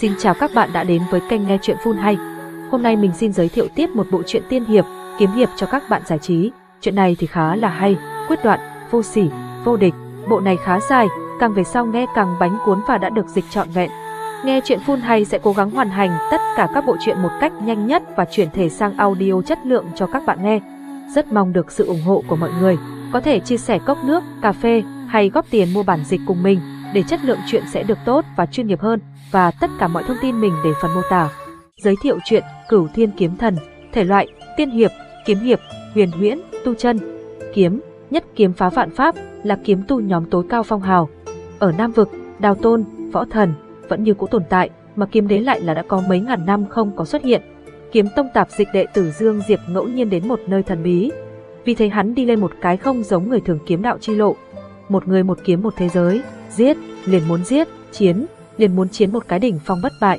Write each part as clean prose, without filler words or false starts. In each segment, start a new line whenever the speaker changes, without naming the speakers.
Xin chào các bạn đã đến với kênh nghe truyện Full Hay. Hôm nay mình xin giới thiệu tiếp một bộ truyện tiên hiệp, kiếm hiệp cho các bạn giải trí. Chuyện này thì khá là hay, quyết đoán, vô sỉ, vô địch. Bộ này khá dài, càng về sau nghe càng bánh cuốn và đã được dịch trọn vẹn. Nghe truyện Full Hay sẽ cố gắng hoàn thành tất cả các bộ truyện một cách nhanh nhất và chuyển thể sang audio chất lượng cho các bạn nghe. Rất mong được sự ủng hộ của mọi người. Có thể chia sẻ cốc nước, cà phê hay góp tiền mua bản dịch cùng mình để chất lượng truyện sẽ được tốt và chuyên nghiệp hơn. Và tất cả mọi thông tin mình để phần mô tả. Giới thiệu truyện Cửu Thiên Kiếm Thần, thể loại tiên hiệp, kiếm hiệp, huyền huyễn, tu chân, kiếm, nhất kiếm phá vạn pháp, là kiếm tu nhóm tối cao phong hào. Ở Nam Vực, Đao Tôn, Võ Thần vẫn như cũ tồn tại, mà kiếm đế lại là đã có mấy ngàn năm không có xuất hiện. Kiếm tông tạp dịch đệ tử Dương Diệp ngẫu nhiên đến một nơi thần bí. Vì thế hắn đi lên một cái không giống người thường kiếm đạo chi lộ. Một người một kiếm một thế giới, giết, liền muốn giết, chiến, liền muốn chiến một cái đỉnh phong bất bại.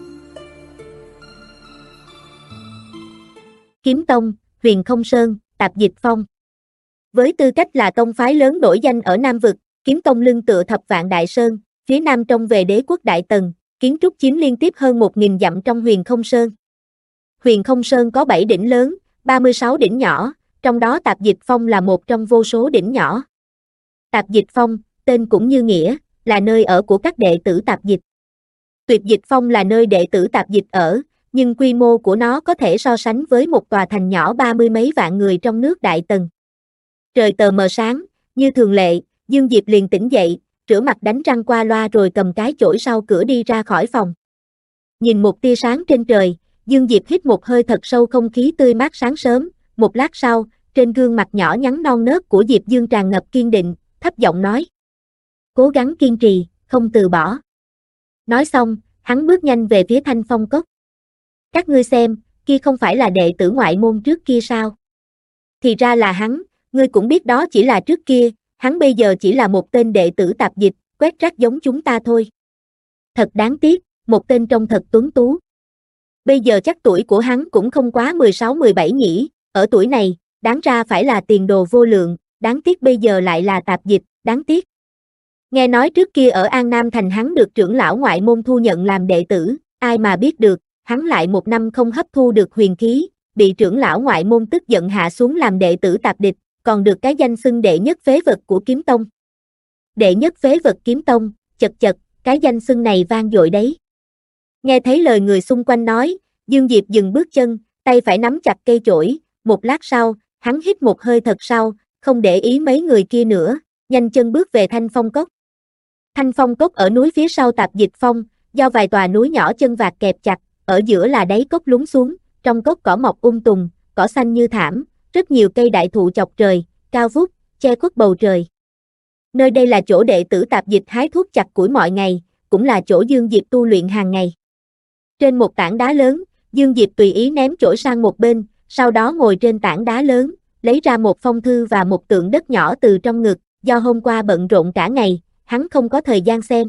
Kiếm Tông, Huyền Không Sơn, Tạp Dịch Phong. Với tư cách là tông phái lớn nổi danh ở Nam Vực, Kiếm Tông lưng tựa thập vạn đại sơn, phía nam trông về đế quốc Đại Tần, kiến trúc chiếm liên tiếp hơn 1000 dặm trong Huyền Không Sơn. Huyền Không Sơn có 7 đỉnh lớn, 36 đỉnh nhỏ, trong đó Tạp Dịch Phong là một trong vô số đỉnh nhỏ. Tạp Dịch Phong, tên cũng như nghĩa, là nơi ở của các đệ tử tạp dịch. Tuyệt Dịch Phong là nơi đệ tử tạp dịch ở, nhưng quy mô của nó có thể so sánh với một tòa thành nhỏ 30 mấy vạn người trong nước Đại Tần. Trời tờ mờ sáng, như thường lệ, Dương Diệp liền tỉnh dậy, rửa mặt đánh răng qua loa rồi cầm cái chổi sau cửa đi ra khỏi phòng. Nhìn một tia sáng trên trời, Dương Diệp hít một hơi thật sâu không khí tươi mát sáng sớm, một lát sau, trên gương mặt nhỏ nhắn non nớt của Diệp Dương tràn ngập kiên định, thấp giọng nói: "Cố gắng kiên trì, không từ bỏ." Nói xong, hắn bước nhanh về phía Thanh Phong Cốc. "Các ngươi xem, kia không phải là đệ tử ngoại môn trước kia sao?" "Thì ra là hắn, ngươi cũng biết đó chỉ là trước kia, hắn bây giờ chỉ là một tên đệ tử tạp dịch, quét rác giống chúng ta thôi. Thật đáng tiếc, một tên trông thật tuấn tú. Bây giờ chắc tuổi của hắn cũng không quá 16-17 nhỉ, ở tuổi này, đáng ra phải là tiền đồ vô lượng, đáng tiếc bây giờ lại là tạp dịch, đáng tiếc. Nghe nói trước kia ở An Nam Thành hắn được trưởng lão ngoại môn thu nhận làm đệ tử, ai mà biết được, hắn lại một năm không hấp thu được huyền khí, bị trưởng lão ngoại môn tức giận hạ xuống làm đệ tử tạp địch, còn được cái danh xưng đệ nhất phế vật của kiếm tông. Đệ nhất phế vật kiếm tông, chật chật, cái danh xưng này vang dội đấy." Nghe thấy lời người xung quanh nói, Dương Diệp dừng bước chân, tay phải nắm chặt cây chổi, một lát sau, hắn hít một hơi thật sâu, không để ý mấy người kia nữa, nhanh chân bước về Thanh Phong Cốc. Thanh Phong Cốc ở núi phía sau Tạp Dịch Phong, do vài tòa núi nhỏ chân vạc kẹp chặt, ở giữa là đáy cốc lún xuống, trong cốc cỏ mọc tùng, cỏ xanh như thảm, rất nhiều cây đại thụ chọc trời, cao vút, che khuất bầu trời. Nơi đây là chỗ đệ tử tạp dịch hái thuốc chặt củi mọi ngày, cũng là chỗ Dương Diệp tu luyện hàng ngày. Trên một tảng đá lớn, Dương Diệp tùy ý ném chổi sang một bên, sau đó ngồi trên tảng đá lớn, lấy ra một phong thư và một tượng đất nhỏ từ trong ngực, do hôm qua bận rộn cả ngày, hắn không có thời gian xem.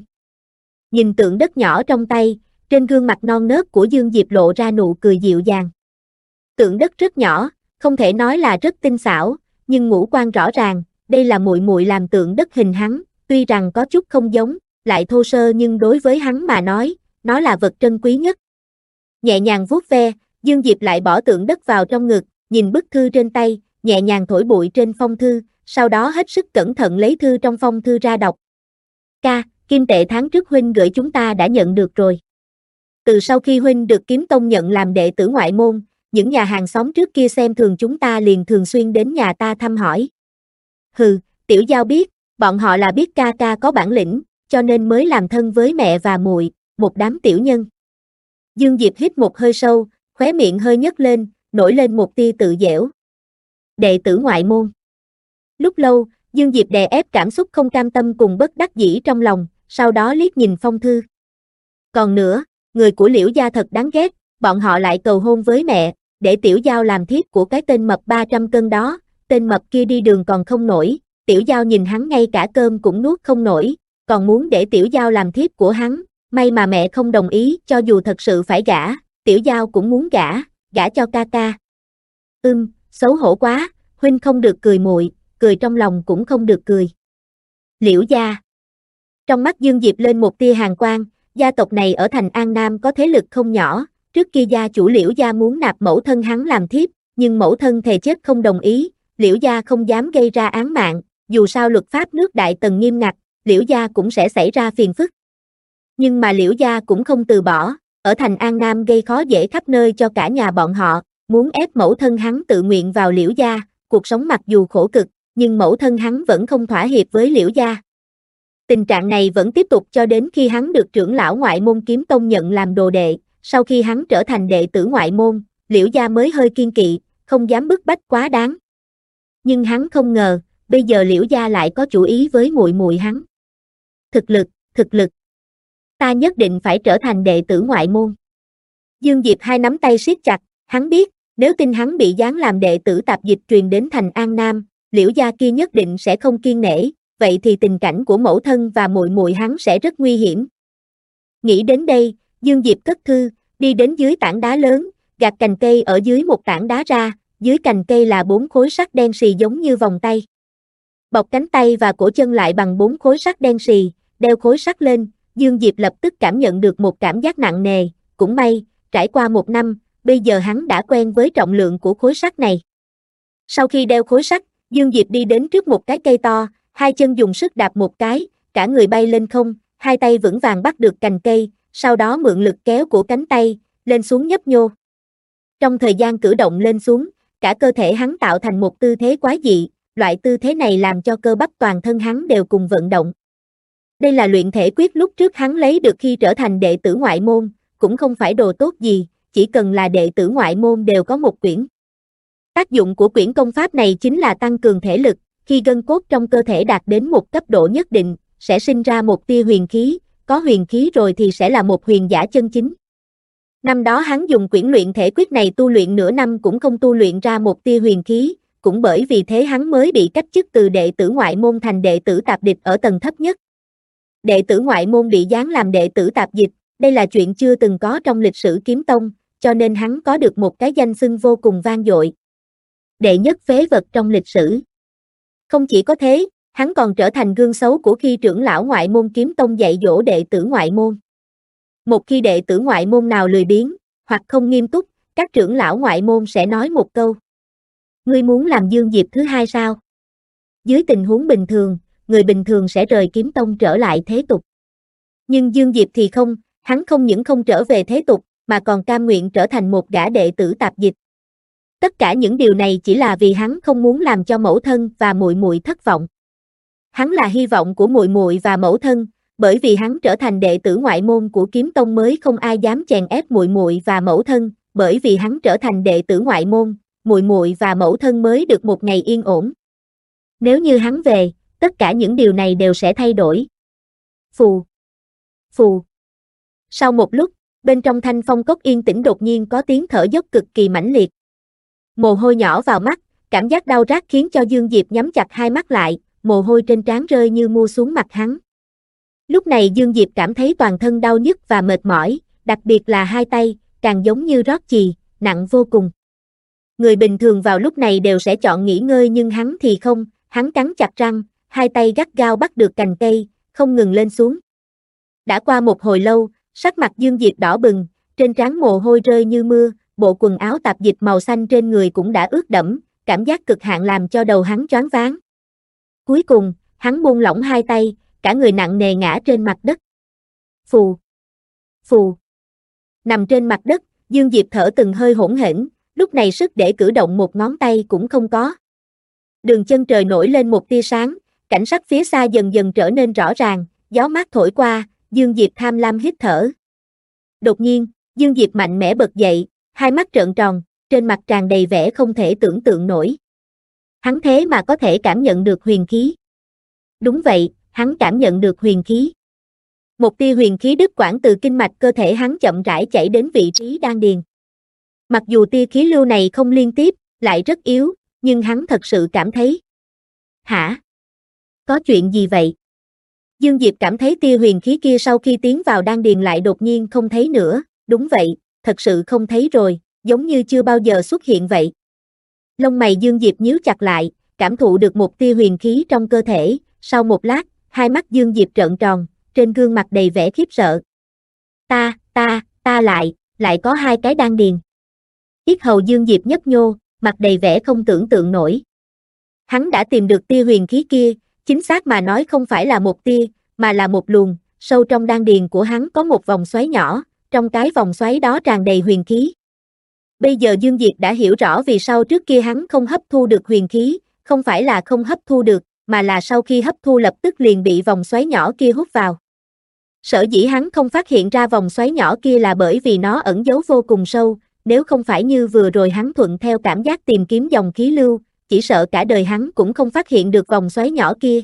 Nhìn tượng đất nhỏ trong tay, trên gương mặt non nớt của Dương Diệp lộ ra nụ cười dịu dàng. Tượng đất rất nhỏ, không thể nói là rất tinh xảo, nhưng ngũ quan rõ ràng, đây là muội muội làm tượng đất hình hắn, tuy rằng có chút không giống, lại thô sơ nhưng đối với hắn mà nói, nó là vật trân quý nhất. Nhẹ nhàng vuốt ve, Dương Diệp lại bỏ tượng đất vào trong ngực, nhìn bức thư trên tay, nhẹ nhàng thổi bụi trên phong thư, sau đó hết sức cẩn thận lấy thư trong phong thư ra đọc. "Ca, kim tệ tháng trước huynh gửi chúng ta đã nhận được rồi. Từ sau khi huynh được kiếm tông nhận làm đệ tử ngoại môn, những nhà hàng xóm trước kia xem thường chúng ta liền thường xuyên đến nhà ta thăm hỏi." "Hừ, tiểu giao biết, bọn họ là biết ca ca có bản lĩnh, cho nên mới làm thân với mẹ và muội, một đám tiểu nhân." Dương Diệp hít một hơi sâu, khóe miệng hơi nhếch lên, nổi lên một tia tự giễu. Đệ tử ngoại môn. Lúc lâu, Dương Diệp đè ép cảm xúc không cam tâm cùng bất đắc dĩ trong lòng, sau đó liếc nhìn phong thư. "Còn nữa, người của Liễu gia thật đáng ghét, bọn họ lại cầu hôn với mẹ, để tiểu giao làm thiếp của cái tên mập 300 cân đó, tên mập kia đi đường còn không nổi, tiểu giao nhìn hắn ngay cả cơm cũng nuốt không nổi, còn muốn để tiểu giao làm thiếp của hắn, may mà mẹ không đồng ý, cho dù thật sự phải gả, tiểu giao cũng muốn gả cho ca ca." Xấu hổ quá, huynh không được cười muội, cười trong lòng cũng không được cười. Liễu gia. Trong mắt Dương Diệp lên một tia hàn quang, Gia tộc này ở thành An Nam có thế lực không nhỏ, trước kia gia chủ Liễu gia muốn nạp mẫu thân hắn làm thiếp, nhưng mẫu thân thề chết không đồng ý, Liễu gia không dám gây ra án mạng, dù sao luật pháp nước Đại Tần nghiêm ngặt, Liễu gia cũng sẽ xảy ra phiền phức. Nhưng mà Liễu gia cũng không từ bỏ, ở thành An Nam gây khó dễ khắp nơi cho cả nhà bọn họ, muốn ép mẫu thân hắn tự nguyện vào Liễu gia, cuộc sống mặc dù khổ cực, nhưng mẫu thân hắn vẫn không thỏa hiệp với Liễu gia. Tình trạng này vẫn tiếp tục cho đến khi hắn được trưởng lão ngoại môn Kiếm Tông nhận làm đồ đệ, sau khi hắn trở thành đệ tử ngoại môn, Liễu gia mới hơi kiên kỵ, không dám bức bách quá đáng. Nhưng hắn không ngờ, bây giờ Liễu gia lại có chủ ý với muội muội hắn. Thực lực. Ta nhất định phải trở thành đệ tử ngoại môn. Dương Diệp hai nắm tay siết chặt, hắn biết, nếu tin hắn bị giáng làm đệ tử tạp dịch truyền đến thành An Nam, Liễu gia kia nhất định sẽ không kiêng nể, vậy thì tình cảnh của mẫu thân và muội muội hắn sẽ rất nguy hiểm. Nghĩ đến đây, Dương Diệp cất thư, đi đến dưới tảng đá lớn, gạt cành cây ở dưới một tảng đá ra, dưới cành cây là 4 khối sắt đen xì giống như vòng tay. Bọc cánh tay và cổ chân lại bằng 4 khối sắt đen xì, đeo khối sắt lên, Dương Diệp lập tức cảm nhận được một cảm giác nặng nề, cũng may, trải qua 1 năm, bây giờ hắn đã quen với trọng lượng của khối sắt này. Sau khi đeo khối sắt, Dương Diệp đi đến trước một cái cây to, hai chân dùng sức đạp một cái, cả người bay lên không, hai tay vững vàng bắt được cành cây, sau đó mượn lực kéo của cánh tay, lên xuống nhấp nhô. Trong thời gian cử động lên xuống, cả cơ thể hắn tạo thành một tư thế quái dị, loại tư thế này làm cho cơ bắp toàn thân hắn đều cùng vận động. Đây là luyện thể quyết lúc trước hắn lấy được khi trở thành đệ tử ngoại môn, cũng không phải đồ tốt gì, chỉ cần là đệ tử ngoại môn đều có một quyển. Tác dụng của quyển công pháp này chính là tăng cường thể lực, khi gân cốt trong cơ thể đạt đến một cấp độ nhất định, sẽ sinh ra một tia huyền khí, có huyền khí rồi thì sẽ là một huyền giả chân chính. Năm đó hắn dùng quyển luyện thể quyết này tu luyện nửa năm cũng không tu luyện ra một tia huyền khí, cũng bởi vì thế hắn mới bị cách chức từ đệ tử ngoại môn thành đệ tử tạp địch ở tầng thấp nhất. Đệ tử ngoại môn bị giáng làm đệ tử tạp dịch, đây là chuyện chưa từng có trong lịch sử kiếm tông, cho nên hắn có được một cái danh xưng vô cùng vang dội. Đệ nhất phế vật trong lịch sử. Không chỉ có thế, hắn còn trở thành gương xấu của khi trưởng lão ngoại môn kiếm tông dạy dỗ đệ tử ngoại môn. Một khi đệ tử ngoại môn nào lười biếng, hoặc không nghiêm túc, các trưởng lão ngoại môn sẽ nói một câu. Ngươi muốn làm Dương Diệp thứ hai sao? Dưới tình huống bình thường, người bình thường sẽ rời kiếm tông trở lại thế tục. Nhưng Dương Diệp thì không, hắn không những không trở về thế tục, mà còn cam nguyện trở thành một gã đệ tử tạp dịch. Tất cả những điều này chỉ là vì hắn không muốn làm cho mẫu thân và muội muội thất vọng. Hắn là hy vọng của muội muội và mẫu thân, bởi vì hắn trở thành đệ tử ngoại môn của kiếm tông mới không ai dám chèn ép muội muội và mẫu thân, bởi vì hắn trở thành đệ tử ngoại môn, muội muội và mẫu thân mới được một ngày yên ổn. Nếu như hắn về, tất cả những điều này đều sẽ thay đổi. Phù. Sau một lúc, bên trong thanh phong cốc yên tĩnh đột nhiên có tiếng thở dốc cực kỳ mãnh liệt. Mồ hôi nhỏ vào mắt, cảm giác đau rát khiến cho Dương Diệp nhắm chặt hai mắt lại, mồ hôi trên trán rơi như mưa xuống mặt hắn. Lúc này Dương Diệp cảm thấy toàn thân đau nhức và mệt mỏi, đặc biệt là hai tay, càng giống như rót chì, nặng vô cùng. Người bình thường vào lúc này đều sẽ chọn nghỉ ngơi nhưng hắn thì không, hắn cắn chặt răng, hai tay gắt gao bắt được cành cây, không ngừng lên xuống. Đã qua một hồi lâu, sắc mặt Dương Diệp đỏ bừng, trên trán mồ hôi rơi như mưa, bộ quần áo tạp dịch màu xanh trên người cũng đã ướt đẫm, cảm giác cực hạn làm cho đầu hắn choáng váng. Cuối cùng, hắn buông lỏng hai tay, cả người nặng nề ngã trên mặt đất. Phù. Nằm trên mặt đất, Dương Diệp thở từng hơi hỗn hển, lúc này sức để cử động một ngón tay cũng không có. Đường chân trời nổi lên một tia sáng, cảnh sắc phía xa dần dần trở nên rõ ràng, gió mát thổi qua, Dương Diệp tham lam hít thở. Đột nhiên, Dương Diệp mạnh mẽ bật dậy, hai mắt trợn tròn, trên mặt tràn đầy vẻ không thể tưởng tượng nổi. Hắn thế mà có thể cảm nhận được huyền khí. Đúng vậy, hắn cảm nhận được huyền khí. Một tia huyền khí đứt quãng từ kinh mạch cơ thể hắn chậm rãi chảy đến vị trí đan điền. Mặc dù tia khí lưu này không liên tiếp, lại rất yếu, nhưng hắn thật sự cảm thấy. Hả? Có chuyện gì vậy? Dương Diệp cảm thấy tia huyền khí kia sau khi tiến vào đan điền lại đột nhiên không thấy nữa, đúng vậy, thật sự không thấy rồi, giống như chưa bao giờ xuất hiện vậy. Lông mày Dương Diệp nhíu chặt lại, cảm thụ được một tia huyền khí trong cơ thể, sau một lát, hai mắt Dương Diệp trợn tròn, trên gương mặt đầy vẻ khiếp sợ. Ta lại có hai cái đan điền. Yết hầu Dương Diệp nhấp nhô, mặt đầy vẻ không tưởng tượng nổi. Hắn đã tìm được tia huyền khí kia, chính xác mà nói không phải là một tia, mà là một luồng, sâu trong đan điền của hắn có một vòng xoáy nhỏ, trong cái vòng xoáy đó tràn đầy huyền khí. Bây giờ Dương Diệp đã hiểu rõ vì sao trước kia hắn không hấp thu được huyền khí, không phải là không hấp thu được, mà là sau khi hấp thu lập tức liền bị vòng xoáy nhỏ kia hút vào. Sở dĩ hắn không phát hiện ra vòng xoáy nhỏ kia là bởi vì nó ẩn giấu vô cùng sâu, nếu không phải như vừa rồi hắn thuận theo cảm giác tìm kiếm dòng khí lưu, chỉ sợ cả đời hắn cũng không phát hiện được vòng xoáy nhỏ kia.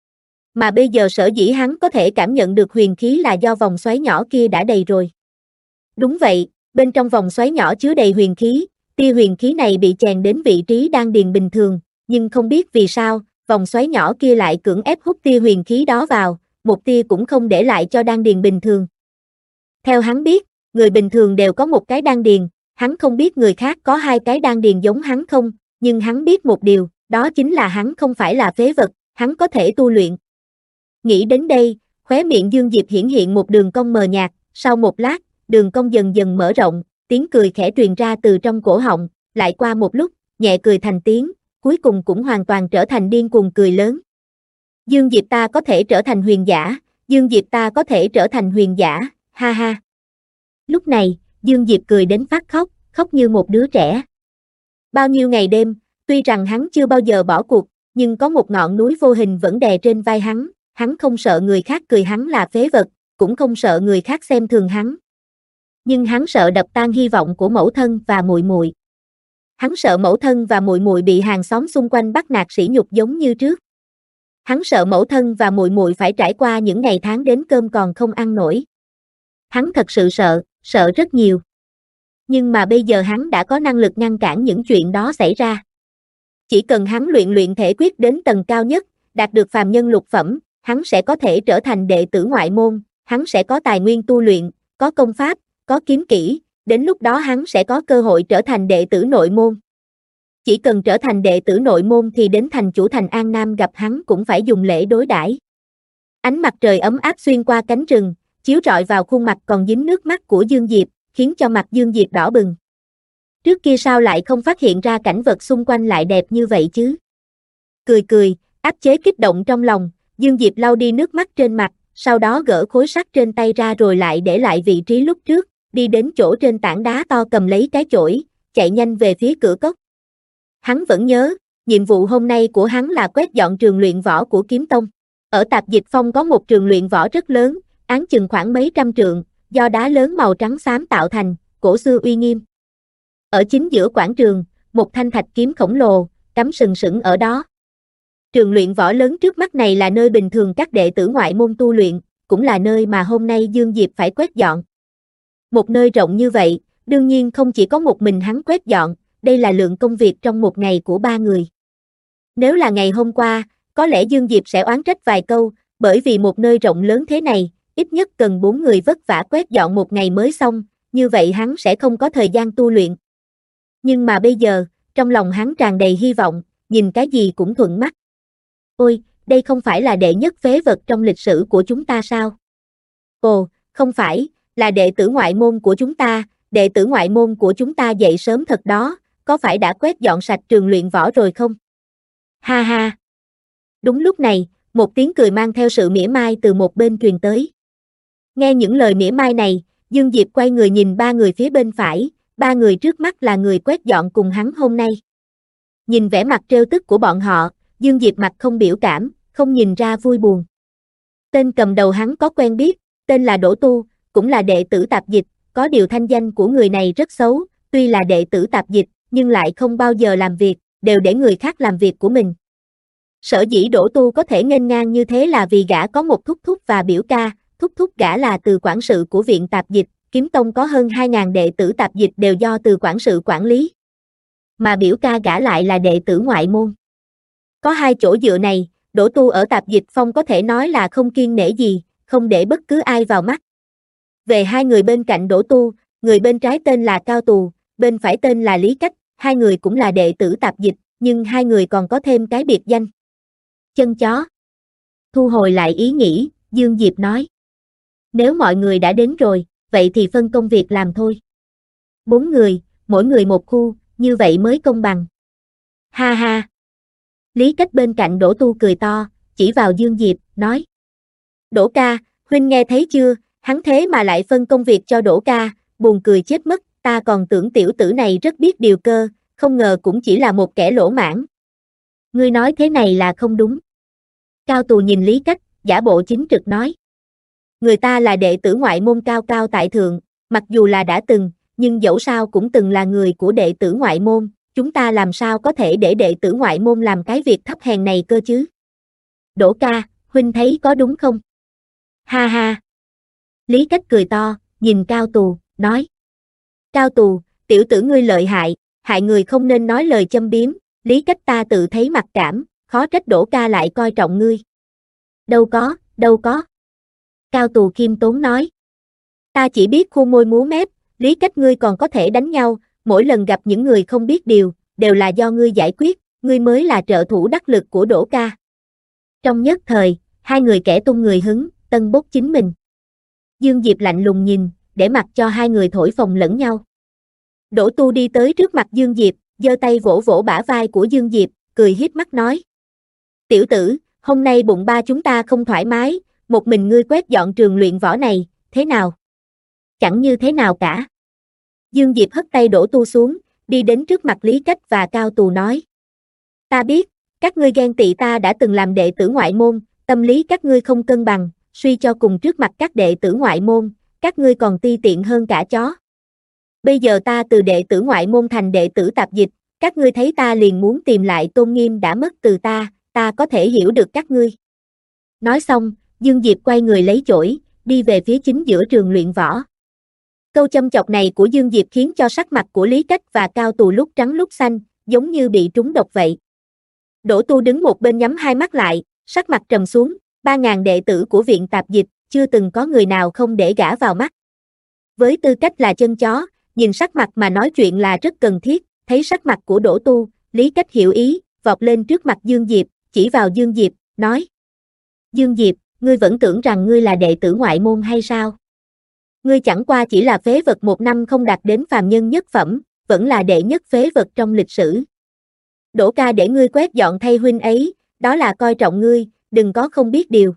Mà bây giờ sở dĩ hắn có thể cảm nhận được huyền khí là do vòng xoáy nhỏ kia đã đầy rồi. Đúng vậy, bên trong vòng xoáy nhỏ chứa đầy huyền khí, tia huyền khí này bị chèn đến vị trí đan điền bình thường, nhưng không biết vì sao, vòng xoáy nhỏ kia lại cưỡng ép hút tia huyền khí đó vào, một tia cũng không để lại cho đan điền bình thường. Theo hắn biết, người bình thường đều có một cái đan điền, hắn không biết người khác có hai cái đan điền giống hắn không, nhưng hắn biết một điều, đó chính là hắn không phải là phế vật, hắn có thể tu luyện. Nghĩ đến đây, khóe miệng Dương Diệp hiển hiện một đường cong mờ nhạt, sau một lát, đường cong dần dần mở rộng, tiếng cười khẽ truyền ra từ trong cổ họng, lại qua một lúc, nhẹ cười thành tiếng, cuối cùng cũng hoàn toàn trở thành điên cuồng cười lớn. Dương Diệp ta có thể trở thành huyền giả, Dương Diệp ta có thể trở thành huyền giả, ha ha. Lúc này, Dương Diệp cười đến phát khóc, khóc như một đứa trẻ. Bao nhiêu ngày đêm, tuy rằng hắn chưa bao giờ bỏ cuộc, nhưng có một ngọn núi vô hình vẫn đè trên vai hắn không sợ người khác cười hắn là phế vật, cũng không sợ người khác xem thường hắn. Nhưng hắn sợ đập tan hy vọng của mẫu thân và muội muội. Hắn sợ mẫu thân và muội muội bị hàng xóm xung quanh bắt nạt sỉ nhục giống như trước. Hắn sợ mẫu thân và muội muội phải trải qua những ngày tháng đến cơm còn không ăn nổi. Hắn thật sự sợ rất nhiều. Nhưng mà bây giờ hắn đã có năng lực ngăn cản những chuyện đó xảy ra. Chỉ cần hắn luyện thể quyết đến tầng cao nhất, đạt được phàm nhân lục phẩm, hắn sẽ có thể trở thành đệ tử ngoại môn, hắn sẽ có tài nguyên tu luyện, có công pháp, có kiếm kỹ, đến lúc đó hắn sẽ có cơ hội trở thành đệ tử nội môn. Chỉ cần trở thành đệ tử nội môn thì đến thành chủ thành An Nam gặp hắn cũng phải dùng lễ đối đãi. Ánh mặt trời ấm áp xuyên qua cánh rừng, chiếu rọi vào khuôn mặt còn dính nước mắt của Dương Diệp, khiến cho mặt Dương Diệp đỏ bừng. Trước kia sao lại không phát hiện ra cảnh vật xung quanh lại đẹp như vậy chứ? Cười, áp chế kích động trong lòng, Dương Diệp lau đi nước mắt trên mặt, sau đó gỡ khối sắt trên tay ra rồi lại để lại vị trí lúc trước, đi đến chỗ trên tảng đá to cầm lấy cái chổi, chạy nhanh về phía cửa cốc. Hắn vẫn nhớ, nhiệm vụ hôm nay của hắn là quét dọn trường luyện võ của Kiếm Tông. Ở Tạp Dịch Phong có một trường luyện võ rất lớn, áng chừng khoảng mấy trăm trượng, do đá lớn màu trắng xám tạo thành, cổ xưa uy nghiêm. Ở chính giữa quảng trường, một thanh thạch kiếm khổng lồ, cắm sừng sững ở đó. Trường luyện võ lớn trước mắt này là nơi bình thường các đệ tử ngoại môn tu luyện, cũng là nơi mà hôm nay Dương Diệp phải quét dọn. Một nơi rộng như vậy, đương nhiên không chỉ có một mình hắn quét dọn, đây là lượng công việc trong một ngày của 3 người. Nếu là ngày hôm qua, có lẽ Dương Diệp sẽ oán trách vài câu, bởi vì một nơi rộng lớn thế này, ít nhất cần 4 người vất vả quét dọn một ngày mới xong, như vậy hắn sẽ không có thời gian tu luyện. Nhưng mà bây giờ, trong lòng hắn tràn đầy hy vọng, nhìn cái gì cũng thuận mắt. Ôi, đây không phải là đệ nhất phế vật trong lịch sử của chúng ta sao? Ồ, không phải, là đệ tử ngoại môn của chúng ta, đệ tử ngoại môn của chúng ta dậy sớm thật đó, có phải đã quét dọn sạch trường luyện võ rồi không? Ha ha! Đúng lúc này, một tiếng cười mang theo sự mỉa mai từ một bên truyền tới. Nghe những lời mỉa mai này, Dương Diệp quay người nhìn 3 người phía bên phải, 3 người trước mắt là người quét dọn cùng hắn hôm nay. Nhìn vẻ mặt trêu tức của bọn họ, Dương Diệp mặt không biểu cảm, không nhìn ra vui buồn. Tên cầm đầu hắn có quen biết, tên là Đỗ Tu, cũng là đệ tử Tạp Dịch, có điều thanh danh của người này rất xấu, tuy là đệ tử Tạp Dịch, nhưng lại không bao giờ làm việc, đều để người khác làm việc của mình. Sở dĩ Đỗ Tu có thể nghênh ngang như thế là vì gã có một thúc thúc và biểu ca, thúc gã là từ quản sự của viện Tạp Dịch, Kiếm Tông có hơn 2.000 đệ tử Tạp Dịch đều do từ quản sự quản lý. Mà biểu ca gã lại là đệ tử ngoại môn. Có hai chỗ dựa này, Đỗ Tu ở Tạp Dịch Phong có thể nói là không kiêng nể gì, không để bất cứ ai vào mắt. Về hai người bên cạnh Đỗ Tu, người bên trái tên là Cao Tù, bên phải tên là Lý Cách, hai người cũng là đệ tử Tạp Dịch, nhưng hai người còn có thêm cái biệt danh. Chân chó. Thu hồi lại ý nghĩ, Dương Diệp nói. Nếu mọi người đã đến rồi, vậy thì phân công việc làm thôi. 4 người, mỗi người một khu, như vậy mới công bằng. Ha ha. Lý Cách bên cạnh Đỗ Tu cười to, chỉ vào Dương Diệp, nói. Đỗ ca, huynh nghe thấy chưa, hắn thế mà lại phân công việc cho Đỗ ca, buồn cười chết mất, ta còn tưởng tiểu tử này rất biết điều cơ, không ngờ cũng chỉ là một kẻ lỗ mãng. Ngươi nói thế này là không đúng. Cao Tù nhìn Lý Cách, giả bộ chính trực nói. Người ta là đệ tử ngoại môn cao cao tại thượng, mặc dù là đã từng, nhưng dẫu sao cũng từng là người của đệ tử ngoại môn, chúng ta làm sao có thể để đệ tử ngoại môn làm cái việc thấp hèn này cơ chứ? Đỗ ca, huynh thấy có đúng không? Ha ha. Lý Cách cười to, nhìn Cao Tù, nói. Cao Tù, tiểu tử ngươi lợi hại, hại người không nên nói lời châm biếm, Lý Cách ta tự thấy mặc cảm, khó trách Đỗ ca lại coi trọng ngươi. Đâu có, đâu có. Cao Tù khiêm tốn nói. Ta chỉ biết khu môi múa mép, Lý Cách ngươi còn có thể đánh nhau, mỗi lần gặp những người không biết điều, đều là do ngươi giải quyết, ngươi mới là trợ thủ đắc lực của Đỗ ca. Trong nhất thời, hai người kẻ tung người hứng, tân bốc chính mình. Dương Diệp lạnh lùng nhìn, để mặc cho hai người thổi phồng lẫn nhau. Đỗ Tu đi tới trước mặt Dương Diệp, giơ tay vỗ vỗ bả vai của Dương Diệp, cười hiếp mắt nói. Tiểu tử, hôm nay bụng ba chúng ta không thoải mái, một mình ngươi quét dọn trường luyện võ này, thế nào? Chẳng như thế nào cả. Dương Diệp hất tay Đỗ Tu xuống, đi đến trước mặt Lý Cách và Cao Tù nói. Ta biết, các ngươi ghen tị ta đã từng làm đệ tử ngoại môn, tâm lý các ngươi không cân bằng, suy cho cùng trước mặt các đệ tử ngoại môn, các ngươi còn ti tiện hơn cả chó. Bây giờ ta từ đệ tử ngoại môn thành đệ tử tạp dịch, các ngươi thấy ta liền muốn tìm lại tôn nghiêm đã mất từ ta có thể hiểu được các ngươi. Nói xong, Dương Diệp quay người lấy chổi, đi về phía chính giữa trường luyện võ. Câu châm chọc này của Dương Diệp khiến cho sắc mặt của Lý Cách và Cao Tù lúc trắng lúc xanh, giống như bị trúng độc vậy. Đỗ Tu đứng một bên nhắm hai mắt lại, sắc mặt trầm xuống, 3.000 đệ tử của viện tạp dịch, chưa từng có người nào không để gã vào mắt. Với tư cách là chân chó, nhìn sắc mặt mà nói chuyện là rất cần thiết, thấy sắc mặt của Đỗ Tu, Lý Cách hiểu ý, vọt lên trước mặt Dương Diệp, chỉ vào Dương Diệp, nói. Dương Diệp, ngươi vẫn tưởng rằng ngươi là đệ tử ngoại môn hay sao? Ngươi chẳng qua chỉ là phế vật một năm không đạt đến phàm nhân nhất phẩm, vẫn là đệ nhất phế vật trong lịch sử. Đỗ ca để ngươi quét dọn thay huynh ấy, đó là coi trọng ngươi, đừng có không biết điều.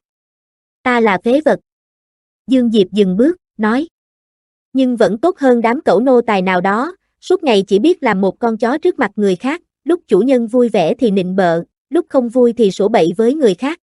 Ta là phế vật. Dương Diệp dừng bước, nói. Nhưng vẫn tốt hơn đám cẩu nô tài nào đó, suốt ngày chỉ biết làm một con chó trước mặt người khác, lúc chủ nhân vui vẻ thì nịnh bợ, lúc không vui thì sổ bậy với người khác.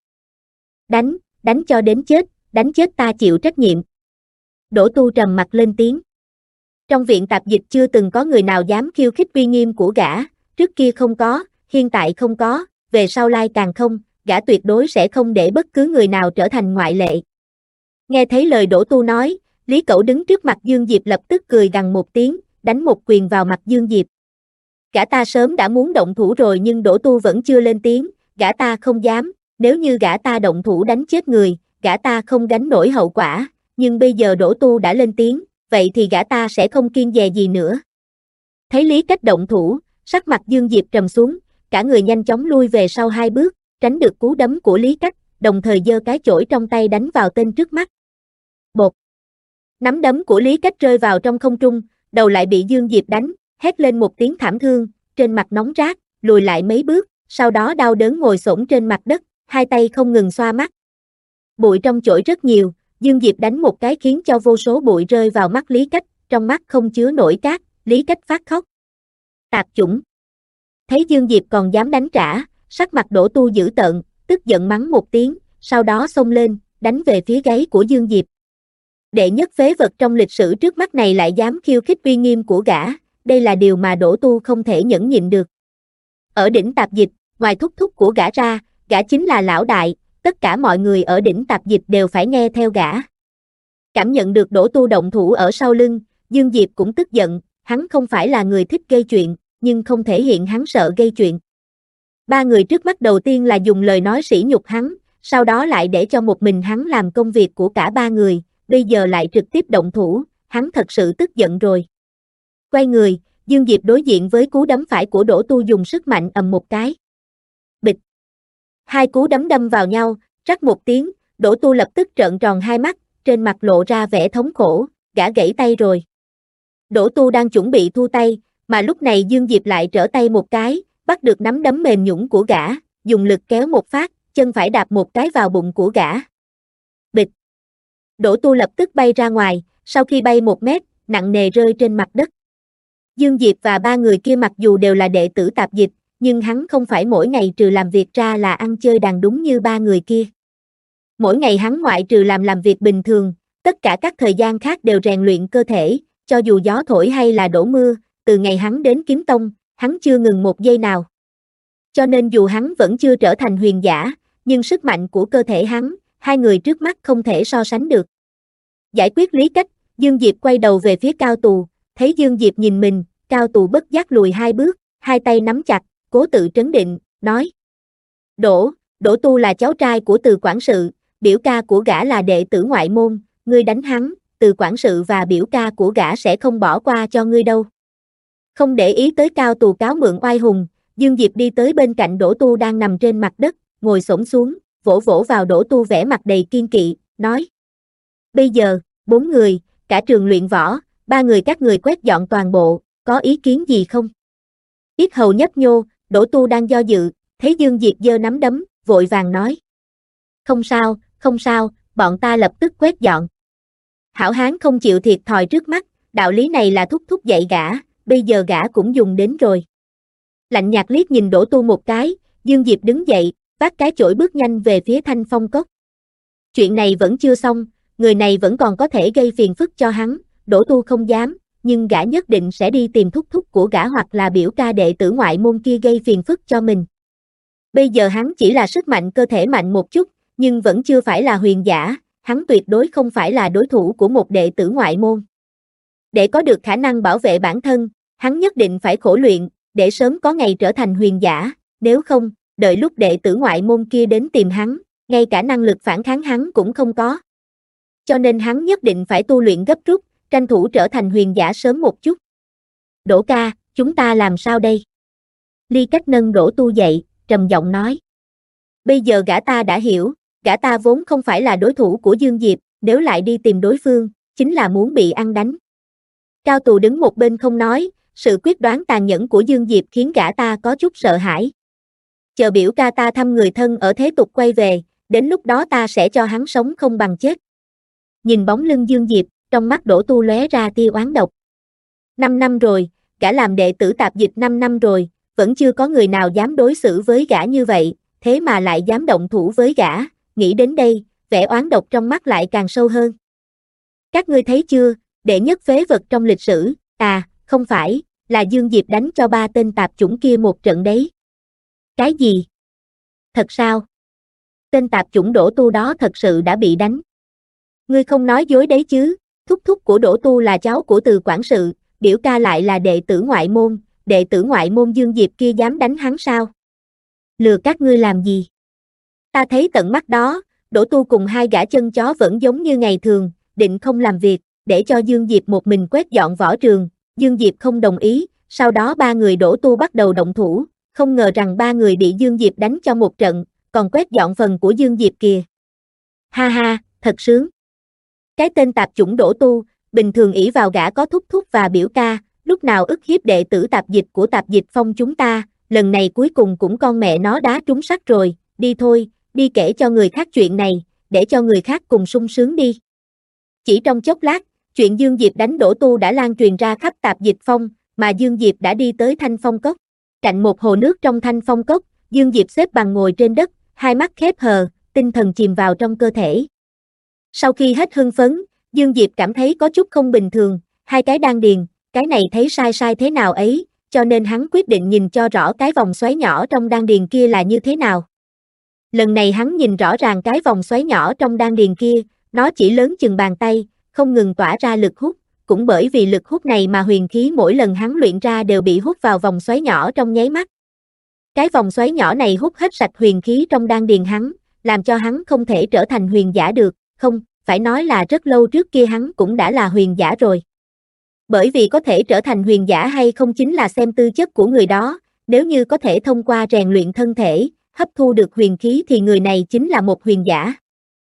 Đánh cho đến chết, đánh chết ta chịu trách nhiệm. Đỗ Tu trầm mặt lên tiếng. Trong viện tạp dịch chưa từng có người nào dám khiêu khích uy nghiêm của gã, trước kia không có, hiện tại không có, về sau lai càng không, gã tuyệt đối sẽ không để bất cứ người nào trở thành ngoại lệ. Nghe thấy lời Đỗ Tu nói, Lý Cẩu đứng trước mặt Dương Diệp lập tức cười gằn một tiếng, đánh một quyền vào mặt Dương Diệp. Gã ta sớm đã muốn động thủ rồi nhưng Đỗ Tu vẫn chưa lên tiếng, gã ta không dám, nếu như gã ta động thủ đánh chết người, gã ta không gánh nổi hậu quả, nhưng bây giờ Đỗ Tu đã lên tiếng, vậy thì gã ta sẽ không kiêng dè gì nữa. Thấy Lý Cách động thủ, sắc mặt Dương Diệp trầm xuống, cả người nhanh chóng lui về sau 2 bước, tránh được cú đấm của Lý Cách, đồng thời giơ cái chổi trong tay đánh vào tên trước mắt. Bột! Nắm đấm của Lý Cách rơi vào trong không trung, đầu lại bị Dương Diệp đánh, hét lên một tiếng thảm thương, trên mặt nóng rát, lùi lại mấy bước, sau đó đau đớn ngồi xổm trên mặt đất, hai tay không ngừng xoa mắt. Bụi trong chổi rất nhiều, Dương Diệp đánh một cái khiến cho vô số bụi rơi vào mắt Lý Cách, trong mắt không chứa nổi cát, Lý Cách phát khóc. Tạp chủng! Thấy Dương Diệp còn dám đánh trả, sắc mặt Đỗ Tu dữ tợn, tức giận mắng một tiếng, sau đó xông lên, đánh về phía gáy của Dương Diệp. Đệ nhất phế vật trong lịch sử trước mắt này lại dám khiêu khích uy nghiêm của gã, đây là điều mà Đỗ Tu không thể nhẫn nhịn được. Ở đỉnh tạp dịch, ngoài thúc thúc của gã ra, gã chính là lão đại, tất cả mọi người ở đỉnh tạp dịch đều phải nghe theo gã. Cảm nhận được Đỗ Tu động thủ ở sau lưng, Dương Diệp cũng tức giận, hắn không phải là người thích gây chuyện, nhưng không thể hiện hắn sợ gây chuyện. 3 người trước mắt đầu tiên là dùng lời nói sỉ nhục hắn, sau đó lại để cho một mình hắn làm công việc của cả 3 người, bây giờ lại trực tiếp động thủ, hắn thật sự tức giận rồi. Quay người, Dương Diệp đối diện với cú đấm phải của Đỗ Tu dùng sức mạnh ầm một cái. Bịch! 2 cú đấm đâm vào nhau, rắc một tiếng, Đỗ Tu lập tức trợn tròn hai mắt, trên mặt lộ ra vẻ thống khổ, gã gãy tay rồi. Đỗ Tu đang chuẩn bị thu tay, mà lúc này Dương Diệp lại trở tay một cái, bắt được nắm đấm mềm nhũn của gã, dùng lực kéo một phát, chân phải đạp một cái vào bụng của gã. Bịch! Đỗ Tu lập tức bay ra ngoài, sau khi bay 1 mét, nặng nề rơi trên mặt đất. Dương Diệp và 3 người kia mặc dù đều là đệ tử tạp dịch, nhưng hắn không phải mỗi ngày trừ làm việc ra là ăn chơi đàn đúng như 3 người kia. Mỗi ngày hắn ngoại trừ làm việc bình thường, tất cả các thời gian khác đều rèn luyện cơ thể, cho dù gió thổi hay là đổ mưa, từ ngày hắn đến Kiếm Tông, hắn chưa ngừng một giây nào. Cho nên dù hắn vẫn chưa trở thành huyền giả, nhưng sức mạnh của cơ thể hắn, 2 người trước mắt không thể so sánh được. Giải quyết Lý Cách, Dương Diệp quay đầu về phía Cao Tù, thấy Dương Diệp nhìn mình, Cao Tù bất giác lùi 2 bước, 2 tay nắm chặt, cố tự trấn định, nói: Đỗ Tu là cháu trai của Từ quản sự, biểu ca của gã là đệ tử ngoại môn, ngươi đánh hắn, Từ quản sự và biểu ca của gã sẽ không bỏ qua cho ngươi đâu. Không để ý tới Cao Tù cáo mượn oai hùng, Dương Diệp đi tới bên cạnh Đỗ Tu đang nằm trên mặt đất, ngồi xổm xuống, vỗ vỗ vào Đỗ Tu vẻ mặt đầy kiên kỵ, nói: Bây giờ, 4 người, cả trường luyện võ, 3 người các người quét dọn toàn bộ, có ý kiến gì không? Yết hầu nhấp nhô, Đỗ Tu đang do dự, thấy Dương Diệp giơ nắm đấm, vội vàng nói: không sao, bọn ta lập tức quét dọn. Hảo hán không chịu thiệt thòi trước mắt, đạo lý này là thúc thúc dạy gã, bây giờ gã cũng dùng đến rồi. Lạnh nhạt liếc nhìn Đỗ Tu một cái, Dương Diệp đứng dậy, vác cái chổi bước nhanh về phía Thanh Phong Cốc. Chuyện này vẫn chưa xong, người này vẫn còn có thể gây phiền phức cho hắn, Đỗ Tu không dám, nhưng gã nhất định sẽ đi tìm thúc thúc của gã hoặc là biểu ca đệ tử ngoại môn kia gây phiền phức cho mình. Bây giờ hắn chỉ là sức mạnh cơ thể mạnh một chút, nhưng vẫn chưa phải là huyền giả, hắn tuyệt đối không phải là đối thủ của một đệ tử ngoại môn. Để có được khả năng bảo vệ bản thân, hắn nhất định phải khổ luyện, để sớm có ngày trở thành huyền giả, nếu không, đợi lúc đệ tử ngoại môn kia đến tìm hắn, ngay cả năng lực phản kháng hắn cũng không có. Cho nên hắn nhất định phải tu luyện gấp rút, tranh thủ trở thành huyền giả sớm một chút. Đỗ ca, chúng ta làm sao đây? Ly Cách nâng Đỗ Tu dậy, trầm giọng nói. Bây giờ gã ta đã hiểu, gã ta vốn không phải là đối thủ của Dương Diệp, nếu lại đi tìm đối phương, chính là muốn bị ăn đánh. Cao Tù đứng một bên không nói, sự quyết đoán tàn nhẫn của Dương Diệp khiến gã ta có chút sợ hãi. Chờ biểu ca ta thăm người thân ở thế tục quay về, đến lúc đó ta sẽ cho hắn sống không bằng chết. Nhìn bóng lưng Dương Diệp, trong mắt Đỗ Tu lóe ra tia oán độc. 5 năm rồi, gã làm đệ tử tạp dịch 5 năm rồi, vẫn chưa có người nào dám đối xử với gã như vậy, thế mà lại dám động thủ với gã, nghĩ đến đây, vẻ oán độc trong mắt lại càng sâu hơn. Các ngươi thấy chưa, đệ nhất phế vật trong lịch sử, không phải, là Dương Diệp đánh cho 3 tên tạp chủng kia một trận đấy. Cái gì? Thật sao? Tên tạp chủng Đỗ Tu đó thật sự đã bị đánh. Ngươi không nói dối đấy chứ, thúc thúc của Đỗ Tu là cháu của Từ quản sự, biểu ca lại là đệ tử ngoại môn Dương Diệp kia dám đánh hắn sao? Lừa các ngươi làm gì? Ta thấy tận mắt đó, Đỗ Tu cùng 2 gã chân chó vẫn giống như ngày thường, định không làm việc, để cho Dương Diệp một mình quét dọn võ trường, Dương Diệp không đồng ý, sau đó 3 người Đỗ Tu bắt đầu động thủ, không ngờ rằng 3 người bị Dương Diệp đánh cho một trận, còn quét dọn phần của Dương Diệp kìa. Ha ha, thật sướng. Cái tên tạp chủng Đỗ Tu, bình thường ỷ vào gã có thúc thúc và biểu ca, lúc nào ức hiếp đệ tử tạp dịch của tạp dịch phong chúng ta, lần này cuối cùng cũng con mẹ nó đá trúng sắt rồi, đi thôi, đi kể cho người khác chuyện này, để cho người khác cùng sung sướng đi. Chỉ trong chốc lát, chuyện Dương Diệp đánh Đỗ Tu đã lan truyền ra khắp tạp dịch phong, mà Dương Diệp đã đi tới Thanh Phong Cốc. Cạnh một hồ nước trong Thanh Phong Cốc, Dương Diệp xếp bằng ngồi trên đất, 2 mắt khép hờ, tinh thần chìm vào trong cơ thể. Sau khi hết hưng phấn, Dương Diệp cảm thấy có chút không bình thường, 2 cái đan điền, cái này thấy sai thế nào ấy, cho nên hắn quyết định nhìn cho rõ cái vòng xoáy nhỏ trong đan điền kia là như thế nào. Lần này hắn nhìn rõ ràng cái vòng xoáy nhỏ trong đan điền kia, nó chỉ lớn chừng bàn tay, không ngừng tỏa ra lực hút, cũng bởi vì lực hút này mà huyền khí mỗi lần hắn luyện ra đều bị hút vào vòng xoáy nhỏ trong nháy mắt. Cái vòng xoáy nhỏ này hút hết sạch huyền khí trong đan điền hắn, làm cho hắn không thể trở thành huyền giả được, không, phải nói là rất lâu trước kia hắn cũng đã là huyền giả rồi. Bởi vì có thể trở thành huyền giả hay không chính là xem tư chất của người đó, nếu như có thể thông qua rèn luyện thân thể, hấp thu được huyền khí thì người này chính là một huyền giả.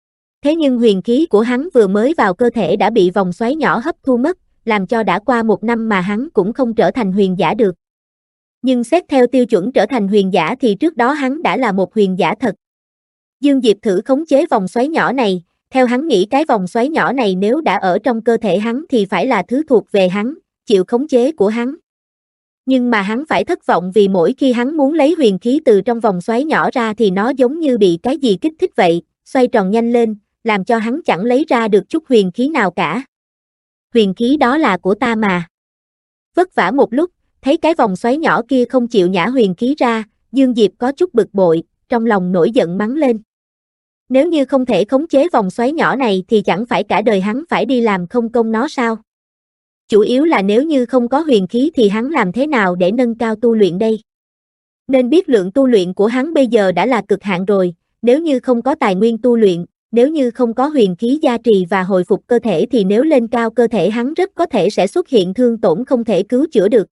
Thế nhưng huyền khí của hắn vừa mới vào cơ thể đã bị vòng xoáy nhỏ hấp thu mất, làm cho đã qua 1 năm mà hắn cũng không trở thành huyền giả được. Nhưng xét theo tiêu chuẩn trở thành huyền giả thì trước đó hắn đã là một huyền giả thật. Dương Diệp thử khống chế vòng xoáy nhỏ này, theo hắn nghĩ cái vòng xoáy nhỏ này nếu đã ở trong cơ thể hắn thì phải là thứ thuộc về hắn, chịu khống chế của hắn. Nhưng mà hắn phải thất vọng vì mỗi khi hắn muốn lấy huyền khí từ trong vòng xoáy nhỏ ra thì nó giống như bị cái gì kích thích vậy, xoay tròn nhanh lên, làm cho hắn chẳng lấy ra được chút huyền khí nào cả. Huyền khí đó là của ta mà. Vất vả một lúc, thấy cái vòng xoáy nhỏ kia không chịu nhả huyền khí ra, Dương Diệp có chút bực bội, trong lòng nổi giận mắng lên. Nếu như không thể khống chế vòng xoáy nhỏ này thì chẳng phải cả đời hắn phải đi làm không công nó sao? Chủ yếu là nếu như không có huyền khí thì hắn làm thế nào để nâng cao tu luyện đây? Nên biết lượng tu luyện của hắn bây giờ đã là cực hạn rồi, nếu như không có tài nguyên tu luyện, nếu như không có huyền khí gia trì và hồi phục cơ thể thì nếu lên cao cơ thể hắn rất có thể sẽ xuất hiện thương tổn không thể cứu chữa được.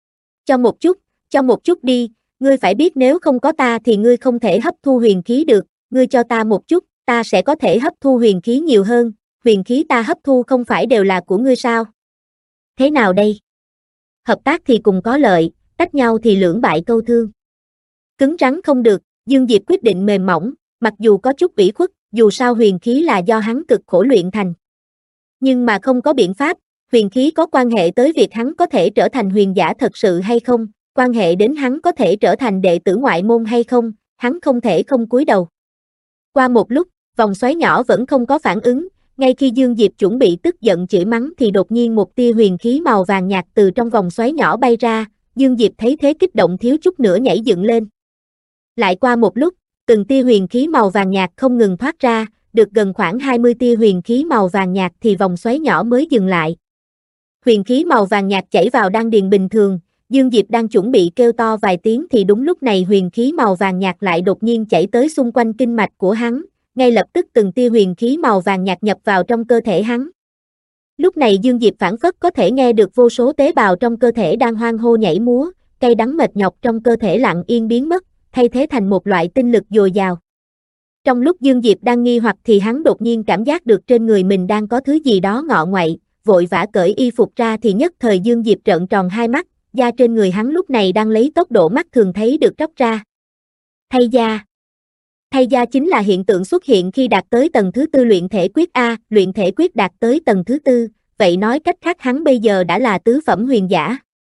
Cho một chút đi, ngươi phải biết nếu không có ta thì ngươi không thể hấp thu huyền khí được, ngươi cho ta một chút, ta sẽ có thể hấp thu huyền khí nhiều hơn, huyền khí ta hấp thu không phải đều là của ngươi sao? Thế nào đây? Hợp tác thì cùng có lợi, tách nhau thì lưỡng bại câu thương. Cứng rắn không được, Dương Diệp quyết định mềm mỏng, mặc dù có chút ủy khuất, dù sao huyền khí là do hắn cực khổ luyện thành. Nhưng mà không có biện pháp, huyền khí có quan hệ tới việc hắn có thể trở thành huyền giả thật sự hay không, quan hệ đến hắn có thể trở thành đệ tử ngoại môn hay không, hắn không thể không cúi đầu. Qua một lúc, vòng xoáy nhỏ vẫn không có phản ứng, ngay khi Dương Diệp chuẩn bị tức giận chửi mắng thì đột nhiên một tia huyền khí màu vàng nhạt từ trong vòng xoáy nhỏ bay ra, Dương Diệp thấy thế kích động thiếu chút nữa nhảy dựng lên. Lại qua một lúc, từng tia huyền khí màu vàng nhạt không ngừng thoát ra, được gần khoảng 20 tia huyền khí màu vàng nhạt thì vòng xoáy nhỏ mới dừng lại. Huyền khí màu vàng nhạt chảy vào đan điền bình thường, Dương Diệp đang chuẩn bị kêu to vài tiếng thì đúng lúc này huyền khí màu vàng nhạt lại đột nhiên chảy tới xung quanh kinh mạch của hắn, ngay lập tức từng tia huyền khí màu vàng nhạt nhập vào trong cơ thể hắn. Lúc này Dương Diệp phảng phất có thể nghe được vô số tế bào trong cơ thể đang hoan hô nhảy múa, cay đắng mệt nhọc trong cơ thể lặng yên biến mất, thay thế thành một loại tinh lực dồi dào. Trong lúc Dương Diệp đang nghi hoặc thì hắn đột nhiên cảm giác được trên người mình đang có thứ gì đó ngọ nguậy, vội vã cởi y phục ra thì nhất thời Dương Diệp trợn tròn hai mắt, da trên người hắn lúc này đang lấy tốc độ mắt thường thấy được tróc ra. Thay da. Thay da chính là hiện tượng xuất hiện khi đạt tới tầng thứ tư luyện thể quyết A, luyện thể quyết đạt tới tầng thứ tư, vậy nói cách khác hắn bây giờ đã là tứ phẩm huyền giả.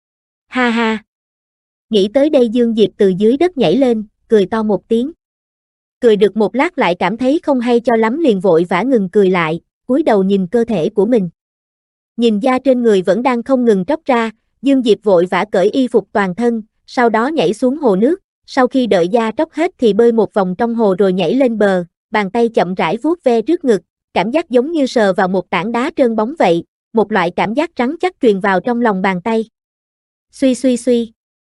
Ha ha. Nghĩ tới đây Dương Diệp từ dưới đất nhảy lên, cười to một tiếng. Cười được một lát lại cảm thấy không hay cho lắm liền vội vã ngừng cười lại, cúi đầu nhìn cơ thể của mình. Nhìn da trên người vẫn đang không ngừng tróc ra, Dương Diệp vội vã cởi y phục toàn thân, sau đó nhảy xuống hồ nước, sau khi đợi da tróc hết thì bơi một vòng trong hồ rồi nhảy lên bờ, bàn tay chậm rãi vuốt ve trước ngực, cảm giác giống như sờ vào một tảng đá trơn bóng vậy, một loại cảm giác trắng chắc truyền vào trong lòng bàn tay. Suy suy suy.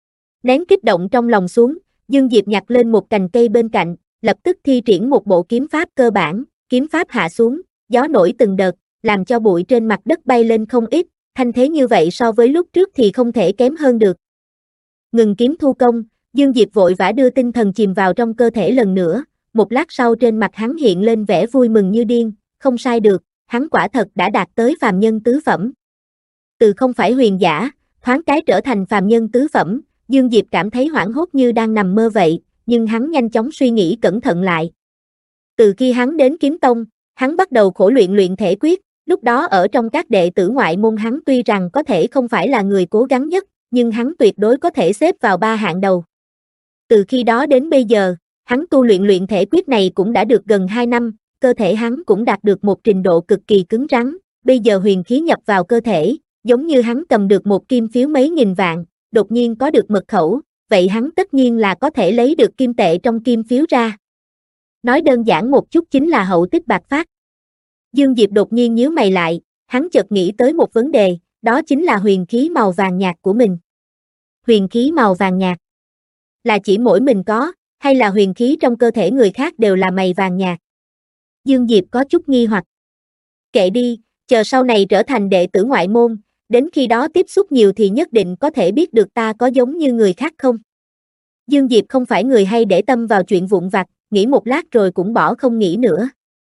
Nén kích động trong lòng xuống, Dương Diệp nhặt lên một cành cây bên cạnh, lập tức thi triển một bộ kiếm pháp cơ bản, kiếm pháp hạ xuống, gió nổi từng đợt, làm cho bụi trên mặt đất bay lên không ít, thanh thế như vậy so với lúc trước thì không thể kém hơn được. Ngừng kiếm thu công, Dương Diệp vội vã đưa tinh thần chìm vào trong cơ thể lần nữa, một lát sau trên mặt hắn hiện lên vẻ vui mừng như điên, không sai được, hắn quả thật đã đạt tới phàm nhân tứ phẩm. Từ không phải huyền giả, thoáng cái trở thành phàm nhân tứ phẩm, Dương Diệp cảm thấy hoảng hốt như đang nằm mơ vậy, nhưng hắn nhanh chóng suy nghĩ cẩn thận lại. Từ khi hắn đến Kiếm Tông, hắn bắt đầu khổ luyện luyện thể quyết, lúc đó ở trong các đệ tử ngoại môn hắn tuy rằng có thể không phải là người cố gắng nhất, nhưng hắn tuyệt đối có thể xếp vào 3 hạng đầu. Từ khi đó đến bây giờ, hắn tu luyện luyện thể quyết này cũng đã được gần 2 năm, cơ thể hắn cũng đạt được một trình độ cực kỳ cứng rắn, bây giờ huyền khí nhập vào cơ thể, giống như hắn cầm được một kim phiếu mấy nghìn vạn, đột nhiên có được mật khẩu, vậy hắn tất nhiên là có thể lấy được kim tệ trong kim phiếu ra. Nói đơn giản một chút chính là hậu tích bạc phát. Dương Diệp đột nhiên nhíu mày lại, hắn chợt nghĩ tới một vấn đề, đó chính là huyền khí màu vàng nhạt của mình. Huyền khí màu vàng nhạt là chỉ mỗi mình có, hay là huyền khí trong cơ thể người khác đều là màu vàng nhạt? Dương Diệp có chút nghi hoặc. Kệ đi, chờ sau này trở thành đệ tử ngoại môn, đến khi đó tiếp xúc nhiều thì nhất định có thể biết được ta có giống như người khác không. Dương Diệp không phải người hay để tâm vào chuyện vụn vặt, nghĩ một lát rồi cũng bỏ không nghĩ nữa.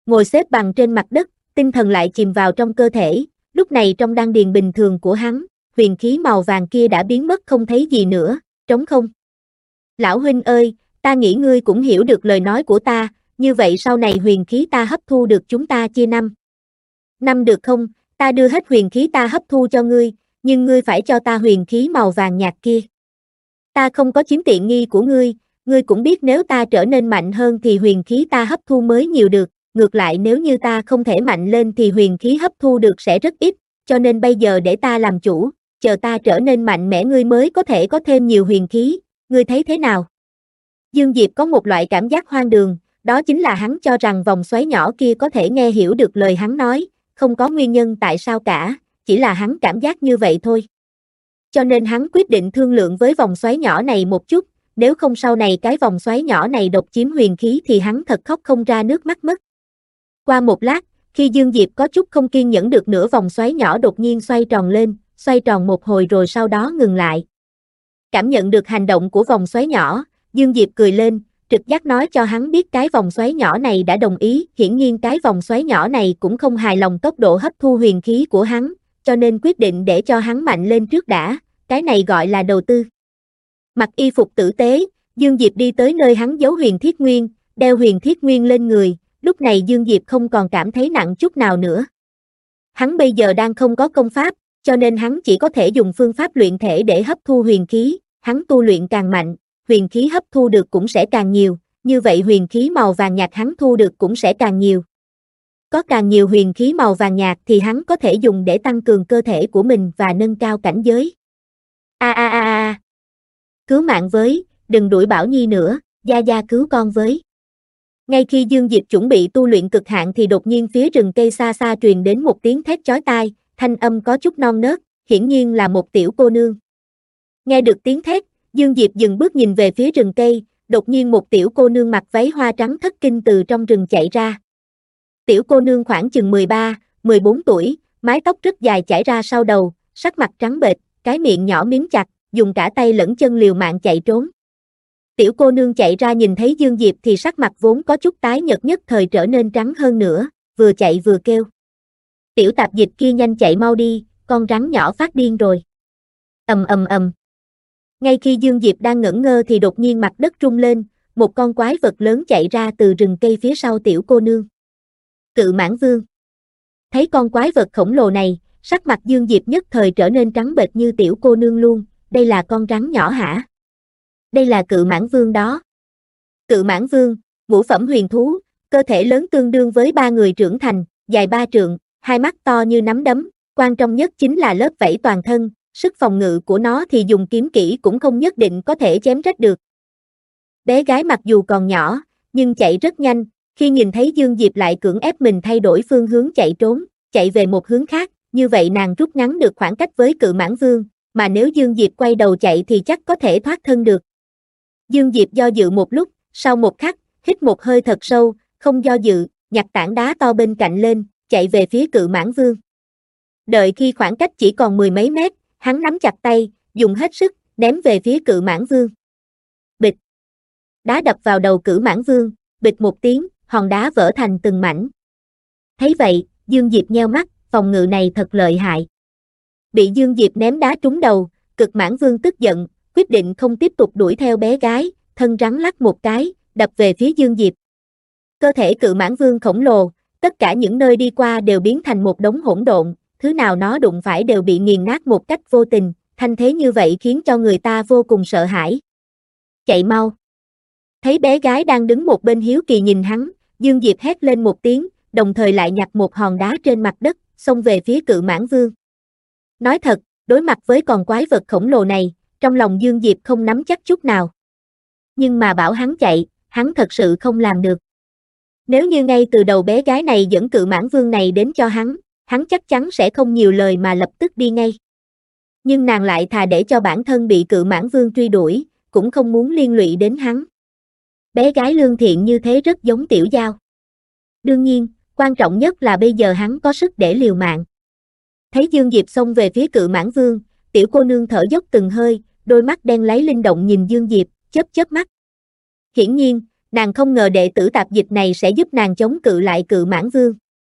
ngồi xếp bằng trên mặt đất, tinh thần lại chìm vào trong cơ thể, lúc này trong đan điền bình thường của hắn, huyền khí màu vàng kia đã biến mất không thấy gì nữa, trống không. Lão huynh ơi, ta nghĩ ngươi cũng hiểu được lời nói của ta, như vậy sau này huyền khí ta hấp thu được chúng ta chia năm. Năm được không, ta đưa hết huyền khí ta hấp thu cho ngươi, nhưng ngươi phải cho ta huyền khí màu vàng nhạt kia. Ta không có chiếm tiện nghi của ngươi cũng biết nếu ta trở nên mạnh hơn thì huyền khí ta hấp thu mới nhiều được, ngược lại nếu như ta không thể mạnh lên thì huyền khí hấp thu được sẽ rất ít, cho nên bây giờ để ta làm chủ, chờ ta trở nên mạnh mẽ ngươi mới có thể có thêm nhiều huyền khí, ngươi thấy thế nào? Dương Diệp có một loại cảm giác hoang đường, đó chính là hắn cho rằng vòng xoáy nhỏ kia có thể nghe hiểu được lời hắn nói, không có nguyên nhân tại sao cả, chỉ là hắn cảm giác như vậy thôi. Cho nên hắn quyết định thương lượng với vòng xoáy nhỏ này một chút, nếu không sau này cái vòng xoáy nhỏ này độc chiếm huyền khí thì hắn thật khóc không ra nước mắt mất. Qua một lát, khi Dương Diệp có chút không kiên nhẫn được nữa vòng xoáy nhỏ đột nhiên xoay tròn lên, xoay tròn một hồi rồi sau đó ngừng lại. Cảm nhận được hành động của vòng xoáy nhỏ, Dương Diệp cười lên, trực giác nói cho hắn biết cái vòng xoáy nhỏ này đã đồng ý, hiển nhiên cái vòng xoáy nhỏ này cũng không hài lòng tốc độ hấp thu huyền khí của hắn, cho nên quyết định để cho hắn mạnh lên trước đã, cái này gọi là đầu tư. Mặc y phục tử tế, Dương Diệp đi tới nơi hắn giấu huyền thiết nguyên, đeo huyền thiết nguyên lên người, lúc này Dương Diệp không còn cảm thấy nặng chút nào nữa. Hắn bây giờ đang không có công pháp, cho nên hắn chỉ có thể dùng phương pháp luyện thể để hấp thu huyền khí, hắn tu luyện càng mạnh, huyền khí hấp thu được cũng sẽ càng nhiều, như vậy huyền khí màu vàng nhạt hắn thu được cũng sẽ càng nhiều. Có càng nhiều huyền khí màu vàng nhạt thì hắn có thể dùng để tăng cường cơ thể của mình và nâng cao cảnh giới. Cứu mạng với, đừng đuổi Bảo Nhi nữa, Gia Gia cứu con với. Ngay khi Dương Diệp chuẩn bị tu luyện cực hạn thì đột nhiên phía rừng cây xa xa truyền đến một tiếng thét chói tai, thanh âm có chút non nớt, hiển nhiên là một tiểu cô nương. Nghe được tiếng thét, Dương Diệp dừng bước nhìn về phía rừng cây, đột nhiên một tiểu cô nương mặc váy hoa trắng thất kinh từ trong rừng chạy ra. Tiểu cô nương khoảng chừng 13, 14 tuổi, mái tóc rất dài chảy ra sau đầu, sắc mặt trắng bệch, cái miệng nhỏ miếm chặt, dùng cả tay lẫn chân liều mạng chạy trốn. Tiểu cô nương chạy ra nhìn thấy Dương Diệp thì sắc mặt vốn có chút tái nhợt nhất thời trở nên trắng hơn nữa, vừa chạy vừa kêu. Tiểu tạp dịch kia nhanh chạy mau đi, con rắn nhỏ phát điên rồi. Ầm. Ngay khi Dương Diệp đang ngẩn ngơ thì đột nhiên mặt đất rung lên, một con quái vật lớn chạy ra từ rừng cây phía sau tiểu cô nương. Cự mãng vương. Thấy con quái vật khổng lồ này, sắc mặt Dương Diệp nhất thời trở nên trắng bệch như tiểu cô nương luôn, đây là con rắn nhỏ hả? Đây là cự mãng vương đó. Cự mãng vương, ngũ phẩm huyền thú, cơ thể lớn tương đương với 3 người trưởng thành, dài 3 trượng, hai mắt to như nắm đấm, quan trọng nhất chính là lớp vảy toàn thân, sức phòng ngự của nó thì dùng kiếm kỹ cũng không nhất định có thể chém rách được. Bé gái mặc dù còn nhỏ, nhưng chạy rất nhanh, khi nhìn thấy Dương Diệp lại cưỡng ép mình thay đổi phương hướng chạy trốn, chạy về một hướng khác, như vậy nàng rút ngắn được khoảng cách với cự mãng vương, mà nếu Dương Diệp quay đầu chạy thì chắc có thể thoát thân được. Dương Diệp do dự một lúc, sau một khắc, hít một hơi thật sâu, không do dự, nhặt tảng đá to bên cạnh lên, chạy về phía cự mãng vương. Đợi khi khoảng cách chỉ còn 10 mấy mét, hắn nắm chặt tay, dùng hết sức, ném về phía cự mãng vương. Bịch. Đá đập vào đầu cự mãng vương, bịch một tiếng, hòn đá vỡ thành từng mảnh. Thấy vậy, Dương Diệp nheo mắt, phòng ngự này thật lợi hại. Bị Dương Diệp ném đá trúng đầu, cực mãng vương tức giận, quyết định không tiếp tục đuổi theo bé gái, thân rắn lắc một cái, đập về phía Dương Diệp. Cơ thể cự mãng vương khổng lồ, tất cả những nơi đi qua đều biến thành một đống hỗn độn, thứ nào nó đụng phải đều bị nghiền nát một cách vô tình, thanh thế như vậy khiến cho người ta vô cùng sợ hãi. Chạy mau. Thấy bé gái đang đứng một bên hiếu kỳ nhìn hắn, Dương Diệp hét lên một tiếng, đồng thời lại nhặt một hòn đá trên mặt đất, xông về phía cự mãng vương. Nói thật, đối mặt với con quái vật khổng lồ này, trong lòng Dương Diệp không nắm chắc chút nào. Nhưng mà bảo hắn chạy, hắn thật sự không làm được. Nếu như ngay từ đầu bé gái này dẫn cự mãng vương này đến cho hắn chắc chắn sẽ không nhiều lời mà lập tức đi ngay. Nhưng nàng lại thà để cho bản thân bị cự mãng vương truy đuổi, cũng không muốn liên lụy đến hắn. Bé gái lương thiện như thế rất giống Tiểu Giao. Đương nhiên, quan trọng nhất là bây giờ hắn có sức để liều mạng. Thấy Dương Diệp xông về phía cự mãng vương, tiểu cô nương thở dốc từng hơi, đôi mắt đen láy linh động nhìn Dương Diệp, chớp chớp mắt. Hiển nhiên, Nàng không ngờ đệ tử tạp dịch này sẽ giúp nàng chống cự lại Cự Mãn Vương.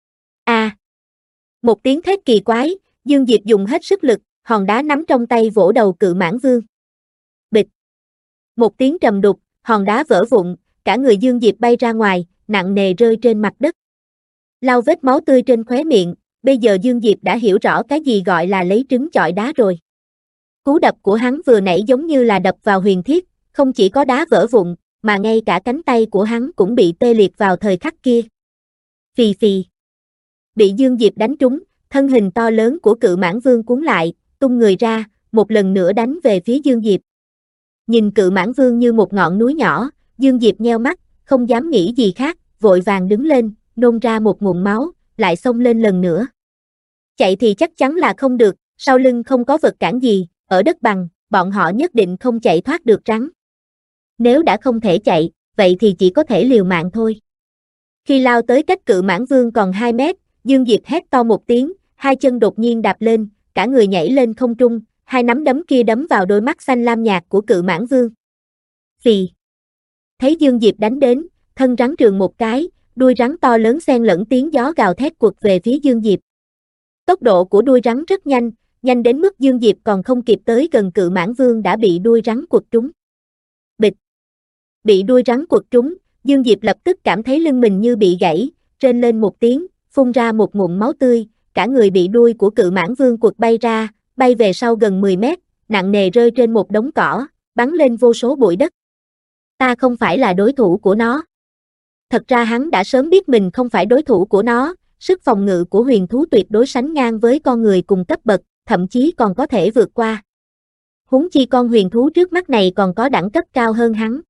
Một tiếng thét kỳ quái, Dương Diệp dùng hết sức lực, hòn đá nắm trong tay vỗ đầu Cự Mãn Vương. Bịch. Một tiếng trầm đục, hòn đá vỡ vụn, cả người Dương Diệp bay ra ngoài, nặng nề rơi trên mặt đất. Lau vết máu tươi trên khóe miệng, bây giờ Dương Diệp đã hiểu rõ cái gì gọi là lấy trứng chọi đá rồi. Cú đập của hắn vừa nãy giống như là đập vào huyền thiết, không chỉ có đá vỡ vụn, mà ngay cả cánh tay của hắn cũng bị tê liệt vào thời khắc kia. Phì phì. Bị Dương Diệp đánh trúng, thân hình to lớn của Cự Mãn Vương cuốn lại, tung người ra, một lần nữa đánh về phía Dương Diệp. Nhìn Cự Mãn Vương như một ngọn núi nhỏ, Dương Diệp nheo mắt, không dám nghĩ gì khác, vội vàng đứng lên, nôn ra một ngụm máu, lại xông lên lần nữa. Chạy thì chắc chắn là không được, sau lưng không có vật cản gì, ở đất bằng, bọn họ nhất định không chạy thoát được rắn. Nếu đã không thể chạy, vậy thì chỉ có thể liều mạng thôi. Khi lao tới cách Cự Mãn Vương còn 2 mét, Dương Diệp hét to một tiếng, hai chân đột nhiên đạp lên, cả người nhảy lên không trung, hai nắm đấm kia đấm vào đôi mắt xanh lam nhạt của Cự Mãn Vương. Phì. Thấy Dương Diệp đánh đến, thân rắn trườn một cái, đuôi rắn to lớn xen lẫn tiếng gió gào thét quật về phía Dương Diệp. Tốc độ của đuôi rắn rất nhanh, nhanh đến mức Dương Diệp còn không kịp tới gần Cự Mãn Vương đã bị đuôi rắn quật trúng. Bịch. Bị đuôi rắn quật trúng, Dương Diệp lập tức cảm thấy lưng mình như bị gãy, rên lên một tiếng, phun ra một ngụm máu tươi, cả người bị đuôi của Cự Mãn Vương quật bay ra, bay về sau gần 10 mét, nặng nề rơi trên một đống cỏ, bắn lên vô số bụi đất. Ta không phải là đối thủ của nó. Thật ra hắn đã sớm biết mình không phải đối thủ của nó, sức phòng ngự của huyền thú tuyệt đối sánh ngang với con người cùng cấp bậc, thậm chí còn có thể vượt qua. Huống chi con huyền thú trước mắt này còn có đẳng cấp cao hơn hắn.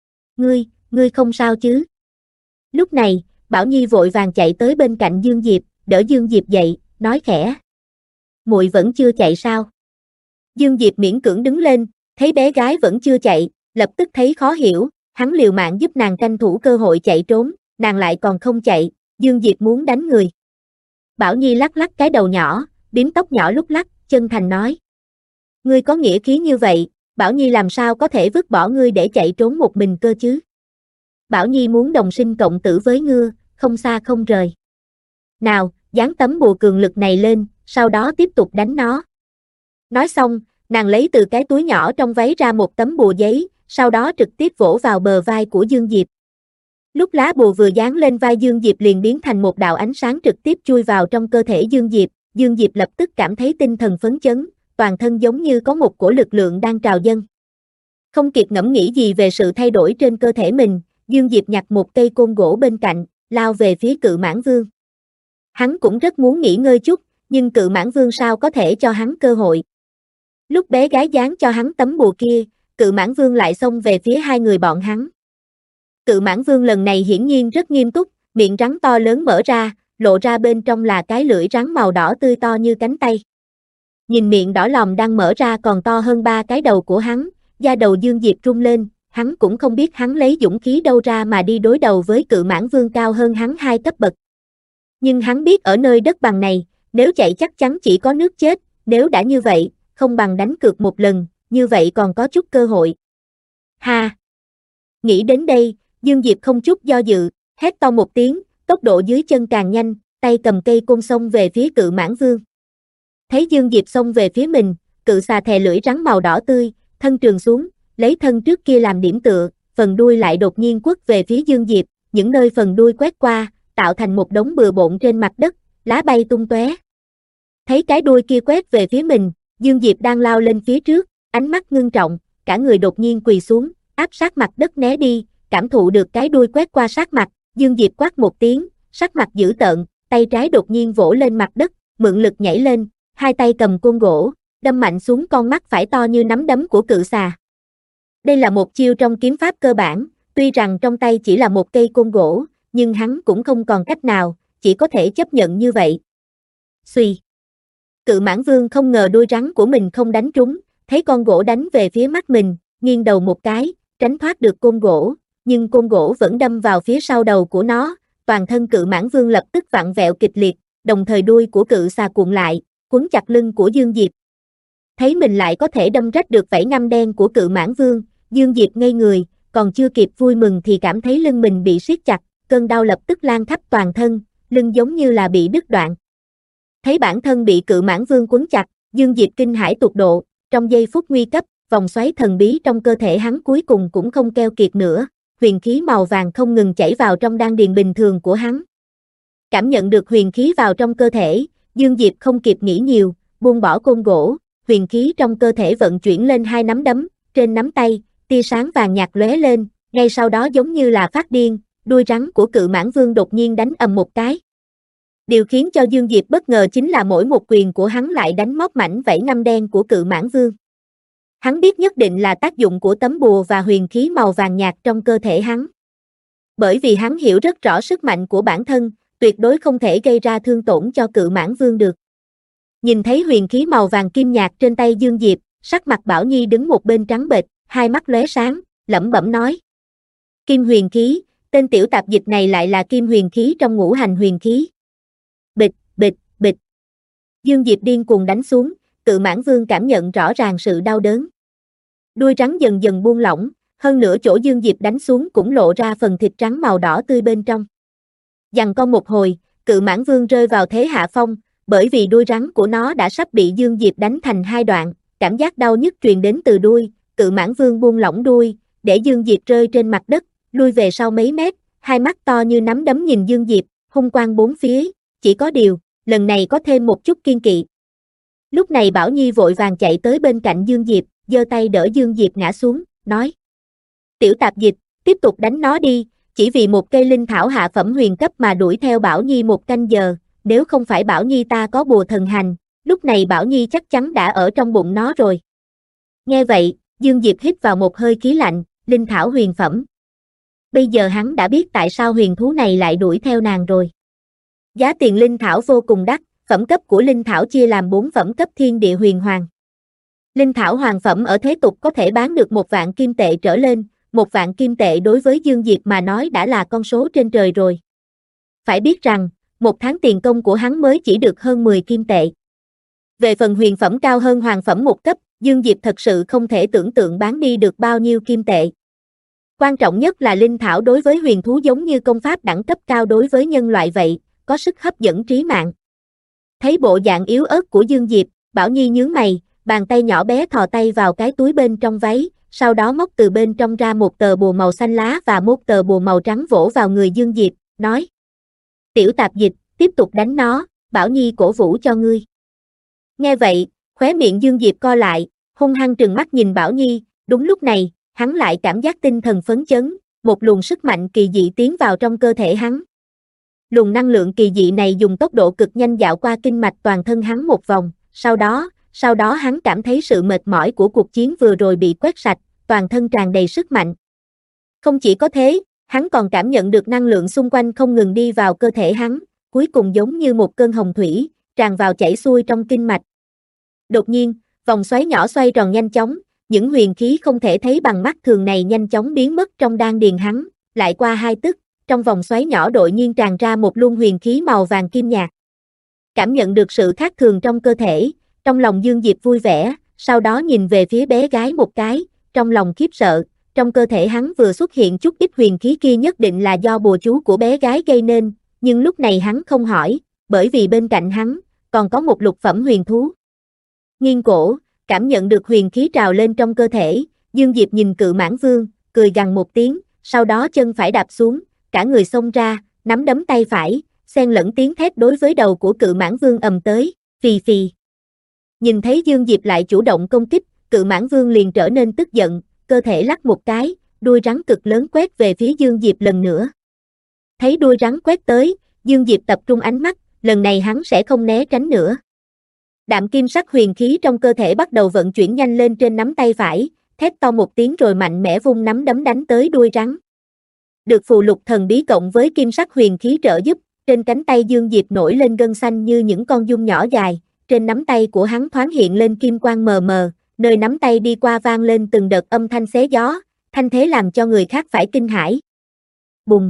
Ngươi không sao chứ? Lúc này, Bảo Nhi vội vàng chạy tới bên cạnh Dương Diệp, đỡ Dương Diệp dậy, nói khẽ. Muội vẫn chưa chạy sao? Dương Diệp miễn cưỡng đứng lên, thấy bé gái vẫn chưa chạy, lập tức thấy khó hiểu, hắn liều mạng giúp nàng tranh thủ cơ hội chạy trốn, nàng lại còn không chạy, Dương Diệp muốn đánh người. Bảo Nhi lắc lắc cái đầu nhỏ, bím tóc nhỏ lúc lắc, chân thành nói. Ngươi có nghĩa khí như vậy, Bảo Nhi làm sao có thể vứt bỏ ngươi để chạy trốn một mình cơ chứ? Bảo Nhi muốn đồng sinh cộng tử với ngươi, không xa không rời. Nào, dán tấm bùa cường lực này lên, sau đó tiếp tục đánh nó. Nói xong, nàng lấy từ cái túi nhỏ trong váy ra một tấm bùa giấy, sau đó trực tiếp vỗ vào bờ vai của Dương Diệp. Lúc lá bùa vừa dán lên vai Dương Diệp liền biến thành một đạo ánh sáng trực tiếp chui vào trong cơ thể Dương Diệp lập tức cảm thấy tinh thần phấn chấn, toàn thân giống như có một cổ lực lượng đang trào dâng. Không kịp ngẫm nghĩ gì về sự thay đổi trên cơ thể mình, Dương Diệp nhặt một cây côn gỗ bên cạnh, lao về phía Cự Mãn Vương. Hắn cũng rất muốn nghỉ ngơi chút, nhưng Cự Mãn Vương sao có thể cho hắn cơ hội. Lúc bé gái dán cho hắn tấm bùa kia, Cự Mãn Vương lại xông về phía hai người bọn hắn. Cự Mãn Vương lần này hiển nhiên rất nghiêm túc, miệng rắn to lớn mở ra, lộ ra bên trong là cái lưỡi rắn màu đỏ tươi to như cánh tay. Nhìn miệng đỏ lòm đang mở ra còn to hơn 3 cái đầu của hắn, da đầu Dương Diệp rung lên, hắn cũng không biết hắn lấy dũng khí đâu ra mà đi đối đầu với Cự Mãn Vương cao hơn hắn 2 cấp bậc. Nhưng hắn biết ở nơi đất bằng này, nếu chạy chắc chắn chỉ có nước chết, nếu đã như vậy, không bằng đánh cược một lần, như vậy còn có chút cơ hội. Ha! Nghĩ đến đây, Dương Diệp không chút do dự, hét to một tiếng, tốc độ dưới chân càng nhanh, tay cầm cây côn xông về phía Cự Mãn Vương. Thấy Dương Diệp xông về phía mình, cự xà thè lưỡi rắn màu đỏ tươi, thân trường xuống, lấy thân trước kia làm điểm tựa, phần đuôi lại đột nhiên quất về phía Dương Diệp, những nơi phần đuôi quét qua, tạo thành một đống bừa bộn trên mặt đất, lá bay tung tóe. Thấy cái đuôi kia quét về phía mình, Dương Diệp đang lao lên phía trước, ánh mắt ngưng trọng, cả người đột nhiên quỳ xuống, áp sát mặt đất né đi, cảm thụ được cái đuôi quét qua sát mặt, Dương Diệp quát một tiếng, sắc mặt dữ tợn, tay trái đột nhiên vỗ lên mặt đất, mượn lực nhảy lên, hai tay cầm côn gỗ, đâm mạnh xuống con mắt phải to như nắm đấm của cự xà. Đây là một chiêu trong kiếm pháp cơ bản, tuy rằng trong tay chỉ là một cây côn gỗ, nhưng hắn cũng không còn cách nào, chỉ có thể chấp nhận như vậy. Xuy. Cự Mãn Vương không ngờ đuôi rắn của mình không đánh trúng, thấy con gỗ đánh về phía mắt mình, nghiêng đầu một cái, tránh thoát được côn gỗ, nhưng côn gỗ vẫn đâm vào phía sau đầu của nó, toàn thân Cự Mãn Vương lập tức vặn vẹo kịch liệt, đồng thời đuôi của cự xà cuộn lại, quấn chặt lưng của Dương Diệp. Thấy mình lại có thể đâm rách được vảy ngăm đen của Cự Mãn Vương, Dương Diệp ngây người, còn chưa kịp vui mừng thì cảm thấy lưng mình bị siết chặt, cơn đau lập tức lan khắp toàn thân, lưng giống như là bị đứt đoạn. Thấy bản thân bị Cự Mãng Vương quấn chặt, Dương Diệp kinh hãi tột độ, trong giây phút nguy cấp, vòng xoáy thần bí trong cơ thể hắn cuối cùng cũng không keo kiệt nữa, huyền khí màu vàng không ngừng chảy vào trong đan điền bình thường của hắn. Cảm nhận được huyền khí vào trong cơ thể, Dương Diệp không kịp nghĩ nhiều, buông bỏ côn gỗ, huyền khí trong cơ thể vận chuyển lên hai nắm đấm, trên nắm tay, tia sáng vàng nhạt lóe lên, ngay sau đó giống như là phát điên, đuôi rắn của Cự Mãng Vương đột nhiên đánh ầm một cái. Điều khiến cho Dương Diệp bất ngờ chính là mỗi một quyền của hắn lại đánh móc mảnh vảy ngăm đen của Cự Mãng Vương. Hắn biết nhất định là tác dụng của tấm bùa và huyền khí màu vàng nhạt trong cơ thể hắn. Bởi vì hắn hiểu rất rõ sức mạnh của bản thân, tuyệt đối không thể gây ra thương tổn cho Cự Mãng Vương được. Nhìn thấy huyền khí màu vàng kim nhạt trên tay Dương Diệp, sắc mặt Bảo Nhi đứng một bên trắng bệch, hai mắt lóe sáng, lẩm bẩm nói: Kim huyền khí, tên tiểu tạp dịch này lại là kim huyền khí trong ngũ hành huyền khí. Bịch, bịch, bịch. Dương Diệp điên cuồng đánh xuống, Cự Mãng Vương cảm nhận rõ ràng sự đau đớn. Đuôi rắn dần dần buông lỏng, hơn nữa chỗ Dương Diệp đánh xuống cũng lộ ra phần thịt trắng màu đỏ tươi bên trong. Giằng co một hồi, Cự Mãng Vương rơi vào thế hạ phong, bởi vì đuôi rắn của nó đã sắp bị Dương Diệp đánh thành hai đoạn, cảm giác đau nhức truyền đến từ đuôi, Cự Mãng Vương buông lỏng đuôi, để Dương Diệp rơi trên mặt đất, lui về sau mấy mét, hai mắt to như nắm đấm nhìn Dương Diệp, hung quang bốn phía, chỉ có điều, lần này có thêm một chút kiên kỵ. Lúc này Bảo Nhi vội vàng chạy tới bên cạnh Dương Diệp, giơ tay đỡ Dương Diệp ngã xuống, nói: Tiểu tạp dịch, tiếp tục đánh nó đi, chỉ vì một cây linh thảo hạ phẩm huyền cấp mà đuổi theo Bảo Nhi một canh giờ, nếu không phải Bảo Nhi ta có bùa thần hành, lúc này Bảo Nhi chắc chắn đã ở trong bụng nó rồi. Nghe vậy, Dương Diệp hít vào một hơi khí lạnh, linh thảo huyền phẩm. Bây giờ hắn đã biết tại sao huyền thú này lại đuổi theo nàng rồi. Giá tiền linh thảo vô cùng đắt, phẩm cấp của linh thảo chia làm 4 phẩm cấp thiên địa huyền hoàng. Linh thảo hoàng phẩm ở thế tục có thể bán được 1 vạn kim tệ trở lên, 1 vạn kim tệ đối với Dương Diệp mà nói đã là con số trên trời rồi. Phải biết rằng, 1 tháng tiền công của hắn mới chỉ được hơn 10 kim tệ. Về phần huyền phẩm cao hơn hoàng phẩm 1 cấp, Dương Diệp thật sự không thể tưởng tượng bán đi được bao nhiêu kim tệ. Quan trọng nhất là linh thảo đối với huyền thú giống như công pháp đẳng cấp cao đối với nhân loại vậy, có sức hấp dẫn trí mạng. Thấy bộ dạng yếu ớt của Dương Diệp, Bảo Nhi nhướng mày, bàn tay nhỏ bé thò tay vào cái túi bên trong váy, sau đó móc từ bên trong ra một tờ bùa màu xanh lá và một tờ bùa màu trắng vỗ vào người Dương Diệp, nói: Tiểu tạp dịch, tiếp tục đánh nó, Bảo Nhi cổ vũ cho ngươi. Nghe vậy, khóe miệng Dương Diệp co lại, hung hăng trừng mắt nhìn Bảo Nhi, đúng lúc này, hắn lại cảm giác tinh thần phấn chấn, một luồng sức mạnh kỳ dị tiến vào trong cơ thể hắn. Luồng năng lượng kỳ dị này dùng tốc độ cực nhanh dạo qua kinh mạch toàn thân hắn một vòng, sau đó hắn cảm thấy sự mệt mỏi của cuộc chiến vừa rồi bị quét sạch, toàn thân tràn đầy sức mạnh. Không chỉ có thế, hắn còn cảm nhận được năng lượng xung quanh không ngừng đi vào cơ thể hắn, cuối cùng giống như một cơn hồng thủy, tràn vào chảy xuôi trong kinh mạch. Đột nhiên, vòng xoáy nhỏ xoay tròn nhanh chóng, những huyền khí không thể thấy bằng mắt thường này nhanh chóng biến mất trong đan điền hắn, lại qua 2 tức, trong vòng xoáy nhỏ đột nhiên tràn ra một luồng huyền khí màu vàng kim nhạt. Cảm nhận được sự khác thường trong cơ thể, trong lòng Dương Diệp vui vẻ, sau đó nhìn về phía bé gái một cái, trong lòng khiếp sợ, trong cơ thể hắn vừa xuất hiện chút ít huyền khí kia nhất định là do bùa chú của bé gái gây nên, nhưng lúc này hắn không hỏi, bởi vì bên cạnh hắn còn có một lục phẩm huyền thú. Nghiêng cổ, cảm nhận được huyền khí trào lên trong cơ thể, Dương Diệp nhìn Cự Mãng Vương, cười gằn một tiếng, sau đó chân phải đạp xuống, cả người xông ra, nắm đấm tay phải, xen lẫn tiếng thét đối với đầu của Cự Mãng Vương ầm tới, phì phì. Nhìn thấy Dương Diệp lại chủ động công kích, Cự Mãng Vương liền trở nên tức giận, cơ thể lắc một cái, đuôi rắn cực lớn quét về phía Dương Diệp lần nữa. Thấy đuôi rắn quét tới, Dương Diệp tập trung ánh mắt, lần này hắn sẽ không né tránh nữa. Đạm kim sắc huyền khí trong cơ thể bắt đầu vận chuyển nhanh lên trên nắm tay phải, thét to một tiếng rồi mạnh mẽ vung nắm đấm đánh tới đuôi rắn. Được phù lục thần bí cộng với kim sắc huyền khí trợ giúp, trên cánh tay Dương Diệp nổi lên gân xanh như những con giun nhỏ dài, trên nắm tay của hắn thoáng hiện lên kim quang mờ mờ, nơi nắm tay đi qua vang lên từng đợt âm thanh xé gió, thanh thế làm cho người khác phải kinh hãi. Bùng!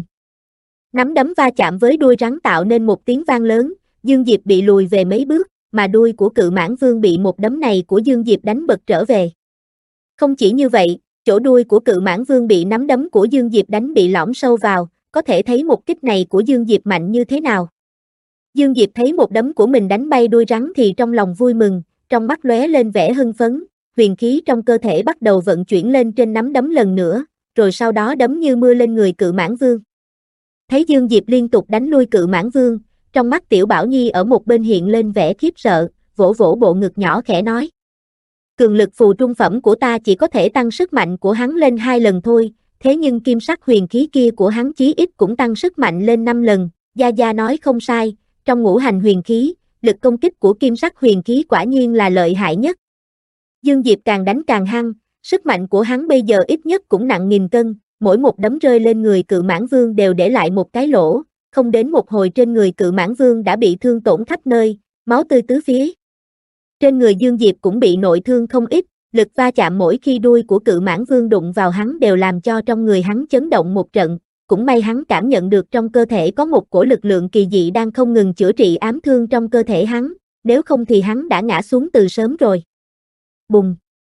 Nắm đấm va chạm với đuôi rắn tạo nên một tiếng vang lớn, Dương Diệp bị lùi về mấy bước, mà đuôi của Cự Mãng Vương bị một đấm này của Dương Diệp đánh bật trở về. Không chỉ như vậy, chỗ đuôi của Cự Mãng Vương bị nắm đấm của Dương Diệp đánh bị lõm sâu vào, có thể thấy một kích này của Dương Diệp mạnh như thế nào. Dương Diệp thấy một đấm của mình đánh bay đuôi rắn thì trong lòng vui mừng, trong mắt lóe lên vẻ hưng phấn, huyền khí trong cơ thể bắt đầu vận chuyển lên trên nắm đấm lần nữa, rồi sau đó đấm như mưa lên người Cự Mãng Vương. Thấy Dương Diệp liên tục đánh lui Cự Mãng Vương, trong mắt Tiểu Bảo Nhi ở một bên hiện lên vẻ khiếp sợ, vỗ vỗ bộ ngực nhỏ khẽ nói. Cường lực phù trung phẩm của ta chỉ có thể tăng sức mạnh của hắn lên 2 lần thôi, thế nhưng kim sắc huyền khí kia của hắn chí ít cũng tăng sức mạnh lên 5 lần, Gia Gia nói không sai, trong ngũ hành huyền khí, lực công kích của kim sắc huyền khí quả nhiên là lợi hại nhất. Dương Diệp càng đánh càng hăng, sức mạnh của hắn bây giờ ít nhất cũng nặng nghìn cân, mỗi một đấm rơi lên người Cự Mãng Vương đều để lại một cái lỗ, không đến một hồi trên người Cự Mãng Vương đã bị thương tổn khắp nơi, máu tươi tứ phía. Trên người Dương Diệp cũng bị nội thương không ít, lực va chạm mỗi khi đuôi của Cự Mãng Vương đụng vào hắn đều làm cho trong người hắn chấn động một trận, cũng may hắn cảm nhận được trong cơ thể có một cổ lực lượng kỳ dị đang không ngừng chữa trị ám thương trong cơ thể hắn, nếu không thì hắn đã ngã xuống từ sớm rồi. Bùng!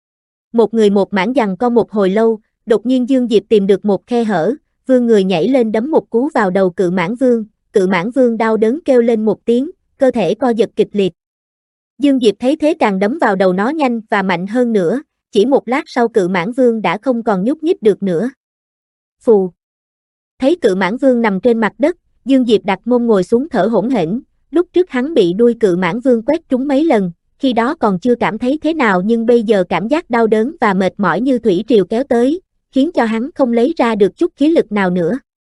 Một người một mãng giằng co một hồi lâu, đột nhiên Dương Diệp tìm được một khe hở, vươn người nhảy lên đấm một cú vào đầu Cự Mãng Vương đau đớn kêu lên một tiếng, cơ thể co giật kịch liệt. Dương Diệp thấy thế càng đấm vào đầu nó nhanh và mạnh hơn nữa, chỉ một lát sau Cự Mãng Vương đã không còn nhúc nhích được nữa. Phù! Thấy Cự Mãng Vương nằm trên mặt đất, Dương Diệp đặt mông ngồi xuống thở hổn hển, lúc trước hắn bị đuôi Cự Mãng Vương quét trúng mấy lần, khi đó còn chưa cảm thấy thế nào nhưng bây giờ cảm giác đau đớn và mệt mỏi như thủy triều kéo tới, khiến cho hắn không lấy ra được chút khí lực nào nữa.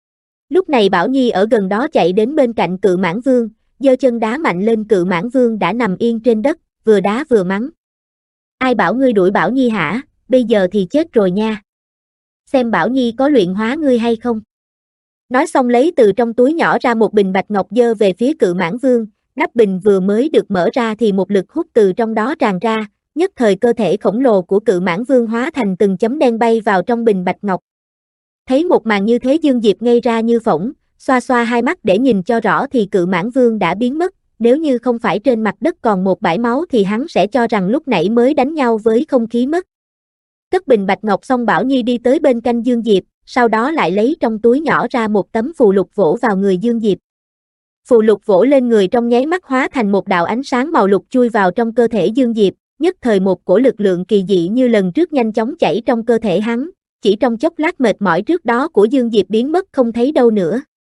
Lúc này Bảo Nhi ở gần đó chạy đến bên cạnh Cự Mãng Vương, giơ chân đá mạnh lên Cự Mãng Vương đã nằm yên trên đất, vừa đá vừa mắng. Ai bảo ngươi đuổi Bảo Nhi hả, bây giờ thì chết rồi nha. Xem Bảo Nhi có luyện hóa ngươi hay không. Nói xong lấy từ trong túi nhỏ ra một bình bạch ngọc giơ về phía Cự Mãng Vương, nắp bình vừa mới được mở ra thì một lực hút từ trong đó tràn ra, nhất thời cơ thể khổng lồ của Cự Mãng Vương hóa thành từng chấm đen bay vào trong bình bạch ngọc. Thấy một màn như thế Dương Diệp ngây ra như phỗng, xoa xoa hai mắt để nhìn cho rõ thì Cự Mãng Vương đã biến mất, nếu như không phải trên mặt đất còn một bãi máu thì hắn sẽ cho rằng lúc nãy mới đánh nhau với không khí mất. Cất bình bạch ngọc xong Bảo Nhi đi tới bên cạnh Dương Diệp, sau đó lại lấy trong túi nhỏ ra một tấm phù lục vỗ vào người Dương Diệp. Phù lục vỗ lên người trong nháy mắt hóa thành một đạo ánh sáng màu lục chui vào trong cơ thể Dương Diệp, nhất thời một cổ lực lượng kỳ dị như lần trước nhanh chóng chảy trong cơ thể hắn, chỉ trong chốc lát mệt mỏi trước đó của Dương Diệp biến mất không thấy đâu nữa.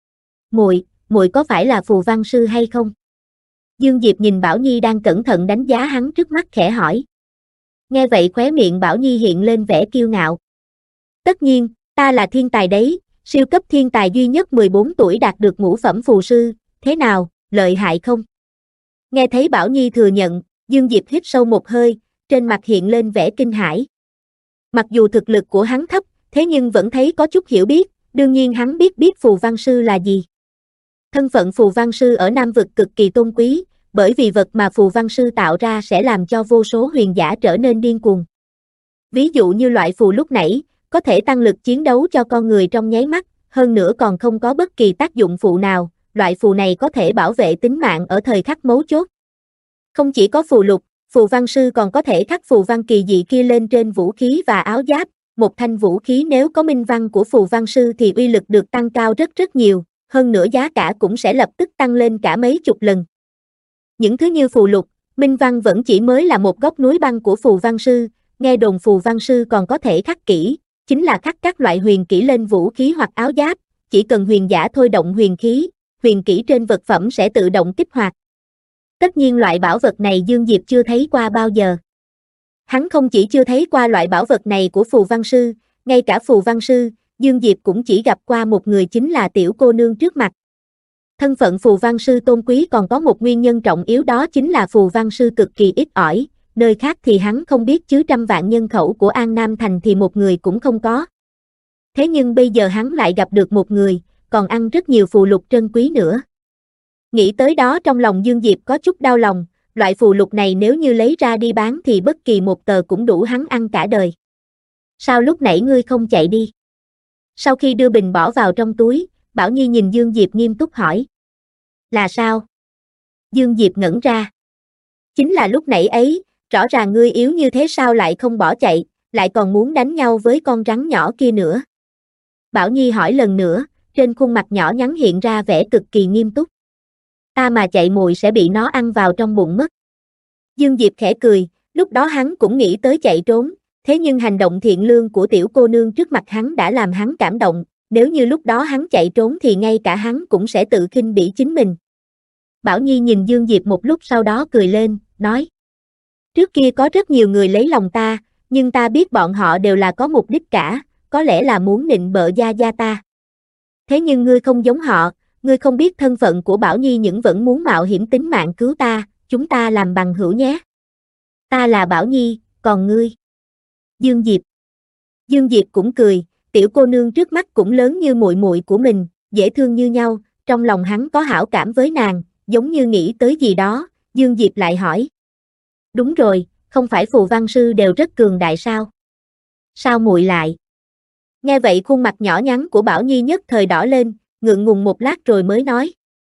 Muội có phải là phù văn sư hay không? Dương Diệp nhìn Bảo Nhi đang cẩn thận đánh giá hắn trước mắt khẽ hỏi. Nghe vậy khóe miệng Bảo Nhi hiện lên vẻ kiêu ngạo. Tất nhiên, ta là thiên tài đấy, siêu cấp thiên tài duy nhất 14 tuổi đạt được ngũ phẩm phù sư, thế nào, lợi hại không? Nghe thấy Bảo Nhi thừa nhận, Dương Diệp hít sâu một hơi, trên mặt hiện lên vẻ kinh hãi. Mặc dù thực lực của hắn thấp, thế nhưng vẫn thấy có chút hiểu biết, đương nhiên hắn biết phù văn sư là gì. Thân phận phù văn sư ở Nam Vực cực kỳ tôn quý, bởi vì vật mà phù văn sư tạo ra sẽ làm cho vô số huyền giả trở nên điên cuồng. Ví dụ như loại phù lúc nãy, có thể tăng lực chiến đấu cho con người trong nháy mắt, hơn nữa còn không có bất kỳ tác dụng phụ nào, loại phù này có thể bảo vệ tính mạng ở thời khắc mấu chốt. Không chỉ có phù lục, phù văn sư còn có thể khắc phù văn kỳ dị kia lên trên vũ khí và áo giáp, một thanh vũ khí nếu có minh văn của phù văn sư thì uy lực được tăng cao rất nhiều, hơn nữa giá cả cũng sẽ lập tức tăng lên cả mấy chục lần. Những thứ như phù lục, minh văn vẫn chỉ mới là một góc núi băng của phù văn sư, nghe đồn phù văn sư còn có thể khắc kỹ, chính là khắc các loại huyền kỹ lên vũ khí hoặc áo giáp, chỉ cần huyền giả thôi động huyền khí, huyền kỹ trên vật phẩm sẽ tự động kích hoạt. Tất nhiên loại bảo vật này Dương Diệp chưa thấy qua bao giờ. Hắn không chỉ chưa thấy qua loại bảo vật này của phù văn sư, ngay cả phù văn sư, Dương Diệp cũng chỉ gặp qua một người chính là tiểu cô nương trước mặt. Thân phận phù văn sư tôn quý còn có một nguyên nhân trọng yếu đó chính là phù văn sư cực kỳ ít ỏi, nơi khác thì hắn không biết chứ trăm vạn nhân khẩu của An Nam Thành thì một người cũng không có. Thế nhưng bây giờ hắn lại gặp được một người, còn ăn rất nhiều phù lục trân quý nữa. Nghĩ tới đó trong lòng Dương Diệp có chút đau lòng, loại phù lục này nếu như lấy ra đi bán thì bất kỳ một tờ cũng đủ hắn ăn cả đời. Sao lúc nãy ngươi không chạy đi? Sau khi đưa bình bỏ vào trong túi, Bảo Nhi nhìn Dương Diệp nghiêm túc hỏi. Là sao? Dương Diệp ngẩn ra. Chính là lúc nãy ấy, rõ ràng ngươi yếu như thế sao lại không bỏ chạy, lại còn muốn đánh nhau với con rắn nhỏ kia nữa. Bảo Nhi hỏi lần nữa, trên khuôn mặt nhỏ nhắn hiện ra vẻ cực kỳ nghiêm túc. Ta mà chạy muội sẽ bị nó ăn vào trong bụng mất. Dương Diệp khẽ cười, lúc đó hắn cũng nghĩ tới chạy trốn, thế nhưng hành động thiện lương của tiểu cô nương trước mặt hắn đã làm hắn cảm động, nếu như lúc đó hắn chạy trốn thì ngay cả hắn cũng sẽ tự khinh bỉ chính mình. Bảo Nhi nhìn Dương Diệp một lúc sau đó cười lên, nói. Trước kia có rất nhiều người lấy lòng ta, nhưng ta biết bọn họ đều là có mục đích cả, có lẽ là muốn nịnh bợ gia gia ta. Thế nhưng ngươi không giống họ, ngươi không biết thân phận của Bảo Nhi nhưng vẫn muốn mạo hiểm tính mạng cứu ta, chúng ta làm bằng hữu nhé. Ta là Bảo Nhi, còn ngươi? Dương Diệp. Dương Diệp cũng cười, tiểu cô nương trước mắt cũng lớn như muội muội của mình, dễ thương như nhau, trong lòng hắn có hảo cảm với nàng, giống như nghĩ tới gì đó, Dương Diệp lại hỏi. Đúng rồi, không phải phù văn sư đều rất cường đại sao? Sao muội lại? Nghe vậy khuôn mặt nhỏ nhắn của Bảo Nhi nhất thời đỏ lên, ngượng ngùng một lát rồi mới nói.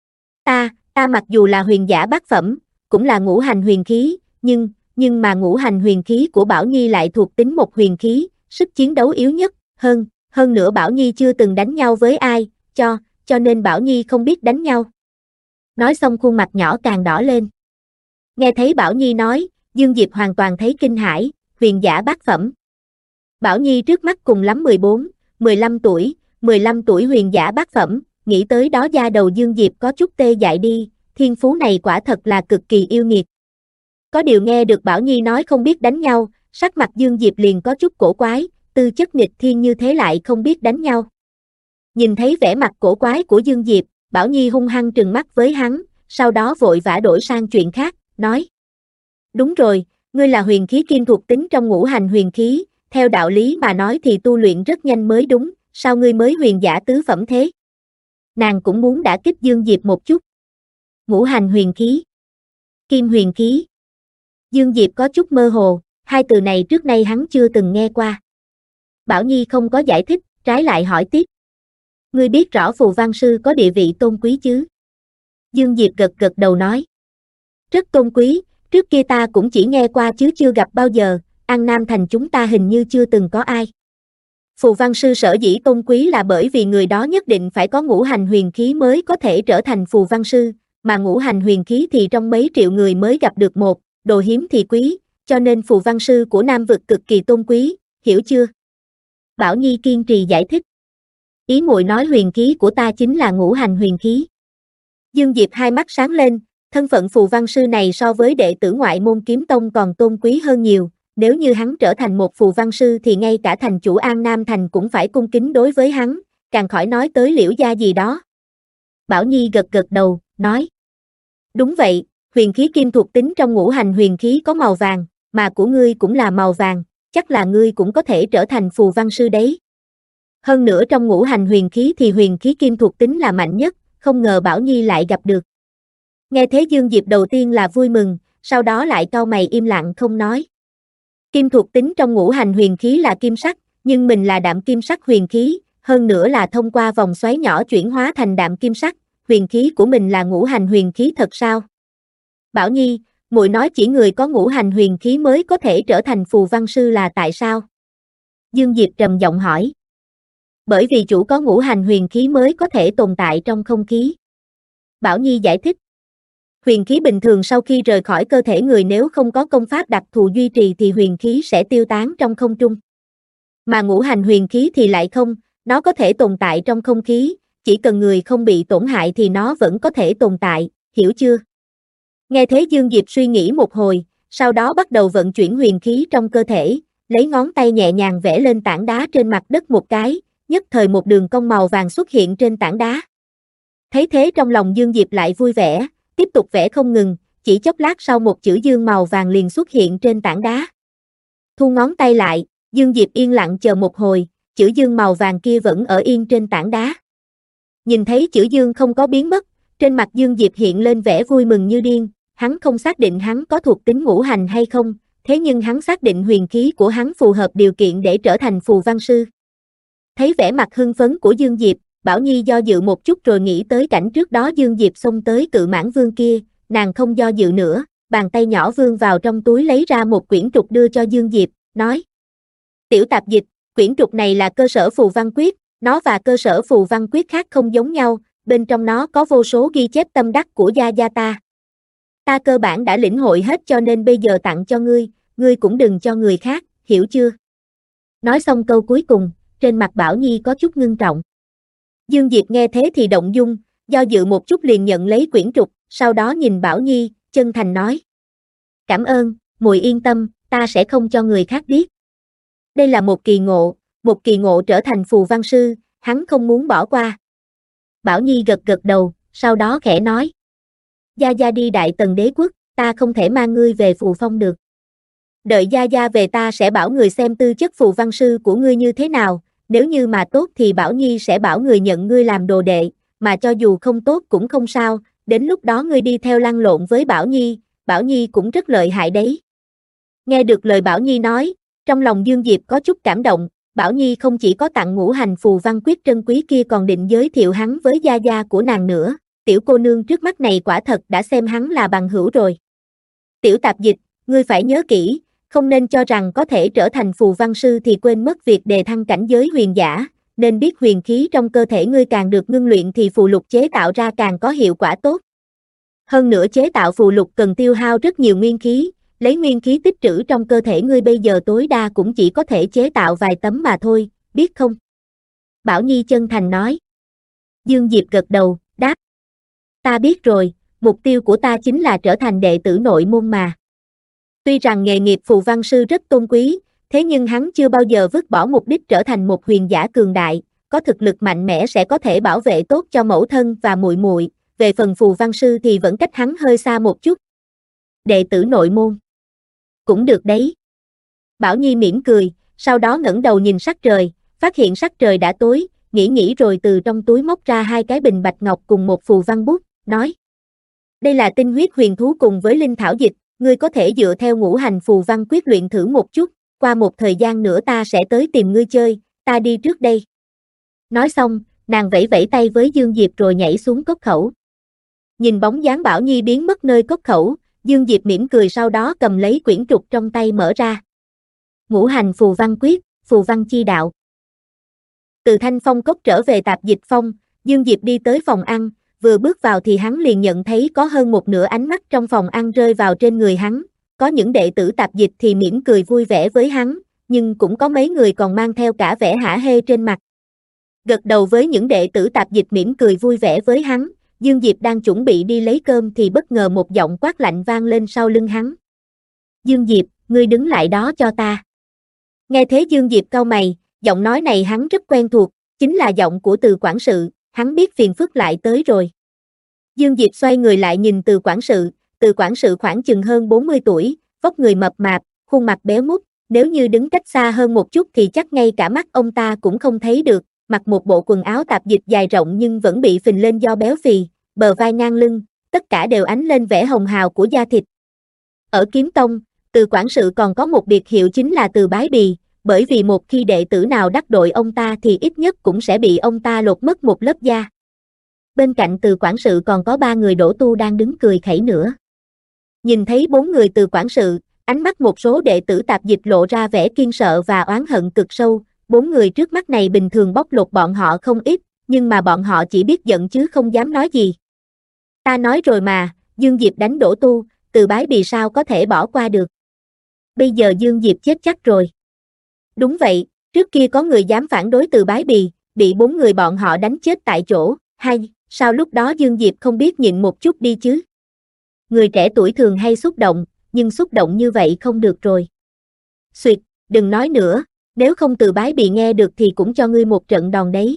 Ta mặc dù là huyền giả bát phẩm, cũng là ngũ hành huyền khí, nhưng mà ngũ hành huyền khí của Bảo Nhi lại thuộc tính một huyền khí, sức chiến đấu yếu nhất, hơn nữa Bảo Nhi chưa từng đánh nhau với ai, cho nên Bảo Nhi không biết đánh nhau. Nói xong khuôn mặt nhỏ càng đỏ lên. Nghe thấy Bảo Nhi nói, Dương Diệp hoàn toàn thấy kinh hãi, huyền giả bát phẩm. Bảo Nhi trước mắt cùng lắm 14, 15 tuổi huyền giả bát phẩm, nghĩ tới đó da đầu Dương Diệp có chút tê dại đi, thiên phú này quả thật là cực kỳ yêu nghiệt. Có điều nghe được Bảo Nhi nói không biết đánh nhau, sắc mặt Dương Diệp liền có chút cổ quái, tư chất nghịch thiên như thế lại không biết đánh nhau. Nhìn thấy vẻ mặt cổ quái của Dương Diệp, Bảo Nhi hung hăng trừng mắt với hắn, sau đó vội vã đổi sang chuyện khác, nói. Đúng rồi, ngươi là huyền khí kim thuộc tính trong ngũ hành huyền khí, theo đạo lý mà nói thì tu luyện rất nhanh mới đúng, sao ngươi mới huyền giả tứ phẩm thế? Nàng cũng muốn đả kích Dương Diệp một chút. Ngũ hành huyền khí, kim huyền khí. Dương Diệp có chút mơ hồ, hai từ này trước nay hắn chưa từng nghe qua. Bảo Nhi không có giải thích, trái lại hỏi tiếp. Ngươi biết rõ phù văn sư có địa vị tôn quý chứ? Dương Diệp gật gật đầu nói. Rất tôn quý, trước kia ta cũng chỉ nghe qua chứ chưa gặp bao giờ, An Nam thành chúng ta hình như chưa từng có ai. Phù văn sư sở dĩ tôn quý là bởi vì người đó nhất định phải có ngũ hành huyền khí mới có thể trở thành phù văn sư, mà ngũ hành huyền khí thì trong mấy triệu người mới gặp được một, đồ hiếm thì quý, cho nên phù văn sư của Nam vực cực kỳ tôn quý, hiểu chưa? Bảo Nhi kiên trì giải thích. Ý muội nói huyền khí của ta chính là ngũ hành huyền khí. Dương Diệp hai mắt sáng lên, thân phận phù văn sư này so với đệ tử ngoại môn kiếm tông còn tôn quý hơn nhiều, nếu như hắn trở thành một phù văn sư thì ngay cả thành chủ An Nam thành cũng phải cung kính đối với hắn, càng khỏi nói tới Liễu gia gì đó. Bảo Nhi gật gật đầu, nói. Đúng vậy, huyền khí kim thuộc tính trong ngũ hành huyền khí có màu vàng, mà của ngươi cũng là màu vàng, chắc là ngươi cũng có thể trở thành phù văn sư đấy. Hơn nữa trong ngũ hành huyền khí thì huyền khí kim thuộc tính là mạnh nhất, không ngờ Bảo Nhi lại gặp được. Nghe thế Dương Diệp đầu tiên là vui mừng, sau đó lại cau mày im lặng không nói. Kim thuộc tính trong ngũ hành huyền khí là kim sắc, nhưng mình là đạm kim sắc huyền khí, hơn nữa là thông qua vòng xoáy nhỏ chuyển hóa thành đạm kim sắc, huyền khí của mình là ngũ hành huyền khí thật sao? Bảo Nhi, muội nói chỉ người có ngũ hành huyền khí mới có thể trở thành phù văn sư là tại sao? Dương Diệp trầm giọng hỏi. Bởi vì chủ có ngũ hành huyền khí mới có thể tồn tại trong không khí. Bảo Nhi giải thích. Huyền khí bình thường sau khi rời khỏi cơ thể người nếu không có công pháp đặc thù duy trì thì huyền khí sẽ tiêu tán trong không trung. Mà ngũ hành huyền khí thì lại không, nó có thể tồn tại trong không khí, chỉ cần người không bị tổn hại thì nó vẫn có thể tồn tại, hiểu chưa? Nghe thế Dương Diệp suy nghĩ một hồi, sau đó bắt đầu vận chuyển huyền khí trong cơ thể, lấy ngón tay nhẹ nhàng vẽ lên tảng đá trên mặt đất một cái, nhất thời một đường cong màu vàng xuất hiện trên tảng đá. Thấy thế trong lòng Dương Diệp lại vui vẻ, tiếp tục vẽ không ngừng, chỉ chốc lát sau một chữ Dương màu vàng liền xuất hiện trên tảng đá. Thu ngón tay lại, Dương Diệp yên lặng chờ một hồi, chữ Dương màu vàng kia vẫn ở yên trên tảng đá. Nhìn thấy chữ Dương không có biến mất, trên mặt Dương Diệp hiện lên vẻ vui mừng như điên, hắn không xác định hắn có thuộc tính ngũ hành hay không, thế nhưng hắn xác định huyền khí của hắn phù hợp điều kiện để trở thành phù văn sư. Thấy vẻ mặt hưng phấn của Dương Diệp, Bảo Nhi do dự một chút rồi nghĩ tới cảnh trước đó Dương Diệp xông tới Cự Mãn Vương kia, nàng không do dự nữa, bàn tay nhỏ vươn vào trong túi lấy ra một quyển trục đưa cho Dương Diệp, nói. Tiểu tạp dịch, quyển trục này là cơ sở phù văn quyết, nó và cơ sở phù văn quyết khác không giống nhau, bên trong nó có vô số ghi chép tâm đắc của gia gia ta. Ta cơ bản đã lĩnh hội hết cho nên bây giờ tặng cho ngươi cũng đừng cho người khác, hiểu chưa? Nói xong câu cuối cùng, trên mặt Bảo Nhi có chút ngưng trọng. Dương Diệp nghe thế thì động dung, do dự một chút liền nhận lấy quyển trục, sau đó nhìn Bảo Nhi, chân thành nói. Cảm ơn, muội yên tâm, ta sẽ không cho người khác biết. Đây là một kỳ ngộ trở thành phù văn sư, hắn không muốn bỏ qua. Bảo Nhi gật gật đầu, sau đó khẽ nói. Gia Gia đi Đại Tần Đế Quốc, ta không thể mang ngươi về phù phong được. Đợi Gia Gia về ta sẽ bảo người xem tư chất phù văn sư của ngươi như thế nào, nếu như mà tốt thì Bảo Nhi sẽ bảo người nhận ngươi làm đồ đệ, mà cho dù không tốt cũng không sao, đến lúc đó ngươi đi theo lăn lộn với Bảo Nhi cũng rất lợi hại đấy. Nghe được lời Bảo Nhi nói, trong lòng Dương Diệp có chút cảm động, Bảo Nhi không chỉ có tặng ngũ hành phù văn quyết trân quý kia còn định giới thiệu hắn với gia gia của nàng nữa, tiểu cô nương trước mắt này quả thật đã xem hắn là bằng hữu rồi. Tiểu tạp dịch, ngươi phải nhớ kỹ, không nên cho rằng có thể trở thành phù văn sư thì quên mất việc đề thăng cảnh giới huyền giả, nên biết huyền khí trong cơ thể ngươi càng được ngưng luyện thì phù lục chế tạo ra càng có hiệu quả tốt. Hơn nữa chế tạo phù lục cần tiêu hao rất nhiều nguyên khí, lấy nguyên khí tích trữ trong cơ thể ngươi bây giờ tối đa cũng chỉ có thể chế tạo vài tấm mà thôi, biết không? Bảo Nhi chân thành nói. Dương Diệp gật đầu, đáp. Ta biết rồi, mục tiêu của ta chính là trở thành đệ tử nội môn mà. Tuy rằng nghề nghiệp phù văn sư rất tôn quý, thế nhưng hắn chưa bao giờ vứt bỏ mục đích trở thành một huyền giả cường đại, có thực lực mạnh mẽ sẽ có thể bảo vệ tốt cho mẫu thân và muội muội, về phần phù văn sư thì vẫn cách hắn hơi xa một chút. Đệ tử nội môn. Cũng được đấy. Bảo Nhi mỉm cười, sau đó ngẩng đầu nhìn sắc trời, phát hiện sắc trời đã tối, nghĩ rồi từ trong túi móc ra 2 cái bình bạch ngọc cùng một phù văn bút, nói. Đây là tinh huyết huyền thú cùng với linh thảo dịch, ngươi có thể dựa theo ngũ hành phù văn quyết luyện thử một chút, qua một thời gian nữa ta sẽ tới tìm ngươi chơi, ta đi trước đây. Nói xong, nàng vẫy vẫy tay với Dương Diệp rồi nhảy xuống cốc khẩu. Nhìn bóng dáng Bảo Nhi biến mất nơi cốc khẩu, Dương Diệp mỉm cười sau đó cầm lấy quyển trục trong tay mở ra. Ngũ hành phù văn quyết, phù văn chi đạo. Từ Thanh Phong cốc trở về Tạp Dịch Phong, Dương Diệp đi tới phòng ăn, vừa bước vào thì hắn liền nhận thấy có hơn một nửa ánh mắt trong phòng ăn rơi vào trên người hắn, có những đệ tử tạp dịch thì mỉm cười vui vẻ với hắn, nhưng cũng có mấy người còn mang theo cả vẻ hả hê trên mặt. Gật đầu với những đệ tử tạp dịch mỉm cười vui vẻ với hắn, Dương Diệp đang chuẩn bị đi lấy cơm thì bất ngờ một giọng quát lạnh vang lên sau lưng hắn. Dương Diệp, ngươi đứng lại đó cho ta. Nghe thế Dương Diệp cau mày, giọng nói này hắn rất quen thuộc, chính là giọng của Từ quản sự, hắn biết phiền phức lại tới rồi. Dương Diệp xoay người lại nhìn Từ quản sự khoảng chừng hơn 40 tuổi, vóc người mập mạp, khuôn mặt béo mút, nếu như đứng cách xa hơn một chút thì chắc ngay cả mắt ông ta cũng không thấy được, mặc một bộ quần áo tạp dịch dài rộng nhưng vẫn bị phình lên do béo phì, bờ vai ngang lưng, tất cả đều ánh lên vẻ hồng hào của da thịt. Ở Kiếm Tông, Từ quản sự còn có một biệt hiệu chính là Từ Bái Bì, bởi vì một khi đệ tử nào đắc tội ông ta thì ít nhất cũng sẽ bị ông ta lột mất một lớp da. Bên cạnh Từ quản sự còn có 3 người đổ tu đang đứng cười khẩy nữa. Nhìn thấy 4 người Từ quản sự, ánh mắt một số đệ tử tạp dịch lộ ra vẻ kiêng sợ và oán hận cực sâu, 4 người trước mắt này bình thường bóc lột bọn họ không ít, nhưng mà bọn họ chỉ biết giận chứ không dám nói gì. Ta nói rồi mà, Dương Diệp đánh đổ tu, Từ Bái Bì sao có thể bỏ qua được. Bây giờ Dương Diệp chết chắc rồi. Đúng vậy, trước kia có người dám phản đối Từ Bái Bì, bị 4 người bọn họ đánh chết tại chỗ, hay, sao lúc đó Dương Diệp không biết nhịn một chút đi chứ? Người trẻ tuổi thường hay xúc động, nhưng xúc động như vậy không được rồi. Xuyệt, đừng nói nữa, nếu không Từ Bái Bì nghe được thì cũng cho ngươi một trận đòn đấy.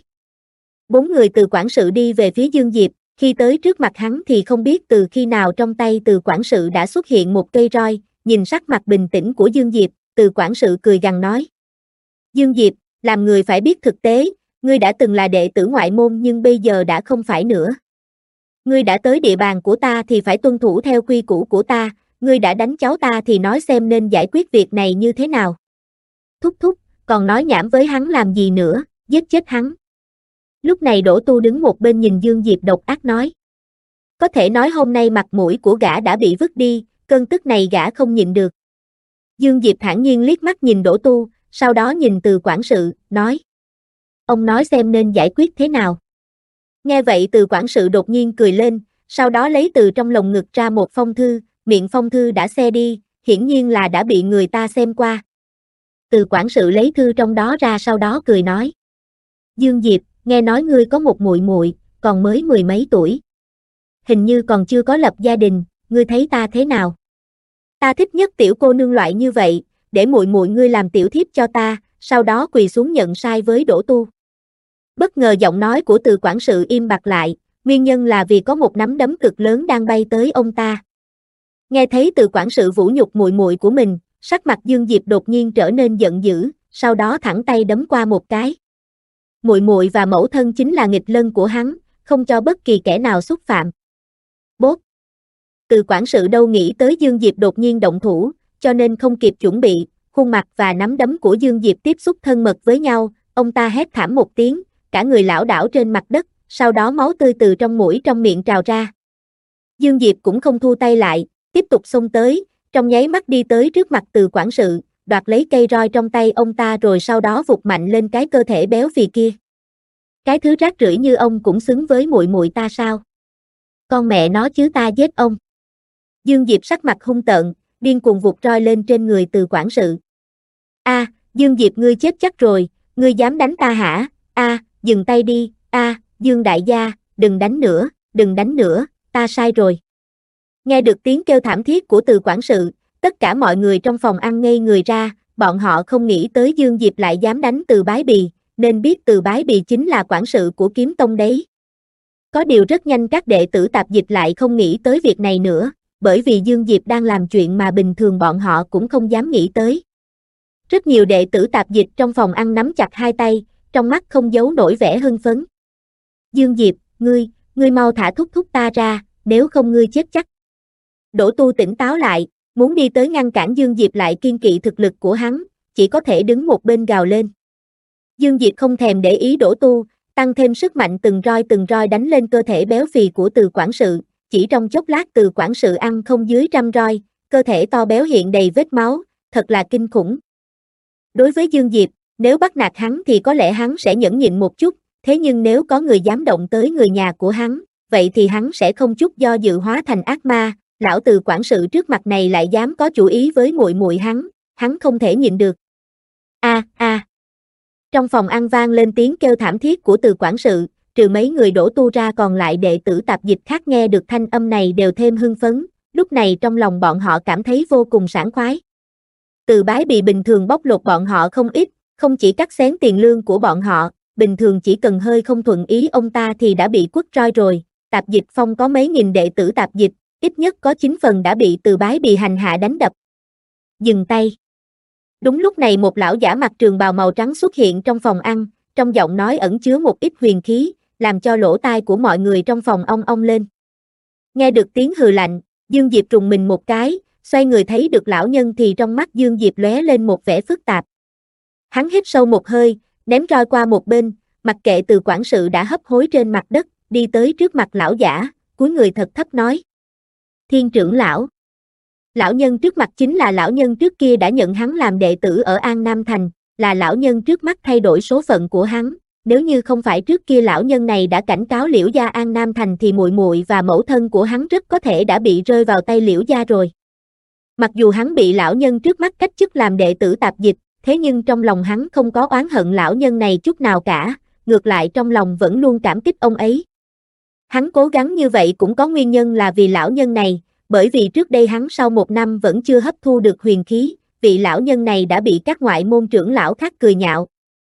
4 người Từ quản sự đi về phía Dương Diệp, khi tới trước mặt hắn thì không biết từ khi nào trong tay Từ quản sự đã xuất hiện một cây roi, nhìn sắc mặt bình tĩnh của Dương Diệp, Từ quản sự cười gằn nói. Dương Diệp, làm người phải biết thực tế, ngươi đã từng là đệ tử ngoại môn nhưng bây giờ đã không phải nữa. Ngươi đã tới địa bàn của ta thì phải tuân thủ theo quy củ của ta, ngươi đã đánh cháu ta thì nói xem nên giải quyết việc này như thế nào. Thúc thúc, còn nói nhảm với hắn làm gì nữa, giết chết hắn. Lúc này Đỗ Tu đứng một bên nhìn Dương Diệp độc ác nói. Có thể nói hôm nay mặt mũi của gã đã bị vứt đi, cơn tức này gã không nhịn được. Dương Diệp thản nhiên liếc mắt nhìn Đỗ Tu, sau đó nhìn Từ quản sự, nói. Ông nói xem nên giải quyết thế nào. Nghe vậy Từ quản sự đột nhiên cười lên, sau đó lấy từ trong lồng ngực ra một phong thư, miệng phong thư đã xe đi, hiển nhiên là đã bị người ta xem qua. Từ quản sự lấy thư trong đó ra sau đó cười nói. Dương Diệp, nghe nói ngươi có một muội muội, còn mới 10 mấy tuổi. Hình như còn chưa có lập gia đình, ngươi thấy ta thế nào? Ta thích nhất tiểu cô nương loại như vậy, để muội muội ngươi làm tiểu thiếp cho ta, sau đó quỳ xuống nhận sai với Đỗ Tu. Bất ngờ giọng nói của Từ quản sự im bặt lại, nguyên nhân là vì có một nắm đấm cực lớn đang bay tới ông ta. Nghe thấy Từ quản sự vũ nhục muội muội của mình, sắc mặt Dương Diệp đột nhiên trở nên giận dữ, sau đó thẳng tay đấm qua một cái. Muội muội và mẫu thân chính là nghịch lân của hắn, không cho bất kỳ kẻ nào xúc phạm. Bốp. Từ quản sự đâu nghĩ tới Dương Diệp đột nhiên động thủ, cho nên không kịp chuẩn bị, khuôn mặt và nắm đấm của Dương Diệp tiếp xúc thân mật với nhau, ông ta hét thảm một tiếng, cả người lảo đảo trên mặt đất, sau đó máu tươi từ trong mũi trong miệng trào ra. Dương Diệp cũng không thu tay lại, tiếp tục xông tới, trong nháy mắt đi tới trước mặt Từ quản sự, đoạt lấy cây roi trong tay ông ta rồi sau đó vụt mạnh lên cái cơ thể béo phì kia. Cái thứ rác rưởi như ông cũng xứng với muội muội ta sao? Con mẹ nó chứ ta giết ông. Dương Diệp sắc mặt hung tợn, điên cuồng vụt roi lên trên người Từ quản sự. A, Dương Diệp ngươi chết chắc rồi, ngươi dám đánh ta hả? A, dừng tay đi, Dương đại gia, đừng đánh nữa, ta sai rồi. Nghe được tiếng kêu thảm thiết của Từ quản sự, tất cả mọi người trong phòng ăn ngây người ra, bọn họ không nghĩ tới Dương Diệp lại dám đánh Từ Bái Bì, nên biết Từ Bái Bì chính là quản sự của Kiếm Tông đấy. Có điều rất nhanh các đệ tử tạp dịch lại không nghĩ tới việc này nữa, bởi vì Dương Diệp đang làm chuyện mà bình thường bọn họ cũng không dám nghĩ tới. Rất nhiều đệ tử tạp dịch trong phòng ăn nắm chặt hai tay, trong mắt không giấu nổi vẻ hưng phấn. Dương Diệp, ngươi mau thả thúc thúc ta ra, nếu không ngươi chết chắc. Đỗ Tu tỉnh táo lại, muốn đi tới ngăn cản Dương Diệp lại kiên kỵ thực lực của hắn, chỉ có thể đứng một bên gào lên. Dương Diệp không thèm để ý Đỗ Tu, tăng thêm sức mạnh từng roi đánh lên cơ thể béo phì của Từ quản sự, chỉ trong chốc lát Từ quản sự ăn không dưới 100 roi, cơ thể to béo hiện đầy vết máu, thật là kinh khủng. Đối với Dương Diệp, nếu bắt nạt hắn thì có lẽ hắn sẽ nhẫn nhịn một chút, thế nhưng nếu có người dám động tới người nhà của hắn, vậy thì hắn sẽ không chút do dự hóa thành ác ma. Lão Từ quản sự trước mặt này lại dám có chủ ý với muội muội hắn không thể nhịn được. A. Trong phòng ăn vang lên tiếng kêu thảm thiết của Từ quản sự, trừ mấy người Đỗ Tu ra còn lại đệ tử tạp dịch khác nghe được thanh âm này đều thêm hưng phấn, lúc này trong lòng bọn họ cảm thấy vô cùng sảng khoái. Từ Bái Bì bình thường bóc lột bọn họ không ít, không chỉ cắt xén tiền lương của bọn họ, bình thường chỉ cần hơi không thuận ý ông ta thì đã bị quất roi rồi, tạp dịch phong có mấy nghìn đệ tử tạp dịch, ít nhất có 9 phần đã bị Từ Bái Bì hành hạ đánh đập. Dừng tay. Đúng lúc này một lão giả mặc trường bào màu trắng xuất hiện trong phòng ăn, trong giọng nói ẩn chứa một ít huyền khí, làm cho lỗ tai của mọi người trong phòng ong ong lên. Nghe được tiếng hừ lạnh, Dương Diệp trùng mình một cái, xoay người thấy được lão nhân thì trong mắt Dương Diệp lóe lên một vẻ phức tạp. Hắn hít sâu một hơi, ném roi qua một bên, mặc kệ Từ quản sự đã hấp hối trên mặt đất, đi tới trước mặt lão giả, cúi người thật thấp nói. Thiên trưởng lão. Lão nhân trước mặt chính là lão nhân trước kia đã nhận hắn làm đệ tử ở An Nam Thành, là lão nhân trước mắt thay đổi số phận của hắn, nếu như không phải trước kia lão nhân này đã cảnh cáo Liễu gia An Nam Thành thì muội muội và mẫu thân của hắn rất có thể đã bị rơi vào tay Liễu gia rồi. Mặc dù hắn bị lão nhân trước mắt cách chức làm đệ tử tạp dịch, thế nhưng trong lòng hắn không có oán hận lão nhân này chút nào cả, ngược lại trong lòng vẫn luôn cảm kích ông ấy. Hắn cố gắng như vậy cũng có nguyên nhân là vì lão nhân này, bởi vì trước đây hắn sau 1 năm vẫn chưa hấp thu được huyền khí, vị lão nhân này đã bị các ngoại môn trưởng lão khác cười nhạo.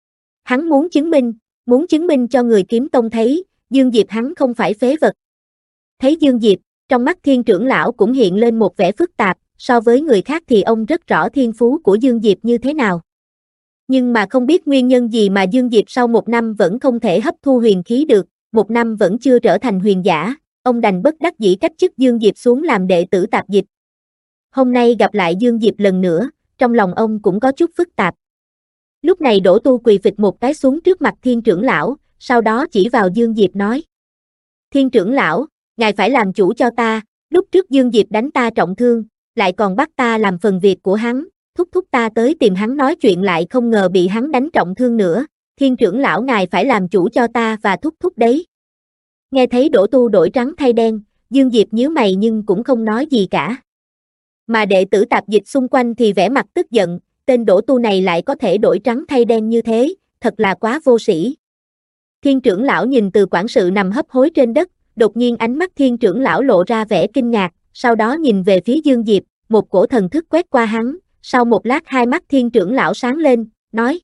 Hắn muốn chứng minh cho người Kiếm Tông thấy, Dương Diệp hắn không phải phế vật. Thấy Dương Diệp, trong mắt Thiên trưởng lão cũng hiện lên một vẻ phức tạp, so với người khác thì ông rất rõ thiên phú của Dương Diệp như thế nào. Nhưng mà không biết nguyên nhân gì mà Dương Diệp sau 1 năm vẫn không thể hấp thu huyền khí được, 1 năm vẫn chưa trở thành huyền giả, ông đành bất đắc dĩ cách chức Dương Diệp xuống làm đệ tử tạp dịch. Hôm nay gặp lại Dương Diệp lần nữa, trong lòng ông cũng có chút phức tạp. Lúc này Đỗ Tu quỳ phịch một cái xuống trước mặt Thiên trưởng lão, sau đó chỉ vào Dương Diệp nói. Thiên trưởng lão, ngài phải làm chủ cho ta, lúc trước Dương Diệp đánh ta trọng thương, lại còn bắt ta làm phần việc của hắn, thúc thúc ta tới tìm hắn nói chuyện lại không ngờ bị hắn đánh trọng thương nữa, Thiên trưởng lão ngài phải làm chủ cho ta và thúc thúc đấy. Nghe thấy Đỗ Tu đổi trắng thay đen, Dương Diệp nhíu mày nhưng cũng không nói gì cả. Mà đệ tử tạp dịch xung quanh thì vẻ mặt tức giận, tên Đỗ Tu này lại có thể đổi trắng thay đen như thế, thật là quá vô sĩ. Thiên trưởng lão nhìn Từ quản sự nằm hấp hối trên đất, đột nhiên ánh mắt thiên trưởng lão lộ ra vẻ kinh ngạc, sau đó nhìn về phía Dương Diệp, một cổ thần thức quét qua hắn, sau một lát hai mắt thiên trưởng lão sáng lên, nói: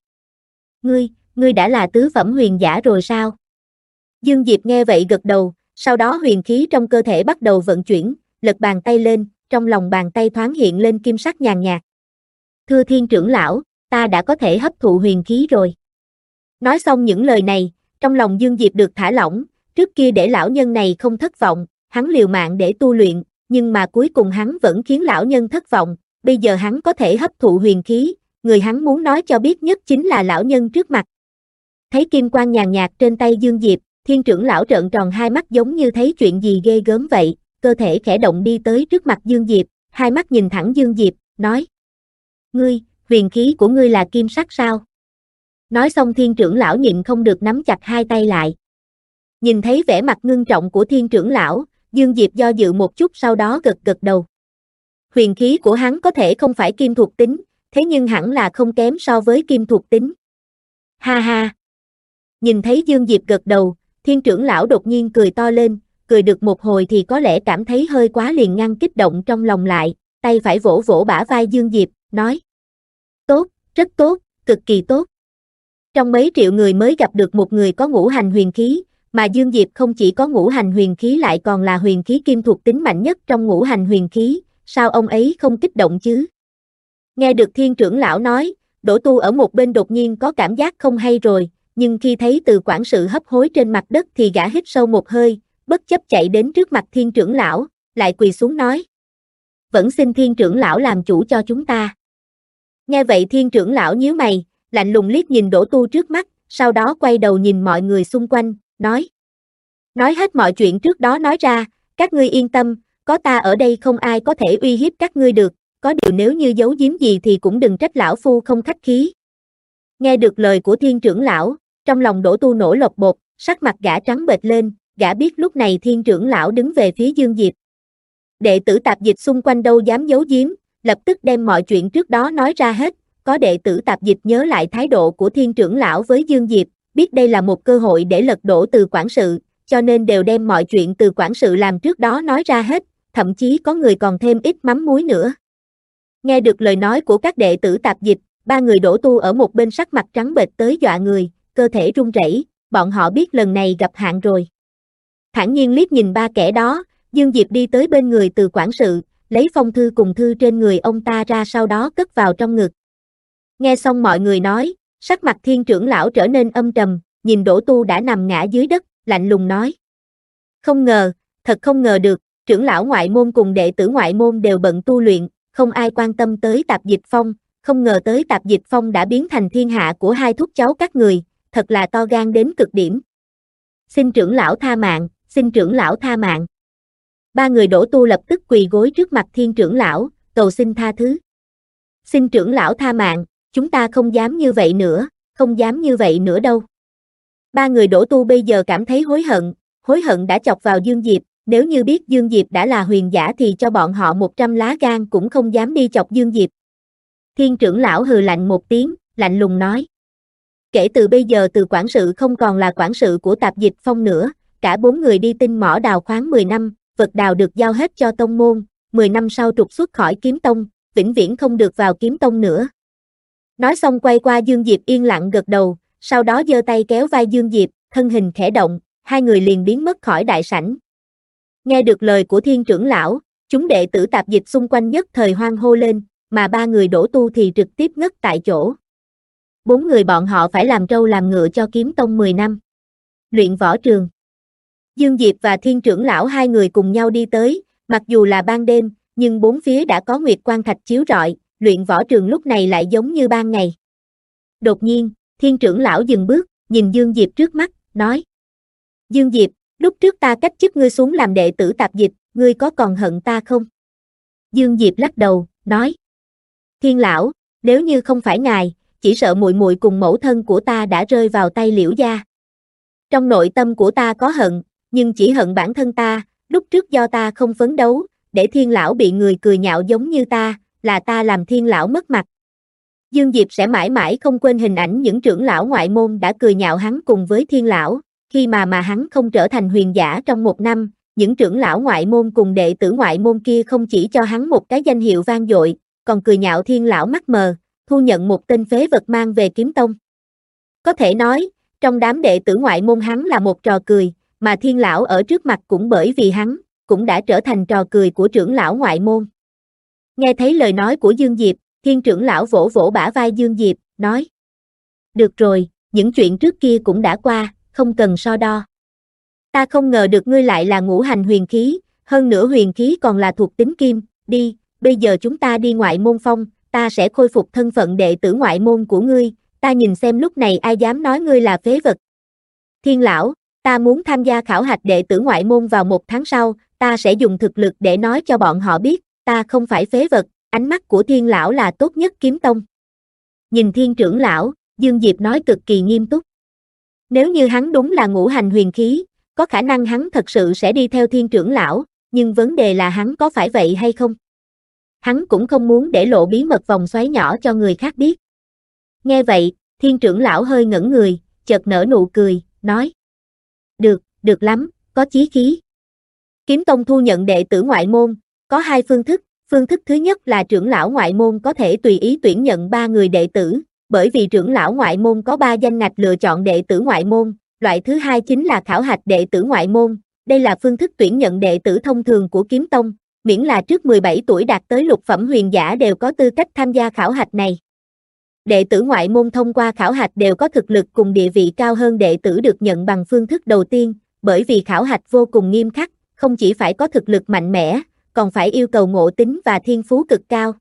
Ngươi đã là tứ phẩm huyền giả rồi sao? Dương Diệp nghe vậy gật đầu, sau đó huyền khí trong cơ thể bắt đầu vận chuyển, lật bàn tay lên, trong lòng bàn tay thoáng hiện lên kim sắc nhàn nhạt. Thưa thiên trưởng lão, ta đã có thể hấp thụ huyền khí rồi. Nói xong những lời này, trong lòng Dương Diệp được thả lỏng, trước kia để lão nhân này không thất vọng, hắn liều mạng để tu luyện, nhưng mà cuối cùng hắn vẫn khiến lão nhân thất vọng, bây giờ hắn có thể hấp thụ huyền khí, người hắn muốn nói cho biết nhất chính là lão nhân trước mặt. Thấy kim quang nhàn nhạt trên tay Dương Diệp, thiên trưởng lão trợn tròn hai mắt giống như thấy chuyện gì ghê gớm vậy, cơ thể khẽ động đi tới trước mặt Dương Diệp, hai mắt nhìn thẳng Dương Diệp, nói: huyền khí của ngươi là kim sắc sao? Nói xong thiên trưởng lão nhịn không được nắm chặt hai tay lại. Nhìn thấy vẻ mặt ngưng trọng của thiên trưởng lão, Dương Diệp do dự một chút sau đó gật gật đầu. Huyền khí của hắn có thể không phải kim thuộc tính, thế nhưng hẳn là không kém so với kim thuộc tính. Ha ha! Nhìn thấy Dương Diệp gật đầu, thiên trưởng lão đột nhiên cười to lên, cười được một hồi thì có lẽ cảm thấy hơi quá liền ngăn kích động trong lòng lại, tay phải vỗ vỗ bả vai Dương Diệp, nói: Tốt, rất tốt, cực kỳ tốt. Trong mấy triệu người mới gặp được một người có ngũ hành huyền khí, mà Dương Diệp không chỉ có ngũ hành huyền khí lại còn là huyền khí kim thuộc tính mạnh nhất trong ngũ hành huyền khí, sao ông ấy không kích động chứ? Nghe được thiên trưởng lão nói, Đỗ Tu ở một bên đột nhiên có cảm giác không hay rồi, nhưng khi thấy Từ quản sự hấp hối trên mặt đất thì gã hít sâu một hơi, bất chấp chạy đến trước mặt thiên trưởng lão, lại quỳ xuống nói: Vẫn xin thiên trưởng lão làm chủ cho chúng ta. Nghe vậy thiên trưởng lão nhíu mày, lạnh lùng liếc nhìn Đỗ Tu trước mắt, sau đó quay đầu nhìn mọi người xung quanh, nói: Nói hết mọi chuyện trước đó nói ra, các ngươi yên tâm, có ta ở đây không ai có thể uy hiếp các ngươi được, có điều nếu như giấu giếm gì thì cũng đừng trách lão phu không khách khí. Nghe được lời của thiên trưởng lão, trong lòng Đỗ Tu nổi lột bột, sắc mặt gã trắng bệch lên, gã biết lúc này thiên trưởng lão đứng về phía Dương Diệp. Đệ tử tạp dịch xung quanh đâu dám giấu giếm, lập tức đem mọi chuyện trước đó nói ra hết, có đệ tử tạp dịch nhớ lại thái độ của thiên trưởng lão với Dương Diệp, biết đây là một cơ hội để lật đổ Từ quản sự, cho nên đều đem mọi chuyện Từ quản sự làm trước đó nói ra hết, thậm chí có người còn thêm ít mắm muối nữa. Nghe được lời nói của các đệ tử tạp dịch, ba người Đỗ Tu ở một bên sắc mặt trắng bệch tới dọa người, cơ thể run rẩy, bọn họ biết lần này gặp hạn rồi. Thản nhiên liếc nhìn ba kẻ đó, Dương Diệp đi tới bên người Từ quản sự, lấy phong thư cùng thư trên người ông ta ra sau đó cất vào trong ngực. Nghe xong mọi người nói, sắc mặt thiên trưởng lão trở nên âm trầm, nhìn Đỗ Tu đã nằm ngã dưới đất, lạnh lùng nói: Không ngờ, thật không ngờ được, trưởng lão ngoại môn cùng đệ tử ngoại môn đều bận tu luyện, không ai quan tâm tới Tạp Dịch Phong, không ngờ tới Tạp Dịch Phong đã biến thành thiên hạ của hai thúc cháu các người, thật là to gan đến cực điểm. Xin trưởng lão tha mạng, xin trưởng lão tha mạng. Ba người Đỗ Tu lập tức quỳ gối trước mặt thiên trưởng lão, cầu xin tha thứ. Xin trưởng lão tha mạng, chúng ta không dám như vậy nữa, không dám như vậy nữa đâu. Ba người Đỗ Tu bây giờ cảm thấy hối hận đã chọc vào Dương Diệp, nếu như biết Dương Diệp đã là huyền giả thì cho bọn họ 100 lá gan cũng không dám đi chọc Dương Diệp. Thiên trưởng lão hừ lạnh một tiếng, lạnh lùng nói: Kể từ bây giờ Từ quản sự không còn là quản sự của Tạp Dịch Phong nữa, cả 4 người đi tinh mỏ đào khoáng 10 năm, vật đào được giao hết cho tông môn, 10 năm sau trục xuất khỏi kiếm tông, vĩnh viễn không được vào kiếm tông nữa. Nói xong quay qua Dương Diệp yên lặng gật đầu, sau đó giơ tay kéo vai Dương Diệp, thân hình khẽ động, hai người liền biến mất khỏi đại sảnh. Nghe được lời của thiên trưởng lão, chúng đệ tử tạp dịch xung quanh nhất thời hoan hô lên, mà ba người Đỗ Tu thì trực tiếp ngất tại chỗ. 4 người bọn họ phải làm trâu làm ngựa cho kiếm tông 10 năm. Luyện võ trường. Dương Diệp và thiên trưởng lão hai người cùng nhau đi tới, mặc dù là ban đêm, nhưng bốn phía đã có nguyệt quang thạch chiếu rọi, luyện võ trường lúc này lại giống như ban ngày. Đột nhiên, thiên trưởng lão dừng bước, nhìn Dương Diệp trước mắt, nói: Dương Diệp, lúc trước ta cách chức ngươi xuống làm đệ tử tạp dịch, ngươi có còn hận ta không? Dương Diệp lắc đầu, nói: Thiên lão, Nếu như không phải ngài, chỉ sợ muội muội cùng mẫu thân của ta đã rơi vào tay Liễu gia. Trong nội tâm của ta có hận, nhưng chỉ hận bản thân ta, lúc trước do ta không phấn đấu, để Thiên lão bị người cười nhạo giống như ta, là ta làm Thiên lão mất mặt. Dương Diệp sẽ mãi mãi không quên hình ảnh những trưởng lão ngoại môn đã cười nhạo hắn cùng với Thiên lão, khi mà hắn không trở thành huyền giả trong 1 năm, những trưởng lão ngoại môn cùng đệ tử ngoại môn kia không chỉ cho hắn một cái danh hiệu vang dội, còn cười nhạo Thiên lão mắt mờ, thu nhận một tên phế vật mang về kiếm tông. Có thể nói, trong đám đệ tử ngoại môn hắn là một trò cười, mà Thiên lão ở trước mặt cũng bởi vì hắn, cũng đã trở thành trò cười của trưởng lão ngoại môn. Nghe thấy lời nói của Dương Diệp, Thiên trưởng lão vỗ vỗ bả vai Dương Diệp, nói: Được rồi, những chuyện trước kia cũng đã qua, không cần so đo. Ta không ngờ được ngươi lại là ngũ hành huyền khí, hơn nữa huyền khí còn là thuộc tính kim, đi, bây giờ chúng ta đi ngoại môn phong, ta sẽ khôi phục thân phận đệ tử ngoại môn của ngươi, ta nhìn xem lúc này ai dám nói ngươi là phế vật. Thiên lão, ta muốn tham gia khảo hạch đệ tử ngoại môn vào 1 tháng sau, ta sẽ dùng thực lực để nói cho bọn họ biết, ta không phải phế vật, ánh mắt của Thiên lão là tốt nhất kiếm tông. Nhìn Thiên trưởng lão, Dương Diệp nói cực kỳ nghiêm túc. Nếu như hắn đúng là ngũ hành huyền khí, có khả năng hắn thật sự sẽ đi theo Thiên trưởng lão, nhưng vấn đề là hắn có phải vậy hay không? Hắn cũng không muốn để lộ bí mật vòng xoáy nhỏ cho người khác biết. Nghe vậy, Thiên trưởng lão hơi ngẩn người, chợt nở nụ cười, nói: Được, được lắm, có chí khí. Kiếm tông thu nhận đệ tử ngoại môn, có 2 phương thức. Phương thức thứ nhất là trưởng lão ngoại môn có thể tùy ý tuyển nhận 3 người đệ tử, bởi vì trưởng lão ngoại môn có 3 danh ngạch lựa chọn đệ tử ngoại môn. Loại thứ hai chính là khảo hạch đệ tử ngoại môn, đây là phương thức tuyển nhận đệ tử thông thường của kiếm tông, miễn là trước 17 tuổi đạt tới lục phẩm huyền giả đều có tư cách tham gia khảo hạch này. Đệ tử ngoại môn thông qua khảo hạch đều có thực lực cùng địa vị cao hơn đệ tử được nhận bằng phương thức đầu tiên, bởi vì khảo hạch vô cùng nghiêm khắc, không chỉ phải có thực lực mạnh mẽ, còn phải yêu cầu ngộ tính và thiên phú cực cao.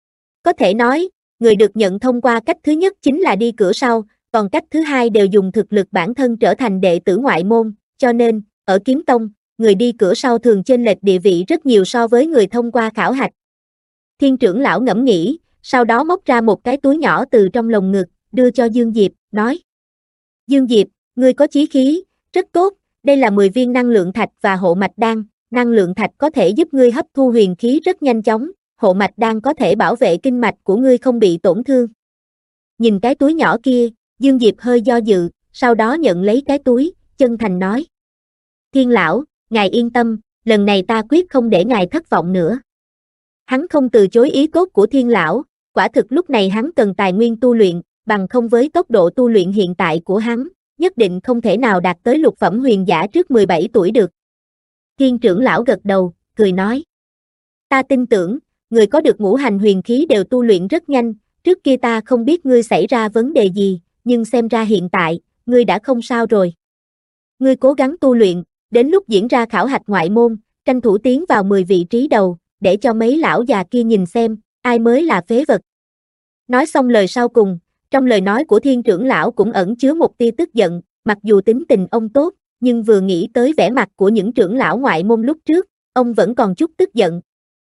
Có thể nói, người được nhận thông qua cách thứ nhất chính là đi cửa sau, còn cách thứ hai đều dùng thực lực bản thân trở thành đệ tử ngoại môn, cho nên, ở kiếm tông, người đi cửa sau thường chênh lệch địa vị rất nhiều so với người thông qua khảo hạch. Thiên trưởng lão ngẫm nghĩ, sau đó móc ra một cái túi nhỏ từ trong lồng ngực, đưa cho Dương Diệp, nói: Dương Diệp, ngươi có chí khí, rất tốt, đây là 10 viên năng lượng thạch và hộ mạch đan, năng lượng thạch có thể giúp ngươi hấp thu huyền khí rất nhanh chóng, hộ mạch đan có thể bảo vệ kinh mạch của ngươi không bị tổn thương. Nhìn cái túi nhỏ kia, Dương Diệp hơi do dự, sau đó nhận lấy cái túi, chân thành nói: Thiên lão, ngài yên tâm, lần này ta quyết không để ngài thất vọng nữa. Hắn không từ chối ý tốt của Thiên lão, quả thực lúc này hắn cần tài nguyên tu luyện, bằng không với tốc độ tu luyện hiện tại của hắn, nhất định không thể nào đạt tới lục phẩm huyền giả trước 17 tuổi được. Thiên trưởng lão gật đầu, cười nói: Ta tin tưởng, người có được ngũ hành huyền khí đều tu luyện rất nhanh, trước kia ta không biết ngươi xảy ra vấn đề gì, nhưng xem ra hiện tại, ngươi đã không sao rồi. Ngươi cố gắng tu luyện, đến lúc diễn ra khảo hạch ngoại môn, tranh thủ tiến vào 10 vị trí đầu, để cho mấy lão già kia nhìn xem, ai mới là phế vật. Nói xong lời sau cùng, trong lời nói của Thiên trưởng lão cũng ẩn chứa một tia tức giận, mặc dù tính tình ông tốt, nhưng vừa nghĩ tới vẻ mặt của những trưởng lão ngoại môn lúc trước, ông vẫn còn chút tức giận.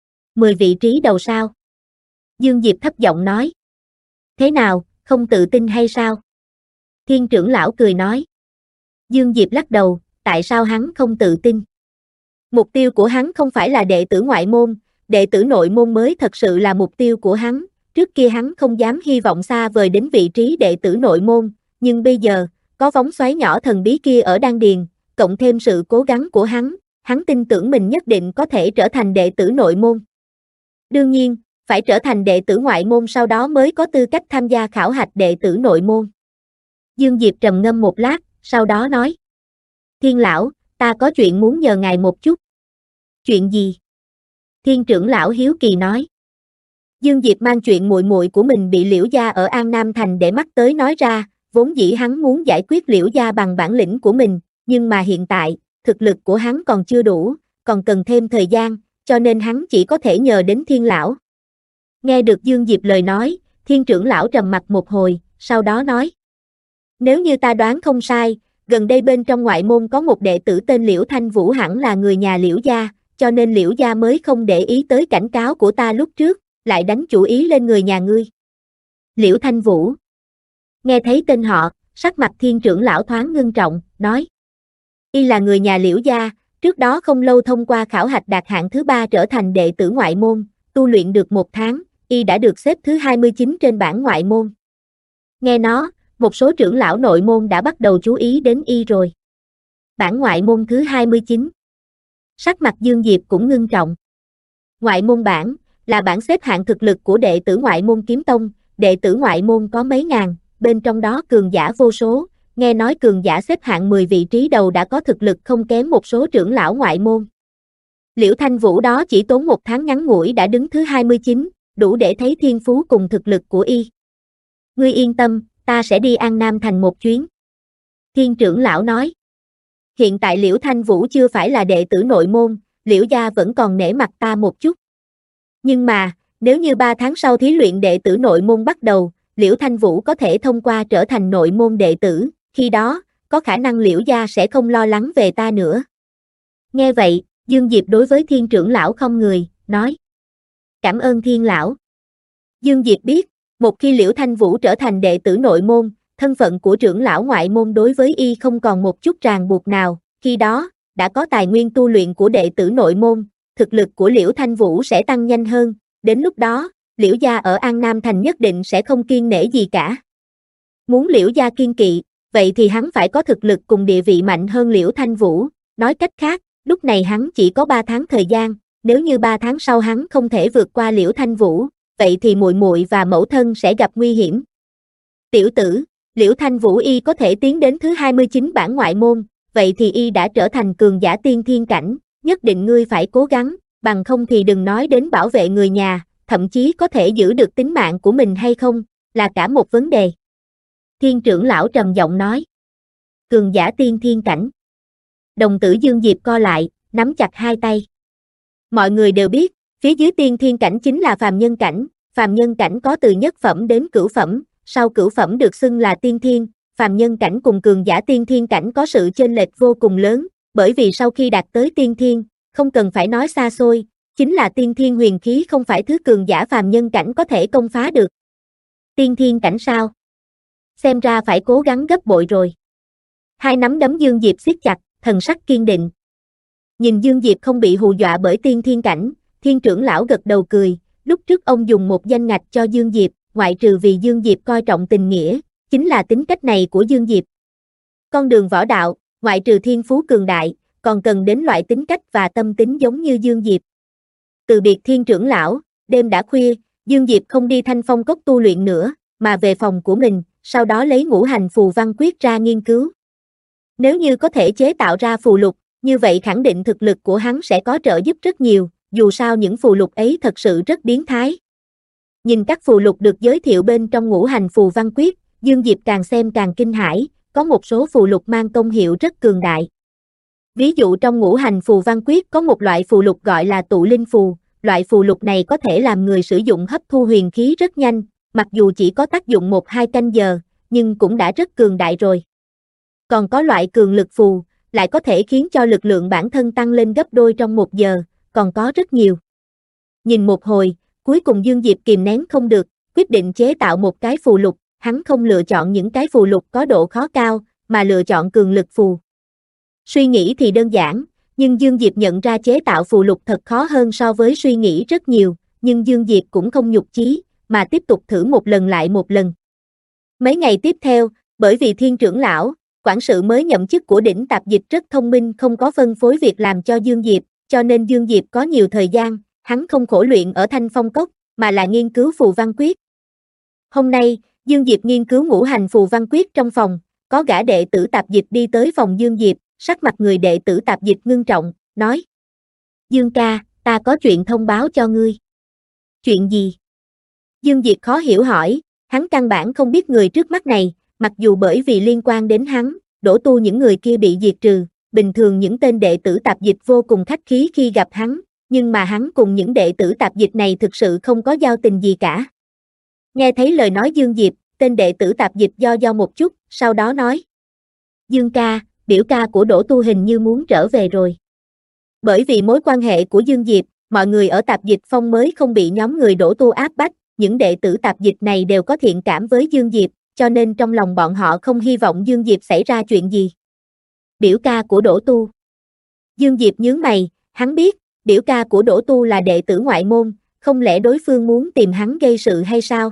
10 vị trí đầu sao? Dương Diệp thấp giọng nói. Thế nào, không tự tin hay sao? Thiên trưởng lão cười nói. Dương Diệp lắc đầu, tại sao hắn không tự tin? Mục tiêu của hắn không phải là đệ tử ngoại môn, đệ tử nội môn mới thật sự là mục tiêu của hắn. Trước kia hắn không dám hy vọng xa vời đến vị trí đệ tử nội môn, nhưng bây giờ, có vóng xoáy nhỏ thần bí kia ở đan điền, cộng thêm sự cố gắng của hắn tin tưởng mình nhất định có thể trở thành đệ tử nội môn. Đương nhiên, phải trở thành đệ tử ngoại môn sau đó mới có tư cách tham gia khảo hạch đệ tử nội môn. Dương Diệp trầm ngâm một lát, sau đó nói. Thiên lão, ta có chuyện muốn nhờ ngài một chút. Chuyện gì? Thiên trưởng lão hiếu kỳ nói. Dương Diệp mang chuyện muội muội của mình bị Liễu gia ở An Nam Thành để mắt tới nói ra, vốn dĩ hắn muốn giải quyết Liễu gia bằng bản lĩnh của mình, nhưng mà hiện tại, thực lực của hắn còn chưa đủ, còn cần thêm thời gian, cho nên hắn chỉ có thể nhờ đến Thiên lão. Nghe được Dương Diệp lời nói, Thiên trưởng lão trầm mặt một hồi, sau đó nói. Nếu như ta đoán không sai, gần đây bên trong ngoại môn có một đệ tử tên Liễu Thanh Vũ hẳn là người nhà Liễu gia, cho nên Liễu gia mới không để ý tới cảnh cáo của ta lúc trước, lại đánh chủ ý lên người nhà ngươi. Liễu Thanh Vũ. Nghe thấy tên họ, sắc mặt Thiên trưởng lão thoáng ngưng trọng, nói. Y là người nhà Liễu gia, trước đó không lâu thông qua khảo hạch đạt hạng thứ 3 trở thành đệ tử ngoại môn, tu luyện được 1 tháng, Y đã được xếp thứ 29 trên bảng ngoại môn. Nghe nói, một số trưởng lão nội môn đã bắt đầu chú ý đến Y rồi. Bảng ngoại môn thứ 29. Sắc mặt Dương Diệp cũng ngưng trọng. Ngoại môn bảng là bảng xếp hạng thực lực của đệ tử ngoại môn kiếm tông, đệ tử ngoại môn có mấy ngàn, bên trong đó cường giả vô số, nghe nói cường giả xếp hạng 10 vị trí đầu đã có thực lực không kém một số trưởng lão ngoại môn. Liễu Thanh Vũ đó chỉ tốn 1 tháng ngắn ngủi đã đứng thứ 29, đủ để thấy thiên phú cùng thực lực của Y. Ngươi yên tâm, ta sẽ đi An Nam thành một chuyến. Thiên trưởng lão nói. Hiện tại Liễu Thanh Vũ chưa phải là đệ tử nội môn, Liễu gia vẫn còn nể mặt ta một chút. Nhưng mà, nếu như 3 tháng sau thí luyện đệ tử nội môn bắt đầu, Liễu Thanh Vũ có thể thông qua trở thành nội môn đệ tử, khi đó, có khả năng Liễu gia sẽ không lo lắng về ta nữa. Nghe vậy, Dương Diệp đối với Thiên trưởng lão không người, nói. Cảm ơn Thiên lão. Dương Diệp biết, một khi Liễu Thanh Vũ trở thành đệ tử nội môn, thân phận của trưởng lão ngoại môn đối với Y không còn một chút ràng buộc nào, khi đó, đã có tài nguyên tu luyện của đệ tử nội môn, thực lực của Liễu Thanh Vũ sẽ tăng nhanh hơn, đến lúc đó, Liễu gia ở An Nam thành nhất định sẽ không kiêng nể gì cả. Muốn Liễu gia kiêng kỵ, vậy thì hắn phải có thực lực cùng địa vị mạnh hơn Liễu Thanh Vũ, nói cách khác, lúc này hắn chỉ có 3 tháng thời gian, nếu như 3 tháng sau hắn không thể vượt qua Liễu Thanh Vũ, vậy thì muội muội và mẫu thân sẽ gặp nguy hiểm. Tiểu tử, Liễu Thanh Vũ Y có thể tiến đến thứ 29 bảng ngoại môn, vậy thì Y đã trở thành cường giả tiên thiên cảnh, nhất định ngươi phải cố gắng, bằng không thì đừng nói đến bảo vệ người nhà, thậm chí có thể giữ được tính mạng của mình hay không, là cả một vấn đề. Thiên trưởng lão trầm giọng nói. Cường giả tiên thiên cảnh. Đồng tử Dương Diệp co lại, nắm chặt hai tay. Mọi người đều biết, phía dưới tiên thiên cảnh chính là phàm nhân cảnh có từ nhất phẩm đến cửu phẩm, sau cửu phẩm được xưng là tiên thiên, phàm nhân cảnh cùng cường giả tiên thiên cảnh có sự chênh lệch vô cùng lớn, bởi vì sau khi đạt tới tiên thiên, không cần phải nói xa xôi, chính là tiên thiên huyền khí không phải thứ cường giả phàm nhân cảnh có thể công phá được. Tiên thiên cảnh sao? Xem ra phải cố gắng gấp bội rồi. Hai nắm đấm Dương Diệp siết chặt, thần sắc kiên định. Nhìn Dương Diệp không bị hù dọa bởi tiên thiên cảnh, Thiên trưởng lão gật đầu cười, lúc trước ông dùng một danh ngạch cho Dương Diệp, ngoại trừ vì Dương Diệp coi trọng tình nghĩa, chính là tính cách này của Dương Diệp. Con đường võ đạo, ngoại trừ thiên phú cường đại, còn cần đến loại tính cách và tâm tính giống như Dương Diệp. Từ biệt Thiên trưởng lão, đêm đã khuya, Dương Diệp không đi Thanh Phong Cốc tu luyện nữa, mà về phòng của mình, sau đó lấy ngũ hành phù văn quyết ra nghiên cứu. Nếu như có thể chế tạo ra phù lục, như vậy khẳng định thực lực của hắn sẽ có trợ giúp rất nhiều, dù sao những phù lục ấy thật sự rất biến thái. Nhìn các phù lục được giới thiệu bên trong ngũ hành phù văn quyết, Dương Diệp càng xem càng kinh hãi, có một số phù lục mang công hiệu rất cường đại. Ví dụ trong ngũ hành phù văn quyết có một loại phù lục gọi là tụ linh phù, loại phù lục này có thể làm người sử dụng hấp thu huyền khí rất nhanh, mặc dù chỉ có tác dụng 1-2 canh giờ, nhưng cũng đã rất cường đại rồi. Còn có loại cường lực phù, lại có thể khiến cho lực lượng bản thân tăng lên gấp đôi trong 1 giờ, còn có rất nhiều. Nhìn một hồi, cuối cùng Dương Diệp kìm nén không được, quyết định chế tạo một cái phù lục, hắn không lựa chọn những cái phù lục có độ khó cao, mà lựa chọn cường lực phù. Suy nghĩ thì đơn giản, nhưng Dương Diệp nhận ra chế tạo phù lục thật khó hơn so với suy nghĩ rất nhiều, nhưng Dương Diệp cũng không nhục chí, mà tiếp tục thử một lần lại một lần. Mấy ngày tiếp theo, bởi vì Thiên trưởng lão, quản sự mới nhậm chức của đỉnh tạp dịch rất thông minh không có phân phối việc làm cho Dương Diệp, cho nên Dương Diệp có nhiều thời gian, hắn không khổ luyện ở Thanh Phong Cốc, mà là nghiên cứu phù văn quyết. Hôm nay, Dương Diệp nghiên cứu ngũ hành phù văn quyết trong phòng, có gã đệ tử tạp dịch đi tới phòng Dương Diệp, sắc mặt người đệ tử tạp dịch ngưng trọng, nói: Dương ca, ta có chuyện thông báo cho ngươi. Chuyện gì? Dương Diệp khó hiểu hỏi, hắn căn bản không biết người trước mắt này, mặc dù bởi vì liên quan đến hắn, đổ tu những người kia bị diệt trừ, bình thường những tên đệ tử tạp dịch vô cùng khách khí khi gặp hắn, nhưng mà hắn cùng những đệ tử tạp dịch này thực sự không có giao tình gì cả. Nghe thấy lời nói Dương Diệp, tên đệ tử tạp dịch do một chút, sau đó nói: Dương ca, biểu ca của Đỗ Tu hình như muốn trở về rồi. Bởi vì mối quan hệ của Dương Diệp, mọi người ở tạp dịch phong mới không bị nhóm người Đỗ Tu áp bách, những đệ tử tạp dịch này đều có thiện cảm với Dương Diệp, cho nên trong lòng bọn họ không hy vọng Dương Diệp xảy ra chuyện gì. Biểu ca của Đỗ Tu. Dương Diệp nhướng mày, hắn biết, biểu ca của Đỗ Tu là đệ tử ngoại môn, không lẽ đối phương muốn tìm hắn gây sự hay sao?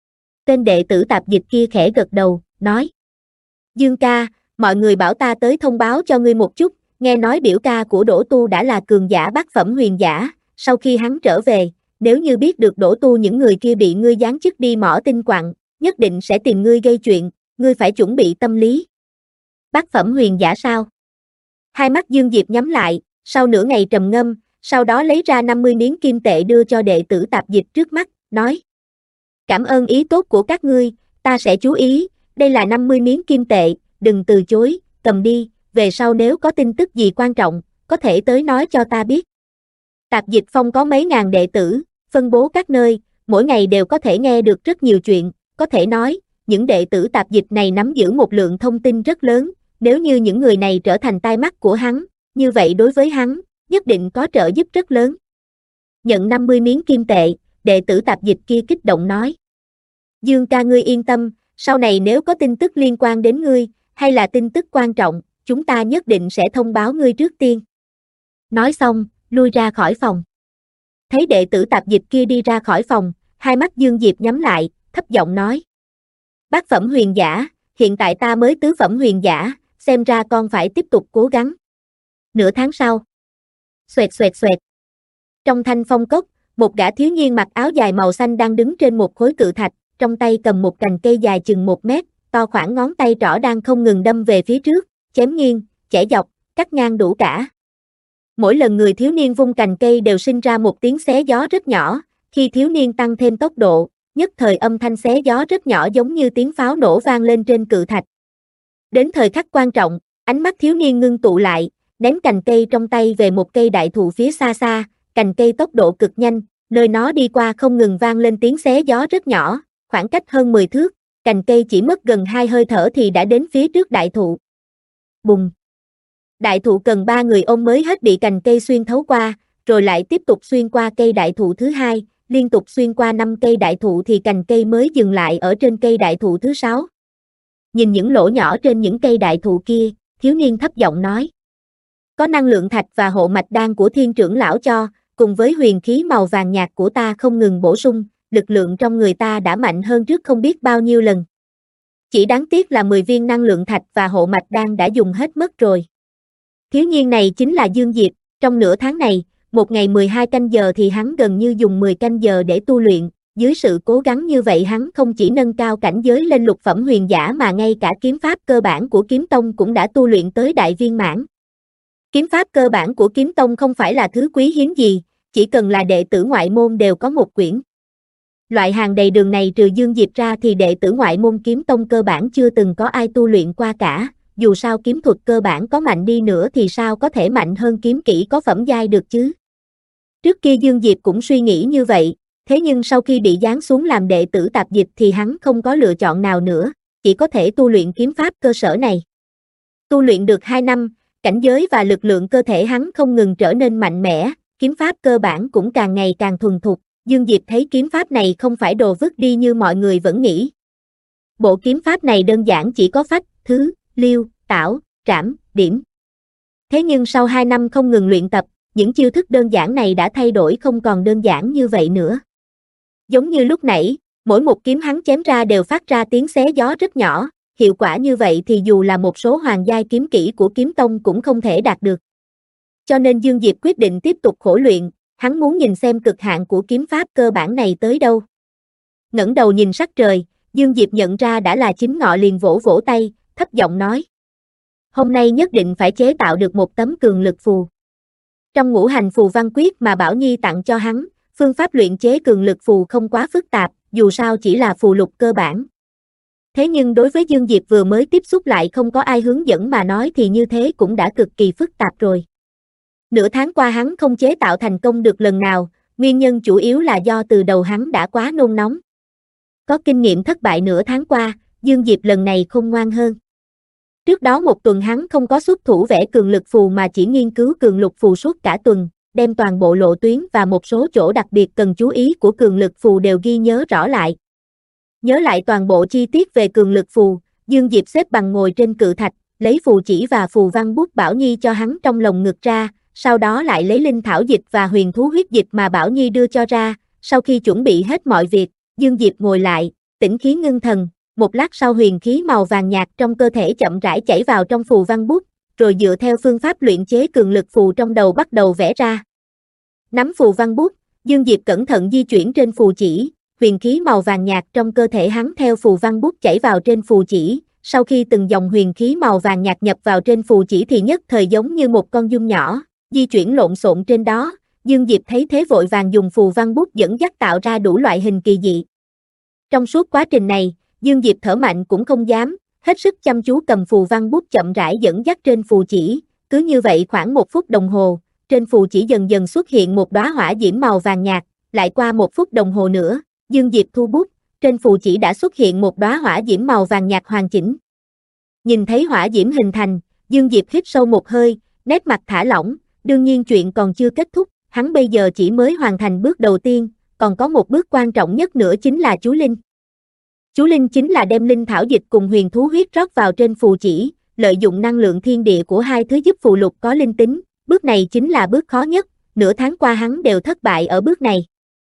Tên đệ tử tạp dịch kia khẽ gật đầu, nói. Dương ca, mọi người bảo ta tới thông báo cho ngươi một chút, nghe nói biểu ca của Đỗ Tu đã là cường giả bát phẩm huyền giả, sau khi hắn trở về, nếu như biết được Đỗ Tu những người kia bị ngươi giáng chức đi mỏ tinh quặng, nhất định sẽ tìm ngươi gây chuyện, ngươi phải chuẩn bị tâm lý. Bát phẩm huyền giả sao? Hai mắt Dương Diệp nhắm lại, sau nửa ngày trầm ngâm, sau đó lấy ra 50 miếng kim tệ đưa cho đệ tử tạp dịch trước mắt, nói. Cảm ơn ý tốt của các ngươi, ta sẽ chú ý, đây là 50 miếng kim tệ, đừng từ chối, cầm đi, về sau nếu có tin tức gì quan trọng, có thể tới nói cho ta biết. Tạp dịch phong có mấy ngàn đệ tử, phân bố các nơi, mỗi ngày đều có thể nghe được rất nhiều chuyện, có thể nói, những đệ tử tạp dịch này nắm giữ một lượng thông tin rất lớn, nếu như những người này trở thành tai mắt của hắn, như vậy đối với hắn, nhất định có trợ giúp rất lớn. Nhận 50 miếng kim tệ, đệ tử tạp dịch kia kích động nói. Dương ca ngươi yên tâm, sau này nếu có tin tức liên quan đến ngươi, hay là tin tức quan trọng, chúng ta nhất định sẽ thông báo ngươi trước tiên. Nói xong, lui ra khỏi phòng. Thấy đệ tử tạp dịch kia đi ra khỏi phòng, hai mắt Dương Diệp nhắm lại, thấp giọng nói. Bát phẩm huyền giả, hiện tại ta mới tứ phẩm huyền giả, xem ra con phải tiếp tục cố gắng. Nửa tháng sau. Xoẹt xoẹt xoẹt. Trong thanh phong cốc, một gã thiếu niên mặc áo dài màu xanh đang đứng trên một khối cự thạch, trong tay cầm một cành cây dài chừng 1 mét, to khoảng ngón tay trỏ đang không ngừng đâm về phía trước, chém nghiêng, chẻ dọc, cắt ngang đủ cả. Mỗi lần người thiếu niên vung cành cây đều sinh ra một tiếng xé gió rất nhỏ, khi thiếu niên tăng thêm tốc độ, nhất thời âm thanh xé gió rất nhỏ giống như tiếng pháo nổ vang lên trên cự thạch. Đến thời khắc quan trọng, ánh mắt thiếu niên ngưng tụ lại, ném cành cây trong tay về một cây đại thụ phía xa xa, cành cây tốc độ cực nhanh, nơi nó đi qua không ngừng vang lên tiếng xé gió rất nhỏ, khoảng cách hơn 10 thước, cành cây chỉ mất gần 2 hơi thở thì đã đến phía trước đại thụ. Bùng! Đại thụ cần 3 người ôm mới hết bị cành cây xuyên thấu qua, rồi lại tiếp tục xuyên qua cây đại thụ thứ 2, liên tục xuyên qua 5 cây đại thụ thì cành cây mới dừng lại ở trên cây đại thụ thứ 6. Nhìn những lỗ nhỏ trên những cây đại thụ kia, thiếu niên thấp giọng nói. Có năng lượng thạch và hộ mạch đan của thiên trưởng lão cho, cùng với huyền khí màu vàng nhạt của ta không ngừng bổ sung, lực lượng trong người ta đã mạnh hơn trước không biết bao nhiêu lần. Chỉ đáng tiếc là 10 viên năng lượng thạch và hộ mạch đan đã dùng hết mất rồi. Thiếu niên này chính là Dương Diệp, trong nửa tháng này, một ngày 12 canh giờ thì hắn gần như dùng 10 canh giờ để tu luyện, dưới sự cố gắng như vậy hắn không chỉ nâng cao cảnh giới lên lục phẩm huyền giả mà ngay cả kiếm pháp cơ bản của kiếm tông cũng đã tu luyện tới đại viên mãn. Kiếm pháp cơ bản của kiếm tông không phải là thứ quý hiếm gì, chỉ cần là đệ tử ngoại môn đều có một quyển. Loại hàng đầy đường này trừ Dương Diệp ra thì đệ tử ngoại môn kiếm tông cơ bản chưa từng có ai tu luyện qua cả, dù sao kiếm thuật cơ bản có mạnh đi nữa thì sao có thể mạnh hơn kiếm kỹ có phẩm giai được chứ. Trước kia Dương Diệp cũng suy nghĩ như vậy, thế nhưng sau khi bị giáng xuống làm đệ tử tạp dịch thì hắn không có lựa chọn nào nữa, chỉ có thể tu luyện kiếm pháp cơ sở này. Tu luyện được 2 năm, cảnh giới và lực lượng cơ thể hắn không ngừng trở nên mạnh mẽ, kiếm pháp cơ bản cũng càng ngày càng thuần thục. Dương Diệp thấy kiếm pháp này không phải đồ vứt đi như mọi người vẫn nghĩ. Bộ kiếm pháp này đơn giản chỉ có phách, thứ, liêu, tảo, trảm, điểm. Thế nhưng sau 2 năm không ngừng luyện tập, những chiêu thức đơn giản này đã thay đổi không còn đơn giản như vậy nữa. Giống như lúc nãy, mỗi một kiếm hắn chém ra đều phát ra tiếng xé gió rất nhỏ, hiệu quả như vậy thì dù là một số hoàng giai kiếm kỹ của kiếm tông cũng không thể đạt được. Cho nên Dương Diệp quyết định tiếp tục khổ luyện, hắn muốn nhìn xem cực hạn của kiếm pháp cơ bản này tới đâu. Ngẩng đầu nhìn sắc trời, Dương Diệp nhận ra đã là 9 ngọ liền vỗ vỗ tay, thấp giọng nói. Hôm nay nhất định phải chế tạo được một tấm cường lực phù. Trong ngũ hành phù văn quyết mà Bảo Nhi tặng cho hắn, phương pháp luyện chế cường lực phù không quá phức tạp, dù sao chỉ là phù lục cơ bản. Thế nhưng đối với Dương Diệp vừa mới tiếp xúc lại không có ai hướng dẫn mà nói thì như thế cũng đã cực kỳ phức tạp rồi. Nửa tháng qua hắn không chế tạo thành công được lần nào, nguyên nhân chủ yếu là do từ đầu hắn đã quá nôn nóng. Có kinh nghiệm thất bại nửa tháng qua, Dương Diệp lần này không ngoan hơn. Trước đó một tuần hắn không có xuất thủ vẽ cường lực phù mà chỉ nghiên cứu cường lục phù suốt cả tuần, đem toàn bộ lộ tuyến và một số chỗ đặc biệt cần chú ý của cường lực phù đều ghi nhớ rõ lại. Nhớ lại toàn bộ chi tiết về cường lực phù, Dương Diệp xếp bằng ngồi trên cự thạch, lấy phù chỉ và phù văn bút Bảo Nhi cho hắn trong lồng ngực ra, sau đó lại lấy linh thảo dịch và huyền thú huyết dịch mà Bảo Nhi đưa cho ra. Sau khi chuẩn bị hết mọi việc, Dương Diệp ngồi lại, tĩnh khí ngưng thần, một lát sau huyền khí màu vàng nhạt trong cơ thể chậm rãi chảy vào trong phù văn bút, rồi dựa theo phương pháp luyện chế cường lực phù trong đầu bắt đầu vẽ ra. Nắm phù văn bút, Dương Diệp cẩn thận di chuyển trên phù chỉ, huyền khí màu vàng nhạt trong cơ thể hắn theo phù văn bút chảy vào trên phù chỉ, sau khi từng dòng huyền khí màu vàng nhạt nhập vào trên phù chỉ thì nhất thời giống như một con giun nhỏ, di chuyển lộn xộn trên đó. Dương Diệp thấy thế vội vàng dùng phù văn bút dẫn dắt tạo ra đủ loại hình kỳ dị. Trong suốt quá trình này, Dương Diệp thở mạnh cũng không dám, hết sức chăm chú cầm phù văn bút chậm rãi dẫn dắt trên phù chỉ, cứ như vậy khoảng 1 phút đồng hồ, trên phù chỉ dần dần xuất hiện một đóa hỏa diễm màu vàng nhạt, lại qua 1 phút đồng hồ nữa, Dương Diệp thu bút, trên phù chỉ đã xuất hiện một đóa hỏa diễm màu vàng nhạt hoàn chỉnh. Nhìn thấy hỏa diễm hình thành, Dương Diệp hít sâu một hơi, nét mặt thả lỏng, đương nhiên chuyện còn chưa kết thúc, hắn bây giờ chỉ mới hoàn thành bước đầu tiên, còn có một bước quan trọng nhất nữa chính là chú linh. Chú linh chính là đem linh thảo dịch cùng huyền thú huyết rót vào trên phù chỉ, lợi dụng năng lượng thiên địa của hai thứ giúp phù lục có linh tính, bước này chính là bước khó nhất, nửa tháng qua hắn đều thất bại ở bước này.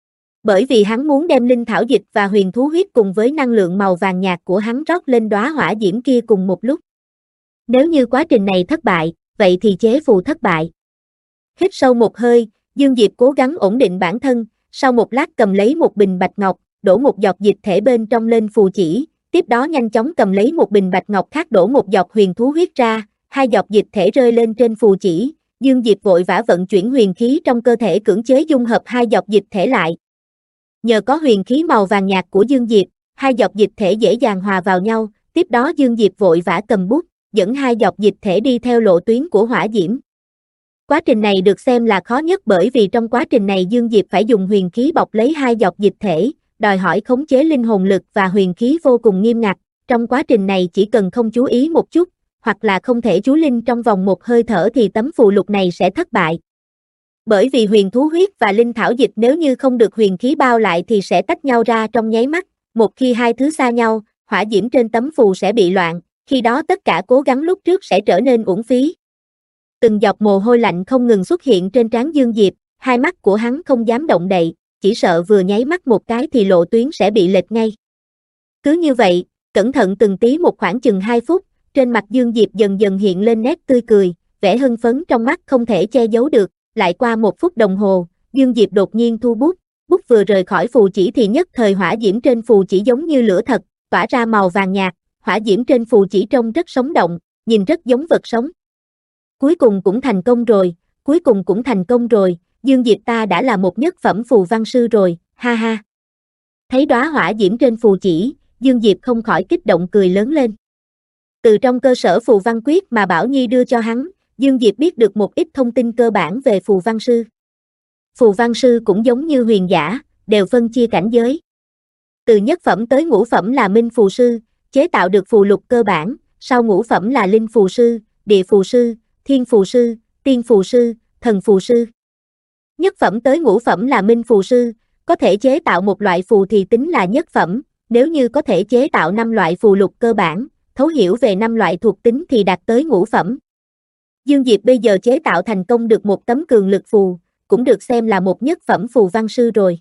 Bởi vì hắn muốn đem linh thảo dịch và huyền thú huyết cùng với năng lượng màu vàng nhạt của hắn rót lên đóa hỏa diễm kia cùng một lúc. Nếu như quá trình này thất bại, vậy thì chế phù thất bại. Hít sâu một hơi, Dương Diệp cố gắng ổn định bản thân, sau một lát cầm lấy một bình bạch ngọc, đổ một giọt dịch thể bên trong lên phù chỉ, tiếp đó nhanh chóng cầm lấy một bình bạch ngọc khác đổ một giọt huyền thú huyết ra, 2 giọt dịch thể rơi lên trên phù chỉ, Dương Diệp vội vã vận chuyển huyền khí trong cơ thể cưỡng chế dung hợp 2 giọt dịch thể lại. Nhờ có huyền khí màu vàng nhạt của Dương Diệp, 2 giọt dịch thể dễ dàng hòa vào nhau, tiếp đó Dương Diệp vội vã cầm bút, dẫn 2 giọt dịch thể đi theo lộ tuyến của hỏa diễm. Quá trình này được xem là khó nhất bởi vì trong quá trình này Dương Diệp phải dùng huyền khí bọc lấy 2 giọt dịch thể, đòi hỏi khống chế linh hồn lực và huyền khí vô cùng nghiêm ngặt. Trong quá trình này chỉ cần không chú ý một chút, hoặc là không thể chú linh trong vòng một hơi thở thì tấm phù lục này sẽ thất bại. Bởi vì huyền thú huyết và linh thảo dịch nếu như không được huyền khí bao lại thì sẽ tách nhau ra trong nháy mắt, một khi hai thứ xa nhau, hỏa diễm trên tấm phù sẽ bị loạn, khi đó tất cả cố gắng lúc trước sẽ trở nên uổng phí. Từng giọt mồ hôi lạnh không ngừng xuất hiện trên trán Dương Diệp, hai mắt của hắn không dám động đậy, chỉ sợ vừa nháy mắt một cái thì lộ tuyến sẽ bị lệch ngay. Cứ như vậy, cẩn thận từng tí một khoảng chừng 2 phút, trên mặt Dương Diệp dần dần hiện lên nét tươi cười, vẻ hưng phấn trong mắt không thể che giấu được. Lại qua 1 phút đồng hồ, Dương Diệp đột nhiên thu bút, bút vừa rời khỏi phù chỉ thì nhất thời hỏa diễm trên phù chỉ giống như lửa thật, tỏa ra màu vàng nhạt, hỏa diễm trên phù chỉ trông rất sống động, nhìn rất giống vật sống. Cuối cùng cũng thành công rồi, cuối cùng cũng thành công rồi, Dương Diệp ta đã là một nhất phẩm phù văn sư rồi, ha ha. Thấy đóa hỏa diễm trên phù chỉ, Dương Diệp không khỏi kích động cười lớn lên. Từ trong cơ sở phù văn quyết mà Bảo Nhi đưa cho hắn, Dương Diệp biết được một ít thông tin cơ bản về phù văn sư. Phù văn sư cũng giống như huyền giả, đều phân chia cảnh giới. Từ nhất phẩm tới ngũ phẩm là minh phù sư, chế tạo được phù lục cơ bản, sau ngũ phẩm là linh phù sư, địa phù sư, thiên phù sư, tiên phù sư, thần phù sư. Nhất phẩm tới ngũ phẩm là minh phù sư, có thể chế tạo một loại phù thì tính là nhất phẩm, nếu như có thể chế tạo 5 loại phù lục cơ bản, thấu hiểu về 5 loại thuộc tính thì đạt tới ngũ phẩm. Dương Diệp bây giờ chế tạo thành công được một tấm cường lực phù, cũng được xem là một nhất phẩm phù văn sư rồi.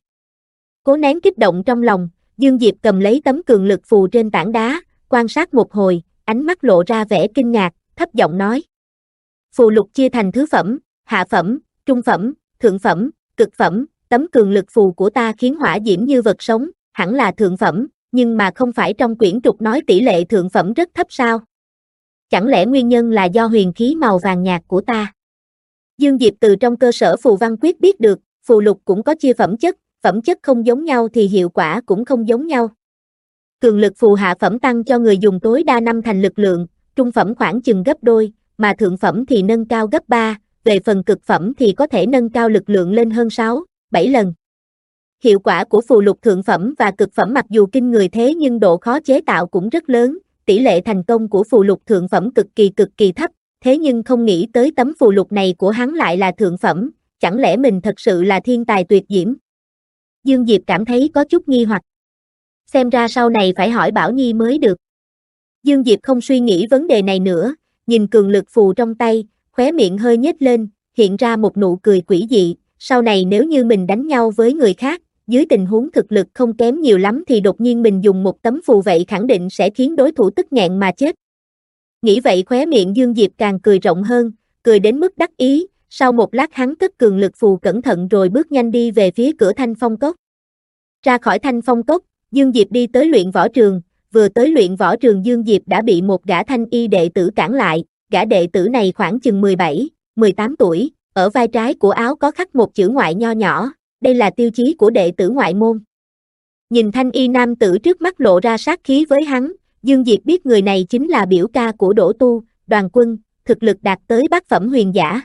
Cố nén kích động trong lòng, Dương Diệp cầm lấy tấm cường lực phù trên tảng đá, quan sát một hồi, ánh mắt lộ ra vẻ kinh ngạc, thấp giọng nói. Phù lục chia thành thứ phẩm, hạ phẩm, trung phẩm, thượng phẩm, cực phẩm, tấm cường lực phù của ta khiến hỏa diễm như vật sống, hẳn là thượng phẩm, nhưng mà không phải trong quyển trục nói tỷ lệ thượng phẩm rất thấp sao? Chẳng lẽ nguyên nhân là do huyền khí màu vàng nhạt của ta? Dương Diệp từ trong cơ sở phù văn quyết biết được, phù lục cũng có chia phẩm chất không giống nhau thì hiệu quả cũng không giống nhau. Cường lực phù hạ phẩm tăng cho người dùng tối đa 5 thành lực lượng, trung phẩm khoảng chừng gấp đôi, mà thượng phẩm thì nâng cao gấp 3, về phần cực phẩm thì có thể nâng cao lực lượng lên hơn 6, 7 lần. Hiệu quả của phù lục thượng phẩm và cực phẩm mặc dù kinh người thế nhưng độ khó chế tạo cũng rất lớn, tỷ lệ thành công của phù lục thượng phẩm cực kỳ thấp, thế nhưng không nghĩ tới tấm phù lục này của hắn lại là thượng phẩm, chẳng lẽ mình thật sự là thiên tài tuyệt diễm? Dương Diệp cảm thấy có chút nghi hoặc. Xem ra sau này phải hỏi Bảo Nhi mới được. Dương Diệp không suy nghĩ vấn đề này nữa, nhìn cường lực phù trong tay, khóe miệng hơi nhếch lên, hiện ra một nụ cười quỷ dị, sau này nếu như mình đánh nhau với người khác, dưới tình huống thực lực không kém nhiều lắm thì đột nhiên mình dùng một tấm phù vậy khẳng định sẽ khiến đối thủ tức nghẹn mà chết. Nghĩ vậy khóe miệng Dương Diệp càng cười rộng hơn, cười đến mức đắc ý, sau một lát hắn cất cường lực phù cẩn thận rồi bước nhanh đi về phía cửa Thanh Phong Cốc. Ra khỏi Thanh Phong Cốc, Dương Diệp đi tới luyện võ trường, vừa tới luyện võ trường Dương Diệp đã bị một gã thanh y đệ tử cản lại, gã đệ tử này khoảng chừng 17, 18 tuổi, ở vai trái của áo có khắc một chữ ngoại nho nhỏ, đây là tiêu chí của đệ tử ngoại môn. Nhìn thanh y nam tử trước mắt lộ ra sát khí với hắn, Dương Diệp biết người này chính là biểu ca của Đỗ Tu, Đoàn Quân, thực lực đạt tới bát phẩm huyền giả.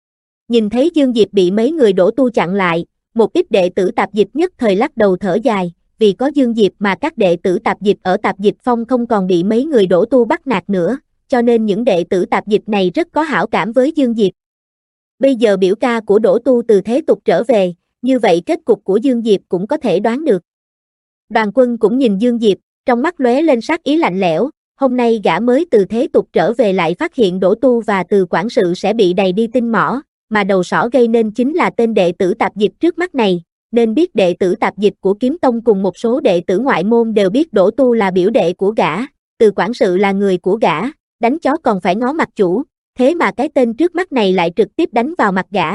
Nhìn thấy Dương Diệp bị mấy người Đỗ Tu chặn lại, một ít đệ tử tạp dịch nhất thời lắc đầu thở dài, vì có Dương Diệp mà các đệ tử tạp dịch ở tạp dịch phong không còn bị mấy người Đỗ Tu bắt nạt nữa, cho nên những đệ tử tạp dịch này rất có hảo cảm với Dương Diệp. Bây giờ biểu ca của Đỗ Tu từ thế tục trở về, như vậy kết cục của Dương Diệp cũng có thể đoán được. Đoàn Quân cũng nhìn Dương Diệp, trong mắt lóe lên sát ý lạnh lẽo, hôm nay gã mới từ thế tục trở về lại phát hiện Đỗ Tu và Từ quản sự sẽ bị đầy đi tinh mỏ, mà đầu sỏ gây nên chính là tên đệ tử tạp dịch trước mắt này, nên biết đệ tử tạp dịch của Kiếm Tông cùng một số đệ tử ngoại môn đều biết Đỗ Tu là biểu đệ của gã, Từ quản sự là người của gã, đánh chó còn phải ngó mặt chủ, thế mà cái tên trước mắt này lại trực tiếp đánh vào mặt gã.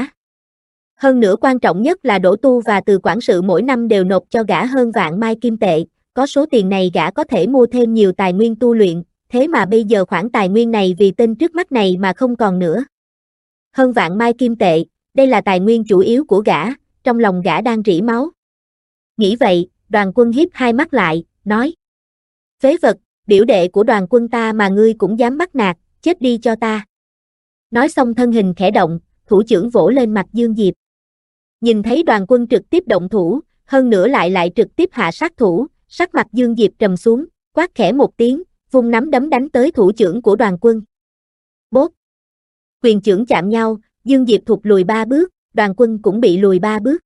Hơn nữa quan trọng nhất là Đỗ Tu và Từ quản sự mỗi năm đều nộp cho gã hơn vạn mai kim tệ, có số tiền này gã có thể mua thêm nhiều tài nguyên tu luyện, thế mà bây giờ khoản tài nguyên này vì tên trước mắt này mà không còn nữa. Hơn vạn mai kim tệ, đây là tài nguyên chủ yếu của gã, trong lòng gã đang rỉ máu. Nghĩ vậy, Đoàn Quân hiếp hai mắt lại, nói: Phế vật, biểu đệ của Đoàn Quân ta mà ngươi cũng dám bắt nạt, chết đi cho ta. Nói xong thân hình khẽ động, thủ chưởng vỗ lên mặt Dương Diệp. Nhìn thấy Đoàn Quân trực tiếp động thủ, hơn nữa lại trực tiếp hạ sát thủ, sắc mặt Dương Diệp trầm xuống, quát khẽ một tiếng, vung nắm đấm đánh tới thủ chưởng của Đoàn Quân. Bốp! Quyền chưởng chạm nhau, Dương Diệp thụt lùi 3 bước, Đoàn Quân cũng bị lùi 3 bước.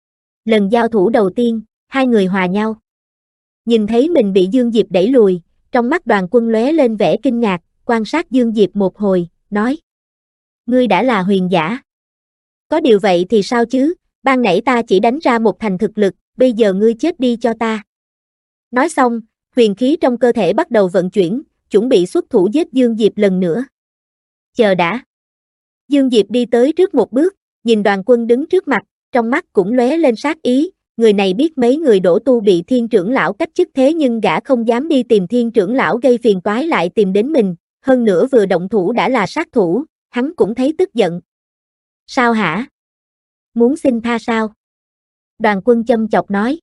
Lần giao thủ đầu tiên, hai người hòa nhau. Nhìn thấy mình bị Dương Diệp đẩy lùi, trong mắt Đoàn Quân lóe lên vẻ kinh ngạc, quan sát Dương Diệp một hồi, nói: Ngươi đã là huyền giả. Có điều vậy thì sao chứ, ban nãy ta chỉ đánh ra một thành thực lực, bây giờ ngươi chết đi cho ta. Nói xong, huyền khí trong cơ thể bắt đầu vận chuyển, chuẩn bị xuất thủ giết Dương Diệp lần nữa. Chờ đã. Dương Diệp đi tới trước một bước, nhìn Đoàn Quân đứng trước mặt, trong mắt cũng lóe lên sát ý, người này biết mấy người Đỗ Tu bị Thiên trưởng lão cách chức thế nhưng gã không dám đi tìm Thiên trưởng lão gây phiền toái lại tìm đến mình, hơn nữa vừa động thủ đã là sát thủ, hắn cũng thấy tức giận. Sao hả? Muốn xin tha sao? Đoàn Quân châm chọc nói.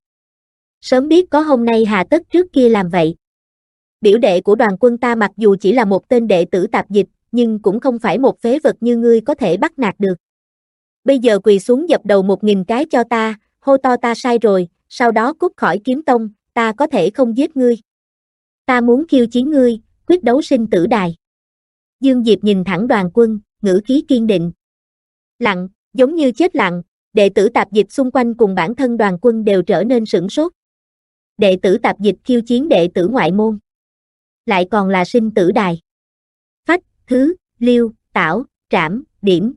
Sớm biết có hôm nay hà tất trước kia làm vậy. Biểu đệ của Đoàn Quân ta mặc dù chỉ là một tên đệ tử tạp dịch, nhưng cũng không phải một phế vật như ngươi có thể bắt nạt được. Bây giờ quỳ xuống dập đầu 1000 cái cho ta, hô to ta sai rồi, sau đó cút khỏi Kiếm Tông, ta có thể không giết ngươi. Ta muốn khiêu chiến ngươi, quyết đấu sinh tử đài. Dương Diệp nhìn thẳng Đoàn Quân, ngữ khí kiên định. Lặng, giống như chết lặng, đệ tử tạp dịch xung quanh cùng bản thân Đoàn Quân đều trở nên sửng sốt. Đệ tử tạp dịch khiêu chiến đệ tử ngoại môn. Lại còn là sinh tử đài. Phách, thứ, liêu, tảo, trảm, điểm.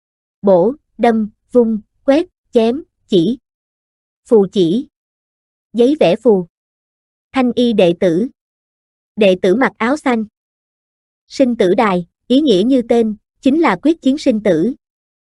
Bổ, đâm, vung, quét, chém, chỉ. Phù chỉ. Giấy vẽ phù. Thanh y đệ tử. Đệ tử mặc áo xanh. Sinh tử đài, ý nghĩa như tên, chính là quyết chiến sinh tử.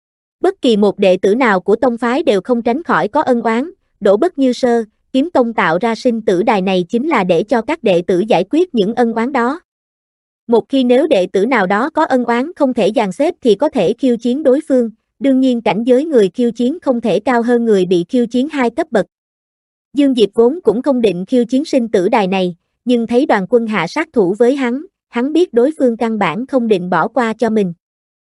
Bất kỳ một đệ tử nào của tông phái đều không tránh khỏi có ân oán, Đỗ Bất Như Sơ, Kiếm Tông tạo ra sinh tử đài này chính là để cho các đệ tử giải quyết những ân oán đó. Một khi nếu đệ tử nào đó có ân oán không thể dàn xếp thì có thể khiêu chiến đối phương, đương nhiên cảnh giới người khiêu chiến không thể cao hơn người bị khiêu chiến 2 cấp bậc. Dương Diệp vốn cũng không định khiêu chiến sinh tử đài này, nhưng thấy Đoàn Quân hạ sát thủ với hắn biết đối phương căn bản không định bỏ qua cho mình.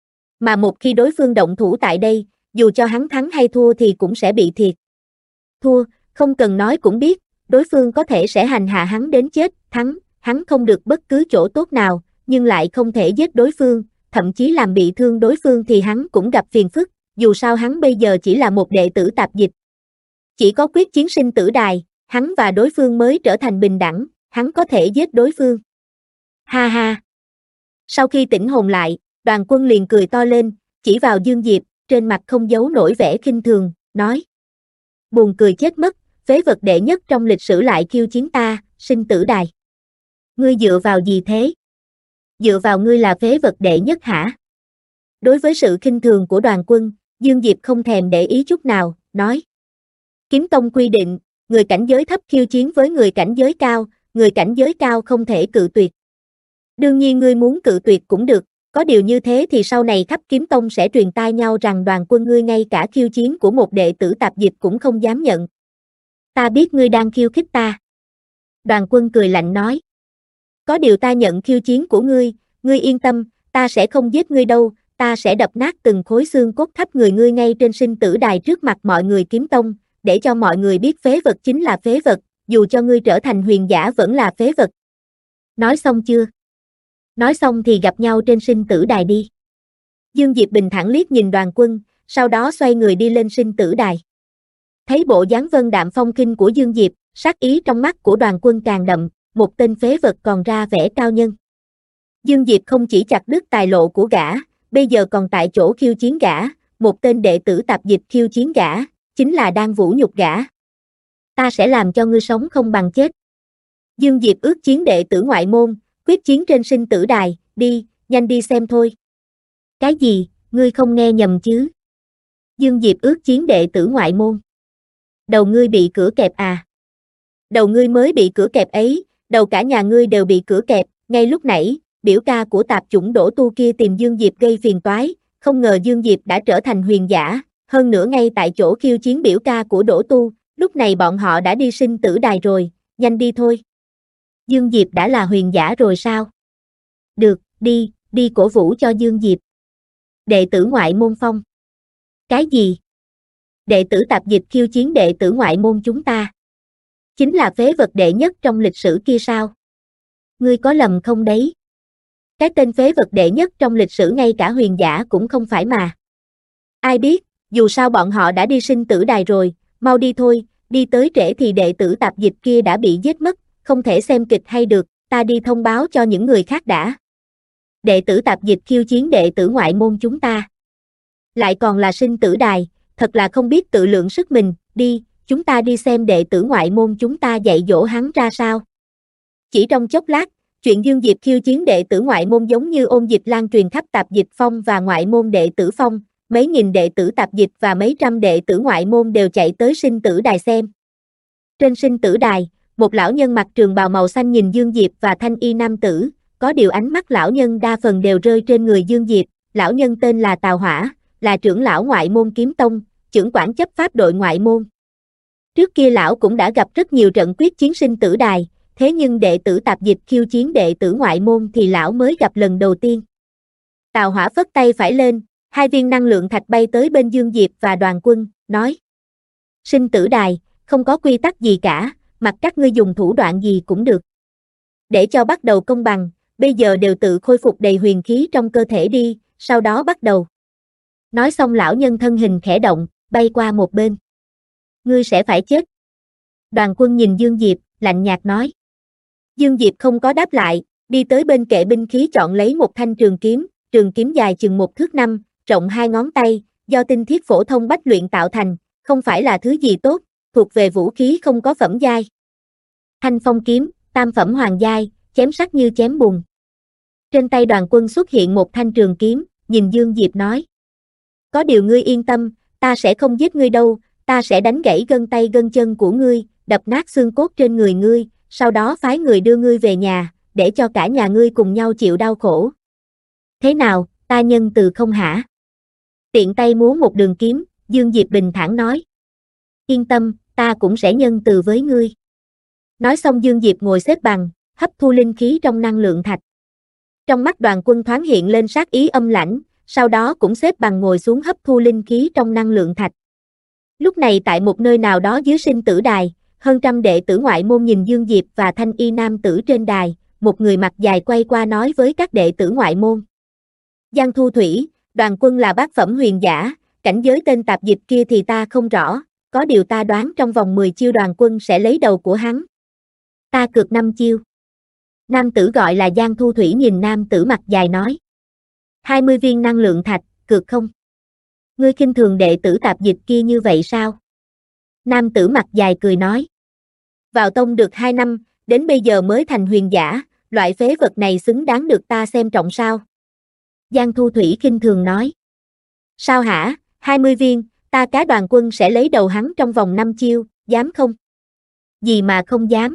Mà một khi đối phương động thủ tại đây, dù cho hắn thắng hay thua thì cũng sẽ bị thiệt. Thua, không cần nói cũng biết, đối phương có thể sẽ hành hạ hắn đến chết, thắng, hắn không được bất cứ chỗ tốt nào, nhưng lại không thể giết đối phương, thậm chí làm bị thương đối phương thì hắn cũng gặp phiền phức, dù sao hắn bây giờ chỉ là một đệ tử tạp dịch. Chỉ có quyết chiến sinh tử đài, hắn và đối phương mới trở thành bình đẳng, hắn có thể giết đối phương. Ha ha! Sau khi tỉnh hồn lại, Đoàn Quân liền cười to lên, chỉ vào Dương Diệp, trên mặt không giấu nổi vẻ khinh thường, nói. Buồn cười chết mất, phế vật đệ nhất trong lịch sử lại khiêu chiến ta, sinh tử đài. Ngươi dựa vào gì thế? Dựa vào ngươi là phế vật đệ nhất hả? Đối với sự khinh thường của Đoàn Quân, Dương Diệp không thèm để ý chút nào, nói. Kiếm tông quy định, người cảnh giới thấp khiêu chiến với người cảnh giới cao, người cảnh giới cao không thể cự tuyệt. Đương nhiên ngươi muốn cự tuyệt cũng được, có điều như thế thì sau này khắp kiếm tông sẽ truyền tai nhau rằng Đoàn Quân ngươi ngay cả khiêu chiến của một đệ tử tạp dịch cũng không dám nhận. Ta biết ngươi đang khiêu khích ta. Đoàn Quân cười lạnh nói. Có điều ta nhận khiêu chiến của ngươi yên tâm, ta sẽ không giết ngươi đâu, ta sẽ đập nát từng khối xương cốt khắp người ngươi ngay trên sinh tử đài trước mặt mọi người kiếm tông, để cho mọi người biết phế vật chính là phế vật, dù cho ngươi trở thành huyền giả vẫn là phế vật. Nói xong chưa? Nói xong thì gặp nhau trên sinh tử đài đi. Dương Diệp bình thản liếc nhìn Đoàn Quân, sau đó xoay người đi lên sinh tử đài. Thấy bộ dáng vân đạm phong khinh của Dương Diệp, sát ý trong mắt của Đoàn Quân càng đậm, một tên phế vật còn ra vẻ cao nhân. Dương Diệp không chỉ chặt đứt tài lộ của gã, bây giờ còn tại chỗ khiêu chiến gã, một tên đệ tử tạp dịch khiêu chiến gã, chính là đang vũ nhục gã. Ta sẽ làm cho ngươi sống không bằng chết. Dương Diệp ước chiến đệ tử ngoại môn, quyết chiến trên sinh tử đài, đi, nhanh đi xem thôi. Cái gì, ngươi không nghe nhầm chứ? Dương Diệp ước chiến đệ tử ngoại môn. Đầu ngươi bị cửa kẹp à? Đầu ngươi mới bị cửa kẹp ấy, đầu cả nhà ngươi đều bị cửa kẹp, ngay lúc nãy, biểu ca của tạp chủng Đỗ Tu kia tìm Dương Diệp gây phiền toái, không ngờ Dương Diệp đã trở thành huyền giả, hơn nữa ngay tại chỗ khiêu chiến biểu ca của Đỗ Tu, lúc này bọn họ đã đi sinh tử đài rồi, nhanh đi thôi. Dương Diệp đã là huyền giả rồi sao? Được, đi cổ vũ cho Dương Diệp. Đệ tử ngoại môn phong. Cái gì? Đệ tử tạp dịch khiêu chiến đệ tử ngoại môn chúng ta. Chính là phế vật đệ nhất trong lịch sử kia sao? Ngươi có lầm không đấy? Cái tên phế vật đệ nhất trong lịch sử ngay cả huyền giả cũng không phải mà. Ai biết, dù sao bọn họ đã đi sinh tử đài rồi, mau đi thôi, đi tới trễ thì đệ tử tạp dịch kia đã bị giết mất, không thể xem kịch hay được, ta đi thông báo cho những người khác đã. Đệ tử tạp dịch khiêu chiến đệ tử ngoại môn chúng ta. Lại còn là sinh tử đài, thật là không biết tự lượng sức mình, đi, chúng ta đi xem đệ tử ngoại môn chúng ta dạy dỗ hắn ra sao. Chỉ trong chốc lát, chuyện Dương Diệp khiêu chiến đệ tử ngoại môn giống như ôn dịch lan truyền khắp tạp dịch phong và ngoại môn đệ tử phong, mấy nghìn đệ tử tạp dịch và mấy trăm đệ tử ngoại môn đều chạy tới sinh tử đài xem. Trên sinh tử đài, một lão nhân mặc trường bào màu xanh nhìn Dương Diệp và thanh y nam tử, có điều ánh mắt lão nhân đa phần đều rơi trên người Dương Diệp, lão nhân tên là Tào Hỏa, là trưởng lão ngoại môn kiếm tông, trưởng quản chấp pháp đội ngoại môn. Trước kia lão cũng đã gặp rất nhiều trận quyết chiến sinh tử đài, thế nhưng đệ tử tạp dịch khiêu chiến đệ tử ngoại môn thì lão mới gặp lần đầu tiên. Tào Hỏa phất tay phải lên, 2 viên năng lượng thạch bay tới bên Dương Diệp và Đoàn Quân, nói. Sinh tử đài, không có quy tắc gì cả, mặc các ngươi dùng thủ đoạn gì cũng được. Để cho bắt đầu công bằng, bây giờ đều tự khôi phục đầy huyền khí trong cơ thể đi, sau đó bắt đầu. Nói xong lão nhân thân hình khẽ động, bay qua một bên. Ngươi sẽ phải chết. Đoàn Quân nhìn Dương Diệp, lạnh nhạt nói. Dương Diệp không có đáp lại, đi tới bên kệ binh khí chọn lấy một thanh trường kiếm dài chừng 1 thước 5, rộng 2 ngón tay, do tinh thiết phổ thông bách luyện tạo thành, không phải là thứ gì tốt, thuộc về vũ khí không có phẩm giai. Thanh phong kiếm, tam phẩm hoàng giai, chém sắc như chém bùn. Trên tay Đoàn Quân xuất hiện một thanh trường kiếm, nhìn Dương Diệp nói. Có điều ngươi yên tâm, ta sẽ không giết ngươi đâu, ta sẽ đánh gãy gân tay gân chân của ngươi, đập nát xương cốt trên người ngươi, sau đó phái người đưa ngươi về nhà, để cho cả nhà ngươi cùng nhau chịu đau khổ. Thế nào, ta nhân từ không hả? Tiện tay múa một đường kiếm, Dương Diệp bình thản nói. Yên tâm, ta cũng sẽ nhân từ với ngươi. Nói xong Dương Diệp ngồi xếp bằng, hấp thu linh khí trong năng lượng thạch. Trong mắt Đoàn Quân thoáng hiện lên sát ý âm lãnh, sau đó cũng xếp bằng ngồi xuống hấp thu linh khí trong năng lượng thạch. Lúc này tại một nơi nào đó dưới sinh tử đài, hơn trăm đệ tử ngoại môn nhìn Dương Diệp và thanh y nam tử trên đài, một người mặt dài quay qua nói với các đệ tử ngoại môn. Giang Thu Thủy, Đoàn Quân là bát phẩm huyền giả, cảnh giới tên tạp dịch kia thì ta không rõ, có điều ta đoán trong vòng 10 chiêu đoàn quân sẽ lấy đầu của hắn. Ta cược 5 chiêu. Nam tử gọi là Giang Thu Thủy nhìn nam tử mặt dài nói. 20 viên năng lượng thạch, cược không? Ngươi khinh thường đệ tử tạp dịch kia như vậy sao? Nam tử mặt dài cười nói. Vào tông được 2 năm, đến bây giờ mới thành huyền giả, loại phế vật này xứng đáng được ta xem trọng sao? Giang Thu Thủy khinh thường nói. Sao hả, 20 viên, ta cá đoàn quân sẽ lấy đầu hắn trong vòng 5 chiêu, dám không? Gì mà không dám?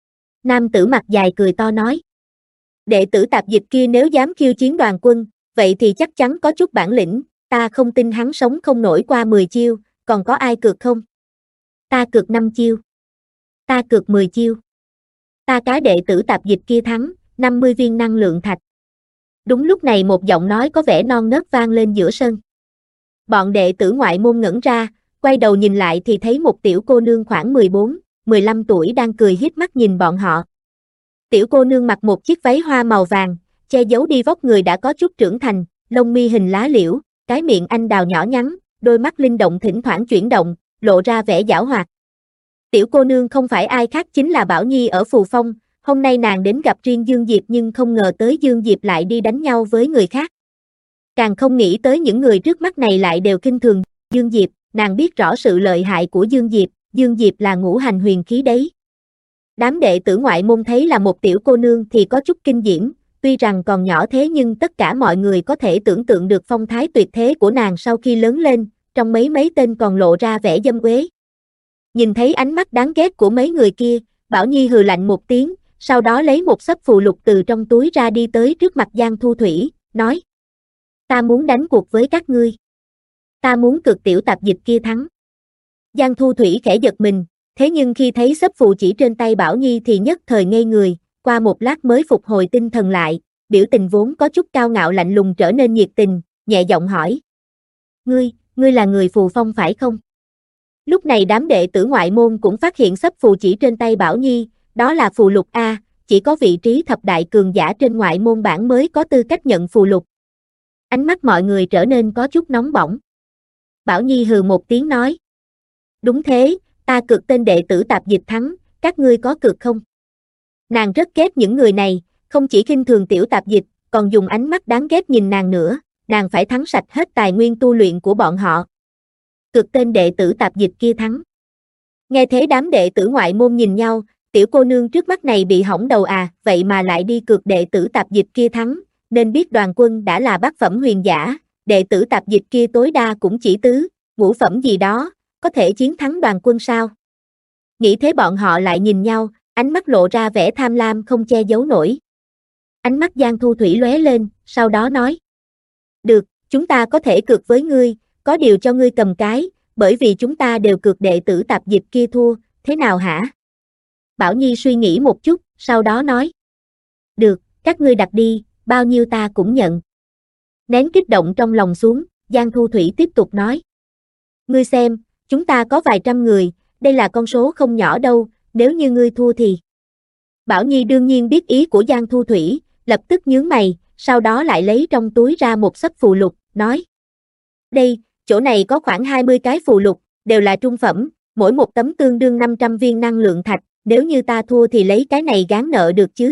Nam tử mặt dài cười to nói. Đệ tử tạp dịch kia nếu dám khiêu chiến đoàn quân, vậy thì chắc chắn có chút bản lĩnh, ta không tin hắn sống không nổi qua 10 chiêu, còn có ai cược không? Ta cược 5 chiêu. Ta cược 10 chiêu. Ta cá đệ tử tạp dịch kia thắng, 50 viên năng lượng thạch. Đúng lúc này một giọng nói có vẻ non nớt vang lên giữa sân. Bọn đệ tử ngoại môn ngẩn ra, quay đầu nhìn lại thì thấy một tiểu cô nương khoảng 14, 15 tuổi đang cười híp mắt nhìn bọn họ. Tiểu cô nương mặc một chiếc váy hoa màu vàng, che giấu đi vóc người đã có chút trưởng thành, lông mi hình lá liễu, cái miệng anh đào nhỏ nhắn, đôi mắt linh động thỉnh thoảng chuyển động, lộ ra vẻ giảo hoạt. Tiểu cô nương không phải ai khác chính là Bảo Nhi ở Phù Phong, hôm nay nàng đến gặp riêng Dương Diệp nhưng không ngờ tới Dương Diệp lại đi đánh nhau với người khác. Càng không nghĩ tới những người trước mắt này lại đều khinh thường Dương Diệp, nàng biết rõ sự lợi hại của Dương Diệp là ngũ hành huyền khí đấy. Đám đệ tử ngoại môn thấy là một tiểu cô nương thì có chút kinh diễm, tuy rằng còn nhỏ thế nhưng tất cả mọi người có thể tưởng tượng được phong thái tuyệt thế của nàng sau khi lớn lên, trong mấy tên còn lộ ra vẻ dâm uế. Nhìn thấy ánh mắt đáng ghét của mấy người kia, Bảo Nhi hừ lạnh một tiếng, sau đó lấy một xấp phù lục từ trong túi ra đi tới trước mặt Giang Thu Thủy, nói. Ta muốn đánh cuộc với các ngươi. Ta muốn cược tiểu tạp dịch kia thắng. Giang Thu Thủy khẽ giật mình, thế nhưng khi thấy xấp phù chỉ trên tay Bảo Nhi thì nhất thời ngây người, qua một lát mới phục hồi tinh thần lại, biểu tình vốn có chút cao ngạo lạnh lùng trở nên nhiệt tình, nhẹ giọng hỏi. Ngươi là người Phù Phong phải không? Lúc này đám đệ tử ngoại môn cũng phát hiện xấp phù chỉ trên tay Bảo Nhi, đó là phù lục A, chỉ có vị trí thập đại cường giả trên ngoại môn bảng mới có tư cách nhận phù lục. Ánh mắt mọi người trở nên có chút nóng bỏng. Bảo Nhi hừ một tiếng nói. Đúng thế, ta cược tên đệ tử tạp dịch thắng, các ngươi có cược không? Nàng rất ghét những người này, không chỉ khinh thường tiểu tạp dịch, còn dùng ánh mắt đáng ghét nhìn nàng nữa, nàng phải thắng sạch hết tài nguyên tu luyện của bọn họ. Cược tên đệ tử tạp dịch kia thắng. Nghe thế đám đệ tử ngoại môn nhìn nhau, tiểu cô nương trước mắt này bị hỏng đầu à, vậy mà lại đi cược đệ tử tạp dịch kia thắng, nên biết đoàn quân đã là bát phẩm huyền giả, đệ tử tạp dịch kia tối đa cũng chỉ tứ, ngũ phẩm gì đó, có thể chiến thắng đoàn quân sao? Nghĩ thế bọn họ lại nhìn nhau, ánh mắt lộ ra vẻ tham lam không che giấu nổi. Ánh mắt Giang Thu Thủy lóe lên, sau đó nói. Được, chúng ta có thể cược với ngươi, có điều cho ngươi cầm cái, bởi vì chúng ta đều cược đệ tử tạp dịch kia thua, thế nào hả? Bảo Nhi suy nghĩ một chút, sau đó nói. Được, các ngươi đặt đi, bao nhiêu ta cũng nhận. Nén kích động trong lòng xuống, Giang Thu Thủy tiếp tục nói. Ngươi xem, chúng ta có vài trăm người, đây là con số không nhỏ đâu, nếu như ngươi thua thì. Bảo Nhi đương nhiên biết ý của Giang Thu Thủy, lập tức nhướng mày, sau đó lại lấy trong túi ra một xấp phù lục, nói. Đây, chỗ này có khoảng 20 cái phù lục, đều là trung phẩm, mỗi một tấm tương đương 500 viên năng lượng thạch, nếu như ta thua thì lấy cái này gán nợ được chứ.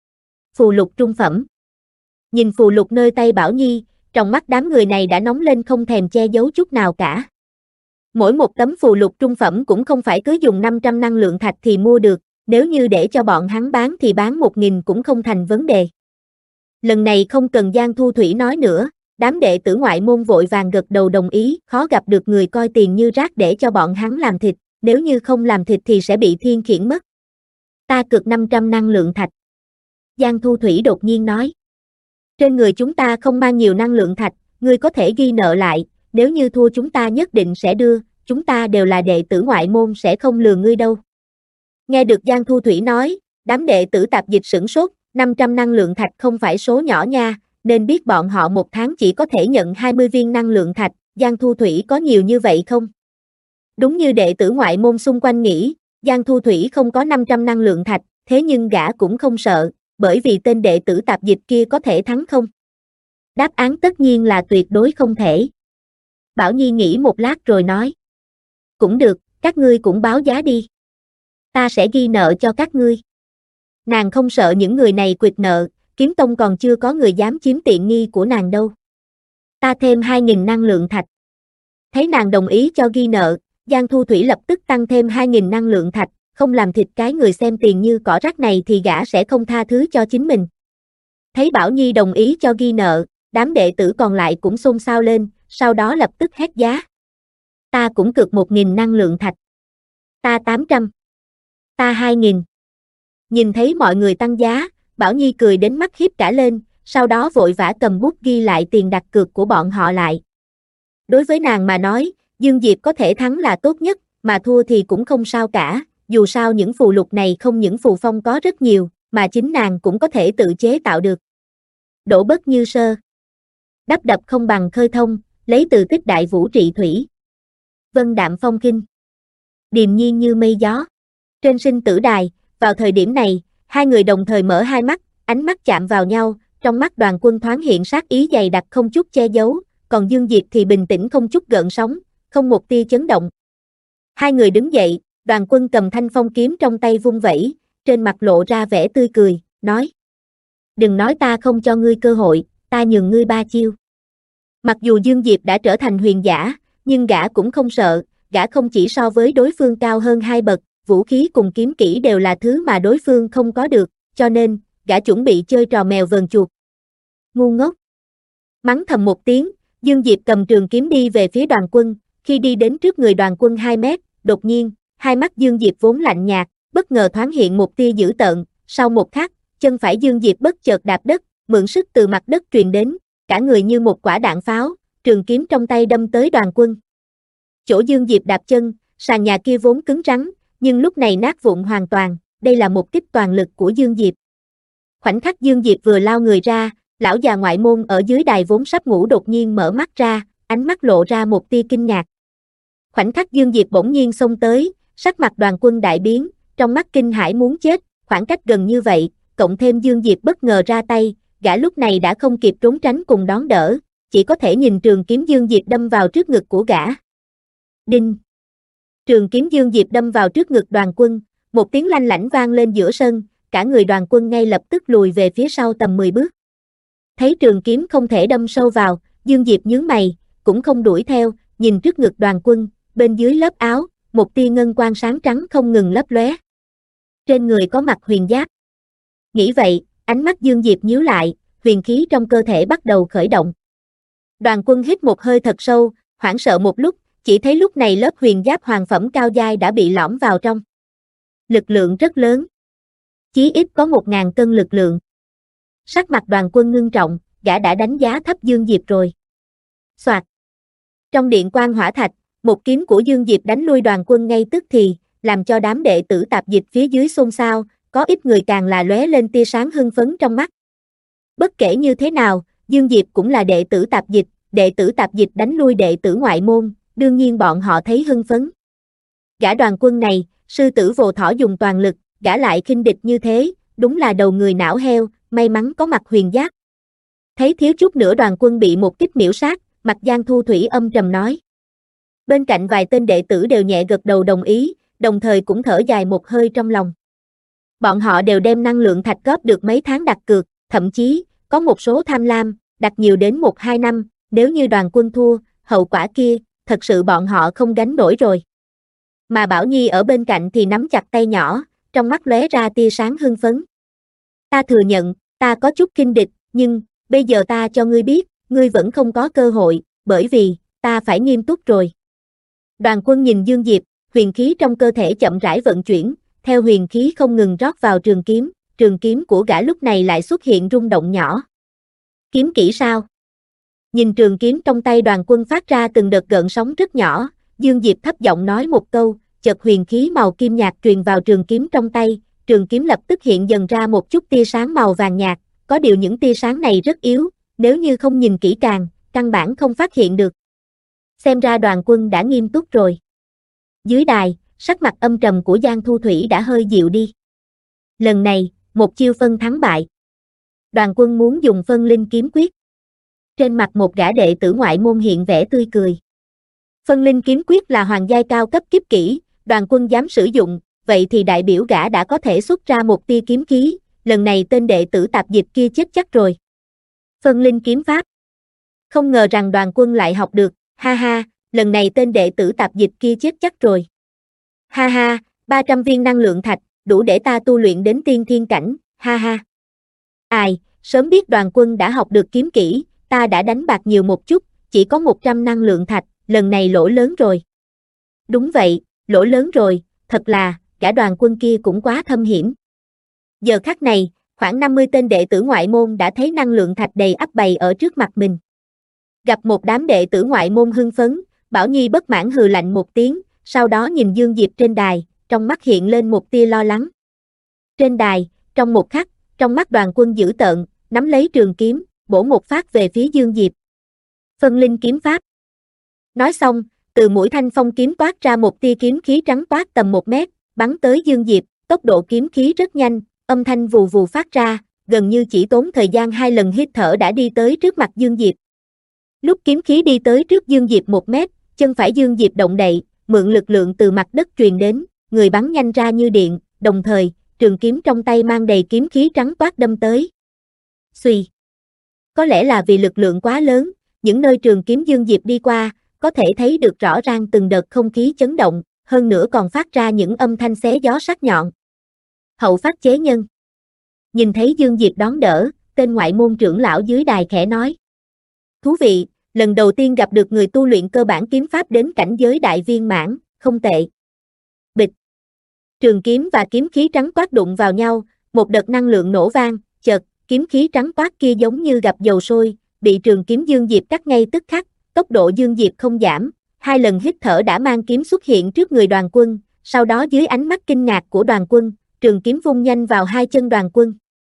Phù lục trung phẩm. Nhìn phù lục nơi tay Bảo Nhi, trong mắt đám người này đã nóng lên không thèm che giấu chút nào cả. Mỗi một tấm phù lục trung phẩm cũng không phải cứ dùng 500 năng lượng thạch thì mua được, nếu như để cho bọn hắn bán thì bán 1.000 cũng không thành vấn đề. Lần này không cần Giang Thu Thủy nói nữa, đám đệ tử ngoại môn vội vàng gật đầu đồng ý, khó gặp được người coi tiền như rác để cho bọn hắn làm thịt, nếu như không làm thịt thì sẽ bị thiên khiển mất. Ta cược 500 năng lượng thạch. Giang Thu Thủy đột nhiên nói. Trên người chúng ta không mang nhiều năng lượng thạch, ngươi có thể ghi nợ lại, nếu như thua chúng ta nhất định sẽ đưa, chúng ta đều là đệ tử ngoại môn sẽ không lừa ngươi đâu. Nghe được Giang Thu Thủy nói, đám đệ tử tạp dịch sửng sốt, 500 năng lượng thạch không phải số nhỏ nha, nên biết bọn họ một tháng chỉ có thể nhận 20 viên năng lượng thạch, Giang Thu Thủy có nhiều như vậy không? Đúng như đệ tử ngoại môn xung quanh nghĩ, Giang Thu Thủy không có 500 năng lượng thạch, thế nhưng gã cũng không sợ, bởi vì tên đệ tử tạp dịch kia có thể thắng không? Đáp án tất nhiên là tuyệt đối không thể. Bảo Nhi nghĩ một lát rồi nói. Cũng được, các ngươi cũng báo giá đi. Ta sẽ ghi nợ cho các ngươi. Nàng không sợ những người này quỵt nợ, kiếm tông còn chưa có người dám chiếm tiện nghi của nàng đâu. Ta thêm 2.000 năng lượng thạch. Thấy nàng đồng ý cho ghi nợ, Giang Thu Thủy lập tức tăng thêm 2.000 năng lượng thạch, không làm thịt cái người xem tiền như cỏ rác này thì gã sẽ không tha thứ cho chính mình. Thấy Bảo Nhi đồng ý cho ghi nợ, đám đệ tử còn lại cũng xôn xao lên, sau đó lập tức hét giá. Ta cũng cược 1.000 năng lượng thạch. Ta 800. Ta 2.000. Nhìn thấy mọi người tăng giá, Bảo Nhi cười đến mắt hiếp cả lên, sau đó vội vã cầm bút ghi lại tiền đặt cược của bọn họ lại. Đối với nàng mà nói, Dương Diệp có thể thắng là tốt nhất, mà thua thì cũng không sao cả, dù sao những phù lục này không những phù phong có rất nhiều, mà chính nàng cũng có thể tự chế tạo được. Đổ bất như sơ. Đắp đập không bằng khơi thông, lấy từ tích đại vũ trị thủy. Vân đạm phong khinh. Điềm nhiên như mây gió. Trên sinh tử đài, vào thời điểm này, hai người đồng thời mở hai mắt, ánh mắt chạm vào nhau, trong mắt Đoàn Quân thoáng hiện sát ý dày đặc không chút che giấu, còn Dương Diệp thì bình tĩnh không chút gợn sóng, không một tia chấn động. Hai người đứng dậy, Đoàn Quân cầm thanh phong kiếm trong tay vung vẩy, trên mặt lộ ra vẻ tươi cười, nói. Đừng nói ta không cho ngươi cơ hội, ta nhường ngươi 3 chiêu. Mặc dù Dương Diệp đã trở thành huyền giả, nhưng gã cũng không sợ, gã không chỉ so với đối phương cao hơn 2 bậc, vũ khí cùng kiếm kỹ đều là thứ mà đối phương không có được, cho nên, gã chuẩn bị chơi trò mèo vờn chuột. Ngu ngốc. Mắng thầm một tiếng, Dương Diệp cầm trường kiếm đi về phía Đoàn Quân, khi đi đến trước người Đoàn Quân 2 mét, đột nhiên, hai mắt Dương Diệp vốn lạnh nhạt, bất ngờ thoáng hiện một tia dữ tợn, sau một khắc, chân phải Dương Diệp bất chợt đạp đất, mượn sức từ mặt đất truyền đến, cả người như một quả đạn pháo, trường kiếm trong tay đâm tới Đoàn Quân. Chỗ Dương Diệp đạp chân, sàn nhà kia vốn cứng rắn, nhưng lúc này nát vụn hoàn toàn, đây là một kích toàn lực của Dương Diệp. Khoảnh khắc Dương Diệp vừa lao người ra, lão già ngoại môn ở dưới đài vốn sắp ngủ đột nhiên mở mắt ra, ánh mắt lộ ra một tia kinh ngạc. Khoảnh khắc Dương Diệp bỗng nhiên xông tới, sắc mặt Đoàn Quân đại biến, trong mắt kinh hãi muốn chết, khoảng cách gần như vậy, cộng thêm Dương Diệp bất ngờ ra tay, gã lúc này đã không kịp trốn tránh cùng đón đỡ, chỉ có thể nhìn trường kiếm Dương Diệp đâm vào trước ngực của gã. Đinh! Trường kiếm Dương Diệp đâm vào trước ngực Đoàn Quân, một tiếng lanh lảnh vang lên giữa sân, cả người Đoàn Quân ngay lập tức lùi về phía sau tầm 10 bước. Thấy trường kiếm không thể đâm sâu vào, Dương Diệp nhướng mày, cũng không đuổi theo, nhìn trước ngực Đoàn Quân, bên dưới lớp áo, một tia ngân quang sáng trắng không ngừng lấp lóe. Trên người có mặc huyền giáp. Nghĩ vậy, ánh mắt Dương Diệp nhíu lại, huyền khí trong cơ thể bắt đầu khởi động. Đoàn Quân hít một hơi thật sâu, hoảng sợ một lúc, chỉ thấy lúc này lớp huyền giáp hoàng phẩm cao giai đã bị lõm vào trong. Lực lượng rất lớn. Chí ít có 1.000 cân lực lượng. Sắc mặt Đoàn Quân ngưng trọng, gã đã đánh giá thấp Dương Diệp rồi. Soạt. Trong điện quang hỏa thạch, một kiếm của Dương Diệp đánh lui Đoàn Quân ngay tức thì, làm cho đám đệ tử tạp dịch phía dưới xôn xao, có ít người càng là lóe lên tia sáng hưng phấn trong mắt. Bất kể như thế nào, Dương Diệp cũng là đệ tử tạp dịch đánh lui đệ tử ngoại môn, đương nhiên bọn họ thấy hưng phấn. Gã Đoàn Quân này, sư tử vồ thỏ dùng toàn lực, gã lại khinh địch như thế, đúng là đầu người não heo, may mắn có mặt huyền giáp. Thấy thiếu chút nữa Đoàn Quân bị một kích miểu sát, mặt Giang Thu Thủy âm trầm nói. Bên cạnh vài tên đệ tử đều nhẹ gật đầu đồng ý, đồng thời cũng thở dài một hơi trong lòng. Bọn họ đều đem năng lượng thạch góp được mấy tháng đặt cược, thậm chí, có một số tham lam, đặt nhiều đến 1-2 năm, nếu như Đoàn Quân thua, hậu quả kia, thật sự bọn họ không gánh nổi rồi. Mà Bảo Nhi ở bên cạnh thì nắm chặt tay nhỏ, trong mắt lóe ra tia sáng hưng phấn. Ta thừa nhận, ta có chút khinh địch, nhưng, bây giờ ta cho ngươi biết, ngươi vẫn không có cơ hội, bởi vì, ta phải nghiêm túc rồi. Đoàn Quân nhìn Dương Diệp, huyền khí trong cơ thể chậm rãi vận chuyển, theo huyền khí không ngừng rót vào trường kiếm của gã lúc này lại xuất hiện rung động nhỏ. Kiếm kỹ sao? Nhìn trường kiếm trong tay Đoàn Quân phát ra từng đợt gợn sóng rất nhỏ, Dương Diệp thấp giọng nói một câu, chợt huyền khí màu kim nhạt truyền vào trường kiếm trong tay, trường kiếm lập tức hiện dần ra một chút tia sáng màu vàng nhạt, có điều những tia sáng này rất yếu, nếu như không nhìn kỹ càng, căn bản không phát hiện được. Xem ra Đoàn Quân đã nghiêm túc rồi. Dưới đài, sắc mặt âm trầm của Giang Thu Thủy đã hơi dịu đi. Lần này, một chiêu phân thắng bại. Đoàn Quân muốn dùng phân linh kiếm quyết. Trên mặt một gã đệ tử ngoại môn hiện vẻ tươi cười. Phân linh kiếm quyết là hoàng giai cao cấp kiếp kỹ, Đoàn Quân dám sử dụng, vậy thì đại biểu gã đã có thể xuất ra một tia kiếm khí, lần này tên đệ tử tạp dịch kia chết chắc rồi. Phân linh kiếm pháp. Không ngờ rằng Đoàn Quân lại học được, ha ha, lần này tên đệ tử tạp dịch kia chết chắc rồi. Ha ha, 300 viên năng lượng thạch, đủ để ta tu luyện đến tiên thiên cảnh, ha ha. Ai, sớm biết Đoàn Quân đã học được kiếm kỹ, ta đã đánh bạc nhiều một chút, chỉ có 100 năng lượng thạch, lần này lỗ lớn rồi. Đúng vậy, lỗ lớn rồi, thật là, cả Đoàn Quân kia cũng quá thâm hiểm. Giờ khắc này, khoảng 50 tên đệ tử ngoại môn đã thấy năng lượng thạch đầy ắp bày ở trước mặt mình. Gặp một đám đệ tử ngoại môn hưng phấn, Bảo Nhi bất mãn hừ lạnh một tiếng, sau đó nhìn Dương Diệp trên đài, trong mắt hiện lên một tia lo lắng. Trên đài, trong một khắc, trong mắt Đoàn Quân dữ tợn, nắm lấy trường kiếm, bổ một phát về phía Dương Diệp. Phân linh kiếm pháp. Nói xong, từ mũi thanh phong kiếm toát ra một tia kiếm khí trắng toát tầm 1 mét, bắn tới Dương Diệp, tốc độ kiếm khí rất nhanh, âm thanh vù vù phát ra, gần như chỉ tốn thời gian 2 lần hít thở đã đi tới trước mặt Dương Diệp. Lúc kiếm khí đi tới trước Dương Diệp 1 mét, chân phải Dương Diệp động đậy, mượn lực lượng từ mặt đất truyền đến, người bắn nhanh ra như điện, đồng thời, trường kiếm trong tay mang đầy kiếm khí trắng toát đâm tới. Xuy. Có lẽ là vì lực lượng quá lớn, những nơi trường kiếm Dương Diệp đi qua, có thể thấy được rõ ràng từng đợt không khí chấn động, hơn nữa còn phát ra những âm thanh xé gió sắc nhọn. Hậu phát chế nhân. Nhìn thấy Dương Diệp đón đỡ, tên ngoại môn trưởng lão dưới đài khẽ nói. Thú vị, lần đầu tiên gặp được người tu luyện cơ bản kiếm pháp đến cảnh giới đại viên mãn, không tệ. Bịch. Trường kiếm và kiếm khí trắng toát đụng vào nhau, một đợt năng lượng nổ vang, chợt, kiếm khí trắng toát kia giống như gặp dầu sôi, bị trường kiếm Dương Diệp cắt ngay tức khắc, tốc độ Dương Diệp không giảm, 2 lần hít thở đã mang kiếm xuất hiện trước người Đoàn Quân, sau đó dưới ánh mắt kinh ngạc của Đoàn Quân, trường kiếm vung nhanh vào 2 chân Đoàn Quân.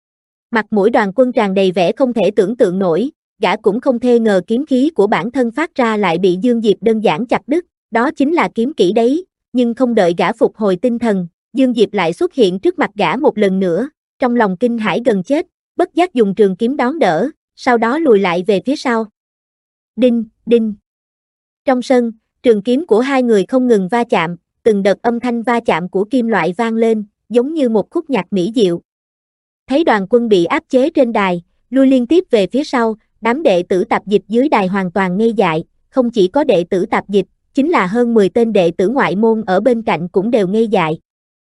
Mặt mũi Đoàn Quân tràn đầy vẻ không thể tưởng tượng nổi, gã cũng không thể ngờ kiếm khí của bản thân phát ra lại bị Dương Diệp đơn giản chặt đứt, đó chính là kiếm kỹ đấy, nhưng không đợi gã phục hồi tinh thần, Dương Diệp lại xuất hiện trước mặt gã một lần nữa, trong lòng kinh hãi gần chết, bất giác dùng trường kiếm đón đỡ, sau đó lùi lại về phía sau. Đinh, đinh. Trong sân, trường kiếm của hai người không ngừng va chạm, từng đợt âm thanh va chạm của kim loại vang lên, giống như một khúc nhạc mỹ diệu. Thấy Đoàn Quân bị áp chế trên đài, lui liên tiếp về phía sau, đám đệ tử tạp dịch dưới đài hoàn toàn ngây dại, không chỉ có đệ tử tạp dịch, chính là hơn 10 tên đệ tử ngoại môn ở bên cạnh cũng đều ngây dại.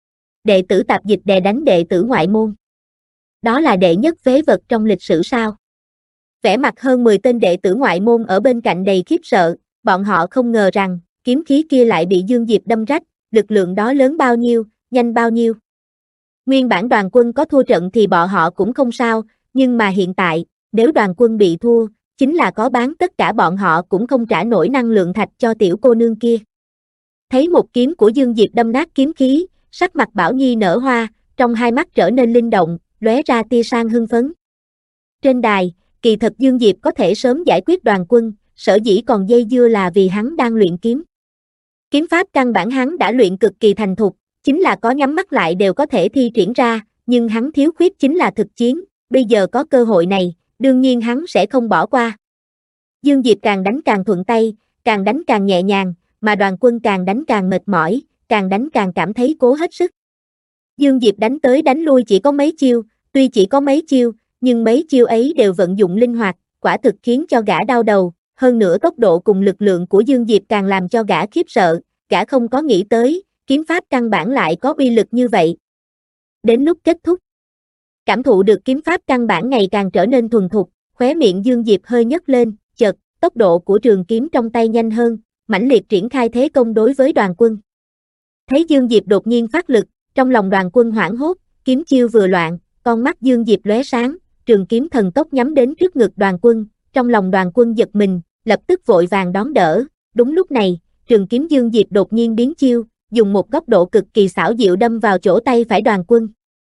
Đệ tử tạp dịch đè đánh đệ tử ngoại môn. Đó là đệ nhất phế vật trong lịch sử sao? Vẻ mặt hơn 10 tên đệ tử ngoại môn ở bên cạnh đầy khiếp sợ, bọn họ không ngờ rằng, kiếm khí kia lại bị Dương Diệp đâm rách, lực lượng đó lớn bao nhiêu, nhanh bao nhiêu. Nguyên bản Đoàn Quân có thua trận thì bọn họ cũng không sao, nhưng mà hiện tại, nếu Đoàn Quân bị thua, chính là có bán tất cả bọn họ cũng không trả nổi năng lượng thạch cho tiểu cô nương kia. Thấy một kiếm của Dương Diệp đâm nát kiếm khí, sắc mặt Bảo Nhi nở hoa, trong hai mắt trở nên linh động, lóe ra tia sáng hưng phấn. Trên đài, kỳ thật Dương Diệp có thể sớm giải quyết Đoàn Quân, sở dĩ còn dây dưa là vì hắn đang luyện kiếm. Kiếm pháp căn bản hắn đã luyện cực kỳ thành thục, chính là có nhắm mắt lại đều có thể thi triển ra, nhưng hắn thiếu khuyết chính là thực chiến, bây giờ có cơ hội này, đương nhiên hắn sẽ không bỏ qua. Dương Diệp càng đánh càng thuận tay, càng đánh càng nhẹ nhàng, mà Đoàn Quân càng đánh càng mệt mỏi, càng đánh càng cảm thấy cố hết sức. Dương Diệp đánh tới đánh lui chỉ có mấy chiêu, tuy chỉ có mấy chiêu, nhưng mấy chiêu ấy đều vận dụng linh hoạt, quả thực khiến cho gã đau đầu, hơn nữa tốc độ cùng lực lượng của Dương Diệp càng làm cho gã khiếp sợ, gã không có nghĩ tới, kiếm pháp căn bản lại có uy lực như vậy. Đến lúc kết thúc, cảm thụ được kiếm pháp căn bản ngày càng trở nên thuần thục, khóe miệng Dương Diệp hơi nhấc lên, chợt, tốc độ của trường kiếm trong tay nhanh hơn, mãnh liệt triển khai thế công đối với Đoàn Quân. Thấy Dương Diệp đột nhiên phát lực, trong lòng Đoàn Quân hoảng hốt, kiếm chiêu vừa loạn, con mắt Dương Diệp lóe sáng, trường kiếm thần tốc nhắm đến trước ngực Đoàn Quân, trong lòng Đoàn Quân giật mình, lập tức vội vàng đón đỡ, đúng lúc này, trường kiếm Dương Diệp đột nhiên biến chiêu, dùng một góc độ cực kỳ xảo diệu đâm vào chỗ tay phải Đoàn Quân.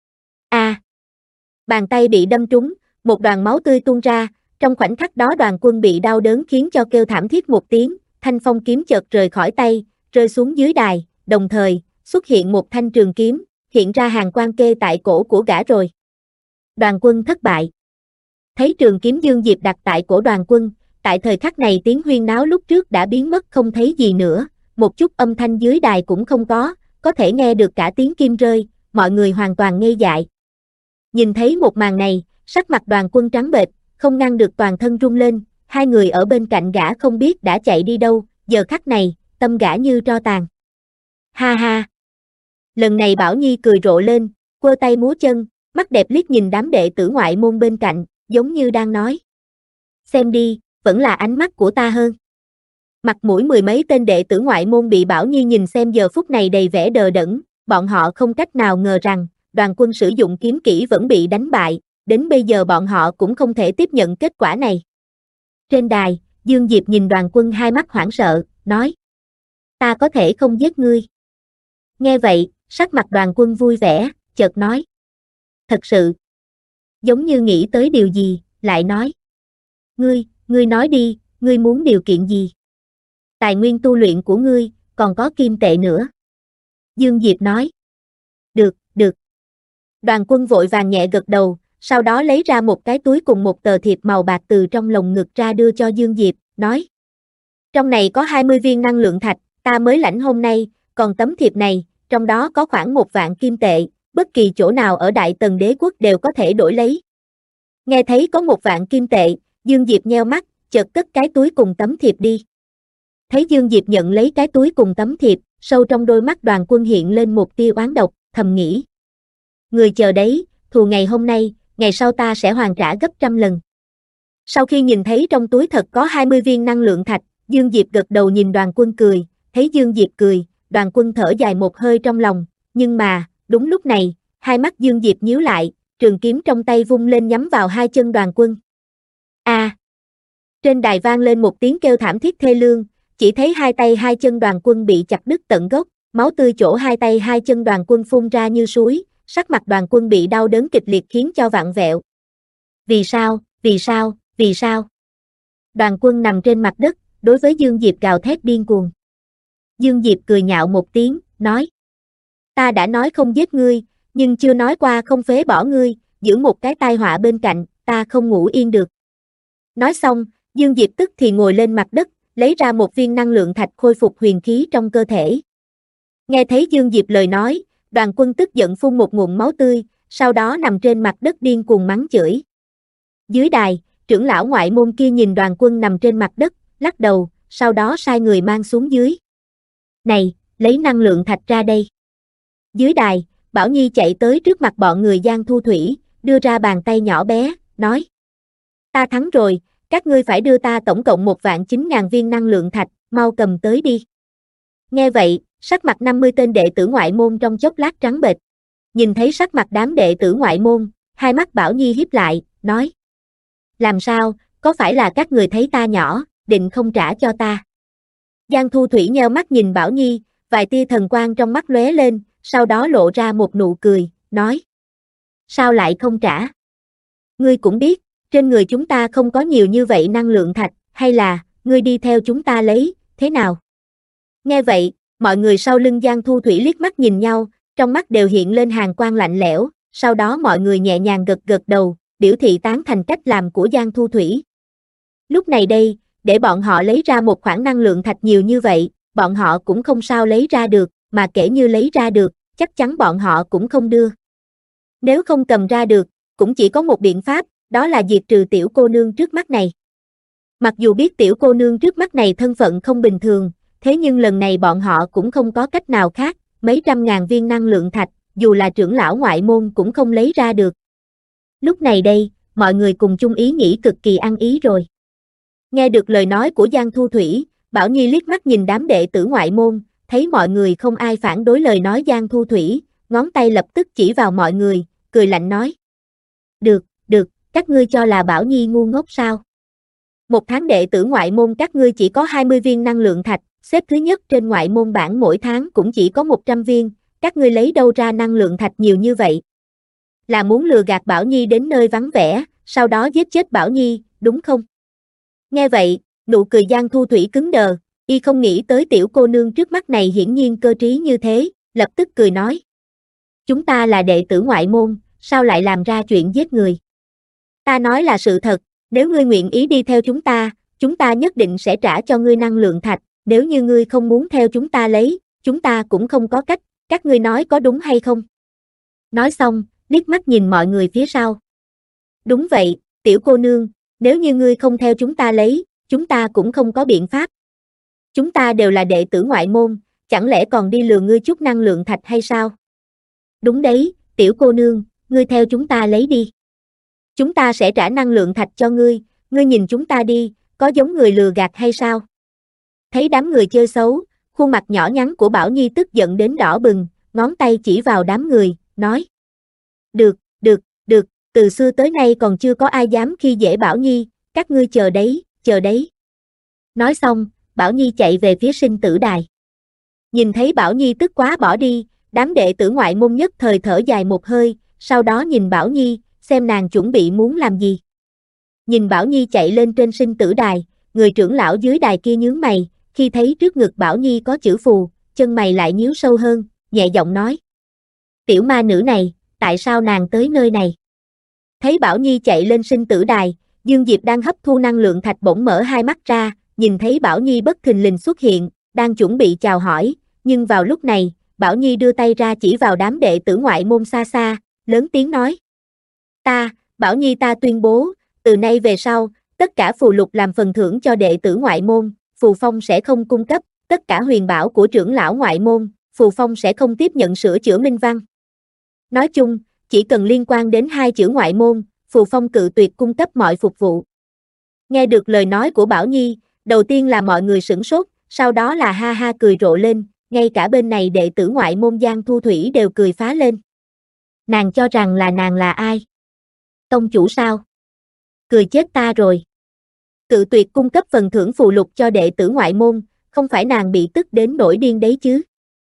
Bàn tay bị đâm trúng, một đoàn máu tươi tuôn ra, trong khoảnh khắc đó Đoàn Quân bị đau đớn khiến cho kêu thảm thiết một tiếng, thanh phong kiếm chợt rời khỏi tay, rơi xuống dưới đài, đồng thời, xuất hiện một thanh trường kiếm, hiện ra hàng quan kê tại cổ của gã rồi. Đoàn Quân thất bại. Thấy trường kiếm Dương Diệp đặt tại cổ Đoàn Quân, tại thời khắc này tiếng huyên náo lúc trước đã biến mất không thấy gì nữa, một chút âm thanh dưới đài cũng không có thể nghe được cả tiếng kim rơi, mọi người hoàn toàn ngây dại. Nhìn thấy một màn này, sắc mặt Đoàn Quân trắng bệch, không ngăn được toàn thân run lên, hai người ở bên cạnh gã không biết đã chạy đi đâu, giờ khắc này, tâm gã như tro tàn. Ha ha! Lần này Bảo Nhi cười rộ lên, quơ tay múa chân, mắt đẹp liếc nhìn đám đệ tử ngoại môn bên cạnh, giống như đang nói. Xem đi, vẫn là ánh mắt của ta hơn. Mặt mũi mười mấy tên đệ tử ngoại môn bị Bảo Nhi nhìn xem giờ phút này đầy vẻ đờ đẫn, bọn họ không cách nào ngờ rằng, Đoàn Quân sử dụng kiếm kỹ vẫn bị đánh bại, đến bây giờ bọn họ cũng không thể tiếp nhận kết quả này. Trên đài, Dương Diệp nhìn Đoàn Quân hai mắt hoảng sợ, nói. Ta có thể không giết ngươi. Nghe vậy, sắc mặt Đoàn Quân vui vẻ, chợt nói. Thật sự. Giống như nghĩ tới điều gì, lại nói. Ngươi nói đi, ngươi muốn điều kiện gì? Tài nguyên tu luyện của ngươi, còn có kim tệ nữa. Dương Diệp nói. Được. Đoàn Quân vội vàng nhẹ gật đầu, sau đó lấy ra một cái túi cùng một tờ thiệp màu bạc từ trong lồng ngực ra đưa cho Dương Diệp, nói. Trong này có 20 viên năng lượng thạch, ta mới lãnh hôm nay, còn tấm thiệp này, trong đó có khoảng 1 vạn kim tệ, bất kỳ chỗ nào ở Đại Tần Đế quốc đều có thể đổi lấy. Nghe thấy có 1 vạn kim tệ, Dương Diệp nheo mắt, chợt cất cái túi cùng tấm thiệp đi. Thấy Dương Diệp nhận lấy cái túi cùng tấm thiệp, sâu trong đôi mắt Đoàn Quân hiện lên một tia oán độc, thầm nghĩ. Người chờ đấy, thù ngày hôm nay, ngày sau ta sẽ hoàn trả gấp trăm lần. Sau khi nhìn thấy trong túi thật có 20 viên năng lượng thạch, Dương Diệp gật đầu nhìn Đoàn Quân cười, thấy Dương Diệp cười, Đoàn Quân thở dài một hơi trong lòng, nhưng mà, đúng lúc này, hai mắt Dương Diệp nhíu lại, trường kiếm trong tay vung lên nhắm vào hai chân Đoàn Quân. A! Trên đài vang lên một tiếng kêu thảm thiết thê lương, chỉ thấy hai tay hai chân Đoàn Quân bị chặt đứt tận gốc, máu tươi chỗ hai tay hai chân Đoàn Quân phun ra như suối, sắc mặt Đoàn Quân bị đau đớn kịch liệt khiến cho vặn vẹo. Vì sao? Đoàn Quân nằm trên mặt đất, đối với Dương Diệp gào thét điên cuồng. Dương Diệp cười nhạo một tiếng, nói. Ta đã nói không giết ngươi, nhưng chưa nói qua không phế bỏ ngươi, giữ một cái tai họa bên cạnh, ta không ngủ yên được. Nói xong, Dương Diệp tức thì ngồi lên mặt đất, lấy ra một viên năng lượng thạch khôi phục huyền khí trong cơ thể. Nghe thấy Dương Diệp lời nói, Đoàn Quân tức giận phun một ngụm máu tươi, sau đó nằm trên mặt đất điên cuồng mắng chửi. Dưới đài, trưởng lão ngoại môn kia nhìn Đoàn Quân nằm trên mặt đất, lắc đầu, sau đó sai người mang xuống dưới. Này, lấy năng lượng thạch ra đây. Dưới đài, Bảo Nhi chạy tới trước mặt bọn người Giang Thu Thủy, đưa ra bàn tay nhỏ bé, nói. Ta thắng rồi, các ngươi phải đưa ta tổng cộng 1.900.000 viên năng lượng thạch, mau cầm tới đi. Nghe vậy, sắc mặt 50 tên đệ tử ngoại môn trong chốc lát trắng bệch. Nhìn thấy sắc mặt đám đệ tử ngoại môn, hai mắt Bảo Nhi híp lại, nói. Làm sao, có phải là các người thấy ta nhỏ, định không trả cho ta? Giang Thu Thủy nheo mắt nhìn Bảo Nhi, vài tia thần quang trong mắt lóe lên, sau đó lộ ra một nụ cười, nói. Sao lại không trả? Ngươi cũng biết, trên người chúng ta không có nhiều như vậy năng lượng thạch, hay là, ngươi đi theo chúng ta lấy, thế nào? Nghe vậy, mọi người sau lưng Giang Thu Thủy liếc mắt nhìn nhau, trong mắt đều hiện lên hàn quang lạnh lẽo, sau đó mọi người nhẹ nhàng gật đầu, biểu thị tán thành cách làm của Giang Thu Thủy. Lúc này đây, để bọn họ lấy ra một khoản năng lượng thạch nhiều như vậy, bọn họ cũng không sao lấy ra được, mà kể như lấy ra được, chắc chắn bọn họ cũng không đưa. Nếu không cầm ra được, cũng chỉ có một biện pháp, đó là diệt trừ tiểu cô nương trước mắt này. Mặc dù biết tiểu cô nương trước mắt này thân phận không bình thường, thế nhưng lần này bọn họ cũng không có cách nào khác, mấy trăm ngàn viên năng lượng thạch, dù là trưởng lão ngoại môn cũng không lấy ra được. Lúc này đây, mọi người cùng chung ý nghĩ cực kỳ ăn ý rồi. Nghe được lời nói của Giang Thu Thủy, Bảo Nhi liếc mắt nhìn đám đệ tử ngoại môn, thấy mọi người không ai phản đối lời nói Giang Thu Thủy, ngón tay lập tức chỉ vào mọi người, cười lạnh nói. Được, các ngươi cho là Bảo Nhi ngu ngốc sao? Một tháng đệ tử ngoại môn các ngươi chỉ có 20 viên năng lượng thạch, xếp thứ nhất trên ngoại môn bảng mỗi tháng cũng chỉ có 100 viên, các ngươi lấy đâu ra năng lượng thạch nhiều như vậy? Là muốn lừa gạt Bảo Nhi đến nơi vắng vẻ, sau đó giết chết Bảo Nhi, đúng không? Nghe vậy, nụ cười Giang Thu Thủy cứng đờ, y không nghĩ tới tiểu cô nương trước mắt này hiển nhiên cơ trí như thế, lập tức cười nói. Chúng ta là đệ tử ngoại môn, sao lại làm ra chuyện giết người? Ta nói là sự thật, nếu ngươi nguyện ý đi theo chúng ta chúng ta nhất định sẽ trả cho ngươi năng lượng thạch, nếu như ngươi không muốn theo chúng ta lấy, chúng ta cũng không có cách, các ngươi nói có đúng hay không? Nói xong, liếc mắt nhìn mọi người phía sau. Đúng vậy, tiểu cô nương, nếu như ngươi không theo chúng ta lấy, chúng ta cũng không có biện pháp. Chúng ta đều là đệ tử ngoại môn, chẳng lẽ còn đi lừa ngươi chút năng lượng thạch hay sao? Đúng đấy, tiểu cô nương, ngươi theo chúng ta lấy đi. Chúng ta sẽ trả năng lượng thạch cho ngươi nhìn chúng ta đi, có giống người lừa gạt hay sao? Thấy đám người chơi xấu, khuôn mặt nhỏ nhắn của Bảo Nhi tức giận đến đỏ bừng, ngón tay chỉ vào đám người, nói. Được, từ xưa tới nay còn chưa có ai dám khi dễ Bảo Nhi, các ngươi chờ đấy. Nói xong, Bảo Nhi chạy về phía sinh tử đài. Nhìn thấy Bảo Nhi tức quá bỏ đi, đám đệ tử ngoại môn nhất thời thở dài một hơi, sau đó nhìn Bảo Nhi, xem nàng chuẩn bị muốn làm gì. Nhìn Bảo Nhi chạy lên trên sinh tử đài, người trưởng lão dưới đài kia nhướng mày, khi thấy trước ngực Bảo Nhi có chữ phù, chân mày lại nhíu sâu hơn, nhẹ giọng nói. Tiểu ma nữ này, tại sao nàng tới nơi này? Thấy Bảo Nhi chạy lên sinh tử đài, Dương Diệp đang hấp thu năng lượng thạch bỗng mở hai mắt ra, nhìn thấy Bảo Nhi bất thình lình xuất hiện, đang chuẩn bị chào hỏi, nhưng vào lúc này, Bảo Nhi đưa tay ra chỉ vào đám đệ tử ngoại môn xa xa, lớn tiếng nói. Bảo Nhi ta tuyên bố, từ nay về sau, tất cả phù lục làm phần thưởng cho đệ tử ngoại môn, Phù Phong sẽ không cung cấp, tất cả huyền bảo của trưởng lão ngoại môn, Phù Phong sẽ không tiếp nhận sửa chữa minh văn. Nói chung, chỉ cần liên quan đến hai chữ ngoại môn, Phù Phong cự tuyệt cung cấp mọi phục vụ. Nghe được lời nói của Bảo Nhi, đầu tiên là mọi người sửng sốt, sau đó là ha ha cười rộ lên, ngay cả bên này đệ tử ngoại môn Giang Thu Thủy đều cười phá lên. Nàng cho rằng là nàng là ai? Tông chủ sao? Cười chết ta rồi. Cự tuyệt cung cấp phần thưởng phù lục cho đệ tử ngoại môn, không phải nàng bị tức đến nổi điên đấy chứ.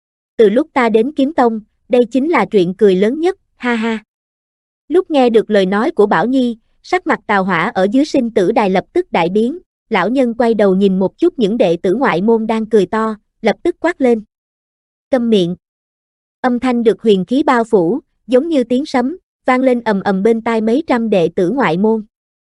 Từ lúc ta đến Kiếm Tông, đây chính là chuyện cười lớn nhất, ha ha. Lúc nghe được lời nói của Bảo Nhi, sắc mặt Tào Hỏa ở dưới sinh tử đài lập tức đại biến, lão nhân quay đầu nhìn một chút những đệ tử ngoại môn đang cười to, lập tức quát lên. Câm miệng. Âm thanh được huyền khí bao phủ, giống như tiếng sấm, vang lên ầm ầm bên tai mấy trăm đệ tử ngoại môn.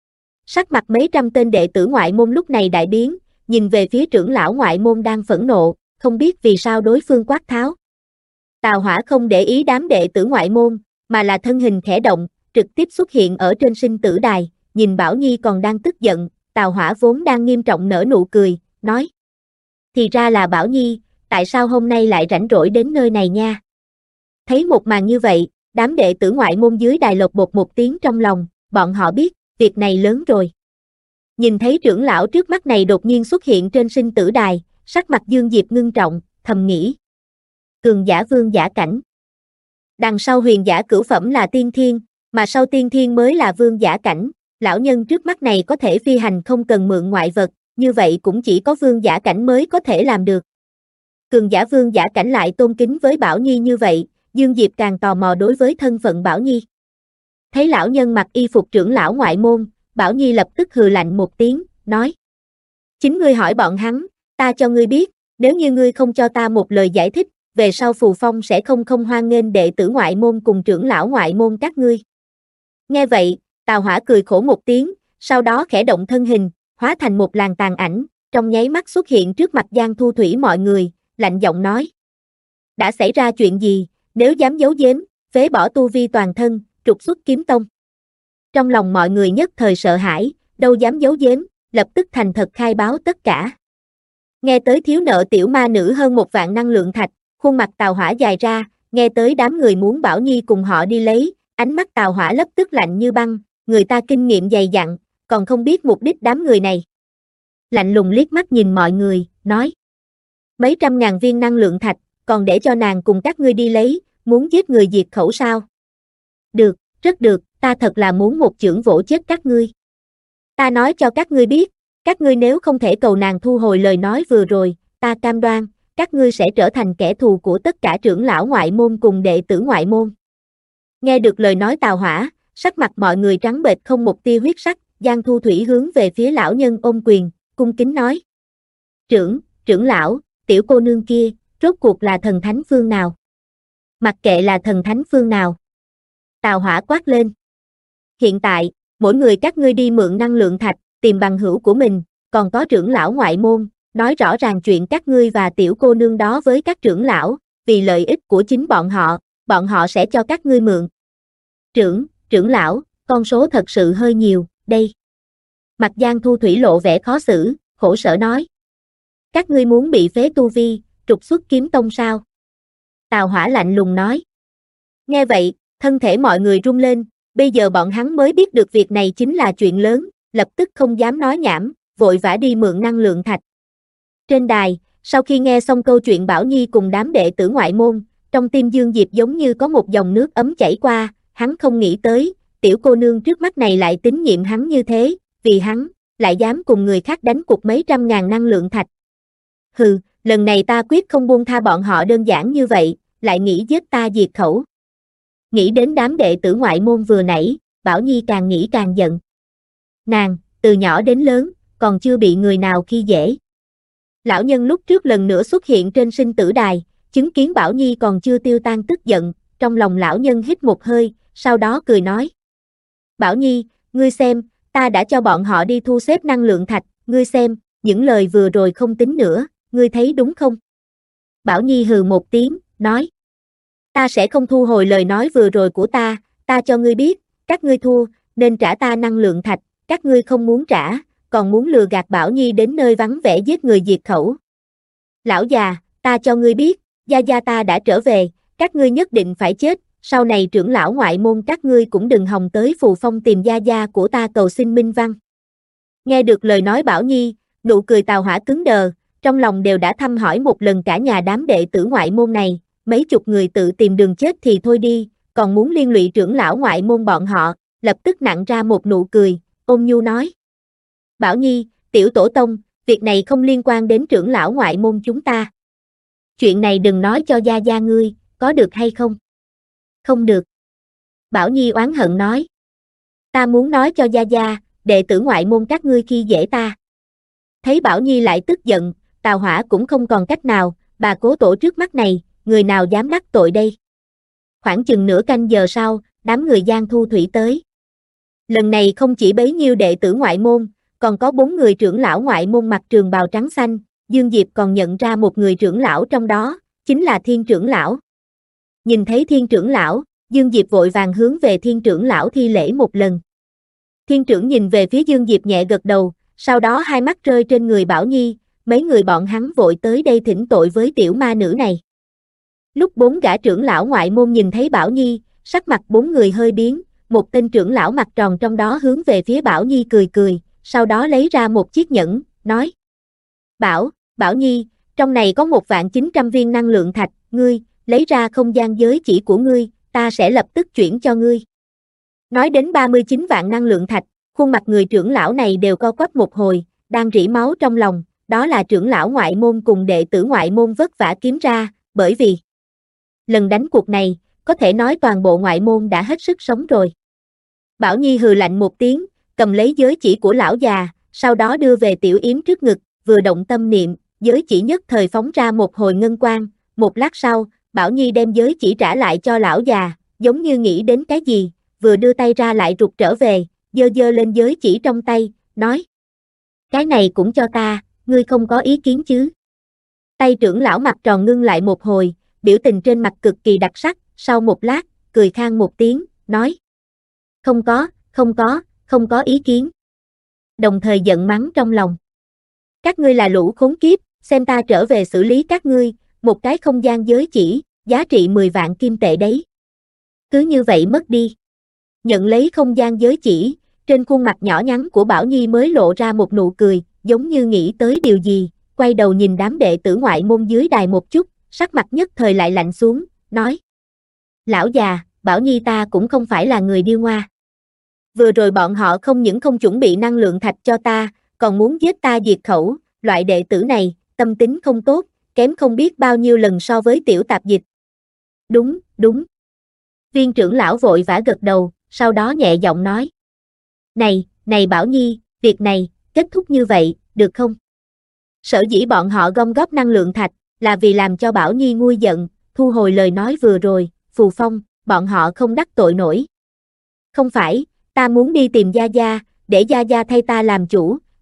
Sắc mặt mấy trăm tên đệ tử ngoại môn lúc này đại biến, nhìn về phía trưởng lão ngoại môn đang phẫn nộ, không biết vì sao đối phương quát tháo. Tào Hỏa không để ý đám đệ tử ngoại môn, mà là thân hình khẽ động, trực tiếp xuất hiện ở trên sinh tử đài, nhìn Bảo Nhi còn đang tức giận, Tào Hỏa vốn đang nghiêm trọng nở nụ cười, nói. Thì ra là Bảo Nhi, tại sao hôm nay lại rảnh rỗi đến nơi này nha? Thấy một màn như vậy, đám đệ tử ngoại môn dưới đài lột bột một tiếng trong lòng, bọn họ biết, việc này lớn rồi. Nhìn thấy trưởng lão trước mắt này đột nhiên xuất hiện trên sinh tử đài, sắc mặt Dương Diệp ngưng trọng, thầm nghĩ. Cường giả vương giả cảnh. Đằng sau huyền giả cửu phẩm là tiên thiên, mà sau tiên thiên mới là vương giả cảnh, lão nhân trước mắt này có thể phi hành không cần mượn ngoại vật, như vậy cũng chỉ có vương giả cảnh mới có thể làm được. Cường giả vương giả cảnh lại tôn kính với Bảo Nhi như vậy, Dương Diệp càng tò mò đối với thân phận Bảo Nhi. Thấy lão nhân mặc y phục trưởng lão ngoại môn, Bảo Nhi lập tức hừ lạnh một tiếng, nói. Chính ngươi hỏi bọn hắn, ta cho ngươi biết, nếu như ngươi không cho ta một lời giải thích, về sau Phù Phong sẽ không hoan nghênh đệ tử ngoại môn cùng trưởng lão ngoại môn các ngươi. Nghe vậy, Tào Hỏa cười khổ một tiếng, sau đó khẽ động thân hình, hóa thành một làn tàn ảnh, trong nháy mắt xuất hiện trước mặt Giang Thu Thủy mọi người, lạnh giọng nói. Đã xảy ra chuyện gì, nếu dám giấu giếm, phế bỏ tu vi toàn thân, trục xuất Kiếm Tông. Trong lòng mọi người nhất thời sợ hãi, đâu dám giấu giếm, lập tức thành thật khai báo tất cả. Nghe tới thiếu nợ tiểu ma nữ hơn 1 vạn năng lượng thạch, khuôn mặt Tào Hỏa dài ra, nghe tới đám người muốn Bảo Nhi cùng họ đi lấy, ánh mắt Tào Hỏa lập tức lạnh như băng, người ta kinh nghiệm dày dặn, còn không biết mục đích đám người này. Lạnh lùng liếc mắt nhìn mọi người, nói. Mấy trăm ngàn viên năng lượng thạch, còn để cho nàng cùng các ngươi đi lấy, muốn giết người diệt khẩu sao? Được, rất được, ta thật là muốn một chưởng vỗ chết các ngươi. Ta nói cho các ngươi biết, các ngươi nếu không thể cầu nàng thu hồi lời nói vừa rồi, ta cam đoan, các ngươi sẽ trở thành kẻ thù của tất cả trưởng lão ngoại môn cùng đệ tử ngoại môn. Nghe được lời nói Tào Hỏa, sắc mặt mọi người trắng bệch không một tia huyết sắc, Giang Thu Thủy hướng về phía lão nhân ôm quyền, cung kính nói. Trưởng lão, tiểu cô nương kia, rốt cuộc là thần thánh phương nào? Mặc kệ là thần thánh phương nào. Tào Hỏa quát lên. Hiện tại, mỗi người các ngươi đi mượn năng lượng thạch, tìm bằng hữu của mình, còn có trưởng lão ngoại môn, nói rõ ràng chuyện các ngươi và tiểu cô nương đó với các trưởng lão, vì lợi ích của chính bọn họ sẽ cho các ngươi mượn. Trưởng lão, con số thật sự hơi nhiều, đây. Mặt Giang Thu Thủy lộ vẻ khó xử, khổ sở nói. Các ngươi muốn bị phế tu vi, trục xuất kiếm tông sao? Tào Hỏa lạnh lùng nói. Nghe vậy, thân thể mọi người rung lên, bây giờ bọn hắn mới biết được việc này chính là chuyện lớn, lập tức không dám nói nhảm, vội vã đi mượn năng lượng thạch. Trên đài, sau khi nghe xong câu chuyện Bảo Nhi cùng đám đệ tử ngoại môn, trong tim Dương Diệp giống như có một dòng nước ấm chảy qua, hắn không nghĩ tới, tiểu cô nương trước mắt này lại tín nhiệm hắn như thế, vì hắn, lại dám cùng người khác đánh cuộc mấy trăm ngàn năng lượng thạch. Hừ, lần này ta quyết không buông tha bọn họ đơn giản như vậy, lại nghĩ giết ta diệt khẩu. Nghĩ đến đám đệ tử ngoại môn vừa nãy, Bảo Nhi càng nghĩ càng giận. Nàng, từ nhỏ đến lớn, còn chưa bị người nào khi dễ. Lão nhân lúc trước lần nữa xuất hiện trên sinh tử đài, chứng kiến Bảo Nhi còn chưa tiêu tan tức giận, trong lòng lão nhân hít một hơi, sau đó cười nói. Bảo Nhi, ngươi xem, ta đã cho bọn họ đi thu xếp năng lượng thạch, ngươi xem, những lời vừa rồi không tính nữa, ngươi thấy đúng không? Bảo Nhi hừ một tiếng, nói. Ta sẽ không thu hồi lời nói vừa rồi của ta cho ngươi biết, các ngươi thua, nên trả ta năng lượng thạch, các ngươi không muốn trả, còn muốn lừa gạt Bảo Nhi đến nơi vắng vẻ giết người diệt khẩu. Lão già, ta cho ngươi biết, gia gia ta đã trở về, các ngươi nhất định phải chết, sau này trưởng lão ngoại môn các ngươi cũng đừng hòng tới Phù Phong tìm gia gia của ta cầu xin minh văn. Nghe được lời nói Bảo Nhi, nụ cười Tào Hỏa cứng đờ, trong lòng đều đã thăm hỏi một lần cả nhà đám đệ tử ngoại môn này, mấy chục người tự tìm đường chết thì thôi đi, còn muốn liên lụy trưởng lão ngoại môn bọn họ, lập tức nặn ra một nụ cười, ôn nhu nói. Bảo Nhi, tiểu tổ tông, việc này không liên quan đến trưởng lão ngoại môn chúng ta. Chuyện này đừng nói cho gia gia ngươi, có được hay không? Không được. Bảo Nhi oán hận nói. Ta muốn nói cho gia gia, đệ tử ngoại môn các ngươi khi dễ ta. Thấy Bảo Nhi lại tức giận, Tào Hỏa cũng không còn cách nào, bà cố tổ trước mắt này, người nào dám đắc tội đây? Khoảng chừng nửa canh giờ sau, đám người Giang Thu Thủy tới. Lần này không chỉ bấy nhiêu đệ tử ngoại môn, còn có 4 người trưởng lão ngoại môn mặc trường bào trắng xanh, Dương Diệp còn nhận ra một người trưởng lão trong đó, chính là Thiên trưởng lão. Nhìn thấy Thiên trưởng lão, Dương Diệp vội vàng hướng về Thiên trưởng lão thi lễ một lần. Thiên trưởng nhìn về phía Dương Diệp nhẹ gật đầu, sau đó hai mắt rơi trên người Bảo Nhi, mấy người bọn hắn vội tới đây thỉnh tội với tiểu ma nữ này. Lúc 4 gã trưởng lão ngoại môn nhìn thấy Bảo Nhi, sắc mặt 4 người hơi biến, một tên trưởng lão mặt tròn trong đó hướng về phía Bảo Nhi cười cười, sau đó lấy ra một chiếc nhẫn, nói. Bảo Nhi, trong này có 1.900 viên năng lượng thạch, ngươi, lấy ra không gian giới chỉ của ngươi, ta sẽ lập tức chuyển cho ngươi. Nói đến 39 vạn năng lượng thạch, khuôn mặt người trưởng lão này đều co quắp một hồi, đang rỉ máu trong lòng, đó là trưởng lão ngoại môn cùng đệ tử ngoại môn vất vả kiếm ra, bởi vì lần đánh cuộc này, có thể nói toàn bộ ngoại môn đã hết sức sống rồi. Bảo Nhi hừ lạnh một tiếng, cầm lấy giới chỉ của lão già, sau đó đưa về tiểu yếm trước ngực, vừa động tâm niệm, giới chỉ nhất thời phóng ra một hồi ngân quang, một lát sau, Bảo Nhi đem giới chỉ trả lại cho lão già, giống như nghĩ đến cái gì, vừa đưa tay ra lại rụt trở về, giơ lên giới chỉ trong tay, nói. Cái này cũng cho ta, ngươi không có ý kiến chứ? Tay trưởng lão mặt tròn ngưng lại một hồi, biểu tình trên mặt cực kỳ đặc sắc, sau một lát, cười khang một tiếng, nói. Không có ý kiến. Đồng thời giận mắng trong lòng. Các ngươi là lũ khốn kiếp, xem ta trở về xử lý các ngươi, một cái không gian giới chỉ, giá trị 10 vạn kim tệ đấy. Cứ như vậy mất đi. Nhận lấy không gian giới chỉ, trên khuôn mặt nhỏ nhắn của Bảo Nhi mới lộ ra một nụ cười, giống như nghĩ tới điều gì, quay đầu nhìn đám đệ tử ngoại môn dưới đài một chút, sắc mặt nhất thời lại lạnh xuống, nói. Lão già, Bảo Nhi ta cũng không phải là người điêu ngoa. Vừa rồi bọn họ không những không chuẩn bị năng lượng thạch cho ta, còn muốn giết ta diệt khẩu, loại đệ tử này, tâm tính không tốt, kém không biết bao nhiêu lần so với tiểu tạp dịch. Đúng. Viên trưởng lão vội vã gật đầu, sau đó nhẹ giọng nói. Này Bảo Nhi, việc này, kết thúc như vậy, được không? Sở dĩ bọn họ gom góp năng lượng thạch, là vì làm cho Bảo Nhi nguôi giận, thu hồi lời nói vừa rồi, Phù Phong, bọn họ không đắc tội nổi. Không phải, ta muốn đi tìm Gia Gia, để Gia Gia thay ta làm chủ,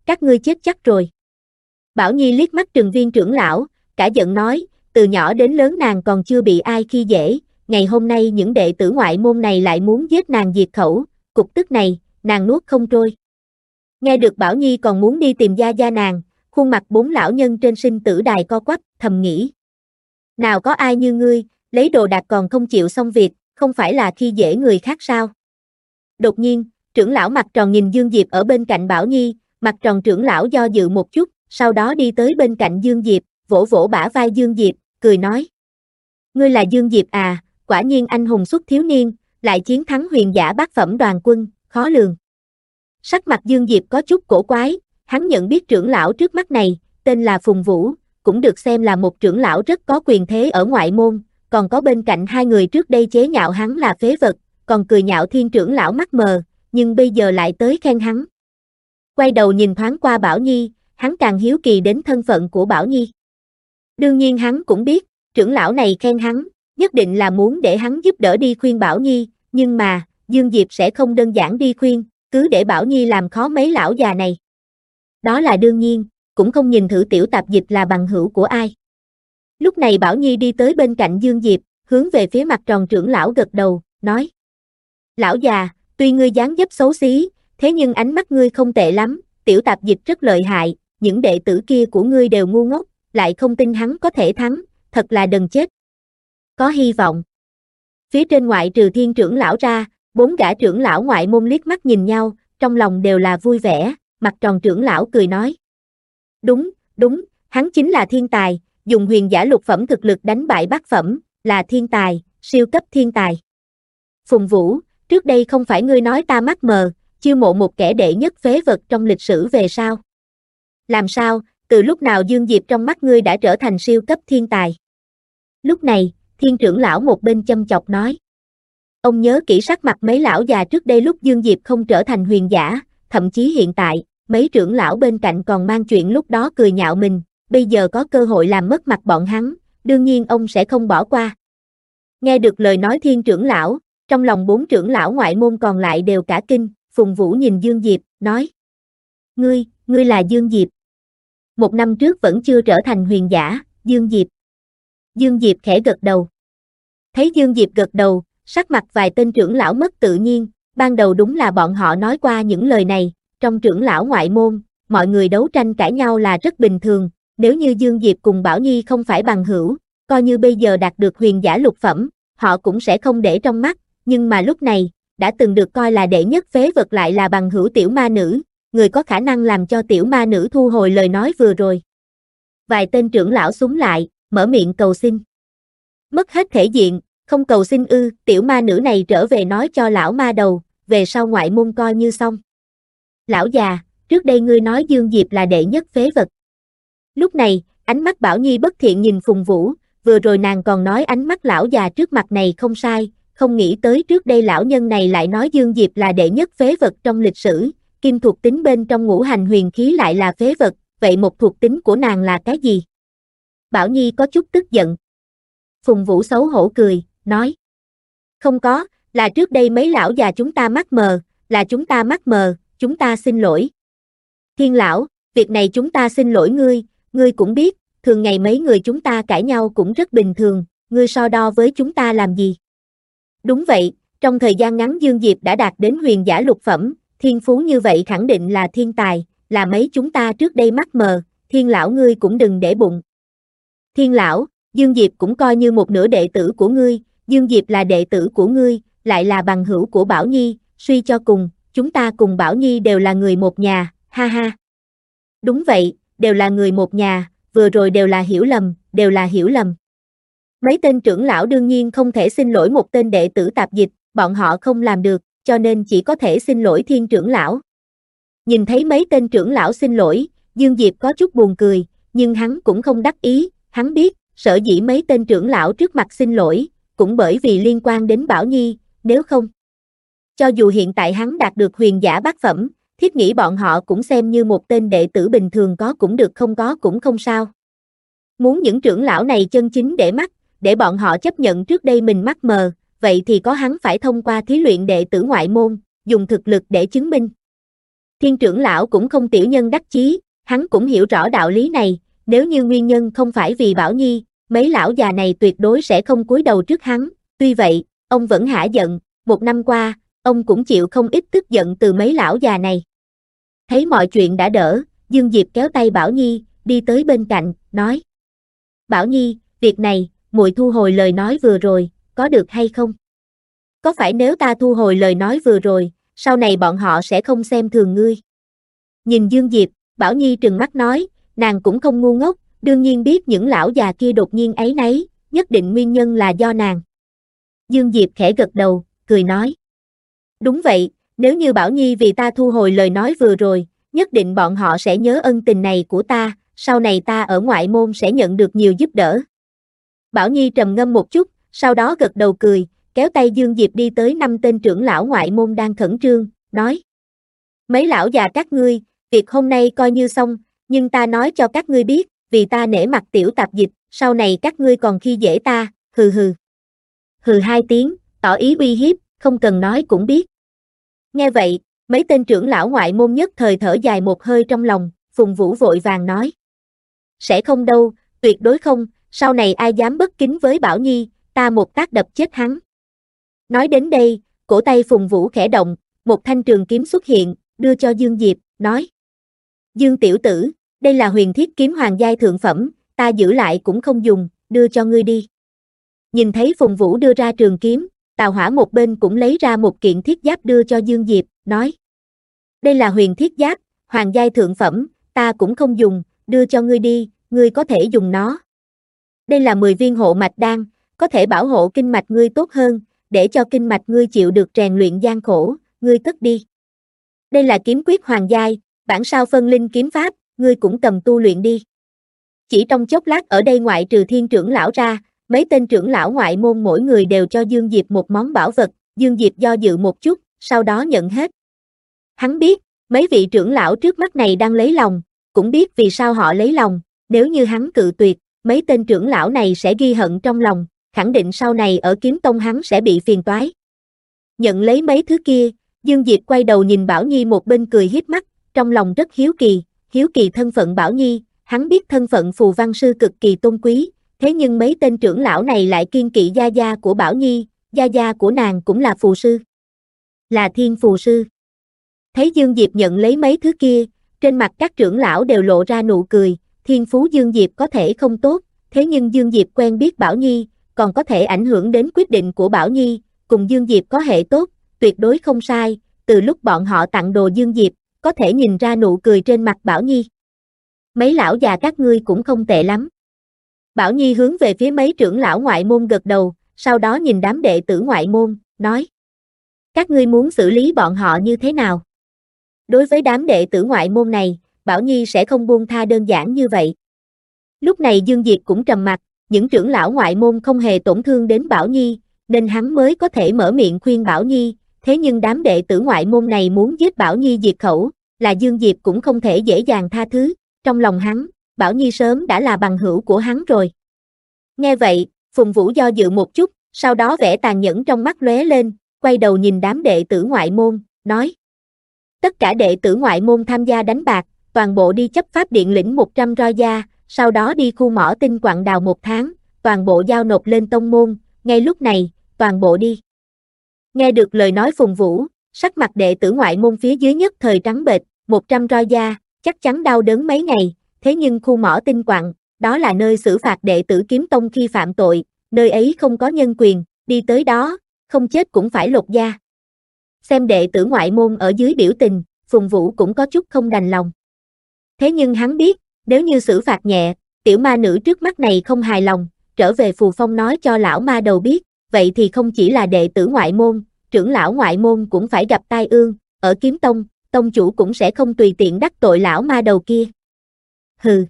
các ngươi chết chắc rồi. Bảo Nhi liếc mắt Trừng Viên trưởng lão, cả giận nói, từ nhỏ đến lớn nàng còn chưa bị ai khi dễ, ngày hôm nay những đệ tử ngoại môn này lại muốn giết nàng diệt khẩu, cục tức này, nàng nuốt không trôi. Nghe được Bảo Nhi còn muốn đi tìm gia gia nàng, khuôn mặt 4 lão nhân trên sinh tử đài co quắp, thầm nghĩ. Nào có ai như ngươi, lấy đồ đạc còn không chịu xong việc, không phải là khi dễ người khác sao? Đột nhiên, trưởng lão Mặt Tròn nhìn Dương Diệp ở bên cạnh Bảo Nhi, Mặt Tròn trưởng lão do dự một chút, sau đó đi tới bên cạnh Dương Diệp, vỗ vỗ bả vai Dương Diệp, cười nói. Ngươi là Dương Diệp à, quả nhiên anh hùng xuất thiếu niên, lại chiến thắng huyền giả bát phẩm đoàn quân, khó lường. Sắc mặt Dương Diệp có chút cổ quái, hắn nhận biết trưởng lão trước mắt này, tên là Phùng Vũ, cũng được xem là một trưởng lão rất có quyền thế ở ngoại môn, còn có bên cạnh 2 người trước đây chế nhạo hắn là phế vật, còn cười nhạo Thiên trưởng lão mắt mờ, nhưng bây giờ lại tới khen hắn. Quay đầu nhìn thoáng qua Bảo Nhi, hắn càng hiếu kỳ đến thân phận của Bảo Nhi. Đương nhiên hắn cũng biết, trưởng lão này khen hắn, nhất định là muốn để hắn giúp đỡ đi khuyên Bảo Nhi, nhưng mà, Dương Diệp sẽ không đơn giản đi khuyên, cứ để Bảo Nhi làm khó mấy lão già này. Đó là đương nhiên, cũng không nhìn thử tiểu tạp dịch là bằng hữu của ai. Lúc này Bảo Nhi đi tới bên cạnh Dương Diệp, hướng về phía Mặt Tròn trưởng lão gật đầu, nói. Lão già, tuy ngươi dáng dấp xấu xí, thế nhưng ánh mắt ngươi không tệ lắm, tiểu tạp dịch rất lợi hại, những đệ tử kia của ngươi đều ngu ngốc, lại không tin hắn có thể thắng, thật là đần chết. Có hy vọng. Phía trên ngoại trừ Thiên trưởng lão ra, 4 gã trưởng lão ngoại môn liếc mắt nhìn nhau, trong lòng đều là vui vẻ, Mặt Tròn trưởng lão cười nói. Đúng, hắn chính là thiên tài, dùng huyền giả lục phẩm thực lực đánh bại bát phẩm, là thiên tài, siêu cấp thiên tài. Phùng Vũ, trước đây không phải ngươi nói ta mắt mờ, chiêu mộ một kẻ đệ nhất phế vật trong lịch sử về sao? Làm sao, từ lúc nào Dương Diệp trong mắt ngươi đã trở thành siêu cấp thiên tài? Lúc này, Thiên trưởng lão một bên châm chọc nói. Ông nhớ kỹ sắc mặt mấy lão già trước đây lúc Dương Diệp không trở thành huyền giả, thậm chí hiện tại, mấy trưởng lão bên cạnh còn mang chuyện lúc đó cười nhạo mình, bây giờ có cơ hội làm mất mặt bọn hắn, đương nhiên ông sẽ không bỏ qua. Nghe được lời nói Thiên trưởng lão, trong lòng 4 trưởng lão ngoại môn còn lại đều cả kinh, Phùng Vũ nhìn Dương Diệp, nói. Ngươi là Dương Diệp. 1 năm trước vẫn chưa trở thành huyền giả, Dương Diệp. Dương Diệp khẽ gật đầu. Thấy Dương Diệp gật đầu, sắc mặt vài tên trưởng lão mất tự nhiên, ban đầu đúng là bọn họ nói qua những lời này, trong trưởng lão ngoại môn, mọi người đấu tranh cãi nhau là rất bình thường, nếu như Dương Diệp cùng Bảo Nhi không phải bằng hữu, coi như bây giờ đạt được huyền giả lục phẩm, họ cũng sẽ không để trong mắt, nhưng mà lúc này, đã từng được coi là đệ nhất phế vật lại là bằng hữu tiểu ma nữ, người có khả năng làm cho tiểu ma nữ thu hồi lời nói vừa rồi. Vài tên trưởng lão súng lại, mở miệng cầu xin. Mất hết thể diện, không cầu xin ư, tiểu ma nữ này trở về nói cho lão ma đầu, về sau ngoại môn coi như xong. Lão già, trước đây ngươi nói Dương Diệp là đệ nhất phế vật. Lúc này, ánh mắt Bảo Nhi bất thiện nhìn Phùng Vũ, vừa rồi nàng còn nói ánh mắt lão già trước mặt này không sai, không nghĩ tới trước đây lão nhân này lại nói Dương Diệp là đệ nhất phế vật trong lịch sử, kim thuộc tính bên trong ngũ hành huyền khí lại là phế vật, vậy một thuộc tính của nàng là cái gì? Bảo Nhi có chút tức giận. Phùng Vũ xấu hổ cười, nói. Không có, là trước đây mấy lão già chúng ta mắt mờ, là chúng ta mắt mờ, chúng ta xin lỗi. Thiên lão, việc này chúng ta xin lỗi ngươi cũng biết, thường ngày mấy người chúng ta cãi nhau cũng rất bình thường, ngươi so đo với chúng ta làm gì? Đúng vậy, trong thời gian ngắn Dương Diệp đã đạt đến huyền giả lục phẩm, thiên phú như vậy khẳng định là thiên tài, là mấy chúng ta trước đây mắt mờ, Thiên lão ngươi cũng đừng để bụng. Thiên lão, Dương Diệp cũng coi như một nửa đệ tử của ngươi, Dương Diệp là đệ tử của ngươi, lại là bằng hữu của Bảo Nhi, suy cho cùng, chúng ta cùng Bảo Nhi đều là người một nhà, ha ha. Đúng vậy, đều là người một nhà, vừa rồi đều là hiểu lầm, đều là hiểu lầm. Mấy tên trưởng lão đương nhiên không thể xin lỗi một tên đệ tử tạp dịch, bọn họ không làm được, cho nên chỉ có thể xin lỗi Thiên trưởng lão. Nhìn thấy mấy tên trưởng lão xin lỗi, Dương Diệp có chút buồn cười, nhưng hắn cũng không đắc ý, hắn biết, sở dĩ mấy tên trưởng lão trước mặt xin lỗi, cũng bởi vì liên quan đến Bảo Nhi, nếu không. Cho dù hiện tại hắn đạt được huyền giả bát phẩm, thiết nghĩ bọn họ cũng xem như một tên đệ tử bình thường có cũng được không có cũng không sao. Muốn những trưởng lão này chân chính để mắt, để bọn họ chấp nhận trước đây mình mắt mờ, vậy thì có hắn phải thông qua thí luyện đệ tử ngoại môn, dùng thực lực để chứng minh. Thiên trưởng lão cũng không tiểu nhân đắc chí, hắn cũng hiểu rõ đạo lý này, nếu như nguyên nhân không phải vì Bảo Nhi, mấy lão già này tuyệt đối sẽ không cúi đầu trước hắn, tuy vậy, ông vẫn hả giận, 1 năm qua, ông cũng chịu không ít tức giận từ mấy lão già này. Thấy mọi chuyện đã đỡ, Dương Diệp kéo tay Bảo Nhi, đi tới bên cạnh, nói: Bảo Nhi, việc này, muội thu hồi lời nói vừa rồi, có được hay không? Có phải nếu ta thu hồi lời nói vừa rồi, sau này bọn họ sẽ không xem thường ngươi? Nhìn Dương Diệp, Bảo Nhi trừng mắt nói, nàng cũng không ngu ngốc, đương nhiên biết những lão già kia đột nhiên áy náy, nhất định nguyên nhân là do nàng. Dương Diệp khẽ gật đầu, cười nói: Đúng vậy, nếu như Bảo Nhi vì ta thu hồi lời nói vừa rồi, nhất định bọn họ sẽ nhớ ân tình này của ta, sau này ta ở ngoại môn sẽ nhận được nhiều giúp đỡ. Bảo Nhi trầm ngâm một chút, sau đó gật đầu cười, kéo tay Dương Diệp đi tới 5 tên trưởng lão ngoại môn đang khẩn trương, nói: Mấy lão già các ngươi, việc hôm nay coi như xong, nhưng ta nói cho các ngươi biết, vì ta nể mặt tiểu tạp dịch, sau này các ngươi còn khi dễ ta, hừ hừ. Hừ 2 tiếng, tỏ ý uy hiếp, không cần nói cũng biết. Nghe vậy, mấy tên trưởng lão ngoại môn nhất thời thở dài một hơi trong lòng, Phùng Vũ vội vàng nói: Sẽ không đâu, tuyệt đối không, sau này ai dám bất kính với Bảo Nhi, ta một tác đập chết hắn. Nói đến đây, cổ tay Phùng Vũ khẽ động, một thanh trường kiếm xuất hiện, đưa cho Dương Diệp, nói: Dương tiểu tử, đây là huyền thiết kiếm hoàng giai thượng phẩm, ta giữ lại cũng không dùng, đưa cho ngươi đi. Nhìn thấy Phùng Vũ đưa ra trường kiếm, Tào Hỏa một bên cũng lấy ra một kiện thiết giáp đưa cho Dương Diệp, nói: Đây là huyền thiết giáp, hoàng giai thượng phẩm, ta cũng không dùng, đưa cho ngươi đi, ngươi có thể dùng nó. Đây là 10 viên hộ mạch đan, có thể bảo hộ kinh mạch ngươi tốt hơn, để cho kinh mạch ngươi chịu được rèn luyện gian khổ, ngươi cất đi. Đây là kiếm quyết hoàng giai, bản sao phân linh kiếm pháp, ngươi cũng cầm tu luyện đi. Chỉ trong chốc lát ở đây ngoại trừ Thiên trưởng lão ra, mấy tên trưởng lão ngoại môn mỗi người đều cho Dương Diệp một món bảo vật, Dương Diệp do dự một chút, sau đó nhận hết. Hắn biết, mấy vị trưởng lão trước mắt này đang lấy lòng, cũng biết vì sao họ lấy lòng, nếu như hắn cự tuyệt, mấy tên trưởng lão này sẽ ghi hận trong lòng, khẳng định sau này ở kiếm tông hắn sẽ bị phiền toái. Nhận lấy mấy thứ kia, Dương Diệp quay đầu nhìn Bảo Nhi một bên cười hiếp mắt, trong lòng rất hiếu kỳ thân phận Bảo Nhi, hắn biết thân phận phù văn sư cực kỳ tôn quý, thế nhưng mấy tên trưởng lão này lại kiêng kỵ gia gia của Bảo Nhi, gia gia của nàng cũng là phù sư. Là thiên phù sư. Thấy Dương Diệp nhận lấy mấy thứ kia, trên mặt các trưởng lão đều lộ ra nụ cười, thiên phú Dương Diệp có thể không tốt, thế nhưng Dương Diệp quen biết Bảo Nhi, còn có thể ảnh hưởng đến quyết định của Bảo Nhi, cùng Dương Diệp có hệ tốt, tuyệt đối không sai, từ lúc bọn họ tặng đồ Dương Diệp, có thể nhìn ra nụ cười trên mặt Bảo Nhi. Mấy lão già các ngươi cũng không tệ lắm. Bảo Nhi hướng về phía mấy trưởng lão ngoại môn gật đầu, sau đó nhìn đám đệ tử ngoại môn, nói: Các ngươi muốn xử lý bọn họ như thế nào? Đối với đám đệ tử ngoại môn này, Bảo Nhi sẽ không buông tha đơn giản như vậy. Lúc này Dương Diệp cũng trầm mặc, những trưởng lão ngoại môn không hề tổn thương đến Bảo Nhi, nên hắn mới có thể mở miệng khuyên Bảo Nhi, thế nhưng đám đệ tử ngoại môn này muốn giết Bảo Nhi diệt khẩu, là Dương Diệp cũng không thể dễ dàng tha thứ, trong lòng hắn, Bảo Nhi sớm đã là bằng hữu của hắn rồi. Nghe vậy, Phùng Vũ do dự một chút, sau đó vẻ tàn nhẫn trong mắt lóe lên, quay đầu nhìn đám đệ tử ngoại môn, nói: Tất cả đệ tử ngoại môn tham gia đánh bạc, toàn bộ đi chấp pháp điện lĩnh 100 roi da, sau đó đi khu mỏ tinh quặng đào 1 tháng, toàn bộ giao nộp lên tông môn, ngay lúc này, toàn bộ đi. Nghe được lời nói Phùng Vũ, sắc mặt đệ tử ngoại môn phía dưới nhất thời trắng bệch, 100 roi da, chắc chắn đau đớn mấy ngày, thế nhưng khu mỏ tinh quặng, đó là nơi xử phạt đệ tử kiếm tông khi phạm tội, nơi ấy không có nhân quyền, đi tới đó, không chết cũng phải lột da. Xem đệ tử ngoại môn ở dưới biểu tình, Phùng Vũ cũng có chút không đành lòng. Thế nhưng hắn biết, nếu như xử phạt nhẹ, tiểu ma nữ trước mắt này không hài lòng, trở về Phù Phong nói cho lão ma đầu biết, vậy thì không chỉ là đệ tử ngoại môn, trưởng lão ngoại môn cũng phải gặp tai ương, ở kiếm tông, tông chủ cũng sẽ không tùy tiện đắc tội lão ma đầu kia. Hừ.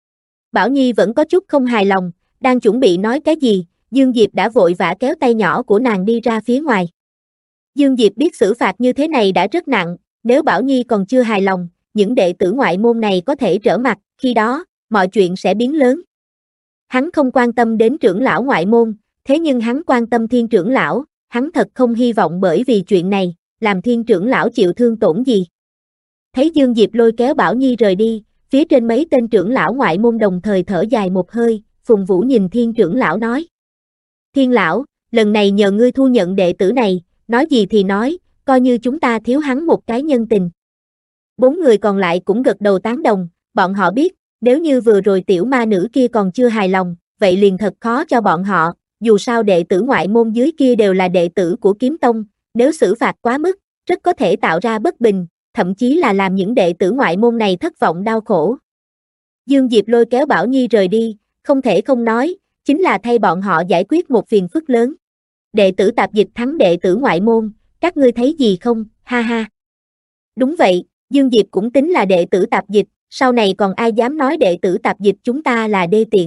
Bảo Nhi vẫn có chút không hài lòng, đang chuẩn bị nói cái gì, Dương Diệp đã vội vã kéo tay nhỏ của nàng đi ra phía ngoài. Dương Diệp biết xử phạt như thế này đã rất nặng, nếu Bảo Nhi còn chưa hài lòng, những đệ tử ngoại môn này có thể trở mặt, khi đó, mọi chuyện sẽ biến lớn. Hắn không quan tâm đến trưởng lão ngoại môn, thế nhưng hắn quan tâm Thiên trưởng lão, hắn thật không hy vọng bởi vì chuyện này, làm Thiên trưởng lão chịu thương tổn gì. Thấy Dương Diệp lôi kéo Bảo Nhi rời đi, phía trên mấy tên trưởng lão ngoại môn đồng thời thở dài một hơi, Phùng Vũ nhìn Thiên trưởng lão nói. Thiên lão, lần này nhờ ngươi thu nhận đệ tử này, nói gì thì nói, coi như chúng ta thiếu hắn một cái nhân tình. 4 người còn lại cũng gật đầu tán đồng, bọn họ biết, nếu như vừa rồi tiểu ma nữ kia còn chưa hài lòng, vậy liền thật khó cho bọn họ, dù sao đệ tử ngoại môn dưới kia đều là đệ tử của kiếm tông, nếu xử phạt quá mức, rất có thể tạo ra bất bình, thậm chí là làm những đệ tử ngoại môn này thất vọng đau khổ. Dương Diệp lôi kéo Bảo Nhi rời đi, không thể không nói, chính là thay bọn họ giải quyết một phiền phức lớn. Đệ tử tạp dịch thắng đệ tử ngoại môn, các ngươi thấy gì không, ha ha. Đúng vậy, Dương Diệp cũng tính là đệ tử tạp dịch, sau này còn ai dám nói đệ tử tạp dịch chúng ta là đê tiện.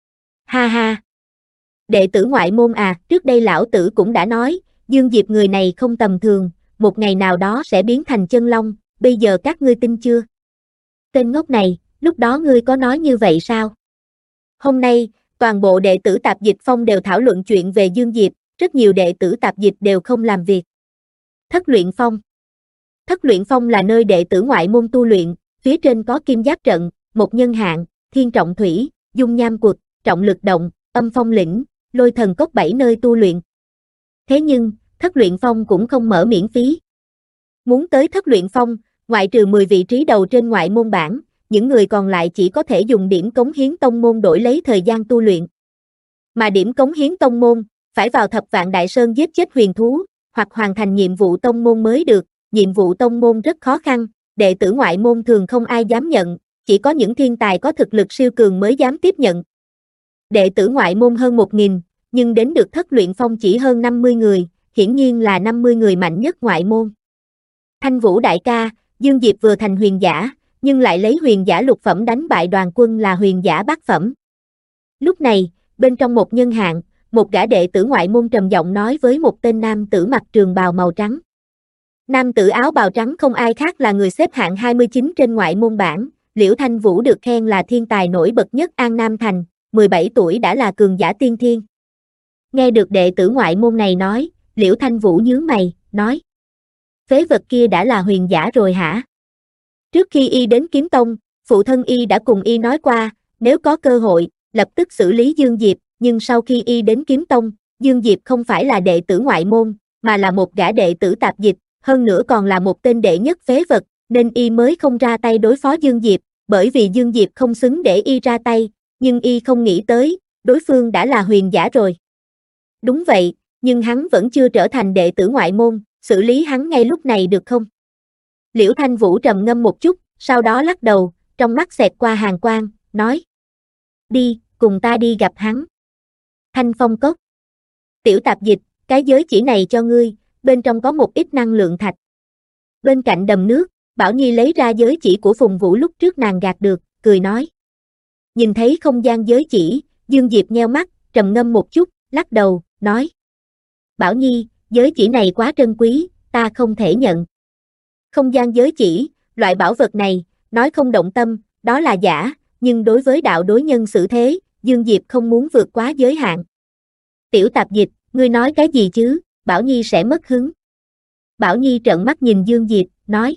Ha ha. Đệ tử ngoại môn à, trước đây lão tử cũng đã nói, Dương Diệp người này không tầm thường, một ngày nào đó sẽ biến thành chân long, bây giờ các ngươi tin chưa? Tên ngốc này, lúc đó ngươi có nói như vậy sao? Hôm nay, toàn bộ đệ tử tạp dịch phong đều thảo luận chuyện về Dương Diệp, rất nhiều đệ tử tạp dịch đều không làm việc. Thất luyện phong. Thất luyện phong là nơi đệ tử ngoại môn tu luyện, phía trên có kim giáp trận, một nhân hạn, thiên trọng thủy, dung nham quật, trọng lực động, âm phong lĩnh, lôi thần cốc 7 nơi tu luyện. Thế nhưng, thất luyện phong cũng không mở miễn phí. Muốn tới thất luyện phong, ngoại trừ 10 vị trí đầu trên ngoại môn bảng, những người còn lại chỉ có thể dùng điểm cống hiến tông môn đổi lấy thời gian tu luyện. Mà điểm cống hiến tông môn, phải vào Thập Vạn Đại Sơn giết chết huyền thú, hoặc hoàn thành nhiệm vụ tông môn mới được, nhiệm vụ tông môn rất khó khăn, đệ tử ngoại môn thường không ai dám nhận, chỉ có những thiên tài có thực lực siêu cường mới dám tiếp nhận. Đệ tử ngoại môn hơn 1.000, nhưng đến được thất luyện phong chỉ hơn 50 người, hiển nhiên là 50 người mạnh nhất ngoại môn. Thanh Vũ đại ca, Dương Diệp vừa thành huyền giả, nhưng lại lấy huyền giả lục phẩm đánh bại đoàn quân là huyền giả bát phẩm. Lúc này, bên trong một nhân hạn, một gã đệ tử ngoại môn trầm giọng nói với một tên nam tử mặc trường bào màu trắng. Nam tử áo bào trắng không ai khác là người xếp hạng 29 trên ngoại môn bảng, Liễu Thanh Vũ được khen là thiên tài nổi bật nhất An Nam Thành, 17 tuổi đã là cường giả tiên thiên. Nghe được đệ tử ngoại môn này nói, Liễu Thanh Vũ nhướng mày, nói. Phế vật kia đã là huyền giả rồi hả? Trước khi y đến kiếm tông, phụ thân y đã cùng y nói qua, nếu có cơ hội, lập tức xử lý Dương Diệp, nhưng sau khi y đến kiếm tông, Dương Diệp không phải là đệ tử ngoại môn, mà là một gã đệ tử tạp dịch, hơn nữa còn là một tên đệ nhất phế vật, nên y mới không ra tay đối phó Dương Diệp, bởi vì Dương Diệp không xứng để y ra tay, nhưng y không nghĩ tới, đối phương đã là huyền giả rồi. Đúng vậy, nhưng hắn vẫn chưa trở thành đệ tử ngoại môn, xử lý hắn ngay lúc này được không? Liễu Thanh Vũ trầm ngâm một chút, sau đó lắc đầu, trong mắt xẹt qua hàn quang, nói. Đi, cùng ta đi gặp hắn. Thanh Phong Cốc. Tiểu tạp dịch, cái giới chỉ này cho ngươi, bên trong có một ít năng lượng thạch. Bên cạnh đầm nước, Bảo Nhi lấy ra giới chỉ của Phùng Vũ lúc trước nàng gạt được, cười nói. Nhìn thấy không gian giới chỉ, Dương Diệp nheo mắt, trầm ngâm một chút, lắc đầu, nói. Bảo Nhi, giới chỉ này quá trân quý, ta không thể nhận. Không gian giới chỉ, loại bảo vật này, nói không động tâm, đó là giả, nhưng đối với đạo đối nhân xử thế, Dương Diệp không muốn vượt quá giới hạn. Tiểu tạp dịch, ngươi nói cái gì chứ, Bảo Nhi sẽ mất hứng. Bảo Nhi trợn mắt nhìn Dương Diệp, nói.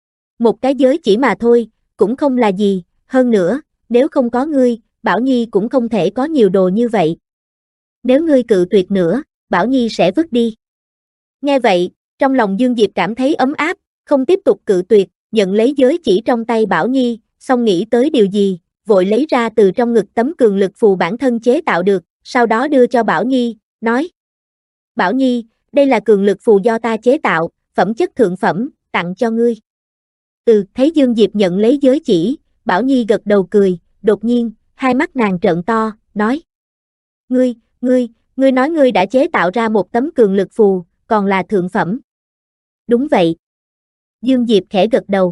Một cái giới chỉ mà thôi, cũng không là gì, hơn nữa, nếu không có ngươi, Bảo Nhi cũng không thể có nhiều đồ như vậy. Nếu ngươi cự tuyệt nữa, Bảo Nhi sẽ vứt đi. Nghe vậy, trong lòng Dương Diệp cảm thấy ấm áp, không tiếp tục cự tuyệt, nhận lấy giới chỉ trong tay Bảo Nhi, xong nghĩ tới điều gì, vội lấy ra từ trong ngực tấm cường lực phù bản thân chế tạo được, sau đó đưa cho Bảo Nhi, nói. Bảo Nhi, đây là cường lực phù do ta chế tạo, phẩm chất thượng phẩm, tặng cho ngươi. Thấy Dương Diệp nhận lấy giới chỉ, Bảo Nhi gật đầu cười, đột nhiên, hai mắt nàng trợn to, nói. Ngươi nói ngươi đã chế tạo ra một tấm cường lực phù, còn là thượng phẩm. Đúng vậy. Dương Diệp khẽ gật đầu.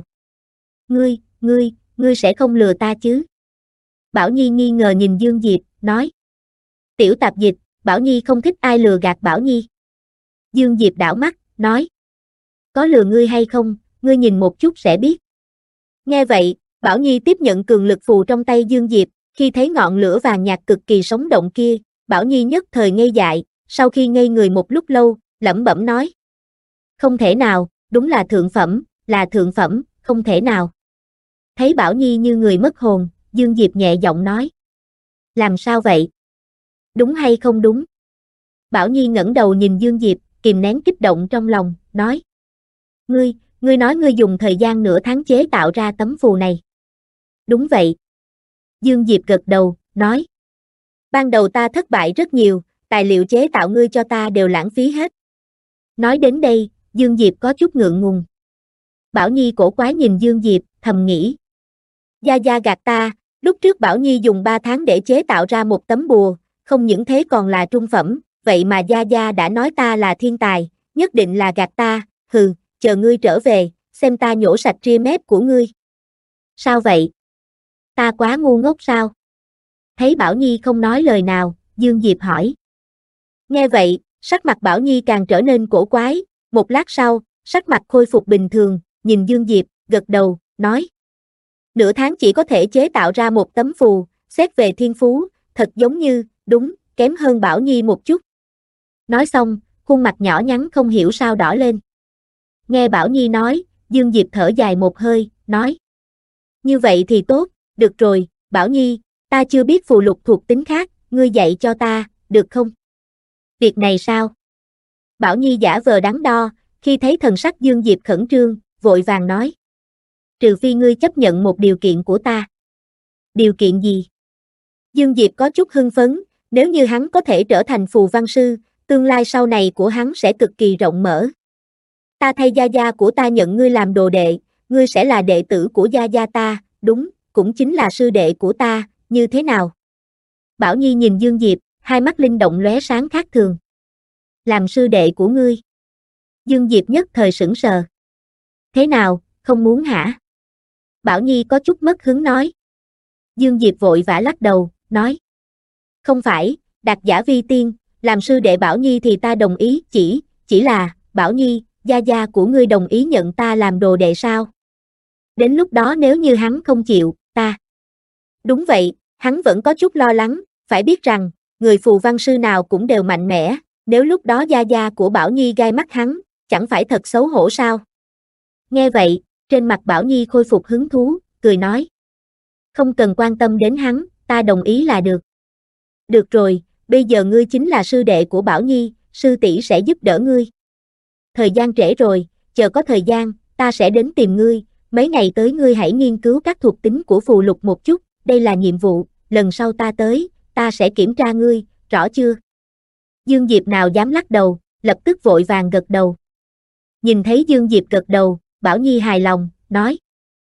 Ngươi sẽ không lừa ta chứ? Bảo Nhi nghi ngờ nhìn Dương Diệp, nói. Tiểu tạp dịch, Bảo Nhi không thích ai lừa gạt Bảo Nhi. Dương Diệp đảo mắt, nói. Có lừa ngươi hay không, ngươi nhìn một chút sẽ biết. Nghe vậy, Bảo Nhi tiếp nhận cường lực phù trong tay Dương Diệp, khi thấy ngọn lửa vàng nhạt cực kỳ sống động kia, Bảo Nhi nhất thời ngây dại, sau khi ngây người một lúc lâu, lẩm bẩm nói. Không thể nào, đúng là thượng phẩm, không thể nào. Thấy Bảo Nhi như người mất hồn, Dương Diệp nhẹ giọng nói. Làm sao vậy? Đúng hay không đúng? Bảo Nhi ngẩng đầu nhìn Dương Diệp, kìm nén kích động trong lòng, nói. Ngươi nói ngươi dùng thời gian nửa tháng chế tạo ra tấm phù này. Đúng vậy. Dương Diệp gật đầu, nói. Ban đầu ta thất bại rất nhiều, tài liệu chế tạo ngươi cho ta đều lãng phí hết. Nói đến đây, Dương Diệp có chút ngượng ngùng. Bảo Nhi cổ quái nhìn Dương Diệp, thầm nghĩ. Gia Gia gạt ta, lúc trước Bảo Nhi dùng 3 tháng để chế tạo ra một tấm bùa, không những thế còn là trung phẩm, vậy mà Gia Gia đã nói ta là thiên tài, nhất định là gạt ta, hừ, chờ ngươi trở về, xem ta nhổ sạch ria mép của ngươi. Sao vậy? Ta quá ngu ngốc sao? Thấy Bảo Nhi không nói lời nào, Dương Diệp hỏi. Nghe vậy, sắc mặt Bảo Nhi càng trở nên cổ quái, một lát sau, sắc mặt khôi phục bình thường, nhìn Dương Diệp, gật đầu, nói. Nửa tháng chỉ có thể chế tạo ra một tấm phù, xét về thiên phú, thật giống như, đúng, kém hơn Bảo Nhi một chút. Nói xong, khuôn mặt nhỏ nhắn không hiểu sao đỏ lên. Nghe Bảo Nhi nói, Dương Diệp thở dài một hơi, nói. Như vậy thì tốt, được rồi, Bảo Nhi, ta chưa biết phù lục thuộc tính khác, ngươi dạy cho ta, được không? Việc này sao? Bảo Nhi giả vờ đắn đo, khi thấy thần sắc Dương Diệp khẩn trương, vội vàng nói. Trừ phi ngươi chấp nhận một điều kiện của ta. Điều kiện gì? Dương Diệp có chút hưng phấn, nếu như hắn có thể trở thành phù văn sư, tương lai sau này của hắn sẽ cực kỳ rộng mở. Ta thay Gia Gia của ta nhận ngươi làm đồ đệ, ngươi sẽ là đệ tử của Gia Gia ta, đúng, cũng chính là sư đệ của ta, như thế nào? Bảo Nhi nhìn Dương Diệp, hai mắt linh động lóe sáng khác thường. Làm sư đệ của ngươi. Dương Diệp nhất thời sững sờ. Thế nào, không muốn hả? Bảo Nhi có chút mất hứng nói. Dương Diệp vội vã lắc đầu, nói. Không phải, đạt giả vi tiên, làm sư đệ Bảo Nhi thì ta đồng ý, chỉ là, Bảo Nhi, Gia Gia của ngươi đồng ý nhận ta làm đồ đệ sao? Đến lúc đó nếu như hắn không chịu, ta. Đúng vậy, hắn vẫn có chút lo lắng, phải biết rằng, người phù văn sư nào cũng đều mạnh mẽ, nếu lúc đó Gia Gia của Bảo Nhi gai mắt hắn, chẳng phải thật xấu hổ sao? Nghe vậy, trên mặt Bảo Nhi khôi phục hứng thú, cười nói. Không cần quan tâm đến hắn, ta đồng ý là được. Được rồi, bây giờ ngươi chính là sư đệ của Bảo Nhi, sư tỷ sẽ giúp đỡ ngươi. Thời gian trễ rồi, chờ có thời gian, ta sẽ đến tìm ngươi, mấy ngày tới ngươi hãy nghiên cứu các thuộc tính của phù lục một chút, đây là nhiệm vụ, lần sau ta tới, ta sẽ kiểm tra ngươi, rõ chưa? Dương Diệp nào dám lắc đầu, lập tức vội vàng gật đầu. Nhìn thấy Dương Diệp gật đầu, Bảo Nhi hài lòng, nói.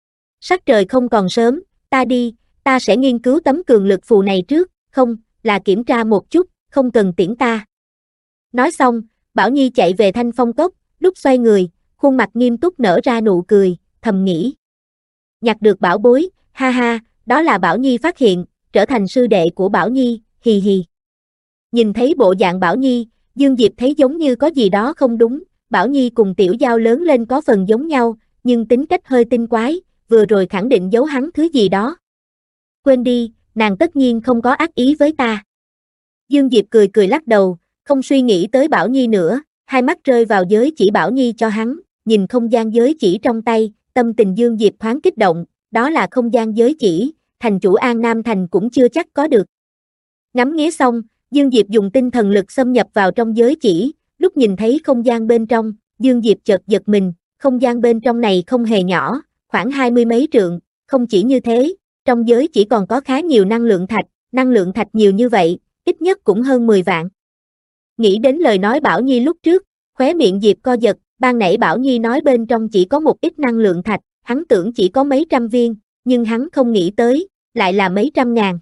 Sắc trời không còn sớm, ta đi, ta sẽ nghiên cứu tấm cường lực phù này trước, không, là kiểm tra một chút, không cần tiễn ta. Nói xong, Bảo Nhi chạy về Thanh Phong Cốc, lúc xoay người, khuôn mặt nghiêm túc nở ra nụ cười, thầm nghĩ. Nhặt được bảo bối, ha ha, đó là Bảo Nhi phát hiện, trở thành sư đệ của Bảo Nhi, hì hì. Nhìn thấy bộ dạng Bảo Nhi, Dương Diệp thấy giống như có gì đó không đúng, Bảo Nhi cùng Tiểu Giao lớn lên có phần giống nhau, nhưng tính cách hơi tinh quái, vừa rồi khẳng định giấu hắn thứ gì đó. Quên đi, nàng tất nhiên không có ác ý với ta. Dương Diệp cười cười lắc đầu, không suy nghĩ tới Bảo Nhi nữa, hai mắt rơi vào giới chỉ Bảo Nhi cho hắn, nhìn không gian giới chỉ trong tay, tâm tình Dương Diệp thoáng kích động, đó là không gian giới chỉ, thành chủ An Nam Thành cũng chưa chắc có được. Ngắm nghía xong, Dương Diệp dùng tinh thần lực xâm nhập vào trong giới chỉ, lúc nhìn thấy không gian bên trong, Dương Diệp chợt giật mình, không gian bên trong này không hề nhỏ, khoảng 20 mấy trượng, không chỉ như thế, trong giới chỉ còn có khá nhiều năng lượng thạch nhiều như vậy, ít nhất cũng hơn 10 vạn. Nghĩ đến lời nói Bảo Nhi lúc trước, khóe miệng Diệp co giật, ban nãy Bảo Nhi nói bên trong chỉ có một ít năng lượng thạch, hắn tưởng chỉ có mấy trăm viên, nhưng hắn không nghĩ tới, lại là mấy trăm ngàn.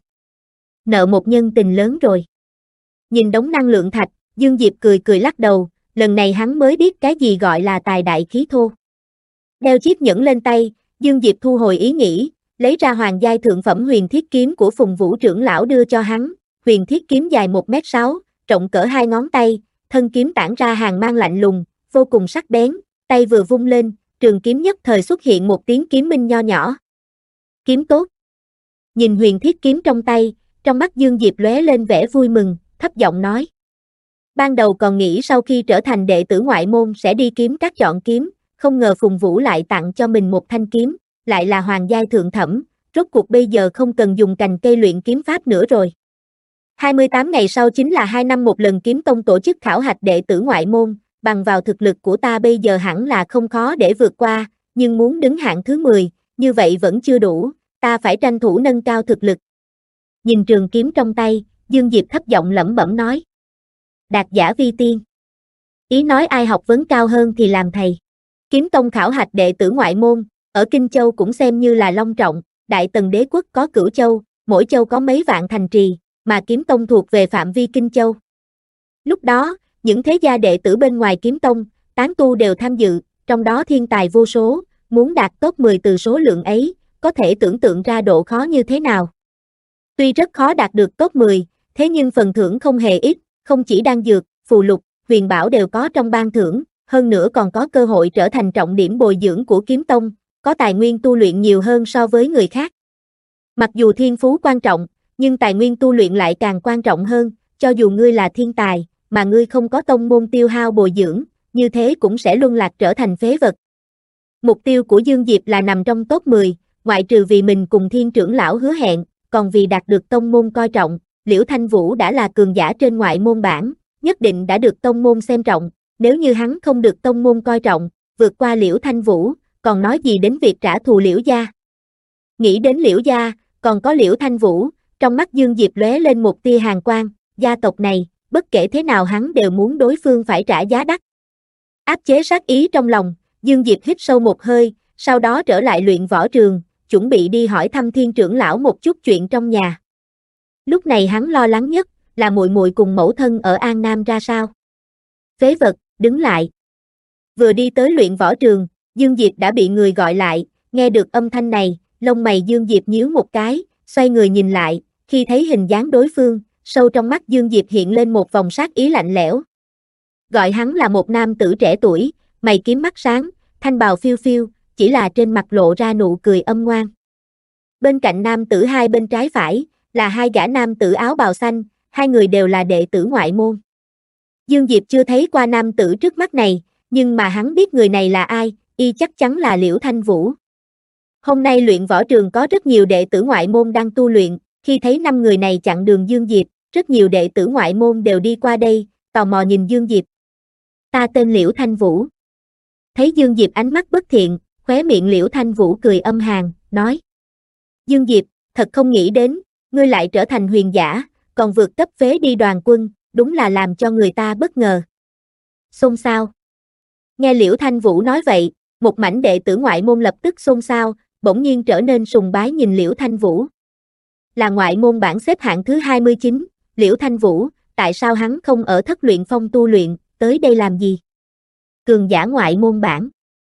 Nợ một nhân tình lớn rồi. Nhìn đống năng lượng thạch, Dương Diệp cười cười lắc đầu, lần này hắn mới biết cái gì gọi là tài đại khí thô. Đeo chiếc nhẫn lên tay, Dương Diệp thu hồi ý nghĩ, lấy ra hoàng giai thượng phẩm huyền thiết kiếm của Phùng Vũ trưởng lão đưa cho hắn, huyền thiết kiếm dài 1m6, rộng cỡ 2 ngón tay, thân kiếm tản ra hàn mang lạnh lùng, vô cùng sắc bén, tay vừa vung lên, trường kiếm nhất thời xuất hiện một tiếng kiếm minh nho nhỏ. Kiếm tốt. Nhìn huyền thiết kiếm trong tay, trong mắt Dương Diệp lóe lên vẻ vui mừng, thấp giọng nói. Ban đầu còn nghĩ sau khi trở thành đệ tử ngoại môn sẽ đi kiếm các chọn kiếm, không ngờ Phùng Vũ lại tặng cho mình một thanh kiếm, lại là hoàng giai thượng thẩm, rốt cuộc bây giờ không cần dùng cành cây luyện kiếm pháp nữa rồi. 28 ngày sau chính là 2 năm một lần kiếm tông tổ chức khảo hạch đệ tử ngoại môn, bằng vào thực lực của ta bây giờ hẳn là không khó để vượt qua, nhưng muốn đứng hạng thứ 10, như vậy vẫn chưa đủ, ta phải tranh thủ nâng cao thực lực. Nhìn trường kiếm trong tay, Dương Diệp thấp giọng lẩm bẩm nói. Đạt giả vi tiên. Ý nói ai học vấn cao hơn thì làm thầy. Kiếm tông khảo hạch đệ tử ngoại môn, ở Kinh Châu cũng xem như là long trọng, Đại Tần đế quốc có Cửu Châu, mỗi châu có mấy vạn thành trì, mà kiếm tông thuộc về phạm vi Kinh Châu. Lúc đó, những thế gia đệ tử bên ngoài kiếm tông, tán tu đều tham dự, trong đó thiên tài vô số, muốn đạt top 10 từ số lượng ấy, có thể tưởng tượng ra độ khó như thế nào. Tuy rất khó đạt được top 10, thế nhưng phần thưởng không hề ít, không chỉ đan dược, phù lục, huyền bảo đều có trong ban thưởng, hơn nữa còn có cơ hội trở thành trọng điểm bồi dưỡng của kiếm tông, có tài nguyên tu luyện nhiều hơn so với người khác. Mặc dù thiên phú quan trọng, nhưng tài nguyên tu luyện lại càng quan trọng hơn, cho dù ngươi là thiên tài, mà ngươi không có tông môn tiêu hao bồi dưỡng, như thế cũng sẽ luân lạc trở thành phế vật. Mục tiêu của Dương Diệp là nằm trong top 10, ngoại trừ vì mình cùng Thiên trưởng lão hứa hẹn, còn vì đạt được tông môn coi trọng, Liễu Thanh Vũ đã là cường giả trên ngoại môn bảng, nhất định đã được tông môn xem trọng, nếu như hắn không được tông môn coi trọng, vượt qua Liễu Thanh Vũ, còn nói gì đến việc trả thù Liễu gia. Nghĩ đến Liễu gia, còn có Liễu Thanh Vũ, trong mắt Dương Diệp lóe lên một tia hàn quang, gia tộc này, bất kể thế nào hắn đều muốn đối phương phải trả giá đắt. Áp chế sát ý trong lòng, Dương Diệp hít sâu một hơi, sau đó trở lại luyện võ trường, chuẩn bị đi hỏi thăm Thiên trưởng lão một chút chuyện trong nhà. Lúc này hắn lo lắng nhất là muội muội cùng mẫu thân ở An Nam ra sao. Phế vật, đứng lại. Vừa đi tới luyện võ trường, Dương Diệp đã bị người gọi lại, nghe được âm thanh này, lông mày Dương Diệp nhíu một cái, xoay người nhìn lại, khi thấy hình dáng đối phương, sâu trong mắt Dương Diệp hiện lên một vòng sát ý lạnh lẽo. Gọi hắn là một nam tử trẻ tuổi, mày kiếm mắt sáng, thanh bào phiêu phiêu, chỉ là trên mặt lộ ra nụ cười âm ngoan. Bên cạnh nam tử hai bên trái phải, là hai gã nam tử áo bào xanh, hai người đều là đệ tử ngoại môn. Dương Diệp chưa thấy qua nam tử trước mắt này, nhưng mà hắn biết người này là ai, y chắc chắn là Liễu Thanh Vũ. Hôm nay luyện võ trường có rất nhiều đệ tử ngoại môn đang tu luyện, khi thấy 5 người này chặn đường Dương Diệp, rất nhiều đệ tử ngoại môn đều đi qua đây, tò mò nhìn Dương Diệp. Ta tên Liễu Thanh Vũ. Thấy Dương Diệp ánh mắt bất thiện, khóe miệng Liễu Thanh Vũ cười âm hàn, nói. Dương Diệp, thật không nghĩ đến, ngươi lại trở thành huyền giả, còn vượt cấp phế đi đoàn quân, đúng là làm cho người ta bất ngờ. Xôn xao. Nghe Liễu Thanh Vũ nói vậy, một mảnh đệ tử ngoại môn lập tức xôn xao, bỗng nhiên trở nên sùng bái nhìn Liễu Thanh Vũ. Là ngoại môn bảng xếp hạng thứ 29, Liễu Thanh Vũ, tại sao hắn không ở Thất Luyện Phong tu luyện, tới đây làm gì? Cường giả ngoại môn bảng.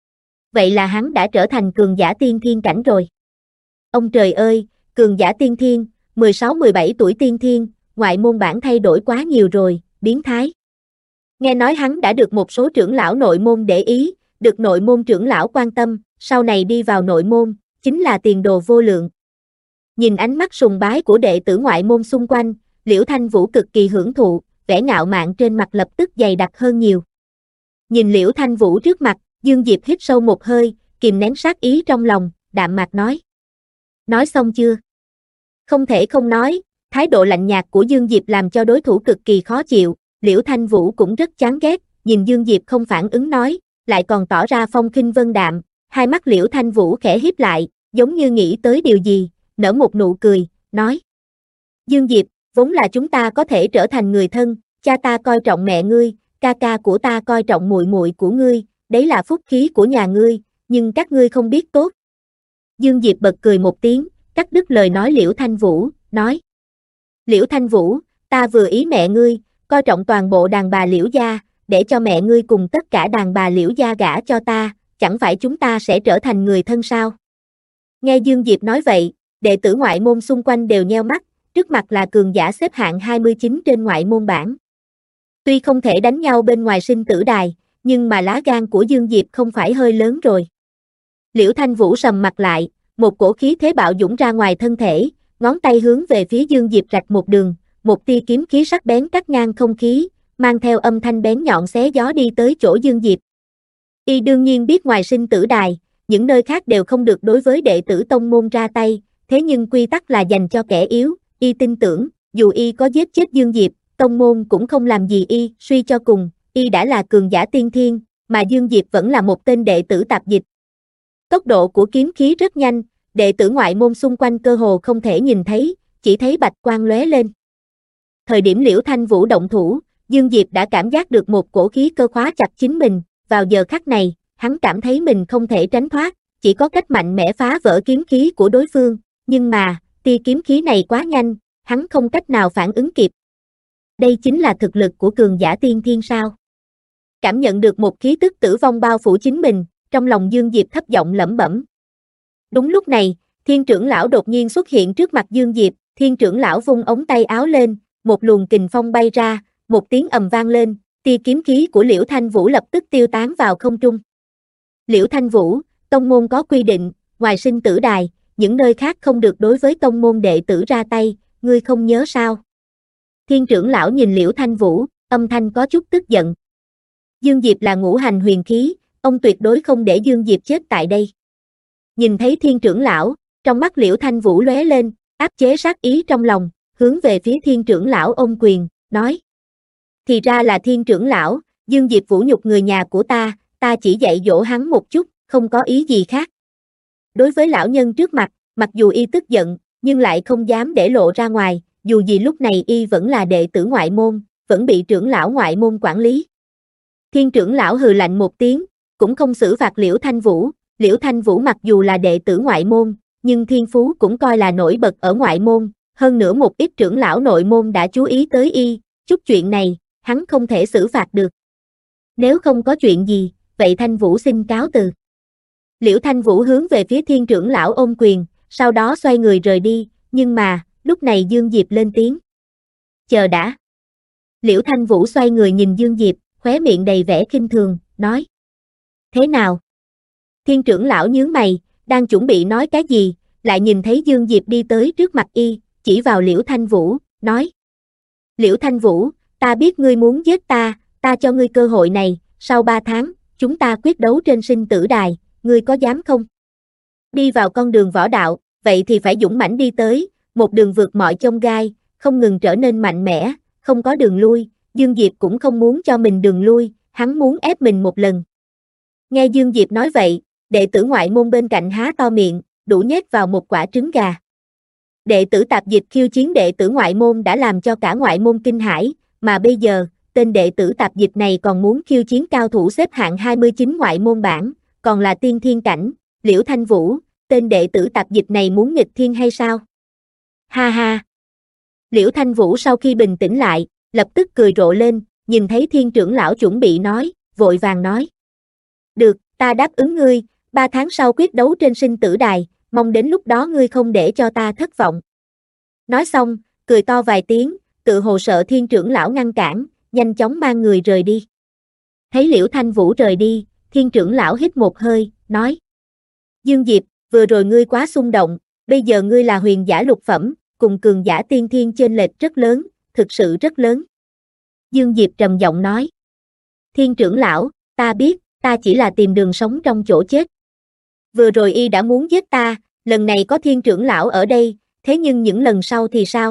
Vậy là hắn đã trở thành cường giả tiên thiên cảnh rồi. Ông trời ơi, cường giả tiên thiên, 16-17 tuổi tiên thiên, ngoại môn bảng thay đổi quá nhiều rồi, biến thái. Nghe nói hắn đã được một số trưởng lão nội môn để ý, được nội môn trưởng lão quan tâm, sau này đi vào nội môn, chính là tiền đồ vô lượng. Nhìn ánh mắt sùng bái của đệ tử ngoại môn xung quanh, Liễu Thanh Vũ cực kỳ hưởng thụ, vẻ ngạo mạn trên mặt lập tức dày đặc hơn nhiều. Nhìn Liễu Thanh Vũ trước mặt, Dương Diệp hít sâu một hơi, kìm nén sát ý trong lòng, đạm mạc nói. Nói xong chưa? Không thể không nói, thái độ lạnh nhạt của Dương Diệp làm cho đối thủ cực kỳ khó chịu, Liễu Thanh Vũ cũng rất chán ghét, nhìn Dương Diệp không phản ứng nói, lại còn tỏ ra phong khinh vân đạm, hai mắt Liễu Thanh Vũ khẽ híp lại, giống như nghĩ tới điều gì, nở một nụ cười, nói. Dương Diệp, vốn là chúng ta có thể trở thành người thân, cha ta coi trọng mẹ ngươi, ca ca của ta coi trọng muội muội của ngươi, đấy là phúc khí của nhà ngươi, nhưng các ngươi không biết tốt. Dương Diệp bật cười một tiếng, cắt đứt lời nói Liễu Thanh Vũ, nói. Liễu Thanh Vũ, ta vừa ý mẹ ngươi, coi trọng toàn bộ đàn bà Liễu gia, để cho mẹ ngươi cùng tất cả đàn bà Liễu gia gả cho ta, chẳng phải chúng ta sẽ trở thành người thân sao? Nghe Dương Diệp nói vậy, đệ tử ngoại môn xung quanh đều nheo mắt, trước mặt là cường giả xếp hạng 29 trên ngoại môn bảng. Tuy không thể đánh nhau bên ngoài sinh tử đài, nhưng mà lá gan của Dương Diệp không phải hơi lớn rồi. Liễu Thanh Vũ sầm mặt lại, một cổ khí thế bạo dũng ra ngoài thân thể, ngón tay hướng về phía Dương Diệp rạch một đường, một tia kiếm khí sắc bén cắt ngang không khí, mang theo âm thanh bén nhọn xé gió đi tới chỗ Dương Diệp. Y đương nhiên biết ngoài sinh tử đài, những nơi khác đều không được đối với đệ tử tông môn ra tay, thế nhưng quy tắc là dành cho kẻ yếu, Y tin tưởng, dù Y có giết chết Dương Diệp, tông môn cũng không làm gì Y, suy cho cùng, Y đã là cường giả tiên thiên, mà Dương Diệp vẫn là một tên đệ tử tạp dịch. Tốc độ của kiếm khí rất nhanh, đệ tử ngoại môn xung quanh cơ hồ không thể nhìn thấy, chỉ thấy bạch quang lóe lên. Thời điểm Liễu Thanh Vũ động thủ, Dương Diệp đã cảm giác được một cổ khí cơ khóa chặt chính mình, vào giờ khắc này, hắn cảm thấy mình không thể tránh thoát, chỉ có cách mạnh mẽ phá vỡ kiếm khí của đối phương, nhưng mà, tia kiếm khí này quá nhanh, hắn không cách nào phản ứng kịp. Đây chính là thực lực của cường giả tiên thiên sao? Cảm nhận được một khí tức tử vong bao phủ chính mình, trong lòng Dương Diệp thấp giọng lẩm bẩm. Đúng lúc này, Thiên trưởng lão đột nhiên xuất hiện trước mặt Dương Diệp, Thiên trưởng lão vung ống tay áo lên, một luồng kình phong bay ra, một tiếng ầm vang lên, tia kiếm khí của Liễu Thanh Vũ lập tức tiêu tán vào không trung. Liễu Thanh Vũ, tông môn có quy định, ngoài sinh tử đài, những nơi khác không được đối với tông môn đệ tử ra tay, ngươi không nhớ sao? Thiên trưởng lão nhìn Liễu Thanh Vũ, âm thanh có chút tức giận. Dương Diệp là ngũ hành huyền khí, ông tuyệt đối không để Dương Diệp chết tại đây. Nhìn thấy Thiên trưởng lão, trong mắt Liễu Thanh Vũ lóe lên, áp chế sát ý trong lòng, hướng về phía Thiên trưởng lão ôm quyền, nói. Thì ra là Thiên trưởng lão, Dương Diệp vũ nhục người nhà của ta chỉ dạy dỗ hắn một chút, không có ý gì khác. Đối với lão nhân trước mặt, mặc dù y tức giận, nhưng lại không dám để lộ ra ngoài, dù gì lúc này y vẫn là đệ tử ngoại môn, vẫn bị trưởng lão ngoại môn quản lý. Thiên trưởng lão hừ lạnh một tiếng, cũng không xử phạt Liễu Thanh Vũ. Liễu Thanh Vũ mặc dù là đệ tử ngoại môn, nhưng thiên phú cũng coi là nổi bật ở ngoại môn, hơn nữa một ít trưởng lão nội môn đã chú ý tới y, chút chuyện này, hắn không thể xử phạt được. Nếu không có chuyện gì, vậy Thanh Vũ xin cáo từ. Liễu Thanh Vũ hướng về phía Thiên trưởng lão ôm quyền, sau đó xoay người rời đi, nhưng mà, lúc này Dương Diệp lên tiếng. Chờ đã. Liễu Thanh Vũ xoay người nhìn Dương Diệp, khóe miệng đầy vẻ khinh thường, nói. Thế nào? Thiên trưởng lão nhướng mày, đang chuẩn bị nói cái gì, lại nhìn thấy Dương Diệp đi tới trước mặt y, chỉ vào Liễu Thanh Vũ, nói. Liễu Thanh Vũ, ta biết ngươi muốn giết ta cho ngươi cơ hội này, sau 3 tháng, chúng ta quyết đấu trên sinh tử đài, ngươi có dám không? Đi vào con đường võ đạo, vậy thì phải dũng mãnh đi tới, một đường vượt mọi chông gai, không ngừng trở nên mạnh mẽ, không có đường lui, Dương Diệp cũng không muốn cho mình đường lui, hắn muốn ép mình một lần. Nghe Dương Diệp nói vậy, đệ tử ngoại môn bên cạnh há to miệng, đủ nhét vào một quả trứng gà. Đệ tử tạp dịch khiêu chiến đệ tử ngoại môn đã làm cho cả ngoại môn kinh hãi, mà bây giờ, tên đệ tử tạp dịch này còn muốn khiêu chiến cao thủ xếp hạng 29 ngoại môn bảng, còn là tiên thiên cảnh, Liễu Thanh Vũ, tên đệ tử tạp dịch này muốn nghịch thiên hay sao? Ha ha! Liễu Thanh Vũ sau khi bình tĩnh lại, lập tức cười rộ lên, nhìn thấy Thiên trưởng lão chuẩn bị nói, vội vàng nói. Được, ta đáp ứng ngươi, 3 tháng sau quyết đấu trên sinh tử đài, mong đến lúc đó ngươi không để cho ta thất vọng. Nói xong, cười to vài tiếng, tự hồ sợ Thiên trưởng lão ngăn cản, nhanh chóng mang người rời đi. Thấy Liễu Thanh Vũ rời đi, Thiên trưởng lão hít một hơi, nói. Dương Diệp, vừa rồi ngươi quá xung động, bây giờ ngươi là huyền giả lục phẩm, cùng cường giả tiên thiên chênh lệch rất lớn, thực sự rất lớn. Dương Diệp trầm giọng nói. Thiên trưởng lão, ta biết, ta chỉ là tìm đường sống trong chỗ chết. Vừa rồi y đã muốn giết ta, lần này có Thiên trưởng lão ở đây, thế nhưng những lần sau thì sao?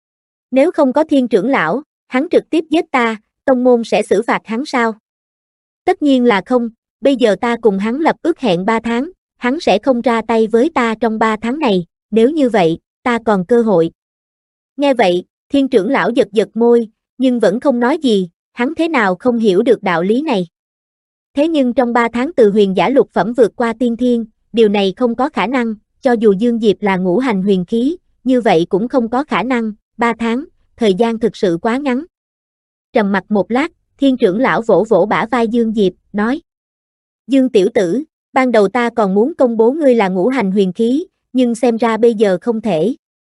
Nếu không có Thiên trưởng lão, hắn trực tiếp giết ta, tông môn sẽ xử phạt hắn sao? Tất nhiên là không, bây giờ ta cùng hắn lập ước hẹn 3 tháng, hắn sẽ không ra tay với ta trong 3 tháng này, nếu như vậy, ta còn cơ hội. Nghe vậy, Thiên trưởng lão giật giật môi, nhưng vẫn không nói gì, hắn thế nào không hiểu được đạo lý này. Thế nhưng trong 3 tháng từ huyền giả lục phẩm vượt qua tiên thiên, điều này không có khả năng, cho dù Dương Diệp là ngũ hành huyền khí, như vậy cũng không có khả năng, 3 tháng, thời gian thực sự quá ngắn. Trầm mặc một lát, Thiên trưởng lão vỗ vỗ bả vai Dương Diệp, nói. Dương tiểu tử, ban đầu ta còn muốn công bố ngươi là ngũ hành huyền khí, nhưng xem ra bây giờ không thể.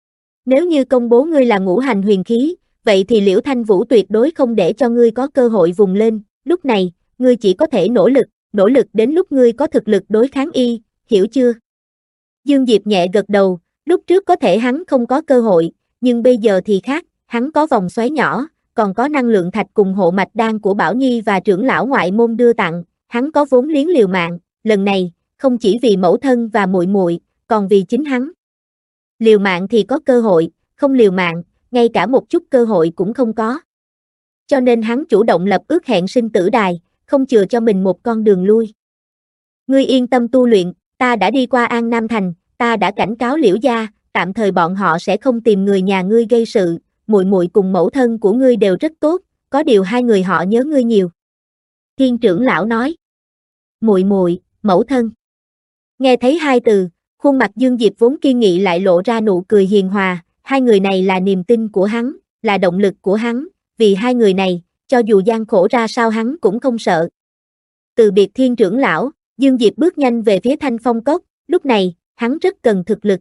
Nếu như công bố ngươi là ngũ hành huyền khí, vậy thì Liễu Thanh Vũ tuyệt đối không để cho ngươi có cơ hội vùng lên, lúc này, ngươi chỉ có thể nỗ lực đến lúc ngươi có thực lực đối kháng y, hiểu chưa? Dương Diệp nhẹ gật đầu, lúc trước có thể hắn không có cơ hội, nhưng bây giờ thì khác, hắn có vòng xoáy nhỏ, còn có năng lượng thạch cùng hộ mạch đan của Bảo Nhi và trưởng lão ngoại môn đưa tặng, hắn có vốn liếng liều mạng, lần này, không chỉ vì mẫu thân và muội muội, còn vì chính hắn. Liều mạng thì có cơ hội, không liều mạng, ngay cả một chút cơ hội cũng không có. Cho nên hắn chủ động lập ước hẹn sinh tử đài, không chừa cho mình một con đường lui. Ngươi yên tâm tu luyện, ta đã đi qua An Nam Thành, ta đã cảnh cáo Liễu gia, tạm thời bọn họ sẽ không tìm người nhà ngươi gây sự, muội muội cùng mẫu thân của ngươi đều rất tốt, có điều hai người họ nhớ ngươi nhiều. Thiên trưởng lão nói. Muội muội, mẫu thân. Nghe thấy hai từ, khuôn mặt Dương Diệp vốn kiên nghị lại lộ ra nụ cười hiền hòa, hai người này là niềm tin của hắn, là động lực của hắn, vì hai người này, cho dù gian khổ ra sao hắn cũng không sợ. Từ biệt Thiên trưởng lão, Dương Diệp bước nhanh về phía Thanh Phong Cốc, lúc này, hắn rất cần thực lực.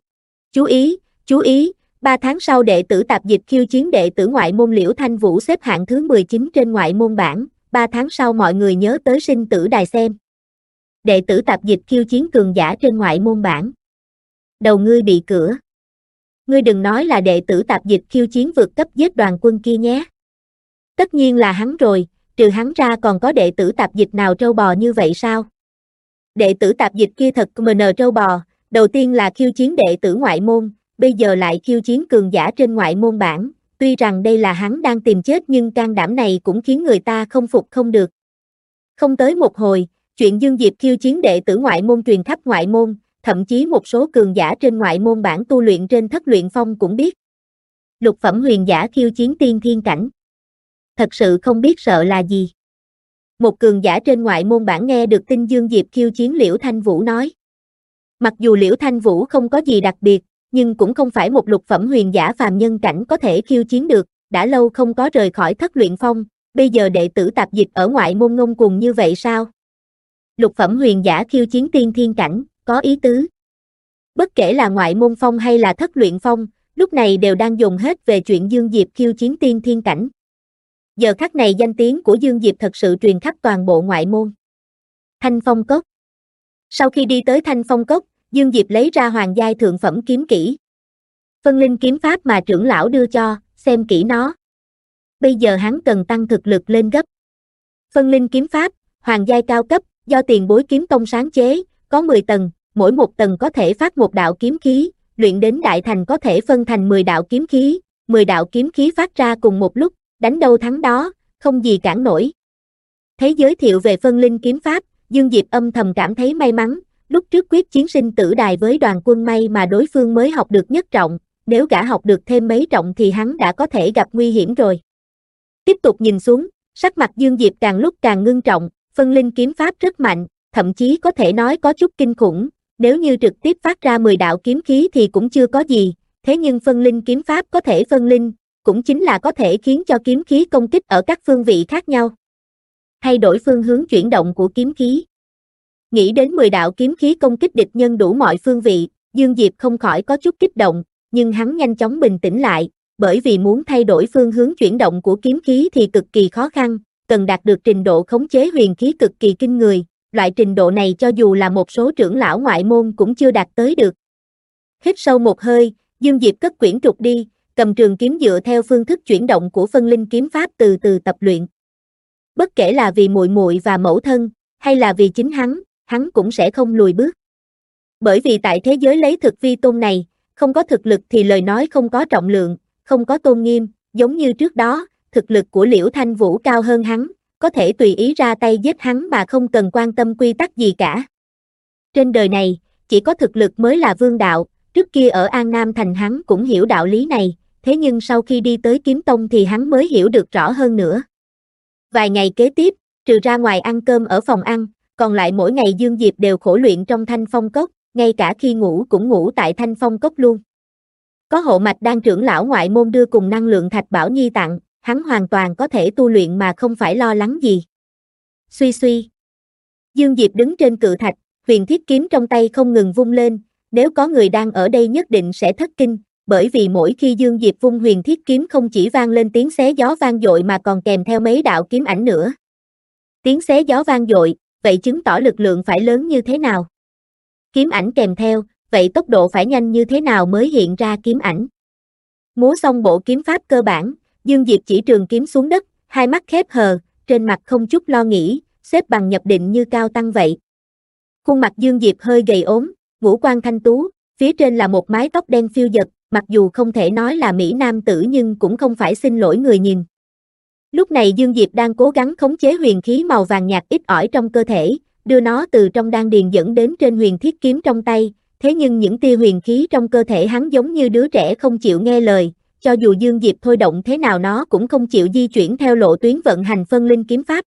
Chú ý, 3 tháng sau đệ tử tạp dịch khiêu chiến đệ tử ngoại môn Liễu Thanh Vũ xếp hạng thứ 19 trên ngoại môn bảng, 3 tháng sau mọi người nhớ tới sinh tử đài xem. Đệ tử tạp dịch khiêu chiến cường giả trên ngoại môn bảng. Đầu ngươi bị cửa. Ngươi đừng nói là đệ tử tạp dịch khiêu chiến vượt cấp giết đoàn quân kia nhé. Tất nhiên là hắn rồi, trừ hắn ra còn có đệ tử tạp dịch nào trâu bò như vậy sao? Đệ tử tạp dịch kia thật trâu bò, đầu tiên là khiêu chiến đệ tử ngoại môn, bây giờ lại khiêu chiến cường giả trên ngoại môn bảng, tuy rằng đây là hắn đang tìm chết nhưng can đảm này cũng khiến người ta không phục không được. Không tới một hồi, chuyện Dương Diệp khiêu chiến đệ tử ngoại môn truyền khắp ngoại môn, thậm chí một số cường giả trên ngoại môn bảng tu luyện trên Thất Luyện Phong cũng biết. Lục phẩm huyền giả khiêu chiến tiên thiên cảnh. Thật sự không biết sợ là gì. Một cường giả trên ngoại môn bảng nghe được tin Dương Diệp khiêu chiến Liễu Thanh Vũ nói. Mặc dù Liễu Thanh Vũ không có gì đặc biệt, nhưng cũng không phải một lục phẩm huyền giả phàm nhân cảnh có thể khiêu chiến được, đã lâu không có rời khỏi Thất Luyện Phong, bây giờ đệ tử tạp dịch ở ngoại môn ngông cuồng như vậy sao? Lục phẩm huyền giả khiêu chiến tiên thiên cảnh, có ý tứ. Bất kể là ngoại môn phong hay là Thất Luyện Phong, lúc này đều đang dồn hết về chuyện Dương Diệp khiêu chiến tiên thiên cảnh. Giờ khắc này danh tiếng của Dương Diệp thật sự truyền khắp toàn bộ ngoại môn. Thanh Phong Cốc. Sau khi đi tới Thanh Phong Cốc, Dương Diệp lấy ra hoàng giai thượng phẩm kiếm kỹ. Phân linh kiếm pháp mà trưởng lão đưa cho, xem kỹ nó. Bây giờ hắn cần tăng thực lực lên gấp. Phân linh kiếm pháp, hoàng giai cao cấp, do tiền bối kiếm tông sáng chế, có 10 tầng, mỗi một tầng có thể phát một đạo kiếm khí, luyện đến đại thành có thể phân thành 10 đạo kiếm khí, 10 đạo kiếm khí phát ra cùng một lúc, đánh đâu thắng đó, không gì cản nổi. Thấy giới thiệu về phân linh kiếm pháp, Dương Diệp âm thầm cảm thấy may mắn, lúc trước quyết chiến sinh tử đài với đoàn quân may mà đối phương mới học được nhất trọng, nếu gã học được thêm mấy trọng thì hắn đã có thể gặp nguy hiểm rồi. Tiếp tục nhìn xuống, sắc mặt Dương Diệp càng lúc càng ngưng trọng, phân linh kiếm pháp rất mạnh, thậm chí có thể nói có chút kinh khủng, nếu như trực tiếp phát ra 10 đạo kiếm khí thì cũng chưa có gì, thế nhưng phân linh kiếm pháp có thể phân linh, cũng chính là có thể khiến cho kiếm khí công kích ở các phương vị khác nhau. Thay đổi phương hướng chuyển động của kiếm khí. Nghĩ đến 10 đạo kiếm khí công kích địch nhân đủ mọi phương vị, Dương Diệp không khỏi có chút kích động, nhưng hắn nhanh chóng bình tĩnh lại, bởi vì muốn thay đổi phương hướng chuyển động của kiếm khí thì cực kỳ khó khăn, cần đạt được trình độ khống chế huyền khí cực kỳ kinh người, loại trình độ này cho dù là một số trưởng lão ngoại môn cũng chưa đạt tới được. Hít sâu một hơi, Dương Diệp cất quyển trục đi, cầm trường kiếm dựa theo phương thức chuyển động của phân linh kiếm pháp từ từ tập luyện. Bất kể là vì muội muội và mẫu thân, hay là vì chính hắn cũng sẽ không lùi bước. Bởi vì tại thế giới lấy thực vi tôn này, không có thực lực thì lời nói không có trọng lượng, không có tôn nghiêm, giống như trước đó, thực lực của Liễu Thanh Vũ cao hơn hắn, có thể tùy ý ra tay giết hắn mà không cần quan tâm quy tắc gì cả. Trên đời này, chỉ có thực lực mới là vương đạo, trước kia ở An Nam Thành hắn cũng hiểu đạo lý này, thế nhưng sau khi đi tới Kiếm Tông thì hắn mới hiểu được rõ hơn nữa. Vài ngày kế tiếp, trừ ra ngoài ăn cơm ở phòng ăn, còn lại mỗi ngày Dương Diệp đều khổ luyện trong Thanh Phong Cốc, ngay cả khi ngủ cũng ngủ tại Thanh Phong Cốc luôn. Có hộ mạch đan trưởng lão ngoại môn đưa cùng năng lượng thạch bảo nhi tặng, hắn hoàn toàn có thể tu luyện mà không phải lo lắng gì. Suy suy. Dương Diệp đứng trên cự thạch, huyền thiết kiếm trong tay không ngừng vung lên, nếu có người đang ở đây nhất định sẽ thất kinh, bởi vì mỗi khi Dương Diệp vung huyền thiết kiếm không chỉ vang lên tiếng xé gió vang dội mà còn kèm theo mấy đạo kiếm ảnh nữa. Tiếng xé gió vang dội, vậy chứng tỏ lực lượng phải lớn như thế nào? Kiếm ảnh kèm theo, vậy tốc độ phải nhanh như thế nào mới hiện ra kiếm ảnh? Múa xong bộ kiếm pháp cơ bản, Dương Diệp chỉ trường kiếm xuống đất, hai mắt khép hờ, trên mặt không chút lo nghĩ, xếp bằng nhập định như cao tăng vậy. Khuôn mặt Dương Diệp hơi gầy ốm, ngũ quan thanh tú, phía trên là một mái tóc đen phiêu dật, mặc dù không thể nói là mỹ nam tử nhưng cũng không phải xin lỗi người nhìn. Lúc này Dương Diệp đang cố gắng khống chế huyền khí màu vàng nhạt ít ỏi trong cơ thể, đưa nó từ trong đan điền dẫn đến trên huyền thiết kiếm trong tay, thế nhưng những tia huyền khí trong cơ thể hắn giống như đứa trẻ không chịu nghe lời, cho dù Dương Diệp thôi động thế nào nó cũng không chịu di chuyển theo lộ tuyến vận hành phân linh kiếm pháp.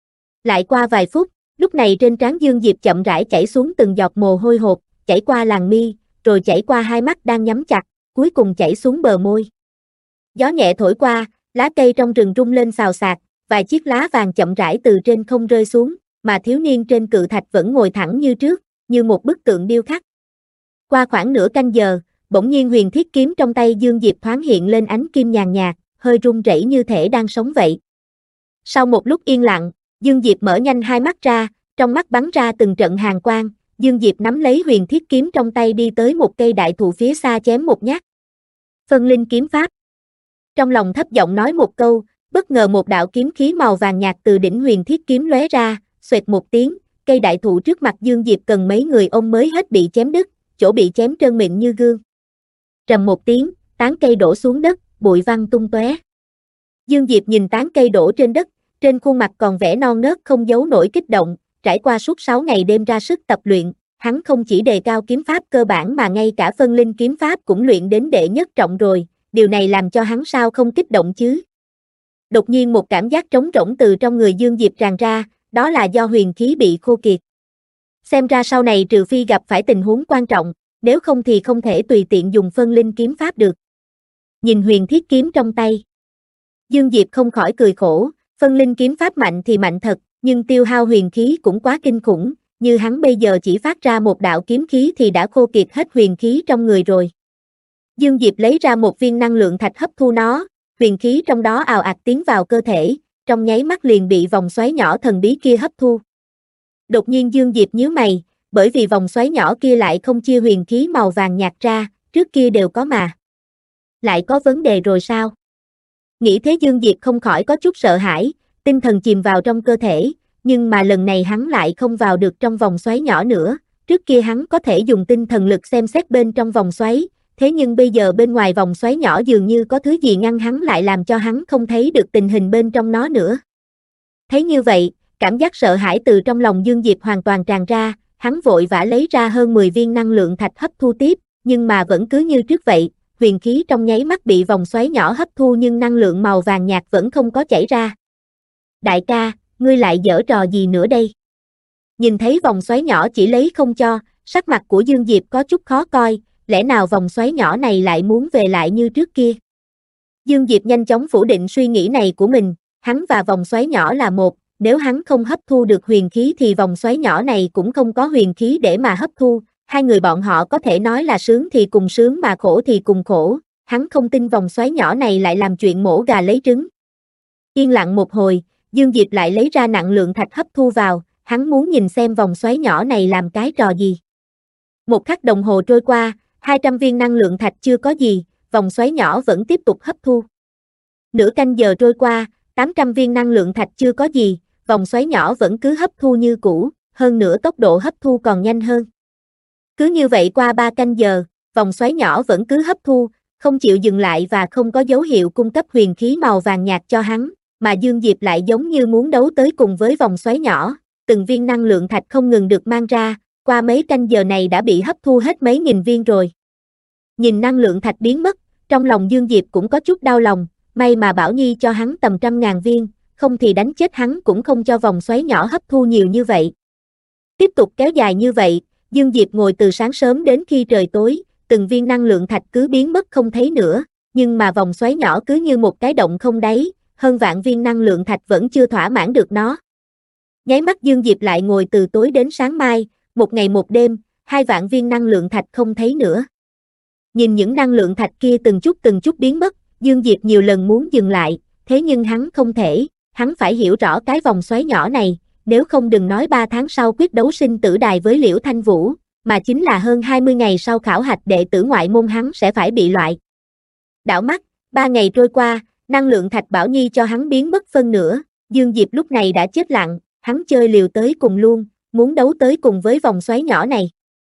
Lại qua vài phút, lúc này trên trán Dương Diệp chậm rãi chảy xuống từng giọt mồ hôi hột, chảy qua làn mi, rồi chảy qua hai mắt đang nhắm chặt, cuối cùng chảy xuống bờ môi. Gió nhẹ thổi qua, lá cây trong rừng rung lên xào xạc, vài chiếc lá vàng chậm rãi từ trên không rơi xuống, mà thiếu niên trên cự thạch vẫn ngồi thẳng như trước, như một bức tượng điêu khắc. Qua khoảng nửa canh giờ, bỗng nhiên huyền thiết kiếm trong tay Dương Diệp thoáng hiện lên ánh kim nhàn nhạt, hơi rung rẩy như thể đang sống vậy. Sau một lúc yên lặng, Dương Diệp mở nhanh hai mắt ra, trong mắt bắn ra từng trận hàn quang, Dương Diệp nắm lấy huyền thiết kiếm trong tay đi tới một cây đại thụ phía xa chém một nhát. Phân linh kiếm pháp. Trong lòng thấp giọng nói một câu, bất ngờ một đạo kiếm khí màu vàng nhạt từ đỉnh huyền thiết kiếm lóe ra, xoẹt một tiếng, cây đại thụ trước mặt Dương Diệp cần mấy người ôm mới hết bị chém đứt, chỗ bị chém trơn mịn như gương. Trầm một tiếng, tán cây đổ xuống đất, bụi văng tung tóe. Dương Diệp nhìn tán cây đổ trên đất, trên khuôn mặt còn vẻ non nớt không giấu nổi kích động, trải qua suốt 6 ngày đêm ra sức tập luyện, hắn không chỉ đề cao kiếm pháp cơ bản mà ngay cả phân linh kiếm pháp cũng luyện đến đệ nhất trọng rồi, điều này làm cho hắn sao không kích động chứ. Đột nhiên một cảm giác trống rỗng từ trong người Dương Diệp tràn ra, đó là do huyền khí bị khô kiệt. Xem ra sau này trừ phi gặp phải tình huống quan trọng, nếu không thì không thể tùy tiện dùng phân linh kiếm pháp được. Nhìn huyền thiết kiếm trong tay, Dương Diệp không khỏi cười khổ, phân linh kiếm pháp mạnh thì mạnh thật, nhưng tiêu hao huyền khí cũng quá kinh khủng, như hắn bây giờ chỉ phát ra một đạo kiếm khí thì đã khô kiệt hết huyền khí trong người rồi. Dương Diệp lấy ra một viên năng lượng thạch hấp thu nó, huyền khí trong đó ào ạt tiến vào cơ thể, trong nháy mắt liền bị vòng xoáy nhỏ thần bí kia hấp thu. Đột nhiên Dương Diệp nhíu mày, bởi vì vòng xoáy nhỏ kia lại không chia huyền khí màu vàng nhạt ra, trước kia đều có mà. Lại có vấn đề rồi sao? Nghĩ thế Dương Diệp không khỏi có chút sợ hãi, tinh thần chìm vào trong cơ thể, nhưng mà lần này hắn lại không vào được trong vòng xoáy nhỏ nữa, trước kia hắn có thể dùng tinh thần lực xem xét bên trong vòng xoáy, thế nhưng bây giờ bên ngoài vòng xoáy nhỏ dường như có thứ gì ngăn hắn lại làm cho hắn không thấy được tình hình bên trong nó nữa. Thấy như vậy, cảm giác sợ hãi từ trong lòng Dương Diệp hoàn toàn tràn ra, hắn vội vã lấy ra hơn 10 viên năng lượng thạch hấp thu tiếp, nhưng mà vẫn cứ như trước vậy, huyền khí trong nháy mắt bị vòng xoáy nhỏ hấp thu nhưng năng lượng màu vàng nhạt vẫn không có chảy ra. Đại ca, ngươi lại giở trò gì nữa đây? Nhìn thấy vòng xoáy nhỏ chỉ lấy không cho, sắc mặt của Dương Diệp có chút khó coi, lẽ nào vòng xoáy nhỏ này lại muốn về lại như trước kia? Dương Diệp nhanh chóng phủ định suy nghĩ này của mình, hắn và vòng xoáy nhỏ là một, nếu hắn không hấp thu được huyền khí thì vòng xoáy nhỏ này cũng không có huyền khí để mà hấp thu, hai người bọn họ có thể nói là sướng thì cùng sướng mà khổ thì cùng khổ, hắn không tin vòng xoáy nhỏ này lại làm chuyện mổ gà lấy trứng. Yên lặng một hồi, Dương Diệp lại lấy ra năng lượng thạch hấp thu vào, hắn muốn nhìn xem vòng xoáy nhỏ này làm cái trò gì. Một khắc đồng hồ trôi qua, 200 viên năng lượng thạch chưa có gì, vòng xoáy nhỏ vẫn tiếp tục hấp thu. Nửa canh giờ trôi qua, 800 viên năng lượng thạch chưa có gì, vòng xoáy nhỏ vẫn cứ hấp thu như cũ, hơn nữa tốc độ hấp thu còn nhanh hơn. Cứ như vậy qua 3 canh giờ, vòng xoáy nhỏ vẫn cứ hấp thu, không chịu dừng lại và không có dấu hiệu cung cấp huyền khí màu vàng nhạt cho hắn, mà Dương Diệp lại giống như muốn đấu tới cùng với vòng xoáy nhỏ, từng viên năng lượng thạch không ngừng được mang ra, qua mấy canh giờ này đã bị hấp thu hết mấy nghìn viên rồi. Nhìn năng lượng thạch biến mất, trong lòng Dương Diệp cũng có chút đau lòng, may mà Bảo Nhi cho hắn tầm 100.000 viên, không thì đánh chết hắn cũng không cho vòng xoáy nhỏ hấp thu nhiều như vậy. Tiếp tục kéo dài như vậy, Dương Diệp ngồi từ sáng sớm đến khi trời tối, từng viên năng lượng thạch cứ biến mất không thấy nữa, nhưng mà vòng xoáy nhỏ cứ như một cái động không đáy, hơn vạn viên năng lượng thạch vẫn chưa thỏa mãn được nó. Nháy mắt Dương Diệp lại ngồi từ tối đến sáng mai, một ngày một đêm, 2 vạn viên năng lượng thạch không thấy nữa. Nhìn những năng lượng thạch kia từng chút biến mất, Dương Diệp nhiều lần muốn dừng lại, thế nhưng hắn không thể, hắn phải hiểu rõ cái vòng xoáy nhỏ này, nếu không đừng nói 3 tháng sau quyết đấu sinh tử đài với Liễu Thanh Vũ, mà chính là hơn 20 ngày sau khảo hạch đệ tử ngoại môn hắn sẽ phải bị loại. Đảo mắt, 3 ngày trôi qua, năng lượng thạch Bảo Nhi cho hắn biến mất phân nửa, Dương Diệp lúc này đã chết lặng, hắn chơi liều tới cùng luôn, muốn đấu tới cùng với vòng xoáy nhỏ này.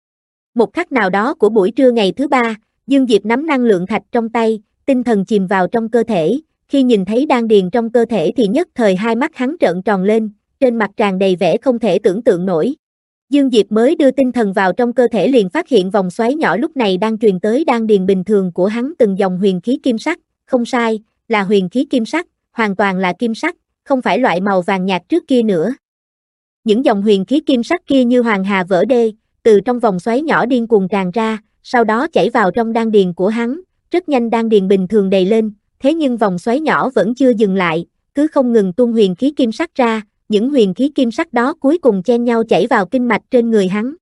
Một khắc nào đó của buổi trưa ngày thứ ba, Dương Diệp nắm năng lượng thạch trong tay, tinh thần chìm vào trong cơ thể, khi nhìn thấy đan điền trong cơ thể thì nhất thời hai mắt hắn trợn tròn lên, trên mặt tràn đầy vẻ không thể tưởng tượng nổi. Dương Diệp mới đưa tinh thần vào trong cơ thể liền phát hiện vòng xoáy nhỏ lúc này đang truyền tới đan điền bình thường của hắn từng dòng huyền khí kim sắc, không sai, là huyền khí kim sắc, hoàn toàn là kim sắc, không phải loại màu vàng nhạt trước kia nữa. Những dòng huyền khí kim sắc kia như hoàng hà vỡ đê, từ trong vòng xoáy nhỏ điên cuồng tràn ra, sau đó chảy vào trong đan điền của hắn, rất nhanh đan điền bình thường đầy lên, thế nhưng vòng xoáy nhỏ vẫn chưa dừng lại, cứ không ngừng tuôn huyền khí kim sắc ra, những huyền khí kim sắc đó cuối cùng chen nhau chảy vào kinh mạch trên người hắn.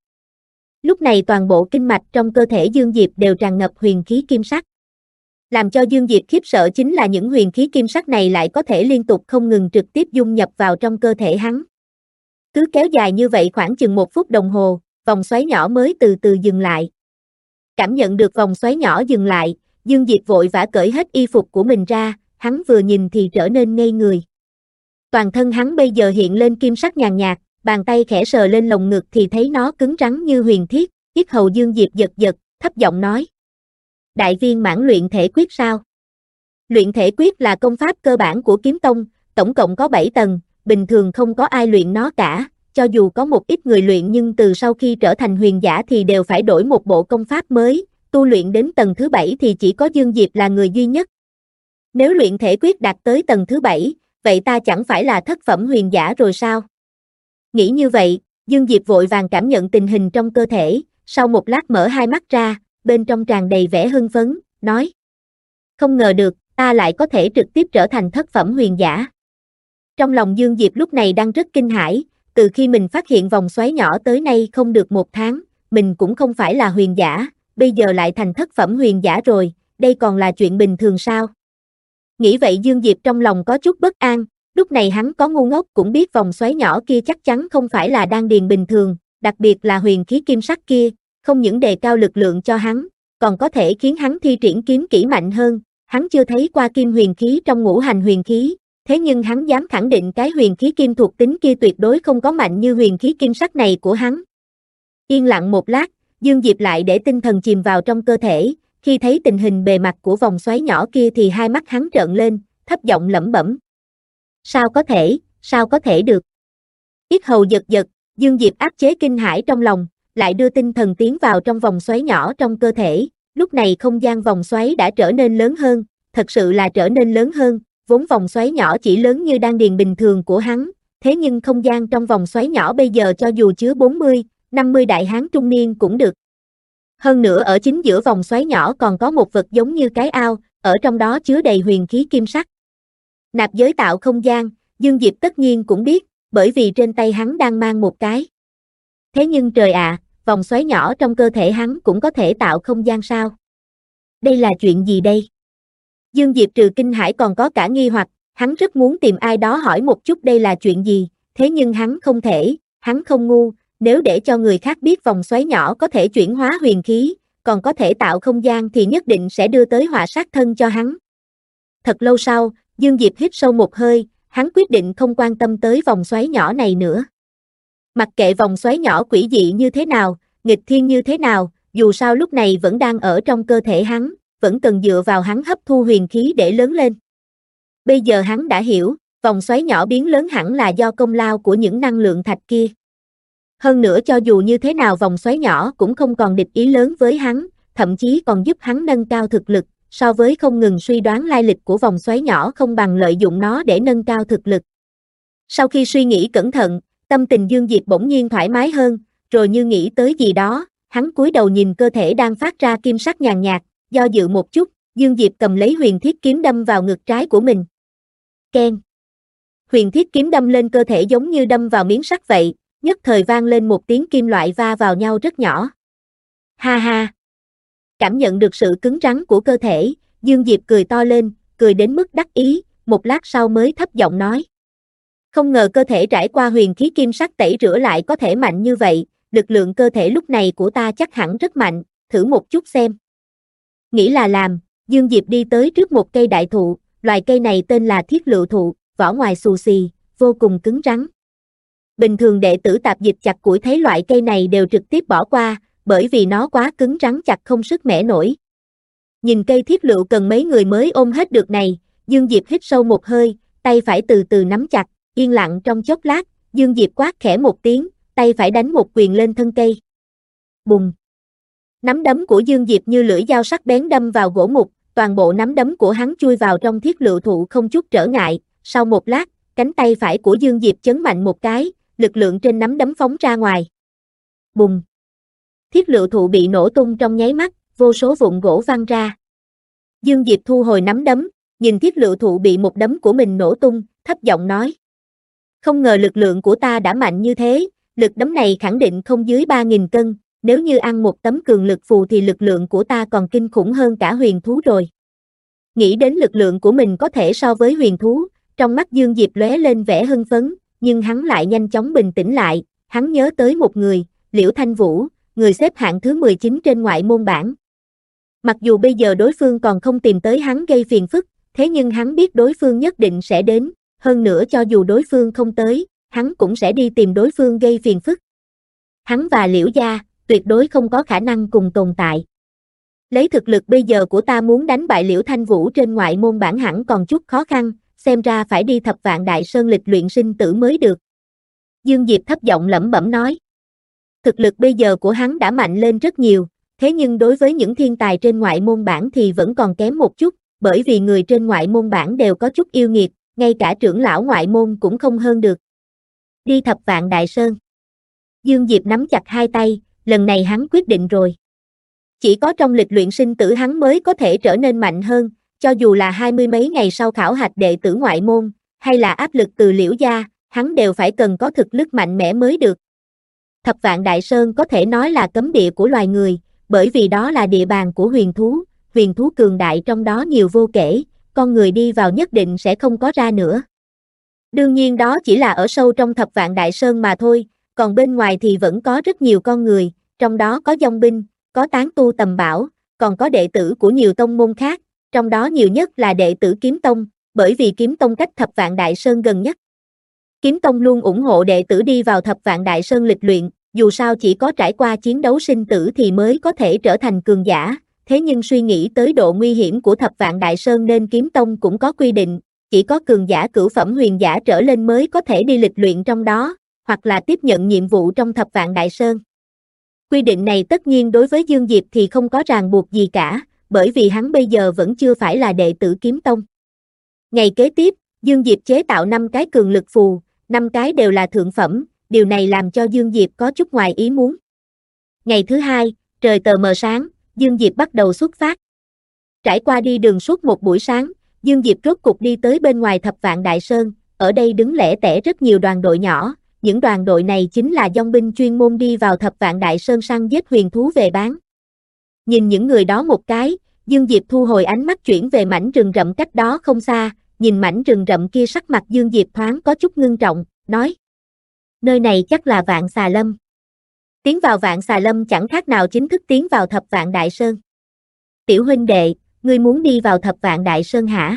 Lúc này toàn bộ kinh mạch trong cơ thể Dương Diệp đều tràn ngập huyền khí kim sắc. Làm cho Dương Diệp khiếp sợ chính là những huyền khí kim sắc này lại có thể liên tục không ngừng trực tiếp dung nhập vào trong cơ thể hắn. Cứ kéo dài như vậy khoảng chừng 1 phút đồng hồ, vòng xoáy nhỏ mới từ từ dừng lại. Cảm nhận được vòng xoáy nhỏ dừng lại, Dương Diệp vội vã cởi hết y phục của mình ra, hắn vừa nhìn thì trở nên ngây người. Toàn thân hắn bây giờ hiện lên kim sắc nhàn nhạt, bàn tay khẽ sờ lên lồng ngực thì thấy nó cứng rắn như huyền thiết, yết hầu Dương Diệp giật giật, thấp giọng nói. Đại viên mãn luyện thể quyết sao? Luyện thể quyết là công pháp cơ bản của kiếm tông, tổng cộng có 7 tầng, bình thường không có ai luyện nó cả, cho dù có một ít người luyện nhưng từ sau khi trở thành huyền giả thì đều phải đổi một bộ công pháp mới, tu luyện đến tầng thứ 7 thì chỉ có Dương Diệp là người duy nhất. Nếu luyện thể quyết đạt tới tầng thứ 7, vậy ta chẳng phải là thất phẩm huyền giả rồi sao? Nghĩ như vậy, Dương Diệp vội vàng cảm nhận tình hình trong cơ thể, sau một lát mở hai mắt ra, bên trong tràn đầy vẻ hưng phấn, nói. Không ngờ được, ta lại có thể trực tiếp trở thành thất phẩm huyền giả. Trong lòng Dương Diệp lúc này đang rất kinh hãi, từ khi mình phát hiện vòng xoáy nhỏ tới nay không được 1 tháng, mình cũng không phải là huyền giả, bây giờ lại thành thất phẩm huyền giả rồi, đây còn là chuyện bình thường sao? Nghĩ vậy Dương Diệp trong lòng có chút bất an, lúc này hắn có ngu ngốc cũng biết vòng xoáy nhỏ kia chắc chắn không phải là đan điền bình thường, đặc biệt là huyền khí kim sắc kia, không những đề cao lực lượng cho hắn, còn có thể khiến hắn thi triển kiếm kỹ mạnh hơn, hắn chưa thấy qua kim huyền khí trong ngũ hành huyền khí, thế nhưng hắn dám khẳng định cái huyền khí kim thuộc tính kia tuyệt đối không có mạnh như huyền khí kim sắc này của hắn. Yên lặng một lát, Dương Diệp lại để tinh thần chìm vào trong cơ thể, khi thấy tình hình bề mặt của vòng xoáy nhỏ kia thì hai mắt hắn trợn lên, thấp giọng lẩm bẩm. Sao có thể được? Yết hầu giật giật, Dương Diệp áp chế kinh hãi trong lòng, lại đưa tinh thần tiến vào trong vòng xoáy nhỏ trong cơ thể, lúc này không gian vòng xoáy đã trở nên lớn hơn, thật sự là trở nên lớn hơn, vốn vòng xoáy nhỏ chỉ lớn như đan điền bình thường của hắn, thế nhưng không gian trong vòng xoáy nhỏ bây giờ cho dù chứa 40, 50 đại hán trung niên cũng được. Hơn nữa ở chính giữa vòng xoáy nhỏ còn có một vật giống như cái ao, ở trong đó chứa đầy huyền khí kim sắc. Nạp giới tạo không gian, Dương Diệp tất nhiên cũng biết, bởi vì trên tay hắn đang mang một cái. Thế nhưng trời ạ, vòng xoáy nhỏ trong cơ thể hắn cũng có thể tạo không gian sao? Đây là chuyện gì đây? Dương Diệp trừ kinh hãi còn có cả nghi hoặc, hắn rất muốn tìm ai đó hỏi một chút đây là chuyện gì, thế nhưng hắn không thể, hắn không ngu, nếu để cho người khác biết vòng xoáy nhỏ có thể chuyển hóa huyền khí, còn có thể tạo không gian thì nhất định sẽ đưa tới họa sát thân cho hắn. Thật lâu sau, Dương Diệp hít sâu một hơi, hắn quyết định không quan tâm tới vòng xoáy nhỏ này nữa. Mặc kệ vòng xoáy nhỏ quỷ dị như thế nào, nghịch thiên như thế nào, dù sao lúc này vẫn đang ở trong cơ thể hắn, vẫn cần dựa vào hắn hấp thu huyền khí để lớn lên. Bây giờ hắn đã hiểu, vòng xoáy nhỏ biến lớn hẳn là do công lao của những năng lượng thạch kia. Hơn nữa cho dù như thế nào vòng xoáy nhỏ cũng không còn địch ý lớn với hắn, thậm chí còn giúp hắn nâng cao thực lực, so với không ngừng suy đoán lai lịch của vòng xoáy nhỏ không bằng lợi dụng nó để nâng cao thực lực. Sau khi suy nghĩ cẩn thận, tâm tình Dương Diệp bỗng nhiên thoải mái hơn, rồi như nghĩ tới gì đó, hắn cúi đầu nhìn cơ thể đang phát ra kim sắc nhàn nhạt, do dự một chút, Dương Diệp cầm lấy huyền thiết kiếm đâm vào ngực trái của mình. Keng. Huyền thiết kiếm đâm lên cơ thể giống như đâm vào miếng sắt vậy, nhất thời vang lên một tiếng kim loại va vào nhau rất nhỏ. Ha ha. Cảm nhận được sự cứng rắn của cơ thể, Dương Diệp cười to lên, cười đến mức đắc ý, một lát sau mới thấp giọng nói. Không ngờ cơ thể trải qua huyền khí kim sắc tẩy rửa lại có thể mạnh như vậy, lực lượng cơ thể lúc này của ta chắc hẳn rất mạnh, thử một chút xem. Nghĩ là làm, Dương Diệp đi tới trước một cây đại thụ, loài cây này tên là thiết lựu thụ, vỏ ngoài xù xì, vô cùng cứng rắn. Bình thường đệ tử tạp dịch chặt củi thấy loại cây này đều trực tiếp bỏ qua, bởi vì nó quá cứng rắn chặt không sức mẻ nổi. Nhìn cây thiết lựu cần mấy người mới ôm hết được này, Dương Diệp hít sâu một hơi, tay phải từ từ nắm chặt, yên lặng trong chốc lát, Dương Diệp quát khẽ một tiếng, tay phải đánh một quyền lên thân cây. Bùng! Nắm đấm của Dương Diệp như lưỡi dao sắc bén đâm vào gỗ mục, toàn bộ nắm đấm của hắn chui vào trong thiết lựu thụ không chút trở ngại. Sau một lát, cánh tay phải của Dương Diệp chấn mạnh một cái, lực lượng trên nắm đấm phóng ra ngoài. Bùng! Thiết lựu thụ bị nổ tung trong nháy mắt, vô số vụn gỗ văng ra. Dương Diệp thu hồi nắm đấm, nhìn thiết lựu thụ bị một đấm của mình nổ tung, thấp giọng nói. Không ngờ lực lượng của ta đã mạnh như thế, lực đấm này khẳng định không dưới 3.000 cân, nếu như ăn một tấm cường lực phù thì lực lượng của ta còn kinh khủng hơn cả huyền thú rồi. Nghĩ đến lực lượng của mình có thể so với huyền thú, trong mắt Dương Diệp lóe lên vẻ hưng phấn, nhưng hắn lại nhanh chóng bình tĩnh lại, hắn nhớ tới một người, Liễu Thanh Vũ, người xếp hạng thứ 19 trên ngoại môn bảng. Mặc dù bây giờ đối phương còn không tìm tới hắn gây phiền phức, thế nhưng hắn biết đối phương nhất định sẽ đến, hơn nữa cho dù đối phương không tới, hắn cũng sẽ đi tìm đối phương gây phiền phức. Hắn và Liễu gia, tuyệt đối không có khả năng cùng tồn tại. Lấy thực lực bây giờ của ta muốn đánh bại Liễu Thanh Vũ trên ngoại môn bảng hẳn còn chút khó khăn, xem ra phải đi Thập Vạn Đại Sơn lịch luyện sinh tử mới được. Dương Diệp thấp giọng lẩm bẩm nói. Thực lực bây giờ của hắn đã mạnh lên rất nhiều, thế nhưng đối với những thiên tài trên ngoại môn bảng thì vẫn còn kém một chút, bởi vì người trên ngoại môn bảng đều có chút yêu nghiệt, ngay cả trưởng lão ngoại môn cũng không hơn được. Đi Thập Vạn Đại Sơn. Dương Diệp nắm chặt hai tay, lần này hắn quyết định rồi. Chỉ có trong lịch luyện sinh tử hắn mới có thể trở nên mạnh hơn, cho dù là 20 mấy ngày sau khảo hạch đệ tử ngoại môn, hay là áp lực từ Liễu gia, hắn đều phải cần có thực lực mạnh mẽ mới được. Thập Vạn Đại Sơn có thể nói là cấm địa của loài người, bởi vì đó là địa bàn của huyền thú cường đại trong đó nhiều vô kể, con người đi vào nhất định sẽ không có ra nữa. Đương nhiên đó chỉ là ở sâu trong Thập Vạn Đại Sơn mà thôi, còn bên ngoài thì vẫn có rất nhiều con người, trong đó có dòng binh, có tán tu tầm bảo, còn có đệ tử của nhiều tông môn khác, trong đó nhiều nhất là đệ tử Kiếm Tông, bởi vì Kiếm Tông cách Thập Vạn Đại Sơn gần nhất. Kiếm Tông luôn ủng hộ đệ tử đi vào Thập Vạn Đại Sơn lịch luyện, dù sao chỉ có trải qua chiến đấu sinh tử thì mới có thể trở thành cường giả, thế nhưng suy nghĩ tới độ nguy hiểm của Thập Vạn Đại Sơn nên Kiếm Tông cũng có quy định, chỉ có cường giả cửu phẩm huyền giả trở lên mới có thể đi lịch luyện trong đó, hoặc là tiếp nhận nhiệm vụ trong Thập Vạn Đại Sơn. Quy định này tất nhiên đối với Dương Diệp thì không có ràng buộc gì cả, bởi vì hắn bây giờ vẫn chưa phải là đệ tử Kiếm Tông. Ngày kế tiếp, Dương Diệp chế tạo 5 cái cường lực phù, 5 cái đều là thượng phẩm, điều này làm cho Dương Diệp có chút ngoài ý muốn. Ngày thứ hai, trời tờ mờ sáng, Dương Diệp bắt đầu xuất phát. Trải qua đi đường suốt một buổi sáng, Dương Diệp rốt cục đi tới bên ngoài Thập Vạn Đại Sơn, ở đây đứng lẻ tẻ rất nhiều đoàn đội nhỏ, những đoàn đội này chính là dòng binh chuyên môn đi vào Thập Vạn Đại Sơn săn giết huyền thú về bán. Nhìn những người đó một cái, Dương Diệp thu hồi ánh mắt chuyển về mảnh rừng rậm cách đó không xa, nhìn mảnh rừng rậm kia sắc mặt Dương Diệp thoáng có chút ngưng trọng, nói. Nơi này chắc là Vạn Xà Lâm. Tiến vào Vạn Xà Lâm chẳng khác nào chính thức tiến vào Thập Vạn Đại Sơn. Tiểu huynh đệ, ngươi muốn đi vào Thập Vạn Đại Sơn hả?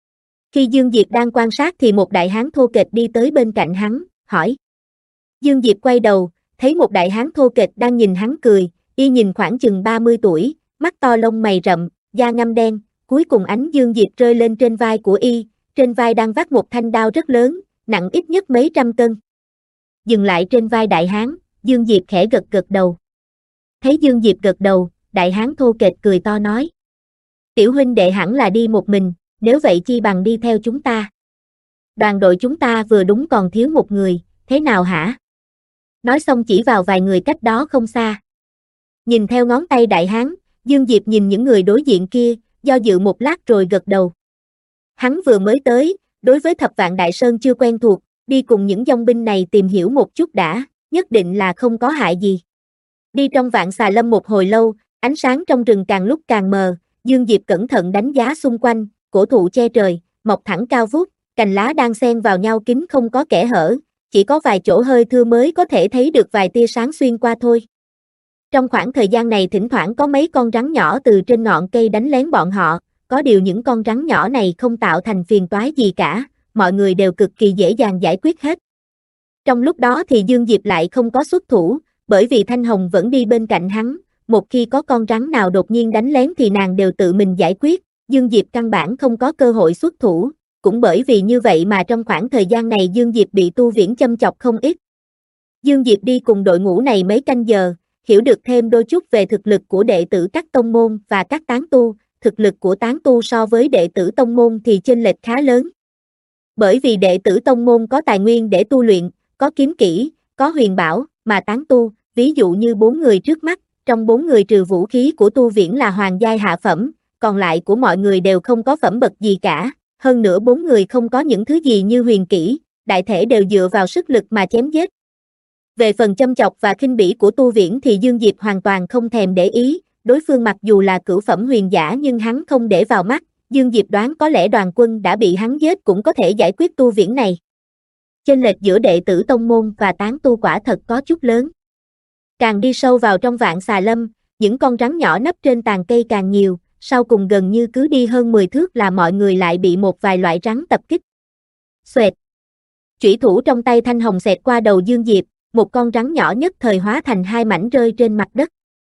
Khi Dương Diệp đang quan sát thì một đại hán thô kệch đi tới bên cạnh hắn, hỏi. Dương Diệp quay đầu, thấy một đại hán thô kệch đang nhìn hắn cười, y nhìn khoảng chừng 30 tuổi, mắt to lông mày rậm, da ngăm đen, cuối cùng ánh Dương Diệp rơi lên trên vai của y, trên vai đang vác một thanh đao rất lớn, nặng ít nhất mấy trăm cân. Dừng lại trên vai đại hán, Dương Diệp khẽ gật gật đầu. Thấy Dương Diệp gật đầu, đại hán thô kệch cười to nói. Tiểu huynh đệ hẳn là đi một mình, nếu vậy chi bằng đi theo chúng ta. Đoàn đội chúng ta vừa đúng còn thiếu một người, thế nào hả? Nói xong chỉ vào vài người cách đó không xa. Nhìn theo ngón tay đại hán, Dương Diệp nhìn những người đối diện kia, do dự một lát rồi gật đầu. Hắn vừa mới tới, đối với Thập Vạn Đại Sơn chưa quen thuộc, đi cùng những dòng binh này tìm hiểu một chút đã, nhất định là không có hại gì. Đi trong Vạn Xà Lâm một hồi lâu, ánh sáng trong rừng càng lúc càng mờ, Dương Diệp cẩn thận đánh giá xung quanh, cổ thụ che trời, mọc thẳng cao vút, cành lá đang xen vào nhau kín không có kẽ hở, chỉ có vài chỗ hơi thưa mới có thể thấy được vài tia sáng xuyên qua thôi. Trong khoảng thời gian này thỉnh thoảng có mấy con rắn nhỏ từ trên ngọn cây đánh lén bọn họ, có điều những con rắn nhỏ này không tạo thành phiền toái gì cả, mọi người đều cực kỳ dễ dàng giải quyết hết. Trong lúc đó thì Dương Diệp lại không có xuất thủ, bởi vì Thanh Hồng vẫn đi bên cạnh hắn, một khi có con rắn nào đột nhiên đánh lén thì nàng đều tự mình giải quyết, Dương Diệp căn bản không có cơ hội xuất thủ, cũng bởi vì như vậy mà trong khoảng thời gian này Dương Diệp bị Tu Viễn châm chọc không ít. Dương Diệp đi cùng đội ngũ này mấy canh giờ, hiểu được thêm đôi chút về thực lực của đệ tử các tông môn và các tán tu, thực lực của tán tu so với đệ tử tông môn thì chênh lệch khá lớn. Bởi vì đệ tử tông môn có tài nguyên để tu luyện, có kiếm kỹ, có huyền bảo, mà tán tu, ví dụ như 4 người trước mắt, trong 4 người trừ vũ khí của Tu Viễn là hoàng giai hạ phẩm, còn lại của mọi người đều không có phẩm bậc gì cả, hơn nữa 4 người không có những thứ gì như huyền kỹ, đại thể đều dựa vào sức lực mà chém giết. Về phần châm chọc và khinh bỉ của Tu Viễn thì Dương Diệp hoàn toàn không thèm để ý, đối phương mặc dù là cửu phẩm huyền giả nhưng hắn không để vào mắt, Dương Diệp đoán có lẽ Đoàn Quân đã bị hắn giết cũng có thể giải quyết Tu Viễn này. Chênh lệch giữa đệ tử tông môn và tán tu quả thật có chút lớn. Càng đi sâu vào trong Vạn Xà Lâm, những con rắn nhỏ nấp trên tàn cây càng nhiều, sau cùng gần như cứ đi hơn 10 thước là mọi người lại bị một vài loại rắn tập kích. Xoẹt. Chủy thủ trong tay Thanh Hồng xẹt qua đầu Dương Diệp, một con rắn nhỏ nhất thời hóa thành 2 mảnh rơi trên mặt đất.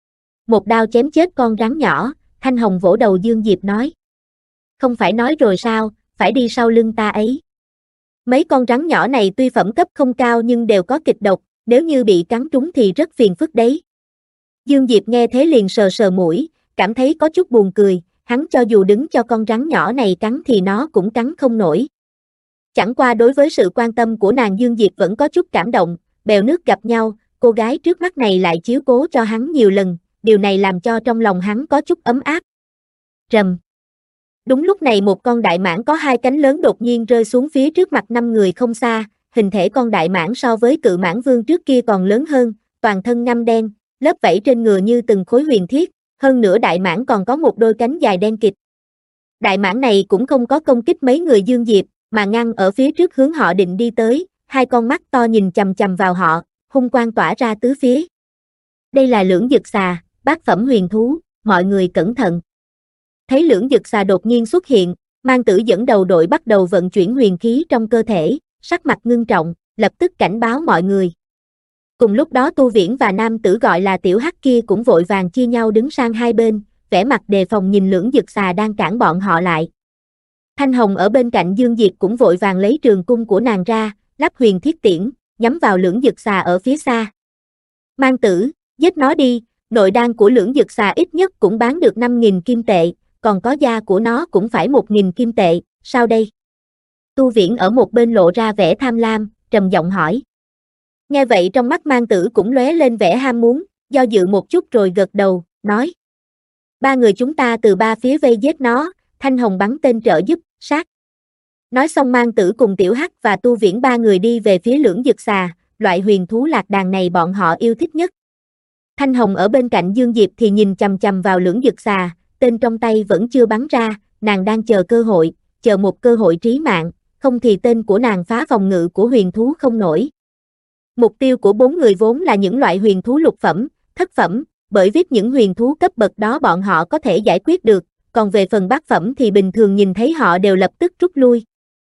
Một đao chém chết con rắn nhỏ, Thanh Hồng vỗ đầu Dương Diệp nói. Không phải nói rồi sao, phải đi sau lưng ta ấy. Mấy con rắn nhỏ này tuy phẩm cấp không cao nhưng đều có kịch độc, nếu như bị cắn trúng thì rất phiền phức đấy. Dương Diệp nghe thế liền sờ sờ mũi, cảm thấy có chút buồn cười, hắn cho dù đứng cho con rắn nhỏ này cắn thì nó cũng cắn không nổi. Chẳng qua đối với sự quan tâm của nàng Dương Diệp vẫn có chút cảm động, bèo nước gặp nhau, cô gái trước mắt này lại chiếu cố cho hắn nhiều lần, điều này làm cho trong lòng hắn có chút ấm áp. Rầm. Đúng lúc này một con đại mãng có 2 cánh lớn đột nhiên rơi xuống phía trước mặt 5 người không xa, hình thể con đại mãng so với cự mãng vương trước kia còn lớn hơn, toàn thân ngăm đen, lớp vảy trên ngựa như từng khối huyền thiết, hơn nữa đại mãng còn có một đôi cánh dài đen kịt. Đại mãng này cũng không có công kích mấy người Dương Diệp, mà ngăn ở phía trước hướng họ định đi tới, 2 con mắt to nhìn chằm chằm vào họ, hung quang tỏa ra tứ phía. Đây là lưỡng dực xà, bát phẩm huyền thú, mọi người cẩn thận. Thấy lưỡng dực xà đột nhiên xuất hiện, Mang Tử dẫn đầu đội bắt đầu vận chuyển huyền khí trong cơ thể, sắc mặt ngưng trọng, lập tức cảnh báo mọi người. Cùng lúc đó Tu Viễn và nam tử gọi là Tiểu Hắc kia cũng vội vàng chia nhau đứng sang hai bên, vẻ mặt đề phòng nhìn lưỡng dực xà đang cản bọn họ lại. Thanh Hồng ở bên cạnh Dương Diệp cũng vội vàng lấy trường cung của nàng ra, lắp huyền thiết tiễn, nhắm vào lưỡng dực xà ở phía xa. Mang Tử, giết nó đi, nội đan của lưỡng dực xà ít nhất cũng bán được 5.000 kim tệ, còn có da của nó cũng phải 1.000 kim tệ, sao đây? Tu Viễn ở một bên lộ ra vẻ tham lam, trầm giọng hỏi. Nghe vậy trong mắt Mang Tử cũng lóe lên vẻ ham muốn, do dự một chút rồi gật đầu, nói. 3 người chúng ta từ 3 phía vây giết nó, Thanh Hồng bắn tên trợ giúp, sát. Nói xong Mang Tử cùng Tiểu Hắc và Tu Viễn 3 người đi về phía lưỡng dực xà, loại huyền thú lạc đàn này bọn họ yêu thích nhất. Thanh Hồng ở bên cạnh Dương Diệp thì nhìn chằm chằm vào lưỡng dực xà, tên trong tay vẫn chưa bắn ra, nàng đang chờ cơ hội, chờ một cơ hội trí mạng, không thì tên của nàng phá phòng ngự của huyền thú không nổi. Mục tiêu của 4 người vốn là những loại huyền thú lục phẩm, thất phẩm, bởi vì những huyền thú cấp bậc đó bọn họ có thể giải quyết được, còn về phần bát phẩm thì bình thường nhìn thấy họ đều lập tức rút lui.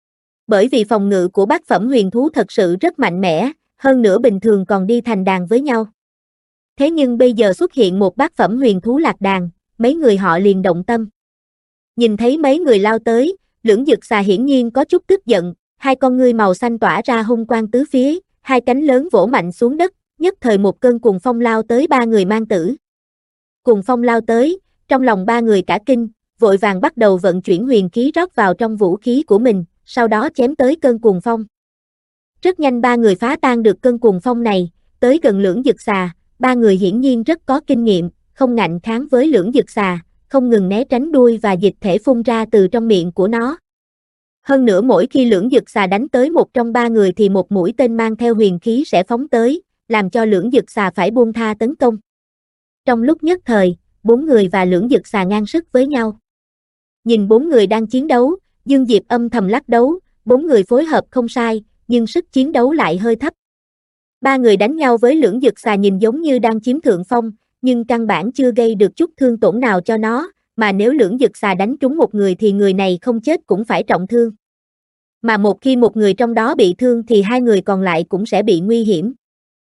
Bởi vì phòng ngự của bát phẩm huyền thú thật sự rất mạnh mẽ, hơn nữa bình thường còn đi thành đàn với nhau. Thế nhưng bây giờ xuất hiện một bát phẩm huyền thú lạc đàn, mấy người họ liền động tâm. Nhìn thấy mấy người lao tới, lưỡng dực xà hiển nhiên có chút tức giận, 2 con ngươi màu xanh tỏa ra hung quang tứ phía, 2 cánh lớn vỗ mạnh xuống đất, nhất thời một cơn cuồng phong lao tới 3 người Mang Tử. Cuồng phong lao tới, trong lòng 3 người cả kinh, vội vàng bắt đầu vận chuyển huyền khí rót vào trong vũ khí của mình, sau đó chém tới cơn cuồng phong. Rất nhanh 3 người phá tan được cơn cuồng phong này, tới gần lưỡng dực xà, 3 người hiển nhiên rất có kinh nghiệm, không ngạnh kháng với lưỡng dực xà, không ngừng né tránh đuôi và dịch thể phun ra từ trong miệng của nó. Hơn nữa mỗi khi lưỡng dực xà đánh tới một trong 3 người thì một mũi tên mang theo huyền khí sẽ phóng tới, làm cho lưỡng dực xà phải buông tha tấn công. Trong lúc nhất thời, 4 người và lưỡng dực xà ngang sức với nhau. Nhìn 4 người đang chiến đấu, Dương Diệp âm thầm lắc đấu, 4 người phối hợp không sai, nhưng sức chiến đấu lại hơi thấp. 3 người đánh nhau với lưỡng dực xà nhìn giống như đang chiếm thượng phong, nhưng căn bản chưa gây được chút thương tổn nào cho nó, mà nếu lưỡng dực xà đánh trúng một người thì người này không chết cũng phải trọng thương. mà một khi một người trong đó bị thương thì hai người còn lại cũng sẽ bị nguy hiểm.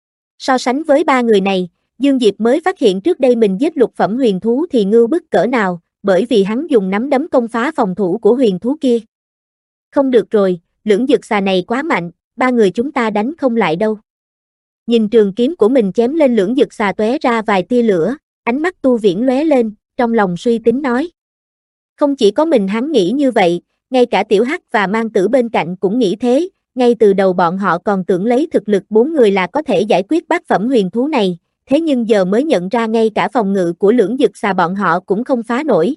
So sánh với ba người này, Dương Diệp mới phát hiện trước đây mình giết lục phẩm huyền thú thì ngưu bức cỡ nào, bởi vì hắn dùng nắm đấm công phá phòng thủ của huyền thú kia. Không được rồi, lưỡng dực xà này quá mạnh, ba người chúng ta đánh không lại đâu. Nhìn trường kiếm của mình chém lên lưỡng dực xà tóe ra vài tia lửa, ánh mắt Tu Viễn lóe lên, trong lòng suy tính nói. Không chỉ có mình hắn nghĩ như vậy, ngay cả Tiểu Hắc và Mang Tử bên cạnh cũng nghĩ thế, ngay từ đầu bọn họ còn tưởng lấy thực lực 4 người là có thể giải quyết bát phẩm huyền thú này, thế nhưng giờ mới nhận ra ngay cả phòng ngự của lưỡng dực xà bọn họ cũng không phá nổi.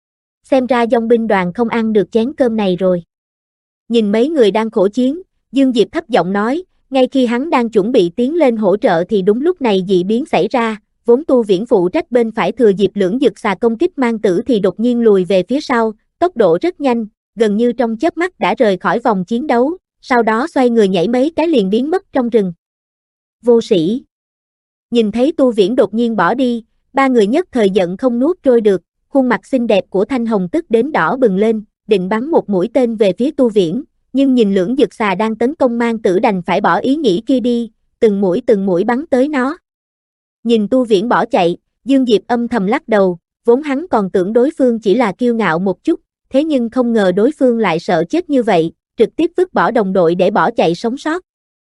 Xem ra dòng binh đoàn không ăn được chén cơm này rồi. Nhìn mấy người đang khổ chiến, Dương Diệp thấp giọng nói, ngay khi hắn đang chuẩn bị tiến lên hỗ trợ thì đúng lúc này dị biến xảy ra, vốn Tu Viễn phụ trách bên phải thừa dịp lưỡng dực xà công kích Mang Tử thì đột nhiên lùi về phía sau, tốc độ rất nhanh, gần như trong chớp mắt đã rời khỏi vòng chiến đấu, sau đó xoay người nhảy mấy cái liền biến mất trong rừng. Vô sĩ. Nhìn thấy Tu Viễn đột nhiên bỏ đi, ba người nhất thời giận không nuốt trôi được, khuôn mặt xinh đẹp của Thanh Hồng tức đến đỏ bừng lên, định bắn một mũi tên về phía Tu Viễn, nhưng nhìn lưỡng dực xà đang tấn công Mang Tử đành phải bỏ ý nghĩ kia đi, từng mũi bắn tới nó. Nhìn Tu Viễn bỏ chạy, Dương Diệp âm thầm lắc đầu, vốn hắn còn tưởng đối phương chỉ là kiêu ngạo một chút, thế nhưng không ngờ đối phương lại sợ chết như vậy, trực tiếp vứt bỏ đồng đội để bỏ chạy sống sót.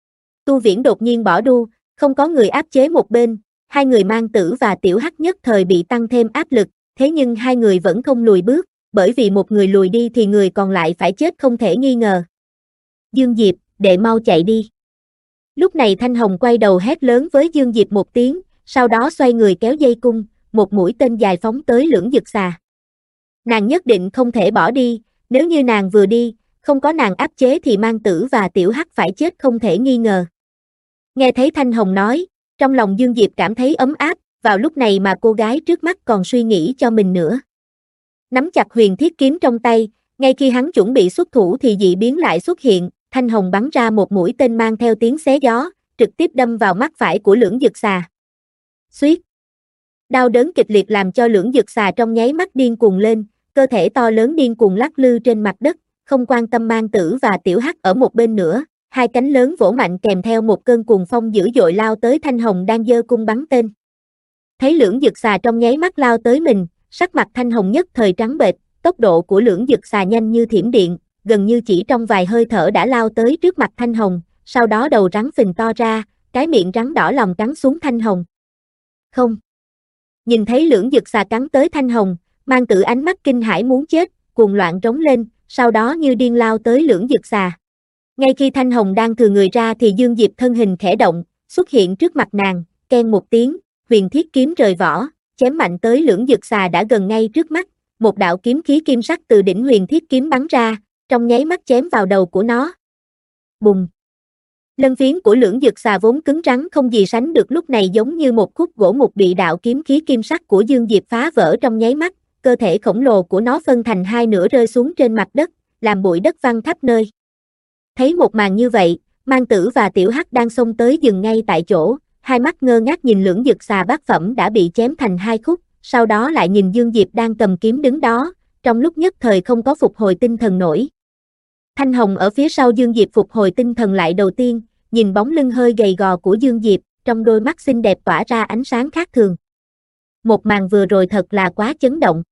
Tu Viễn đột nhiên bỏ đu, không có người áp chế một bên, hai người Mang Tử và Tiểu Hắc nhất thời bị tăng thêm áp lực, thế nhưng hai người vẫn không lùi bước, bởi vì một người lùi đi thì người còn lại phải chết không thể nghi ngờ. Dương Diệp, đệ mau chạy đi. Lúc này Thanh Hồng quay đầu hét lớn với Dương Diệp một tiếng, sau đó xoay người kéo dây cung, một mũi tên dài phóng tới lưỡng dực xà. Nàng nhất định không thể bỏ đi, nếu như nàng vừa đi, không có nàng áp chế thì Mang Tử và Tiểu Hắc phải chết không thể nghi ngờ. Nghe thấy Thanh Hồng nói, trong lòng Dương Diệp cảm thấy ấm áp, vào lúc này mà cô gái trước mắt còn suy nghĩ cho mình nữa. Nắm chặt huyền thiết kiếm trong tay, ngay khi hắn chuẩn bị xuất thủ thì dị biến lại xuất hiện, Thanh Hồng bắn ra một mũi tên mang theo tiếng xé gió, trực tiếp đâm vào mắt phải của lưỡng dực xà. Xuýt. Đau đớn kịch liệt làm cho lưỡng dực xà trong nháy mắt điên cuồng lên, cơ thể to lớn điên cuồng lắc lư trên mặt đất, không quan tâm Mang Tử và Tiểu Hắc ở một bên nữa, hai cánh lớn vỗ mạnh kèm theo một cơn cuồng phong dữ dội lao tới Thanh Hồng đang giơ cung bắn tên. Thấy lưỡng dực xà trong nháy mắt lao tới mình, sắc mặt Thanh Hồng nhất thời trắng bệch, tốc độ của lưỡng dực xà nhanh như thiểm điện, gần như chỉ trong vài hơi thở đã lao tới trước mặt Thanh Hồng, sau đó đầu rắn phình to ra, cái miệng rắn đỏ lòng cắn xuống Thanh Hồng. Không. Nhìn thấy lưỡng dực xà cắn tới Thanh Hồng, Mang Tử ánh mắt kinh hãi muốn chết, cuồng loạn rống lên, sau đó như điên lao tới lưỡng dực xà. Ngay khi Thanh Hồng đang thừa người ra thì Dương Diệp thân hình khẽ động, xuất hiện trước mặt nàng, keng một tiếng, huyền thiết kiếm rời vỏ, chém mạnh tới lưỡng dực xà đã gần ngay trước mắt, một đạo kiếm khí kim sắc từ đỉnh huyền thiết kiếm bắn ra, trong nháy mắt chém vào đầu của nó. Bùng! Lân phiến của lưỡng dực xà vốn cứng rắn không gì sánh được lúc này giống như một khúc gỗ mục bị đạo kiếm khí kim sắc của Dương Diệp phá vỡ trong nháy mắt, cơ thể khổng lồ của nó phân thành hai nửa rơi xuống trên mặt đất, làm bụi đất văng khắp nơi. Thấy một màn như vậy, Mang Tử và Tiểu Hắc đang xông tới dừng ngay tại chỗ, hai mắt ngơ ngác nhìn lưỡng dực xà bát phẩm đã bị chém thành hai khúc, sau đó lại nhìn Dương Diệp đang cầm kiếm đứng đó, trong lúc nhất thời không có phục hồi tinh thần nổi. Thanh Hồng ở phía sau Dương Diệp phục hồi tinh thần lại đầu tiên, nhìn bóng lưng hơi gầy gò của Dương Diệp, trong đôi mắt xinh đẹp tỏa ra ánh sáng khác thường. Một màn vừa rồi thật là quá chấn động.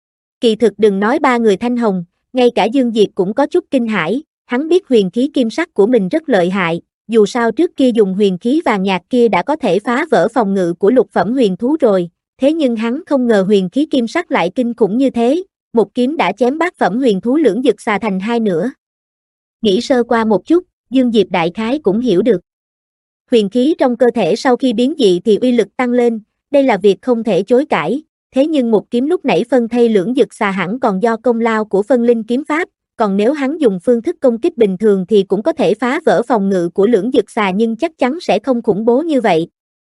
Kỳ thực đừng nói ba người Thanh Hồng, ngay cả Dương Diệp cũng có chút kinh hãi, hắn biết huyền khí kim sắc của mình rất lợi hại, dù sao trước kia dùng huyền khí vàng nhạt kia đã có thể phá vỡ phòng ngự của lục phẩm huyền thú rồi, thế nhưng hắn không ngờ huyền khí kim sắc lại kinh khủng như thế, một kiếm đã chém bát phẩm huyền thú lưỡng dực xà thành hai nửa. Nghĩ sơ qua một chút, Dương Diệp đại khái cũng hiểu được. Huyền khí trong cơ thể sau khi biến dị thì uy lực tăng lên, đây là việc không thể chối cãi, thế nhưng một kiếm lúc nãy phân thây lưỡng dực xà hẳn còn do công lao của phân linh kiếm pháp, còn nếu hắn dùng phương thức công kích bình thường thì cũng có thể phá vỡ phòng ngự của lưỡng dực xà nhưng chắc chắn sẽ không khủng bố như vậy.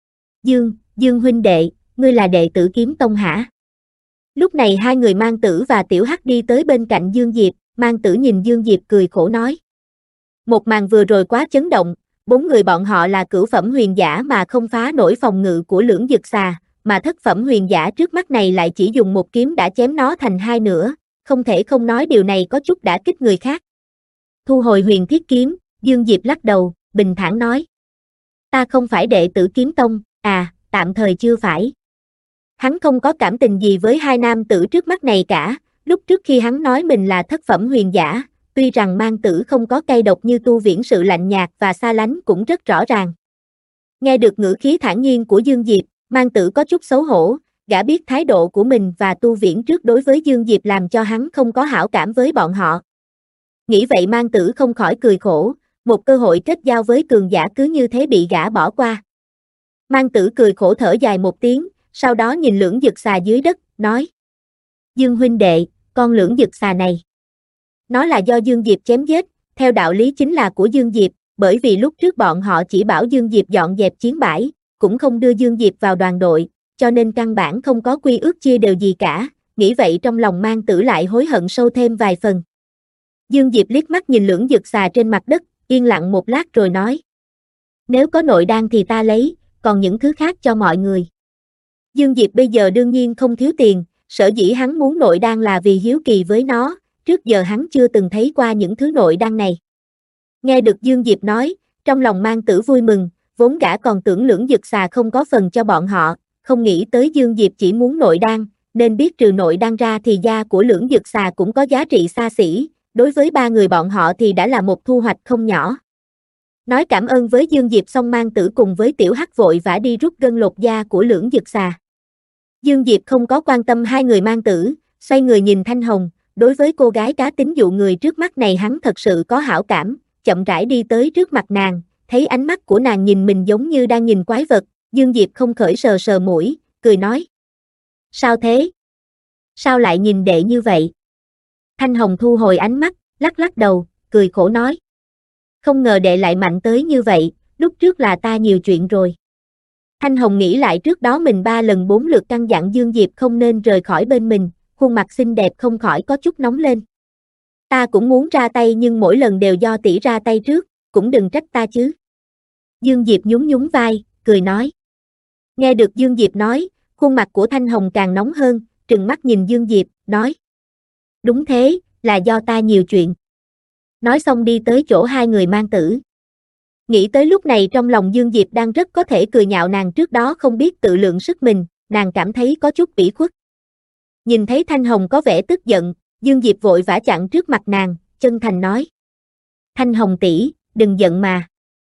Dương huynh đệ, ngươi là đệ tử Kiếm Tông hả? Lúc này hai người Mang Tử và Tiểu Hắc đi tới bên cạnh Dương Diệp, Mang Tử nhìn Dương Diệp cười khổ nói. Một màn vừa rồi quá chấn động, bốn người bọn họ là cửu phẩm huyền giả mà không phá nổi phòng ngự của lưỡng dực xà, mà thất phẩm huyền giả trước mắt này lại chỉ dùng một kiếm đã chém nó thành hai nửa, không thể không nói điều này có chút đả kích người khác. Thu hồi huyền thiết kiếm, Dương Diệp lắc đầu, bình thản nói. Ta không phải đệ tử kiếm tông, tạm thời chưa phải. Hắn không có cảm tình gì với hai nam tử trước mắt này cả, lúc trước khi hắn nói mình là thất phẩm huyền giả, tuy rằng Mang Tử không có cay độc như Tu Viễn sự lạnh nhạt và xa lánh cũng rất rõ ràng. Nghe được ngữ khí thản nhiên của Dương Diệp, Mang Tử có chút xấu hổ, gã biết thái độ của mình và Tu Viễn trước đối với Dương Diệp làm cho hắn không có hảo cảm với bọn họ. Nghĩ vậy Mang Tử không khỏi cười khổ, một cơ hội kết giao với cường giả cứ như thế bị gã bỏ qua. Mang Tử cười khổ thở dài một tiếng, sau đó nhìn lưỡng dực xà dưới đất, nói. Dương huynh đệ, con lưỡng dực xà này. Nó là do Dương Diệp chém giết, theo đạo lý chính là của Dương Diệp, bởi vì lúc trước bọn họ chỉ bảo Dương Diệp dọn dẹp chiến bãi, cũng không đưa Dương Diệp vào đoàn đội, cho nên căn bản không có quy ước chia đều gì cả, nghĩ vậy trong lòng Mang Tử lại hối hận sâu thêm vài phần. Dương Diệp liếc mắt nhìn lưỡng dực xà trên mặt đất, yên lặng một lát rồi nói. Nếu có nội đan thì ta lấy, còn những thứ khác cho mọi người. Dương Diệp bây giờ đương nhiên không thiếu tiền, sở dĩ hắn muốn nội đan là vì hiếu kỳ với nó, trước giờ hắn chưa từng thấy qua những thứ nội đan này. Nghe được Dương Diệp nói, trong lòng Mang Tử vui mừng, vốn gã còn tưởng lưỡng dực xà không có phần cho bọn họ, không nghĩ tới Dương Diệp chỉ muốn nội đan, nên biết trừ nội đan ra thì da của lưỡng dực xà cũng có giá trị xa xỉ, đối với ba người bọn họ thì đã là một thu hoạch không nhỏ. Nói cảm ơn với Dương Diệp xong Mang Tử cùng với Tiểu Hắc vội vã đi rút gân lột da của lưỡng dực xà. Dương Diệp không có quan tâm hai người Mang Tử, xoay người nhìn Thanh Hồng, đối với cô gái cá tính dụ người trước mắt này hắn thật sự có hảo cảm, chậm rãi đi tới trước mặt nàng, thấy ánh mắt của nàng nhìn mình giống như đang nhìn quái vật, Dương Diệp không khởi sờ sờ mũi, cười nói. Sao thế? Sao lại nhìn đệ như vậy? Thanh Hồng thu hồi ánh mắt, lắc lắc đầu, cười khổ nói. Không ngờ đệ lại mạnh tới như vậy, lúc trước là ta nhiều chuyện rồi. Thanh Hồng nghĩ lại trước đó mình 3 lần 4 lượt căn dặn Dương Diệp không nên rời khỏi bên mình, khuôn mặt xinh đẹp không khỏi có chút nóng lên. Ta cũng muốn ra tay nhưng mỗi lần đều do tỷ ra tay trước, cũng đừng trách ta chứ. Dương Diệp nhún nhún vai, cười nói. Nghe được Dương Diệp nói, khuôn mặt của Thanh Hồng càng nóng hơn, trừng mắt nhìn Dương Diệp, nói. Đúng thế, là do ta nhiều chuyện. Nói xong đi tới chỗ hai người Mang Tử. Nghĩ tới lúc này trong lòng Dương Diệp đang rất có thể cười nhạo nàng trước đó không biết tự lượng sức mình, nàng cảm thấy có chút ủy khuất. Nhìn thấy Thanh Hồng có vẻ tức giận, Dương Diệp vội vã chặn trước mặt nàng, chân thành nói. Thanh Hồng tỷ, đừng giận mà.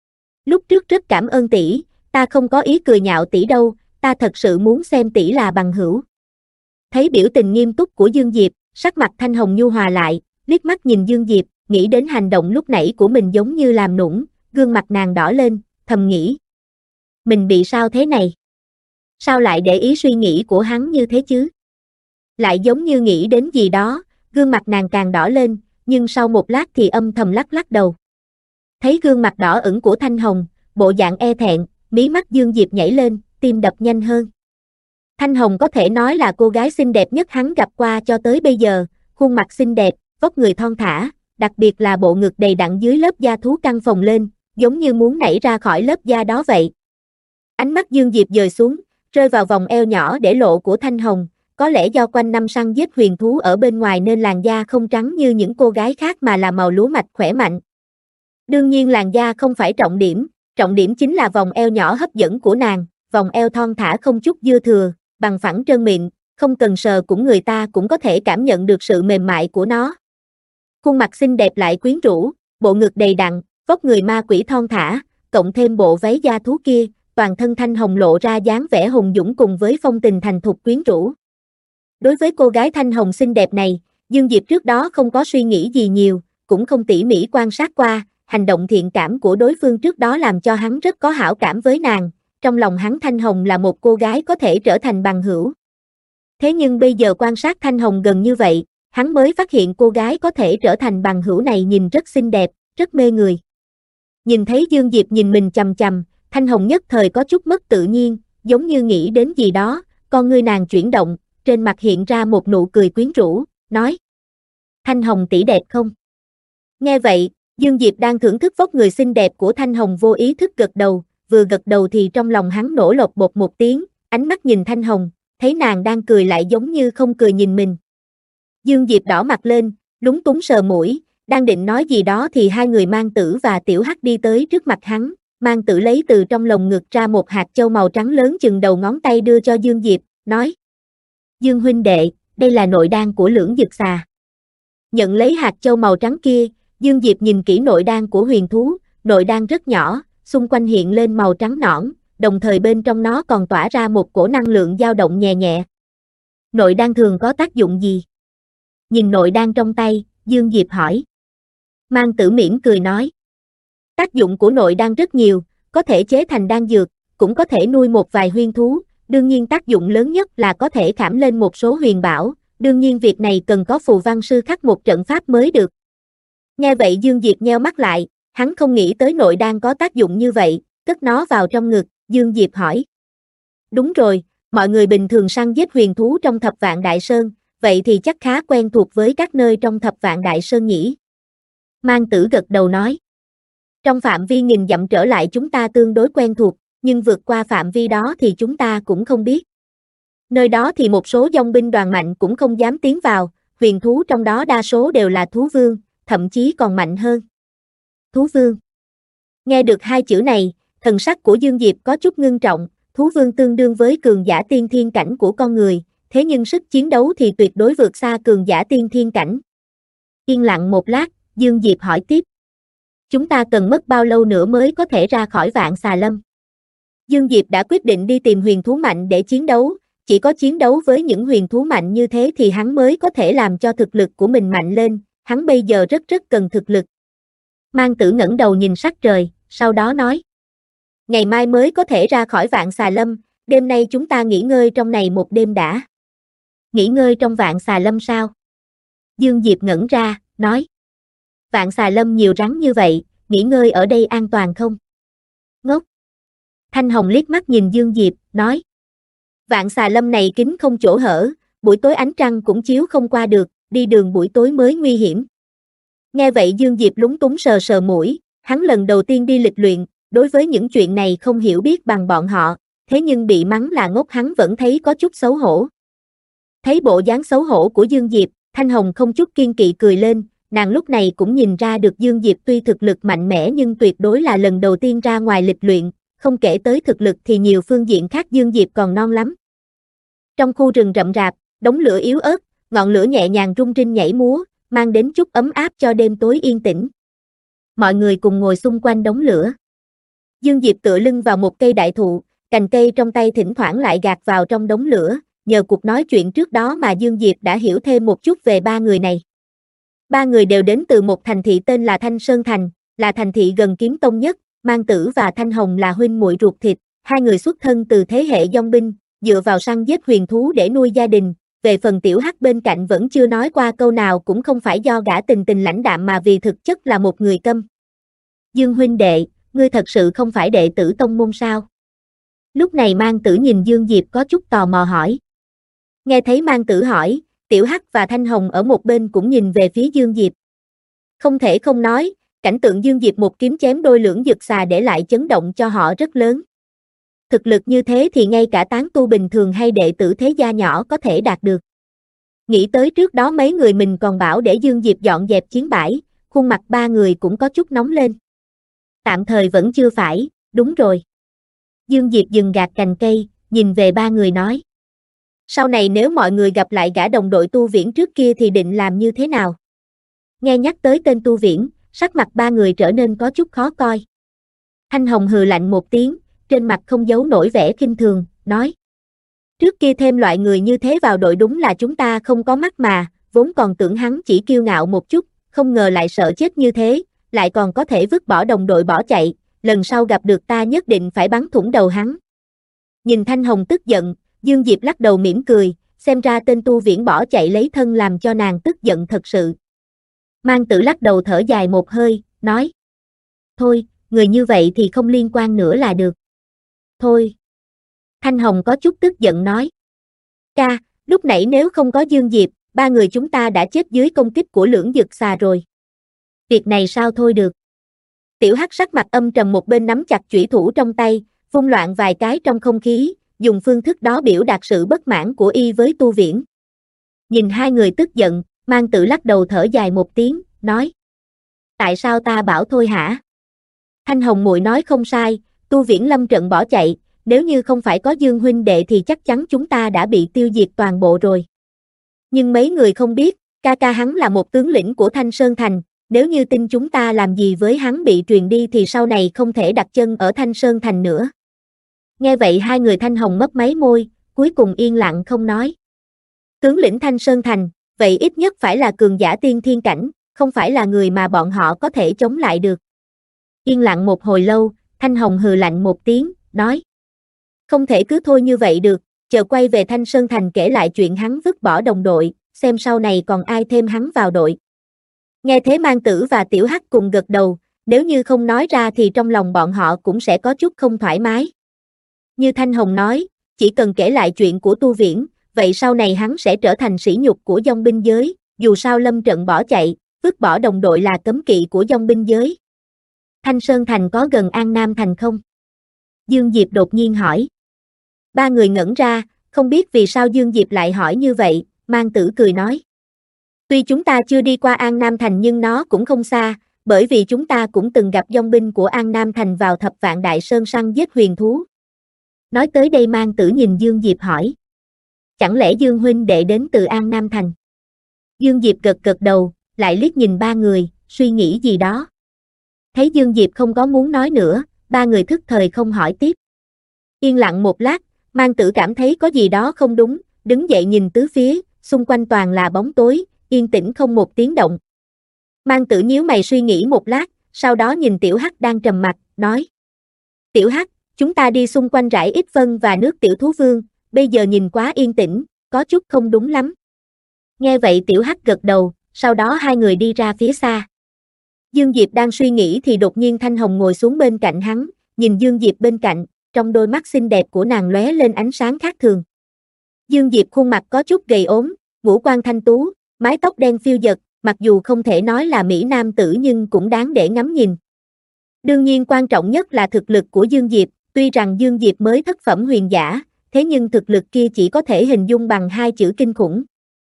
Lúc trước rất cảm ơn tỷ, ta không có ý cười nhạo tỷ đâu, ta thật sự muốn xem tỷ là bằng hữu. Thấy biểu tình nghiêm túc của Dương Diệp, sắc mặt Thanh Hồng nhu hòa lại, liếc mắt nhìn Dương Diệp, nghĩ đến hành động lúc nãy của mình giống như làm nũng, gương mặt nàng đỏ lên, thầm nghĩ. Mình bị sao thế này? Sao lại để ý suy nghĩ của hắn như thế chứ? Lại giống như nghĩ đến gì đó, gương mặt nàng càng đỏ lên, nhưng sau một lát thì âm thầm lắc lắc đầu. Thấy gương mặt đỏ ửng của Thanh Hồng, bộ dạng e thẹn, mí mắt Dương Diệp nhảy lên, tim đập nhanh hơn. Thanh Hồng có thể nói là cô gái xinh đẹp nhất hắn gặp qua cho tới bây giờ, khuôn mặt xinh đẹp, vóc người thon thả, đặc biệt là bộ ngực đầy đặn dưới lớp da thú căng phồng lên, giống như muốn nảy ra khỏi lớp da đó vậy. Ánh mắt Dương Diệp dời xuống, rơi vào vòng eo nhỏ để lộ của Thanh Hồng, có lẽ do quanh năm săn giết huyền thú ở bên ngoài nên làn da không trắng như những cô gái khác mà là màu lúa mạch khỏe mạnh. Đương nhiên làn da không phải trọng điểm chính là vòng eo nhỏ hấp dẫn của nàng, vòng eo thon thả không chút dư thừa, bằng phẳng trơn mịn, không cần sờ cũng người ta cũng có thể cảm nhận được sự mềm mại của nó. Khuôn mặt xinh đẹp lại quyến rũ, bộ ngực đầy đặn, vóc người ma quỷ thon thả, cộng thêm bộ váy da thú kia, toàn thân Thanh Hồng lộ ra dáng vẻ hùng dũng cùng với phong tình thành thục quyến rũ. Đối với cô gái Thanh Hồng xinh đẹp này, Dương Diệp trước đó không có suy nghĩ gì nhiều, cũng không tỉ mỉ quan sát qua, hành động thiện cảm của đối phương trước đó làm cho hắn rất có hảo cảm với nàng, trong lòng hắn Thanh Hồng là một cô gái có thể trở thành bằng hữu. Thế nhưng bây giờ quan sát Thanh Hồng gần như vậy, hắn mới phát hiện cô gái có thể trở thành bằng hữu này nhìn rất xinh đẹp, rất mê người. Nhìn thấy Dương Diệp nhìn mình chằm chằm, Thanh Hồng nhất thời có chút mất tự nhiên, giống như nghĩ đến gì đó, con ngươi nàng chuyển động, trên mặt hiện ra một nụ cười quyến rũ, nói. Thanh Hồng tỷ đẹp không? Nghe vậy, Dương Diệp đang thưởng thức vóc người xinh đẹp của Thanh Hồng vô ý thức gật đầu, vừa gật đầu thì trong lòng hắn nổ lột bột một tiếng, ánh mắt nhìn Thanh Hồng, thấy nàng đang cười lại giống như không cười nhìn mình. Dương Diệp đỏ mặt lên, lúng túng sờ mũi, Đang định nói gì đó thì hai người Mang Tử và Tiểu Hắc đi tới trước mặt hắn, Mang Tử lấy từ trong lồng ngực ra một hạt châu màu trắng lớn chừng đầu ngón tay đưa cho Dương Diệp, nói: Dương huynh đệ, đây là nội đan của Lưỡng Dực Xà. Nhận lấy hạt châu màu trắng kia, Dương Diệp nhìn kỹ nội đan của huyền thú, nội đan rất nhỏ, xung quanh hiện lên màu trắng nõn, đồng thời bên trong nó còn tỏa ra một cổ năng lượng dao động nhẹ nhẹ. Nội đan thường có tác dụng gì? Nhìn nội đan trong tay, Dương Diệp hỏi. Mang Tử mỉm cười nói. Tác dụng của nội đan rất nhiều, có thể chế thành đan dược, cũng có thể nuôi một vài huyên thú, đương nhiên tác dụng lớn nhất là có thể khảm lên một số huyền bảo, đương nhiên việc này cần có phù văn sư khắc một trận pháp mới được. Nghe vậy Dương Diệp nheo mắt lại, hắn không nghĩ tới nội đan có tác dụng như vậy, cất nó vào trong ngực, Dương Diệp hỏi. Đúng rồi, mọi người bình thường săn giết huyền thú trong Thập Vạn Đại Sơn, vậy thì chắc khá quen thuộc với các nơi trong Thập Vạn Đại Sơn nhỉ? Mang Tử gật đầu nói. Trong phạm vi nghìn dặm trở lại chúng ta tương đối quen thuộc, nhưng vượt qua phạm vi đó thì chúng ta cũng không biết. Nơi đó thì một số dòng binh đoàn mạnh cũng không dám tiến vào, huyền thú trong đó đa số đều là thú vương, thậm chí còn mạnh hơn. Thú vương. Nghe được hai chữ này, thần sắc của Dương Diệp có chút ngưng trọng, thú vương tương đương với cường giả tiên thiên cảnh của con người, thế nhưng sức chiến đấu thì tuyệt đối vượt xa cường giả tiên thiên cảnh. Yên lặng một lát, Dương Diệp hỏi tiếp. Chúng ta cần mất bao lâu nữa mới có thể ra khỏi Vạn Xà Lâm? Dương Diệp đã quyết định đi tìm huyền thú mạnh để chiến đấu, chỉ có chiến đấu với những huyền thú mạnh như thế thì hắn mới có thể làm cho thực lực của mình mạnh lên, hắn bây giờ rất cần thực lực. Mang Tử ngẩng đầu nhìn sắc trời, sau đó nói. Ngày mai mới có thể ra khỏi Vạn Xà Lâm, đêm nay chúng ta nghỉ ngơi trong này một đêm đã. Nghỉ ngơi trong Vạn Xà Lâm sao? Dương Diệp ngẩn ra, nói. Vạn Xà Lâm nhiều rắn như vậy, nghỉ ngơi ở đây an toàn không? Ngốc. Thanh Hồng liếc mắt nhìn Dương Diệp, nói. Vạn Xà Lâm này kín không chỗ hở, buổi tối ánh trăng cũng chiếu không qua được, đi đường buổi tối mới nguy hiểm. Nghe vậy Dương Diệp lúng túng sờ sờ mũi, hắn lần đầu tiên đi lịch luyện, đối với những chuyện này không hiểu biết bằng bọn họ, thế nhưng bị mắng là ngốc hắn vẫn thấy có chút xấu hổ. Thấy bộ dáng xấu hổ của Dương Diệp, Thanh Hồng không chút kiên kỵ cười lên, nàng lúc này cũng nhìn ra được Dương Diệp tuy thực lực mạnh mẽ nhưng tuyệt đối là lần đầu tiên ra ngoài lịch luyện, không kể tới thực lực thì nhiều phương diện khác Dương Diệp còn non lắm. Trong khu rừng rậm rạp, đống lửa yếu ớt, ngọn lửa nhẹ nhàng rung rinh nhảy múa, mang đến chút ấm áp cho đêm tối yên tĩnh. Mọi người cùng ngồi xung quanh đống lửa. Dương Diệp tựa lưng vào một cây đại thụ, cành cây trong tay thỉnh thoảng lại gạt vào trong đống lửa, nhờ cuộc nói chuyện trước đó mà Dương Diệp đã hiểu thêm một chút về ba người này. Ba người đều đến từ một thành thị tên là Thanh Sơn Thành, là thành thị gần Kiếm Tông nhất, Mang Tử và Thanh Hồng là huynh muội ruột thịt, hai người xuất thân từ thế hệ dòng binh, dựa vào săn giết huyền thú để nuôi gia đình, về phần Tiểu Hắc bên cạnh vẫn chưa nói qua câu nào cũng không phải do gã tình lãnh đạm mà vì thực chất là một người câm. Dương huynh đệ, ngươi thật sự không phải đệ tử tông môn sao? Lúc này Mang Tử nhìn Dương Diệp có chút tò mò hỏi. Nghe thấy Mang Tử hỏi, Tiểu Hắc và Thanh Hồng ở một bên cũng nhìn về phía Dương Diệp. Không thể không nói, cảnh tượng Dương Diệp một kiếm chém đôi Lưỡng Dực Xà để lại chấn động cho họ rất lớn. Thực lực như thế thì ngay cả tán tu bình thường hay đệ tử thế gia nhỏ có thể đạt được. Nghĩ tới trước đó mấy người mình còn bảo để Dương Diệp dọn dẹp chiến bãi, khuôn mặt ba người cũng có chút nóng lên. Tạm thời vẫn chưa phải, đúng rồi. Dương Diệp dừng gạt cành cây, nhìn về ba người nói. Sau này nếu mọi người gặp lại gã đồng đội Tu Viễn trước kia thì định làm như thế nào? Nghe nhắc tới tên Tu Viễn, sắc mặt ba người trở nên có chút khó coi. Thanh Hồng hừ lạnh một tiếng, trên mặt không giấu nổi vẻ khinh thường, nói. Trước kia thêm loại người như thế vào đội đúng là chúng ta không có mắt mà, vốn còn tưởng hắn chỉ kiêu ngạo một chút, không ngờ lại sợ chết như thế, lại còn có thể vứt bỏ đồng đội bỏ chạy, lần sau gặp được ta nhất định phải bắn thủng đầu hắn. Nhìn Thanh Hồng tức giận, Dương Diệp lắc đầu mỉm cười, xem ra tên Tu Viễn bỏ chạy lấy thân làm cho nàng tức giận thật sự. Mang Tử lắc đầu thở dài một hơi, nói. Thôi, người như vậy thì không liên quan nữa là được. Thôi. Thanh Hồng có chút tức giận nói. Ca, lúc nãy nếu không có Dương Diệp, ba người chúng ta đã chết dưới công kích của Lưỡng Dực Xà rồi. Việc này sao thôi được. Tiểu Hắc sắc mặt âm trầm một bên nắm chặt chủy thủ trong tay, vung loạn vài cái trong không khí, dùng phương thức đó biểu đạt sự bất mãn của y với Tu Viễn. Nhìn hai người tức giận, Mang Tử lắc đầu thở dài một tiếng, nói. Tại sao ta bảo thôi hả? Thanh Hồng muội nói không sai, Tu Viễn lâm trận bỏ chạy, nếu như không phải có Dương huynh đệ thì chắc chắn chúng ta đã bị tiêu diệt toàn bộ rồi. Nhưng mấy người không biết, ca ca hắn là một tướng lĩnh của Thanh Sơn Thành, nếu như tin chúng ta làm gì với hắn bị truyền đi thì sau này không thể đặt chân ở Thanh Sơn Thành nữa. Nghe vậy hai người Thanh Hồng mấp máy môi, cuối cùng yên lặng không nói. Tướng lĩnh Thanh Sơn Thành, vậy ít nhất phải là cường giả tiên thiên cảnh, không phải là người mà bọn họ có thể chống lại được. Yên lặng một hồi lâu, Thanh Hồng hừ lạnh một tiếng, nói. Không thể cứ thôi như vậy được, chờ quay về Thanh Sơn Thành kể lại chuyện hắn vứt bỏ đồng đội, xem sau này còn ai thêm hắn vào đội. Nghe thế Mang Tử và Tiểu Hắc cùng gật đầu, nếu như không nói ra thì trong lòng bọn họ cũng sẽ có chút không thoải mái. Như Thanh Hồng nói, chỉ cần kể lại chuyện của Tu Viễn, vậy sau này hắn sẽ trở thành sỉ nhục của dòng binh giới, dù sao lâm trận bỏ chạy, vứt bỏ đồng đội là cấm kỵ của dòng binh giới. Thanh Sơn Thành có gần An Nam Thành không? Dương Diệp đột nhiên hỏi. Ba người ngẩn ra, không biết vì sao Dương Diệp lại hỏi như vậy, Mang Tử cười nói. Tuy chúng ta chưa đi qua An Nam Thành nhưng nó cũng không xa, bởi vì chúng ta cũng từng gặp dòng binh của An Nam Thành vào Thập Vạn Đại Sơn săn giết huyền thú. Nói tới đây Mang Tử nhìn Dương Diệp hỏi. Chẳng lẽ Dương huynh đệ đến từ An Nam Thành? Dương Diệp gật gật đầu, lại liếc nhìn ba người, suy nghĩ gì đó. Thấy Dương Diệp không có muốn nói nữa, ba người thức thời không hỏi tiếp. Yên lặng một lát, Mang Tử cảm thấy có gì đó không đúng, đứng dậy nhìn tứ phía, xung quanh toàn là bóng tối, yên tĩnh không một tiếng động. Mang Tử nhíu mày suy nghĩ một lát, sau đó nhìn Tiểu Hắc đang trầm mặc, nói. Tiểu Hắc, chúng ta đi xung quanh rải ít vân và nước Tiểu Thú Vương, bây giờ nhìn quá yên tĩnh, có chút không đúng lắm. Nghe vậy Tiểu Hắc gật đầu, sau đó hai người đi ra phía xa. Dương Diệp đang suy nghĩ thì đột nhiên Thanh Hồng ngồi xuống bên cạnh hắn, nhìn Dương Diệp bên cạnh, trong đôi mắt xinh đẹp của nàng lóe lên ánh sáng khác thường. Dương Diệp khuôn mặt có chút gầy ốm, ngũ quan thanh tú, mái tóc đen phiêu dật, mặc dù không thể nói là mỹ nam tử nhưng cũng đáng để ngắm nhìn. Đương nhiên quan trọng nhất là thực lực của Dương Diệp, tuy rằng Dương Diệp mới thất phẩm huyền giả, thế nhưng thực lực kia chỉ có thể hình dung bằng hai chữ kinh khủng.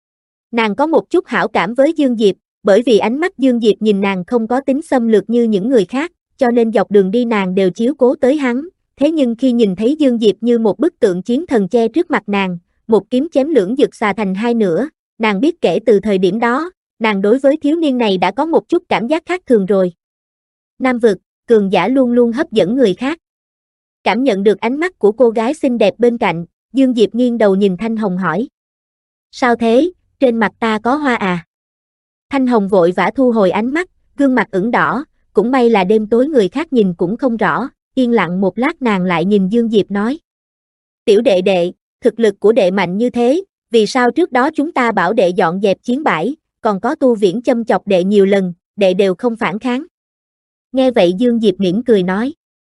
Nàng có một chút hảo cảm với Dương Diệp, bởi vì ánh mắt Dương Diệp nhìn nàng không có tính xâm lược như những người khác, cho nên dọc đường đi nàng đều chiếu cố tới hắn, thế nhưng khi nhìn thấy Dương Diệp như một bức tượng chiến thần che trước mặt nàng, một kiếm chém lưỡng dực xà thành hai nửa, nàng biết kể từ thời điểm đó, nàng đối với thiếu niên này đã có một chút cảm giác khác thường rồi. Nam vực, cường giả luôn luôn hấp dẫn người khác. Cảm nhận được ánh mắt của cô gái xinh đẹp bên cạnh, Dương Diệp nghiêng đầu nhìn Thanh Hồng hỏi. Sao thế, trên mặt ta có hoa à? Thanh Hồng vội vã thu hồi ánh mắt, gương mặt ửng đỏ, cũng may là đêm tối người khác nhìn cũng không rõ, yên lặng một lát nàng lại nhìn Dương Diệp nói. Tiểu đệ đệ, thực lực của đệ mạnh như thế, vì sao trước đó chúng ta bảo đệ dọn dẹp chiến bãi, còn có Tu Viễn châm chọc đệ nhiều lần, đệ đều không phản kháng. Nghe vậy Dương Diệp mỉm cười nói.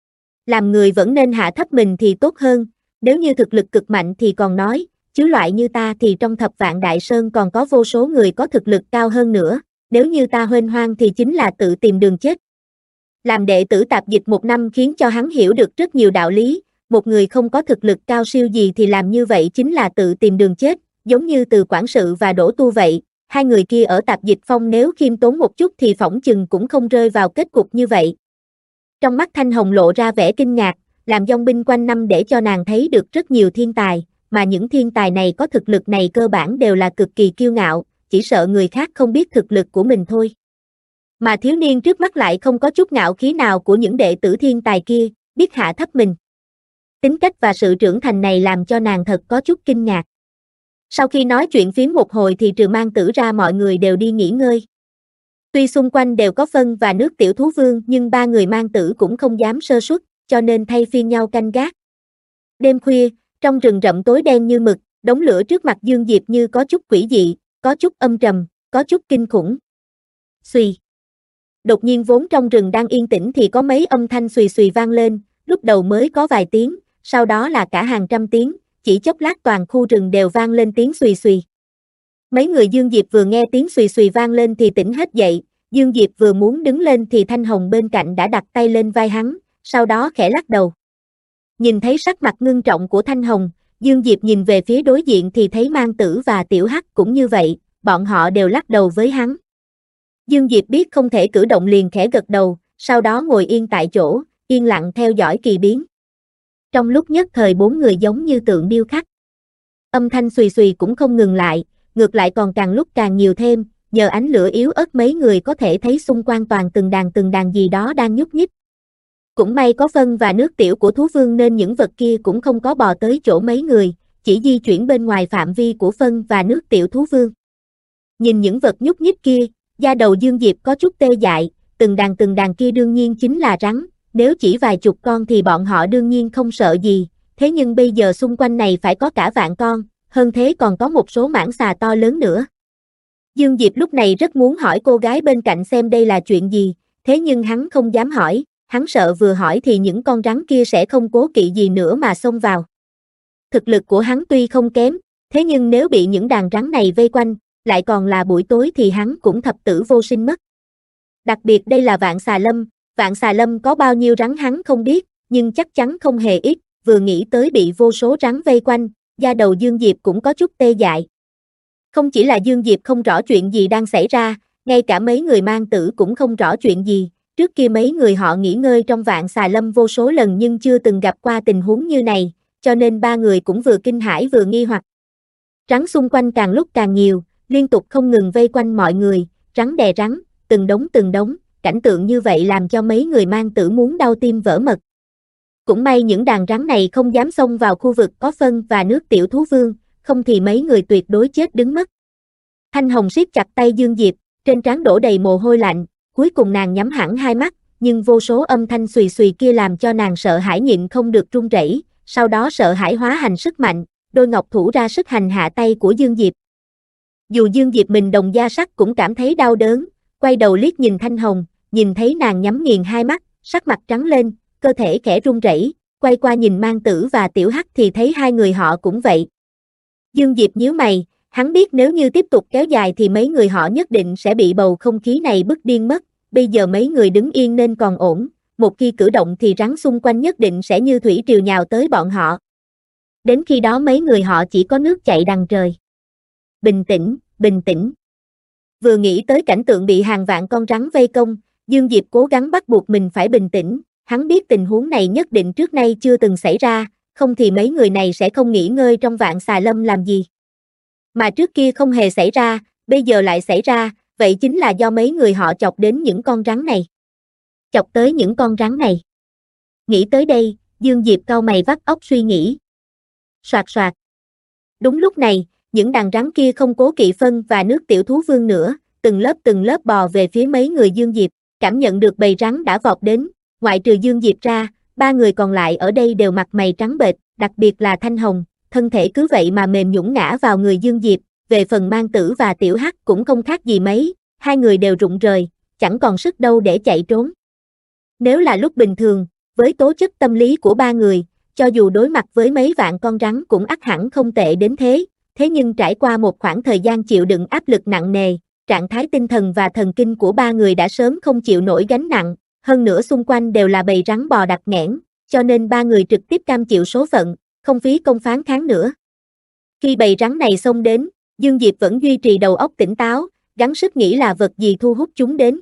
Làm người vẫn nên hạ thấp mình thì tốt hơn, nếu như thực lực cực mạnh thì còn nói, chứ loại như ta thì trong Thập Vạn Đại Sơn còn có vô số người có thực lực cao hơn nữa, nếu như ta huênh hoang thì chính là tự tìm đường chết. Làm đệ tử tạp dịch một năm khiến cho hắn hiểu được rất nhiều đạo lý, một người không có thực lực cao siêu gì thì làm như vậy chính là tự tìm đường chết, giống như Từ Quản sự và Đỗ Tu vậy, hai người kia ở tạp dịch phong nếu khiêm tốn một chút thì phỏng chừng cũng không rơi vào kết cục như vậy. Trong mắt Thanh Hồng lộ ra vẻ kinh ngạc, làm dòng binh quanh năm để cho nàng thấy được rất nhiều thiên tài, mà những thiên tài này có thực lực này cơ bản đều là cực kỳ kiêu ngạo, chỉ sợ người khác không biết thực lực của mình thôi. Mà thiếu niên trước mắt lại không có chút ngạo khí nào của những đệ tử thiên tài kia, biết hạ thấp mình. Tính cách và sự trưởng thành này làm cho nàng thật có chút kinh ngạc. Sau khi nói chuyện phiếm một hồi thì trừ Mang Tử ra mọi người đều đi nghỉ ngơi. Tuy xung quanh đều có phân và nước Tiểu Thú Vương nhưng ba người Mang Tử cũng không dám sơ suất, cho nên thay phiên nhau canh gác. Đêm khuya, trong rừng rậm tối đen như mực, đống lửa trước mặt Dương Diệp như có chút quỷ dị, có chút âm trầm, có chút kinh khủng. Xùy. Đột nhiên vốn trong rừng đang yên tĩnh thì có mấy âm thanh xùy xùy vang lên, lúc đầu mới có vài tiếng, sau đó là cả hàng trăm tiếng, chỉ chốc lát toàn khu rừng đều vang lên tiếng xùy xùy. Mấy người Dương Diệp vừa nghe tiếng xùy xùy vang lên thì tỉnh hết dậy, Dương Diệp vừa muốn đứng lên thì Thanh Hồng bên cạnh đã đặt tay lên vai hắn, sau đó khẽ lắc đầu. Nhìn thấy sắc mặt ngưng trọng của Thanh Hồng, Dương Diệp nhìn về phía đối diện thì thấy Mang Tử và Tiểu Hắc cũng như vậy, bọn họ đều lắc đầu với hắn. Dương Diệp biết không thể cử động liền khẽ gật đầu, sau đó ngồi yên tại chỗ, yên lặng theo dõi kỳ biến. Trong lúc nhất thời bốn người giống như tượng điêu khắc. Âm thanh xùy xùy cũng không ngừng lại, ngược lại còn càng lúc càng nhiều thêm, nhờ ánh lửa yếu ớt mấy người có thể thấy xung quanh toàn từng đàn gì đó đang nhúc nhích. Cũng may có phân và nước tiểu của thú vương nên những vật kia cũng không có bò tới chỗ mấy người, chỉ di chuyển bên ngoài phạm vi của phân và nước tiểu thú vương. Nhìn những vật nhúc nhích kia, da đầu Dương Diệp có chút tê dại, từng đàn kia đương nhiên chính là rắn, nếu chỉ vài chục con thì bọn họ đương nhiên không sợ gì, thế nhưng bây giờ xung quanh này phải có cả vạn con, hơn thế còn có một số mãng xà to lớn nữa. Dương Diệp lúc này rất muốn hỏi cô gái bên cạnh xem đây là chuyện gì, thế nhưng hắn không dám hỏi, hắn sợ vừa hỏi thì những con rắn kia sẽ không cố kỵ gì nữa mà xông vào. Thực lực của hắn tuy không kém, thế nhưng nếu bị những đàn rắn này vây quanh, lại còn là buổi tối thì hắn cũng thập tử vô sinh mất. Đặc biệt đây là Vạn Xà Lâm có bao nhiêu rắn hắn không biết, nhưng chắc chắn không hề ít, vừa nghĩ tới bị vô số rắn vây quanh, da đầu Dương Diệp cũng có chút tê dại. Không chỉ là Dương Diệp không rõ chuyện gì đang xảy ra, ngay cả mấy người mang tử cũng không rõ chuyện gì, trước kia mấy người họ nghỉ ngơi trong Vạn Xà Lâm vô số lần nhưng chưa từng gặp qua tình huống như này, cho nên ba người cũng vừa kinh hãi vừa nghi hoặc. Rắn xung quanh càng lúc càng nhiều, liên tục không ngừng vây quanh mọi người, rắn đè rắn, từng đống, cảnh tượng như vậy làm cho mấy người mang tử muốn đau tim vỡ mật. Cũng may những đàn rắn này không dám xông vào khu vực có phân và nước tiểu thú vương, không thì mấy người tuyệt đối chết đứng mất. Thanh Hồng siết chặt tay Dương Diệp, trên trán đổ đầy mồ hôi lạnh, cuối cùng nàng nhắm hẳn hai mắt, nhưng vô số âm thanh xùy xùy kia làm cho nàng sợ hãi nhịn không được run rẩy, sau đó sợ hãi hóa hành sức mạnh, đôi ngọc thủ ra sức hành hạ tay của Dương Diệp. Dù Dương Diệp mình đồng da sắt cũng cảm thấy đau đớn, quay đầu liếc nhìn Thanh Hồng, nhìn thấy nàng nhắm nghiền hai mắt, sắc mặt trắng lên, cơ thể khẽ run rẩy, quay qua nhìn Mang Tử và Tiểu Hắc thì thấy hai người họ cũng vậy. Dương Diệp nhíu mày, hắn biết nếu như tiếp tục kéo dài thì mấy người họ nhất định sẽ bị bầu không khí này bức điên mất, bây giờ mấy người đứng yên nên còn ổn, một khi cử động thì rắn xung quanh nhất định sẽ như thủy triều nhào tới bọn họ. Đến khi đó mấy người họ chỉ có nước chảy đằng trời. Bình tĩnh. Vừa nghĩ tới cảnh tượng bị hàng vạn con rắn vây công, Dương Diệp cố gắng bắt buộc mình phải bình tĩnh, hắn biết tình huống này nhất định trước nay chưa từng xảy ra, không thì mấy người này sẽ không nghỉ ngơi trong Vạn Xà Lâm làm gì. Mà trước kia không hề xảy ra, bây giờ lại xảy ra, vậy chính là do mấy người họ chọc đến những con rắn này. Chọc tới những con rắn này. Nghĩ tới đây, Dương Diệp cau mày vắt óc suy nghĩ. Soạt soạt. Đúng lúc này, những đàn rắn kia không cố kỵ phân và nước tiểu thú vương nữa, từng lớp bò về phía mấy người Dương Diệp, cảm nhận được bầy rắn đã vọt đến, ngoại trừ Dương Diệp ra, ba người còn lại ở đây đều mặt mày trắng bệch, đặc biệt là Thanh Hồng, thân thể cứ vậy mà mềm nhũn ngã vào người Dương Diệp, về phần Mang Tử và Tiểu Hắc cũng không khác gì mấy, hai người đều rụng rời, chẳng còn sức đâu để chạy trốn. Nếu là lúc bình thường, với tố chất tâm lý của ba người, cho dù đối mặt với mấy vạn con rắn cũng ắt hẳn không tệ đến thế, thế nhưng trải qua một khoảng thời gian chịu đựng áp lực nặng nề, trạng thái tinh thần và thần kinh của ba người đã sớm không chịu nổi gánh nặng, hơn nữa xung quanh đều là bầy rắn bò đặc nghẽn, cho nên ba người trực tiếp cam chịu số phận, không phí công phán kháng nữa. Khi bầy rắn này xông đến, Dương Diệp vẫn duy trì đầu óc tỉnh táo, gắng sức nghĩ là vật gì thu hút chúng đến.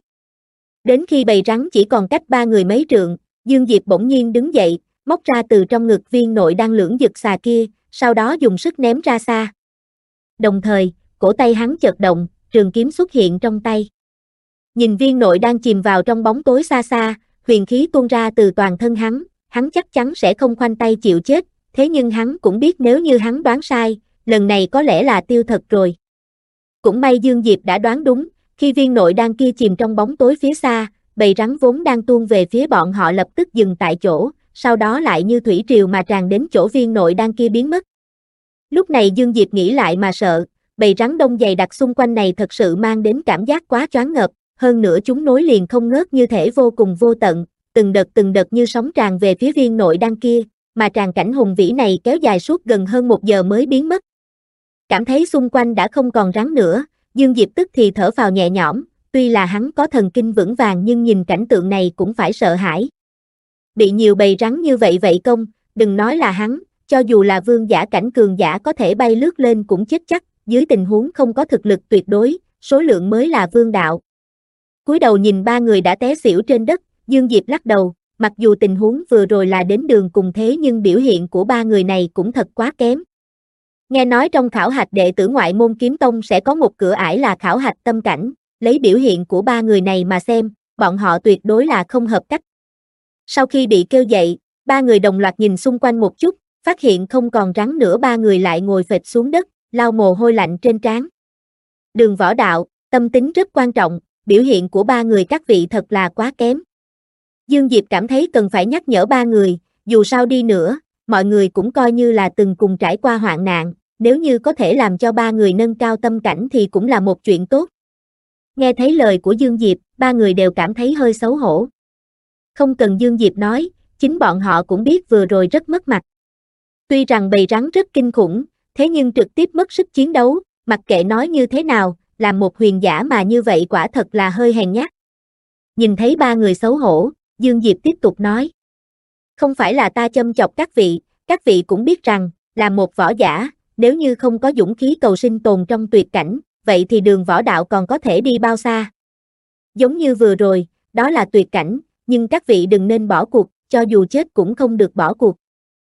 Đến khi bầy rắn chỉ còn cách ba người mấy trượng, Dương Diệp bỗng nhiên đứng dậy, móc ra từ trong ngực viên nội đan lưỡng dực xà kia, sau đó dùng sức ném ra xa. Đồng thời, cổ tay hắn chợt động, trường kiếm xuất hiện trong tay. Nhìn viên nội đang chìm vào trong bóng tối xa xa, huyền khí tuôn ra từ toàn thân hắn chắc chắn sẽ không khoanh tay chịu chết, thế nhưng hắn cũng biết nếu như hắn đoán sai, lần này có lẽ là tiêu thật rồi. Cũng may Dương Diệp đã đoán đúng, khi viên nội đan kia chìm trong bóng tối phía xa, bầy rắn vốn đang tuôn về phía bọn họ lập tức dừng tại chỗ, sau đó lại như thủy triều mà tràn đến chỗ viên nội đan kia biến mất. Lúc này Dương Diệp nghĩ lại mà sợ, bầy rắn đông dày đặc xung quanh này thật sự mang đến cảm giác quá choáng ngợp, hơn nữa chúng nối liền không ngớt như thể vô cùng vô tận, từng đợt như sóng tràn về phía viên nội đan kia, mà tràn cảnh hùng vĩ này kéo dài suốt gần hơn 1 giờ mới biến mất. Cảm thấy xung quanh đã không còn rắn nữa, Dương Diệp tức thì thở phào nhẹ nhõm, tuy là hắn có thần kinh vững vàng nhưng nhìn cảnh tượng này cũng phải sợ hãi. Bị nhiều bầy rắn như vậy công, đừng nói là hắn, cho dù là vương giả cảnh cường giả có thể bay lướt lên cũng chết chắc, dưới tình huống không có thực lực tuyệt đối, số lượng mới là vương đạo. cúi đầu nhìn ba người đã té xỉu trên đất, Dương Diệp lắc đầu, mặc dù tình huống vừa rồi là đến đường cùng thế nhưng biểu hiện của ba người này cũng thật quá kém. Nghe nói trong khảo hạch đệ tử ngoại môn kiếm tông sẽ có một cửa ải là khảo hạch tâm cảnh, lấy biểu hiện của ba người này mà xem, bọn họ tuyệt đối là không hợp cách. Sau khi bị kêu dậy, ba người đồng loạt nhìn xung quanh một chút, phát hiện không còn rắn nữa, ba người lại ngồi phịch xuống đất, lau mồ hôi lạnh trên trán. Đường Võ Đạo, tâm tính rất quan trọng, biểu hiện của ba người các vị thật là quá kém. Dương Diệp cảm thấy cần phải nhắc nhở ba người, dù sao đi nữa, mọi người cũng coi như là từng cùng trải qua hoạn nạn, nếu như có thể làm cho ba người nâng cao tâm cảnh thì cũng là một chuyện tốt. Nghe thấy lời của Dương Diệp, ba người đều cảm thấy hơi xấu hổ. Không cần Dương Diệp nói, chính bọn họ cũng biết vừa rồi rất mất mặt. Tuy rằng bầy rắn rất kinh khủng, thế nhưng trực tiếp mất sức chiến đấu, mặc kệ nói như thế nào, làm một huyền giả mà như vậy quả thật là hơi hèn nhát. Nhìn thấy ba người xấu hổ, Dương Diệp tiếp tục nói. Không phải là ta châm chọc các vị cũng biết rằng, là một võ giả, nếu như không có dũng khí cầu sinh tồn trong tuyệt cảnh, vậy thì đường võ đạo còn có thể đi bao xa. Giống như vừa rồi, đó là tuyệt cảnh, nhưng các vị đừng nên bỏ cuộc, cho dù chết cũng không được bỏ cuộc.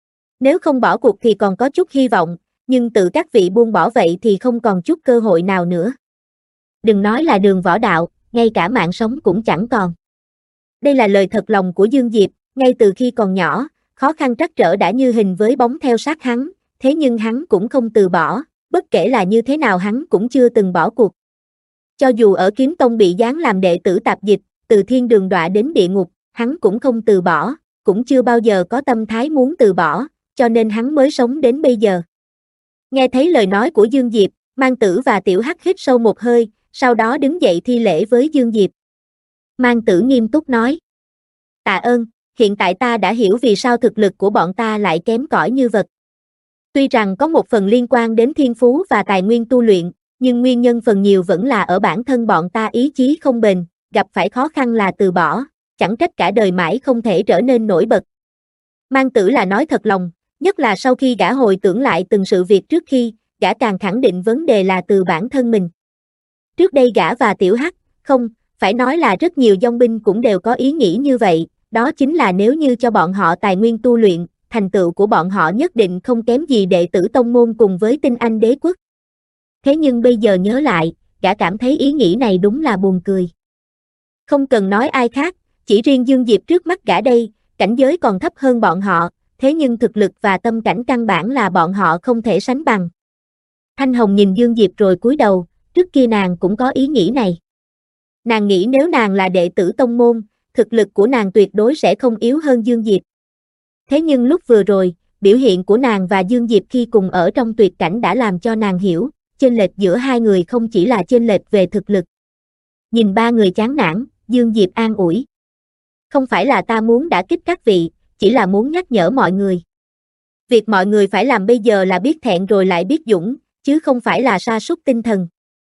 Nếu không bỏ cuộc thì còn có chút hy vọng, nhưng tự các vị buông bỏ vậy thì không còn chút cơ hội nào nữa. Đừng nói là đường võ đạo, ngay cả mạng sống cũng chẳng còn. Đây là lời thật lòng của Dương Diệp, ngay từ khi còn nhỏ, khó khăn trắc trở đã như hình với bóng theo sát hắn, thế nhưng hắn cũng không từ bỏ, bất kể là như thế nào hắn cũng chưa từng bỏ cuộc. Cho dù ở Kiếm Tông bị giáng làm đệ tử tạp dịch, từ thiên đường đọa đến địa ngục, hắn cũng không từ bỏ, cũng chưa bao giờ có tâm thái muốn từ bỏ, cho nên hắn mới sống đến bây giờ. Nghe thấy lời nói của Dương Diệp, Mang Tử và Tiểu Hắc hít sâu một hơi, sau đó đứng dậy thi lễ với Dương Diệp. Mang Tử nghiêm túc nói. Tạ ơn, hiện tại ta đã hiểu vì sao thực lực của bọn ta lại kém cỏi như vật. Tuy rằng có một phần liên quan đến thiên phú và tài nguyên tu luyện, nhưng nguyên nhân phần nhiều vẫn là ở bản thân bọn ta ý chí không bền, gặp phải khó khăn là từ bỏ, chẳng trách cả đời mãi không thể trở nên nổi bật. Mang Tử là nói thật lòng, nhất là sau khi gã hồi tưởng lại từng sự việc trước khi, gã càng khẳng định vấn đề là từ bản thân mình. Trước đây gã và Tiểu Hắc, không, phải nói là rất nhiều dòng binh cũng đều có ý nghĩ như vậy, đó chính là nếu như cho bọn họ tài nguyên tu luyện, thành tựu của bọn họ nhất định không kém gì đệ tử tông môn cùng với tinh anh đế quốc. Thế nhưng bây giờ nhớ lại, gã cảm thấy ý nghĩ này đúng là buồn cười. Không cần nói ai khác, chỉ riêng Dương Diệp trước mắt gã đây, cảnh giới còn thấp hơn bọn họ, thế nhưng thực lực và tâm cảnh căn bản là bọn họ không thể sánh bằng. Thanh Hồng nhìn Dương Diệp rồi cúi đầu, trước kia nàng cũng có ý nghĩ này. Nàng nghĩ nếu nàng là đệ tử tông môn, thực lực của nàng tuyệt đối sẽ không yếu hơn Dương Diệp. Thế nhưng lúc vừa rồi, biểu hiện của nàng và Dương Diệp khi cùng ở trong tuyệt cảnh đã làm cho nàng hiểu, chênh lệch giữa hai người không chỉ là chênh lệch về thực lực. Nhìn ba người chán nản, Dương Diệp an ủi. Không phải là ta muốn đả kích các vị, chỉ là muốn nhắc nhở mọi người. Việc mọi người phải làm bây giờ là biết thẹn rồi lại biết dũng, chứ không phải là sa sút tinh thần.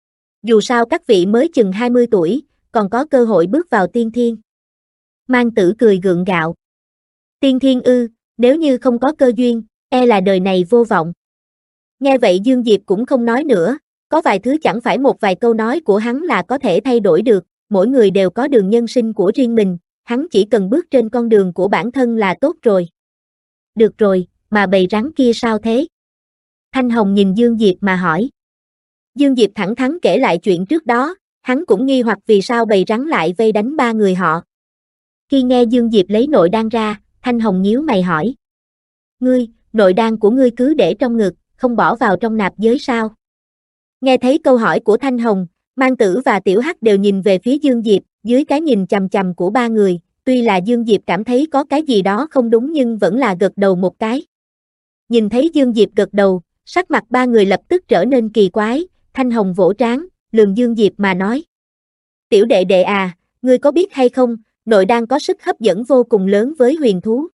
Dù sao các vị mới chừng 20 tuổi, còn có cơ hội bước vào tiên thiên. Mang Tử cười gượng gạo. Tiên thiên ư, nếu như không có cơ duyên, e là đời này vô vọng. Nghe vậy Dương Diệp cũng không nói nữa, có vài thứ chẳng phải một vài câu nói của hắn là có thể thay đổi được, mỗi người đều có đường nhân sinh của riêng mình, hắn chỉ cần bước trên con đường của bản thân là tốt rồi. Được rồi, mà bầy rắn kia sao thế? Thanh Hồng nhìn Dương Diệp mà hỏi. Dương Diệp thẳng thắn kể lại chuyện trước đó, hắn cũng nghi hoặc vì sao bầy rắn lại vây đánh ba người họ. Khi nghe Dương Diệp lấy nội đan ra, Thanh Hồng nhíu mày hỏi. Ngươi, nội đan của ngươi cứ để trong ngực, không bỏ vào trong nạp giới sao? Nghe thấy câu hỏi của Thanh Hồng, Mang Tử và Tiểu Hắc đều nhìn về phía Dương Diệp, dưới cái nhìn chằm chằm của ba người, tuy là Dương Diệp cảm thấy có cái gì đó không đúng nhưng vẫn là gật đầu một cái. Nhìn thấy Dương Diệp gật đầu, sắc mặt ba người lập tức trở nên kỳ quái, Thanh Hồng vỗ trán, lườm Dương Diệp mà nói. Tiểu đệ đệ à, ngươi có biết hay không, nội đan có sức hấp dẫn vô cùng lớn với huyền thú.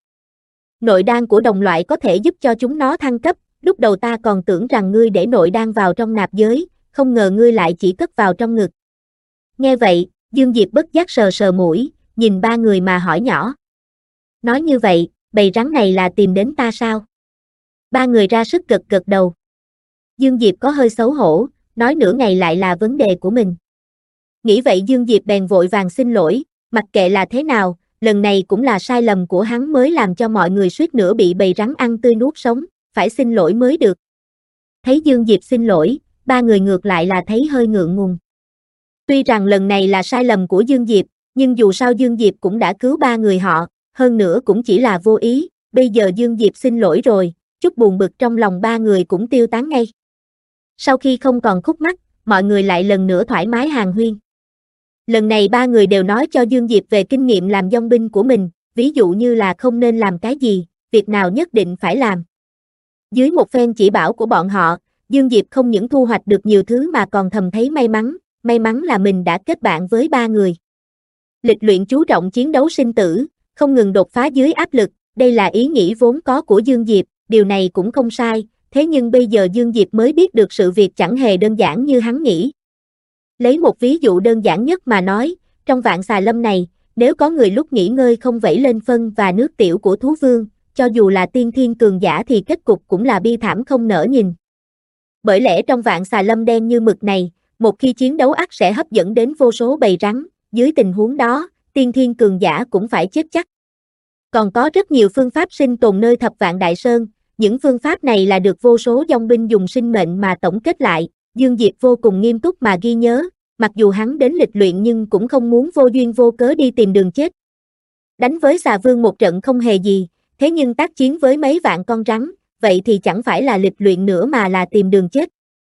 Nội đan của đồng loại có thể giúp cho chúng nó thăng cấp, lúc đầu ta còn tưởng rằng ngươi để nội đan vào trong nạp giới, không ngờ ngươi lại chỉ cất vào trong ngực. Nghe vậy, Dương Diệp bất giác sờ sờ mũi, nhìn ba người mà hỏi nhỏ. Nói như vậy, bầy rắn này là tìm đến ta sao? Ba người ra sức gật gật đầu. Dương Diệp có hơi xấu hổ, nói nửa ngày lại là vấn đề của mình. Nghĩ vậy Dương Diệp bèn vội vàng xin lỗi, mặc kệ là thế nào, lần này cũng là sai lầm của hắn mới làm cho mọi người suýt nữa bị bầy rắn ăn tươi nuốt sống, phải xin lỗi mới được. Thấy Dương Diệp xin lỗi, ba người ngược lại là thấy hơi ngượng ngùng. Tuy rằng lần này là sai lầm của Dương Diệp, nhưng dù sao Dương Diệp cũng đã cứu ba người họ, hơn nữa cũng chỉ là vô ý, bây giờ Dương Diệp xin lỗi rồi, chút buồn bực trong lòng ba người cũng tiêu tán ngay. Sau khi không còn khúc mắc, mọi người lại lần nữa thoải mái hàn huyên. Lần này ba người đều nói cho Dương Diệp về kinh nghiệm làm dong binh của mình, ví dụ như là không nên làm cái gì, việc nào nhất định phải làm. Dưới một phen chỉ bảo của bọn họ, Dương Diệp không những thu hoạch được nhiều thứ mà còn thầm thấy may mắn là mình đã kết bạn với ba người. Lịch luyện chú trọng chiến đấu sinh tử, không ngừng đột phá dưới áp lực, đây là ý nghĩ vốn có của Dương Diệp, điều này cũng không sai, thế nhưng bây giờ Dương Diệp mới biết được sự việc chẳng hề đơn giản như hắn nghĩ. Lấy một ví dụ đơn giản nhất mà nói, trong Vạn Xà Lâm này, nếu có người lúc nghỉ ngơi không vẩy lên phân và nước tiểu của thú vương, cho dù là tiên thiên cường giả thì kết cục cũng là bi thảm không nỡ nhìn. Bởi lẽ trong Vạn Xà Lâm đen như mực này, một khi chiến đấu ắt sẽ hấp dẫn đến vô số bầy rắn, dưới tình huống đó, tiên thiên cường giả cũng phải chết chắc. Còn có rất nhiều phương pháp sinh tồn nơi Thập Vạn Đại Sơn, những phương pháp này là được vô số dong binh dùng sinh mệnh mà tổng kết lại, Dương Diệp vô cùng nghiêm túc mà ghi nhớ, mặc dù hắn đến lịch luyện nhưng cũng không muốn vô duyên vô cớ đi tìm đường chết. Đánh với xà vương một trận không hề gì, thế nhưng tác chiến với mấy vạn con rắn, vậy thì chẳng phải là lịch luyện nữa mà là tìm đường chết.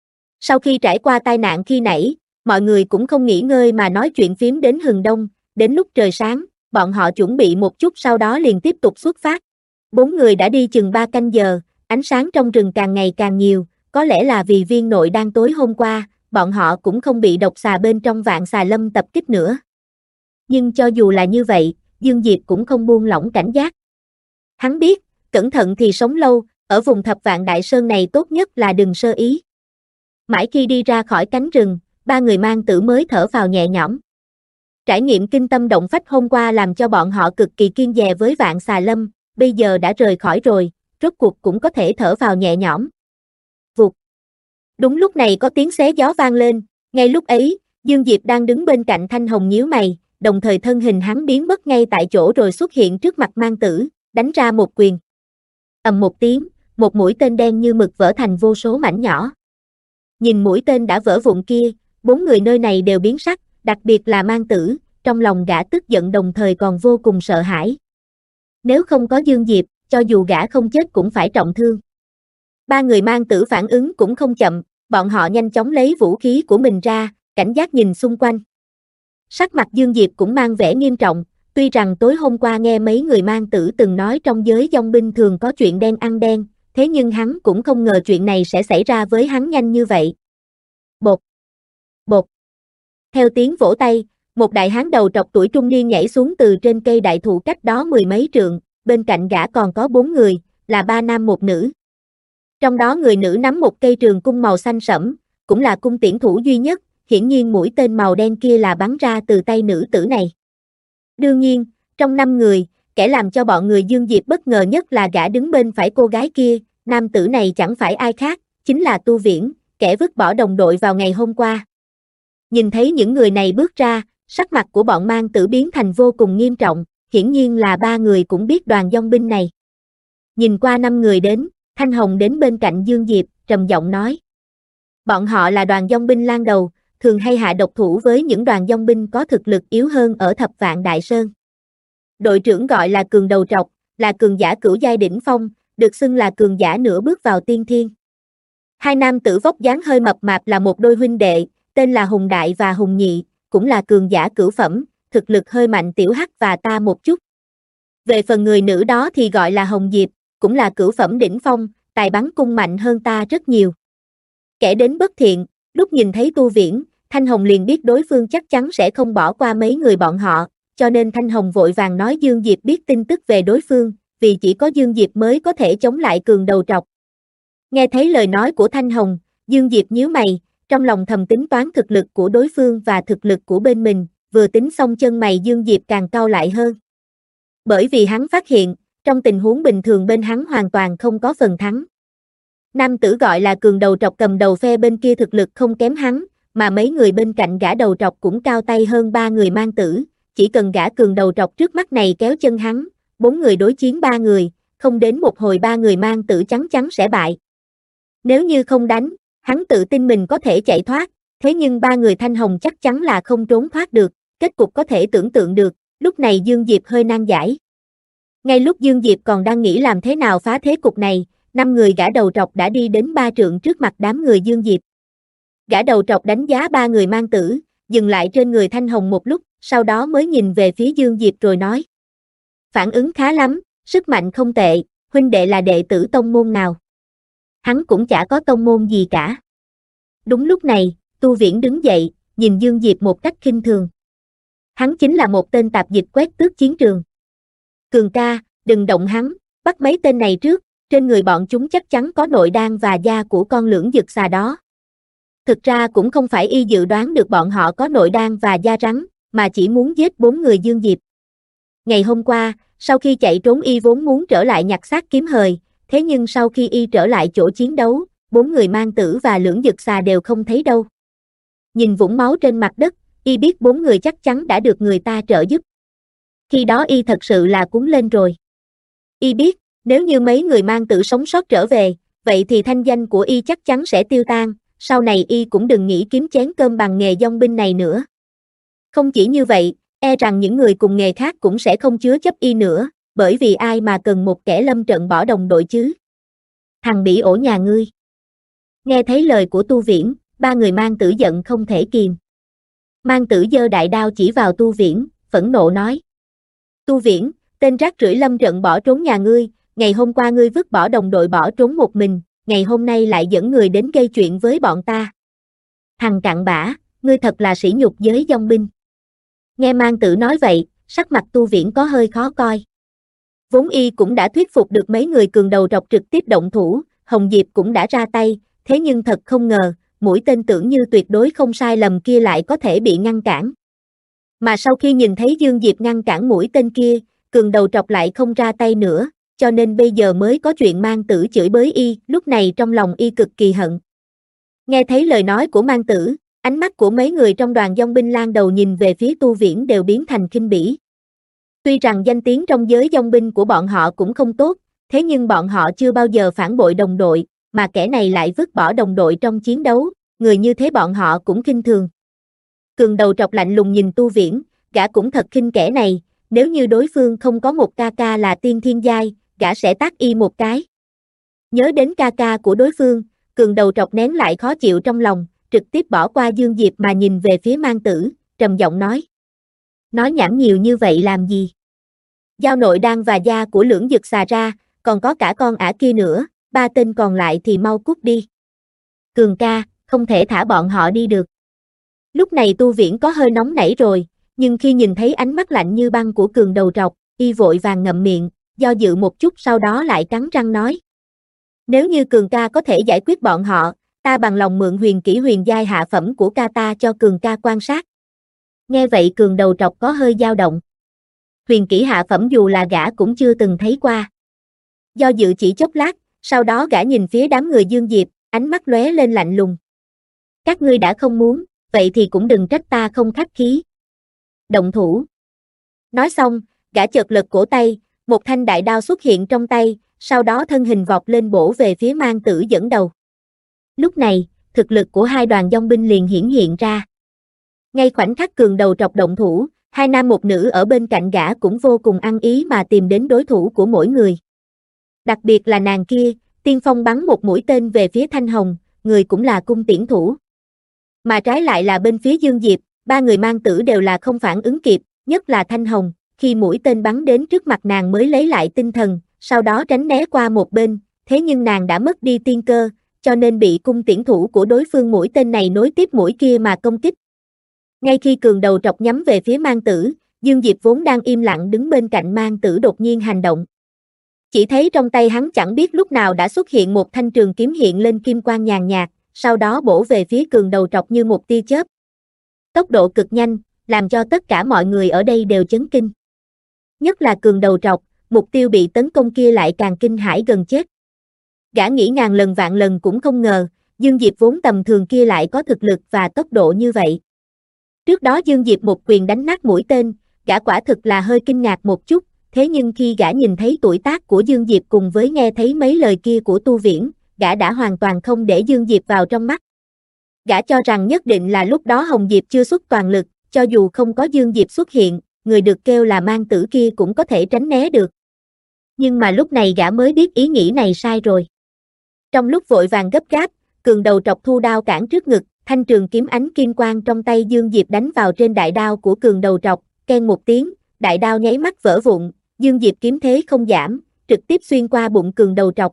Sau khi trải qua tai nạn khi nãy, mọi người cũng không nghỉ ngơi mà nói chuyện phím đến hừng đông, đến lúc trời sáng, bọn họ chuẩn bị một chút sau đó liền tiếp tục xuất phát. 4 người đã đi chừng 3 canh giờ, ánh sáng trong rừng càng ngày càng nhiều, có lẽ là vì viên nội đang tối hôm qua, bọn họ cũng không bị độc xà bên trong Vạn Xà Lâm tập kích nữa. Nhưng cho dù là như vậy, Dương Diệp cũng không buông lỏng cảnh giác. Hắn biết, cẩn thận thì sống lâu, ở vùng Thập Vạn Đại Sơn này tốt nhất là đừng sơ ý. Mãi khi đi ra khỏi cánh rừng, ba người mang tử mới thở phào nhẹ nhõm. Trải nghiệm kinh tâm động phách hôm qua làm cho bọn họ cực kỳ kiêng dè với Vạn Xà Lâm, bây giờ đã rời khỏi rồi, rốt cuộc cũng có thể thở phào nhẹ nhõm. Vụt. Đúng lúc này có tiếng xé gió vang lên, ngay lúc ấy, Dương Diệp đang đứng bên cạnh Thanh Hồng nhíu mày, đồng thời thân hình hắn biến mất ngay tại chỗ rồi xuất hiện trước mặt mang tử, đánh ra một quyền. Ầm một tiếng, một mũi tên đen như mực vỡ thành vô số mảnh nhỏ. Nhìn mũi tên đã vỡ vụn kia, 4 người nơi này đều biến sắc, đặc biệt là mang tử, trong lòng gã tức giận đồng thời còn vô cùng sợ hãi. Nếu không có Dương Diệp, cho dù gã không chết cũng phải trọng thương. Ba người mang tử phản ứng cũng không chậm, bọn họ nhanh chóng lấy vũ khí của mình ra, cảnh giác nhìn xung quanh. Sắc mặt Dương Diệp cũng mang vẻ nghiêm trọng, tuy rằng tối hôm qua nghe mấy người mang tử từng nói trong giới dong binh thường có chuyện đen ăn đen, thế nhưng hắn cũng không ngờ chuyện này sẽ xảy ra với hắn nhanh như vậy. Bột! Bột! Theo tiếng vỗ tay, một đại hán đầu trọc tuổi trung niên nhảy xuống từ trên cây đại thụ cách đó 10 mấy trượng, bên cạnh gã còn có 4 người, là 3 nam 1 nữ. Trong đó người nữ nắm một cây trường cung màu xanh sẫm, cũng là cung tiễn thủ duy nhất, hiển nhiên mũi tên màu đen kia là bắn ra từ tay nữ tử này. Đương nhiên, trong 5 người, kẻ làm cho bọn người Dương Diệp bất ngờ nhất là gã đứng bên phải cô gái kia, nam tử này chẳng phải ai khác, chính là Tu Viễn, kẻ vứt bỏ đồng đội vào ngày hôm qua. Nhìn thấy những người này bước ra, sắc mặt của bọn mang tử biến thành vô cùng nghiêm trọng, hiển nhiên là 3 người cũng biết đoàn dong binh này. Nhìn qua 5 người đến, Thanh Hồng đến bên cạnh Dương Diệp, trầm giọng nói. Bọn họ là đoàn dong binh Lan Đầu, thường hay hạ độc thủ với những đoàn dong binh có thực lực yếu hơn ở Thập Vạn Đại Sơn. Đội trưởng gọi là Cường Đầu Trọc, là cường giả cửu giai đỉnh phong, được xưng là cường giả nửa bước vào tiên thiên. Hai nam tử vóc dáng hơi mập mạp là một đôi huynh đệ, tên là Hùng Đại và Hùng Nhị, cũng là cường giả cửu phẩm, thực lực hơi mạnh tiểu hắc và ta một chút. Về phần người nữ đó thì gọi là Hồng Diệp, cũng là cửu phẩm đỉnh phong, tài bắn cung mạnh hơn ta rất nhiều. Kẻ đến bất thiện, lúc nhìn thấy Tu Viễn, Thanh Hồng liền biết đối phương chắc chắn sẽ không bỏ qua mấy người bọn họ, cho nên Thanh Hồng vội vàng nói Dương Diệp biết tin tức về đối phương, vì chỉ có Dương Diệp mới có thể chống lại Cường Đầu Trọc. Nghe thấy lời nói của Thanh Hồng, Dương Diệp nhíu mày, trong lòng thầm tính toán thực lực của đối phương và thực lực của bên mình, vừa tính xong chân mày Dương Diệp càng cau lại hơn. Bởi vì hắn phát hiện, trong tình huống bình thường bên hắn hoàn toàn không có phần thắng. Nam tử gọi là Cường Đầu Trọc cầm đầu phe bên kia thực lực không kém hắn, mà mấy người bên cạnh gã đầu trọc cũng cao tay hơn ba người mang tử, chỉ cần gã cường đầu trọc trước mắt này kéo chân hắn, 4 người đối chiến 3 người, không đến một hồi 3 người mang tử chắc chắn sẽ bại. Nếu như không đánh, hắn tự tin mình có thể chạy thoát, thế nhưng 3 người Thanh Hồng chắc chắn là không trốn thoát được, kết cục có thể tưởng tượng được, lúc này Dương Diệp hơi nan giải. Ngay lúc Dương Diệp còn đang nghĩ làm thế nào phá thế cục này, 5 người gã đầu trọc đã đi đến 3 trượng trước mặt đám người Dương Diệp. Gã đầu trọc đánh giá 3 người mang tử, dừng lại trên người Thanh Hồng một lúc, sau đó mới nhìn về phía Dương Diệp rồi nói. Phản ứng khá lắm, sức mạnh không tệ, huynh đệ là đệ tử tông môn nào? Hắn cũng chả có tông môn gì cả. Đúng lúc này, Tu Viễn đứng dậy, nhìn Dương Diệp một cách khinh thường. Hắn chính là một tên tạp dịch quét tước chiến trường. Cường ca, đừng động hắn, bắt mấy tên này trước, trên người bọn chúng chắc chắn có nội đan và da của con lưỡng dực xà đó. Thực ra cũng không phải y dự đoán được bọn họ có nội đan và da rắn, mà chỉ muốn giết 4 người Dương Diệp. Ngày hôm qua, sau khi chạy trốn y vốn muốn trở lại nhặt xác kiếm hời, thế nhưng sau khi y trở lại chỗ chiến đấu, 4 người mang tử và lưỡng dực xà đều không thấy đâu. Nhìn vũng máu trên mặt đất, y biết 4 người chắc chắn đã được người ta trợ giúp. Khi đó y thật sự là cuống lên rồi. Y biết, nếu như mấy người mang tử sống sót trở về, vậy thì thanh danh của y chắc chắn sẽ tiêu tan, sau này y cũng đừng nghĩ kiếm chén cơm bằng nghề dong binh này nữa. Không chỉ như vậy, e rằng những người cùng nghề khác cũng sẽ không chứa chấp y nữa, bởi vì ai mà cần một kẻ lâm trận bỏ đồng đội chứ. Thằng bỉ ổ nhà ngươi. Nghe thấy lời của Tu Viễn, 3 người mang tử giận không thể kìm. Mang tử giơ đại đao chỉ vào Tu Viễn, phẫn nộ nói. Tu Viễn, tên rác rưởi lâm trận bỏ trốn nhà ngươi, ngày hôm qua ngươi vứt bỏ đồng đội bỏ trốn một mình, ngày hôm nay lại dẫn người đến gây chuyện với bọn ta. Thằng cặn bã, ngươi thật là sỉ nhục giới dong binh. Nghe mang tử nói vậy, sắc mặt Tu Viễn có hơi khó coi. Vốn y cũng đã thuyết phục được mấy người cường đầu trọc trực tiếp động thủ, Hồng Diệp cũng đã ra tay, thế nhưng thật không ngờ, mũi tên tưởng như tuyệt đối không sai lầm kia lại có thể bị ngăn cản. Mà sau khi nhìn thấy Dương Diệp ngăn cản mũi tên kia, cường đầu trọc lại không ra tay nữa, cho nên bây giờ mới có chuyện mang tử chửi bới y, lúc này trong lòng y cực kỳ hận. Nghe thấy lời nói của mang tử, ánh mắt của mấy người trong đoàn dong binh lan đầu nhìn về phía Tu Viễn đều biến thành khinh bỉ. Tuy rằng danh tiếng trong giới dong binh của bọn họ cũng không tốt, thế nhưng bọn họ chưa bao giờ phản bội đồng đội, mà kẻ này lại vứt bỏ đồng đội trong chiến đấu, người như thế bọn họ cũng khinh thường. Cường đầu trọc lạnh lùng nhìn Tu Viễn, gã cũng thật khinh kẻ này, nếu như đối phương không có một ca ca là tiên thiên giai, gã sẽ tát y một cái. Nhớ đến ca ca của đối phương, cường đầu trọc nén lại khó chịu trong lòng, trực tiếp bỏ qua Dương Diệp mà nhìn về phía mang tử, trầm giọng nói. Nói nhảm nhiều như vậy làm gì? Giao nội đan và da của lưỡng dực xà ra, còn có cả con ả kia nữa, 3 tên còn lại thì mau cút đi. Cường ca, không thể thả bọn họ đi được. Lúc này Tu Viễn có hơi nóng nảy rồi, nhưng khi nhìn thấy ánh mắt lạnh như băng của cường đầu trọc, y vội vàng ngậm miệng, do dự một chút sau đó lại cắn răng nói. Nếu như cường ca có thể giải quyết bọn họ, ta bằng lòng mượn huyền kỹ huyền giai hạ phẩm của ca ta cho cường ca quan sát. Nghe vậy cường đầu trọc có hơi dao động. Huyền kỹ hạ phẩm dù là gã cũng chưa từng thấy qua. Do dự chỉ chốc lát, sau đó gã nhìn phía đám người Dương Diệp, ánh mắt lóe lên lạnh lùng. Các ngươi đã không muốn, vậy thì cũng đừng trách ta không khách khí. Động thủ. Nói xong, gã chợt lật cổ tay, một thanh đại đao xuất hiện trong tay, sau đó thân hình vọt lên bổ về phía mang tử dẫn đầu. Lúc này, thực lực của hai đoàn dong binh liền hiển hiện ra. Ngay khoảnh khắc cường đầu trọc động thủ, 2 nam một nữ ở bên cạnh gã cũng vô cùng ăn ý mà tìm đến đối thủ của mỗi người. Đặc biệt là nàng kia, tiên phong bắn một mũi tên về phía Thanh Hồng, người cũng là cung tiễn thủ. Mà trái lại là bên phía Dương Diệp, 3 người mang tử đều là không phản ứng kịp, nhất là Thanh Hồng, khi mũi tên bắn đến trước mặt nàng mới lấy lại tinh thần, sau đó tránh né qua một bên, thế nhưng nàng đã mất đi tiên cơ, cho nên bị cung tiễn thủ của đối phương mũi tên này nối tiếp mũi kia mà công kích. Ngay khi cường đầu trọc nhắm về phía mang tử, Dương Diệp vốn đang im lặng đứng bên cạnh mang tử đột nhiên hành động. Chỉ thấy trong tay hắn chẳng biết lúc nào đã xuất hiện một thanh trường kiếm hiện lên kim quang nhàn nhạt, sau đó bổ về phía cường đầu trọc như một tia chớp. Tốc độ cực nhanh, làm cho tất cả mọi người ở đây đều chấn kinh. Nhất là cường đầu trọc, mục tiêu bị tấn công kia lại càng kinh hãi gần chết. Gã nghĩ ngàn lần vạn lần cũng không ngờ, Dương Diệp vốn tầm thường kia lại có thực lực và tốc độ như vậy. Trước đó Dương Diệp một quyền đánh nát mũi tên, gã quả thực là hơi kinh ngạc một chút, thế nhưng khi gã nhìn thấy tuổi tác của Dương Diệp cùng với nghe thấy mấy lời kia của Tu Viễn, gã đã hoàn toàn không để Dương Diệp vào trong mắt. Gã cho rằng nhất định là lúc đó Hồng Diệp chưa xuất toàn lực, cho dù không có Dương Diệp xuất hiện, người được kêu là mang tử kia cũng có thể tránh né được. Nhưng mà lúc này gã mới biết ý nghĩ này sai rồi. Trong lúc vội vàng gấp gáp, Cường Đầu Trọc thu đao cản trước ngực, thanh trường kiếm ánh kim quang trong tay Dương Diệp đánh vào trên đại đao của Cường Đầu Trọc, keng một tiếng, đại đao nháy mắt vỡ vụn, Dương Diệp kiếm thế không giảm, trực tiếp xuyên qua bụng Cường Đầu Trọc.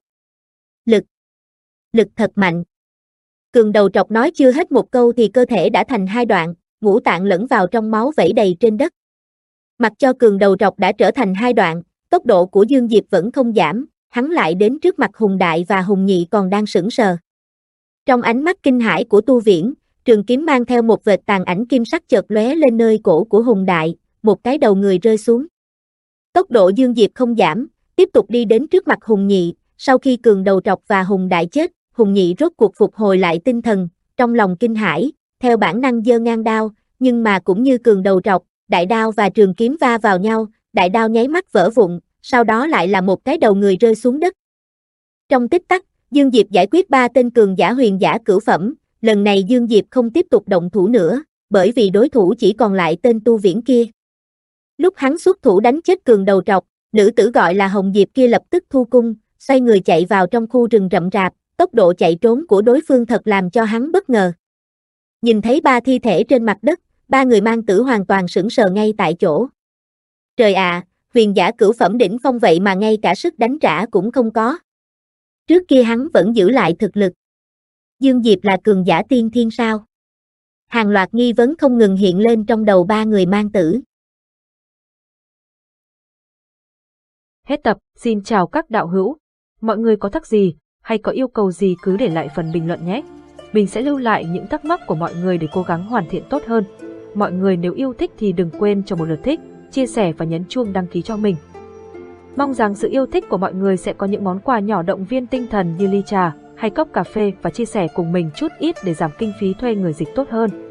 Lực thật mạnh. Cường Đầu Trọc nói chưa hết một câu thì cơ thể đã thành hai đoạn, ngũ tạng lẫn vào trong máu vẩy đầy trên đất. Mặc cho Cường Đầu Trọc đã trở thành hai đoạn, tốc độ của Dương Diệp vẫn không giảm, hắn lại đến trước mặt Hùng Đại và Hùng Nhị còn đang sững sờ. Trong ánh mắt kinh hãi của Tu Viễn, trường kiếm mang theo một vệt tàn ảnh kim sắc chợt lóe lên nơi cổ của Hùng Đại, một cái đầu người rơi xuống. Tốc độ Dương Diệp không giảm, tiếp tục đi đến trước mặt Hùng Nhị, sau khi Cường Đầu Trọc và Hùng Đại chết, Hùng Nhị rốt cuộc phục hồi lại tinh thần, trong lòng kinh hãi, theo bản năng giơ ngang đao, nhưng mà cũng như Cường Đầu Trọc, đại đao và trường kiếm va vào nhau, đại đao nháy mắt vỡ vụn, sau đó lại là một cái đầu người rơi xuống đất. Trong tích tắc, Dương Diệp giải quyết 3 tên cường giả huyền giả cửu phẩm, lần này Dương Diệp không tiếp tục động thủ nữa, bởi vì đối thủ chỉ còn lại tên Tu Viễn kia. Lúc hắn xuất thủ đánh chết Cường Đầu Trọc, nữ tử gọi là Hồng Diệp kia lập tức thu cung, xoay người chạy vào trong khu rừng rậm rạp, tốc độ chạy trốn của đối phương thật làm cho hắn bất ngờ. Nhìn thấy 3 thi thể trên mặt đất, 3 người mang tử hoàn toàn sững sờ ngay tại chỗ. Trời ạ, huyền giả cửu phẩm đỉnh phong vậy mà ngay cả sức đánh trả cũng không có. Trước kia hắn vẫn giữ lại thực lực. Dương Diệp là cường giả tiên thiên sao? Hàng loạt nghi vấn không ngừng hiện lên trong đầu 3 người mang tử.
Hết tập, xin chào các đạo hữu. Mọi người có thắc gì, hay có yêu cầu gì cứ để lại phần bình luận nhé. Mình sẽ lưu lại những thắc mắc của mọi người để cố gắng hoàn thiện tốt hơn. Mọi người nếu yêu thích thì đừng quên cho một lượt thích, chia sẻ và nhấn chuông đăng ký cho mình. Mong rằng sự yêu thích của mọi người sẽ có những món quà nhỏ động viên tinh thần như ly trà hay cốc cà phê và chia sẻ cùng mình chút ít để giảm kinh phí thuê người dịch tốt hơn.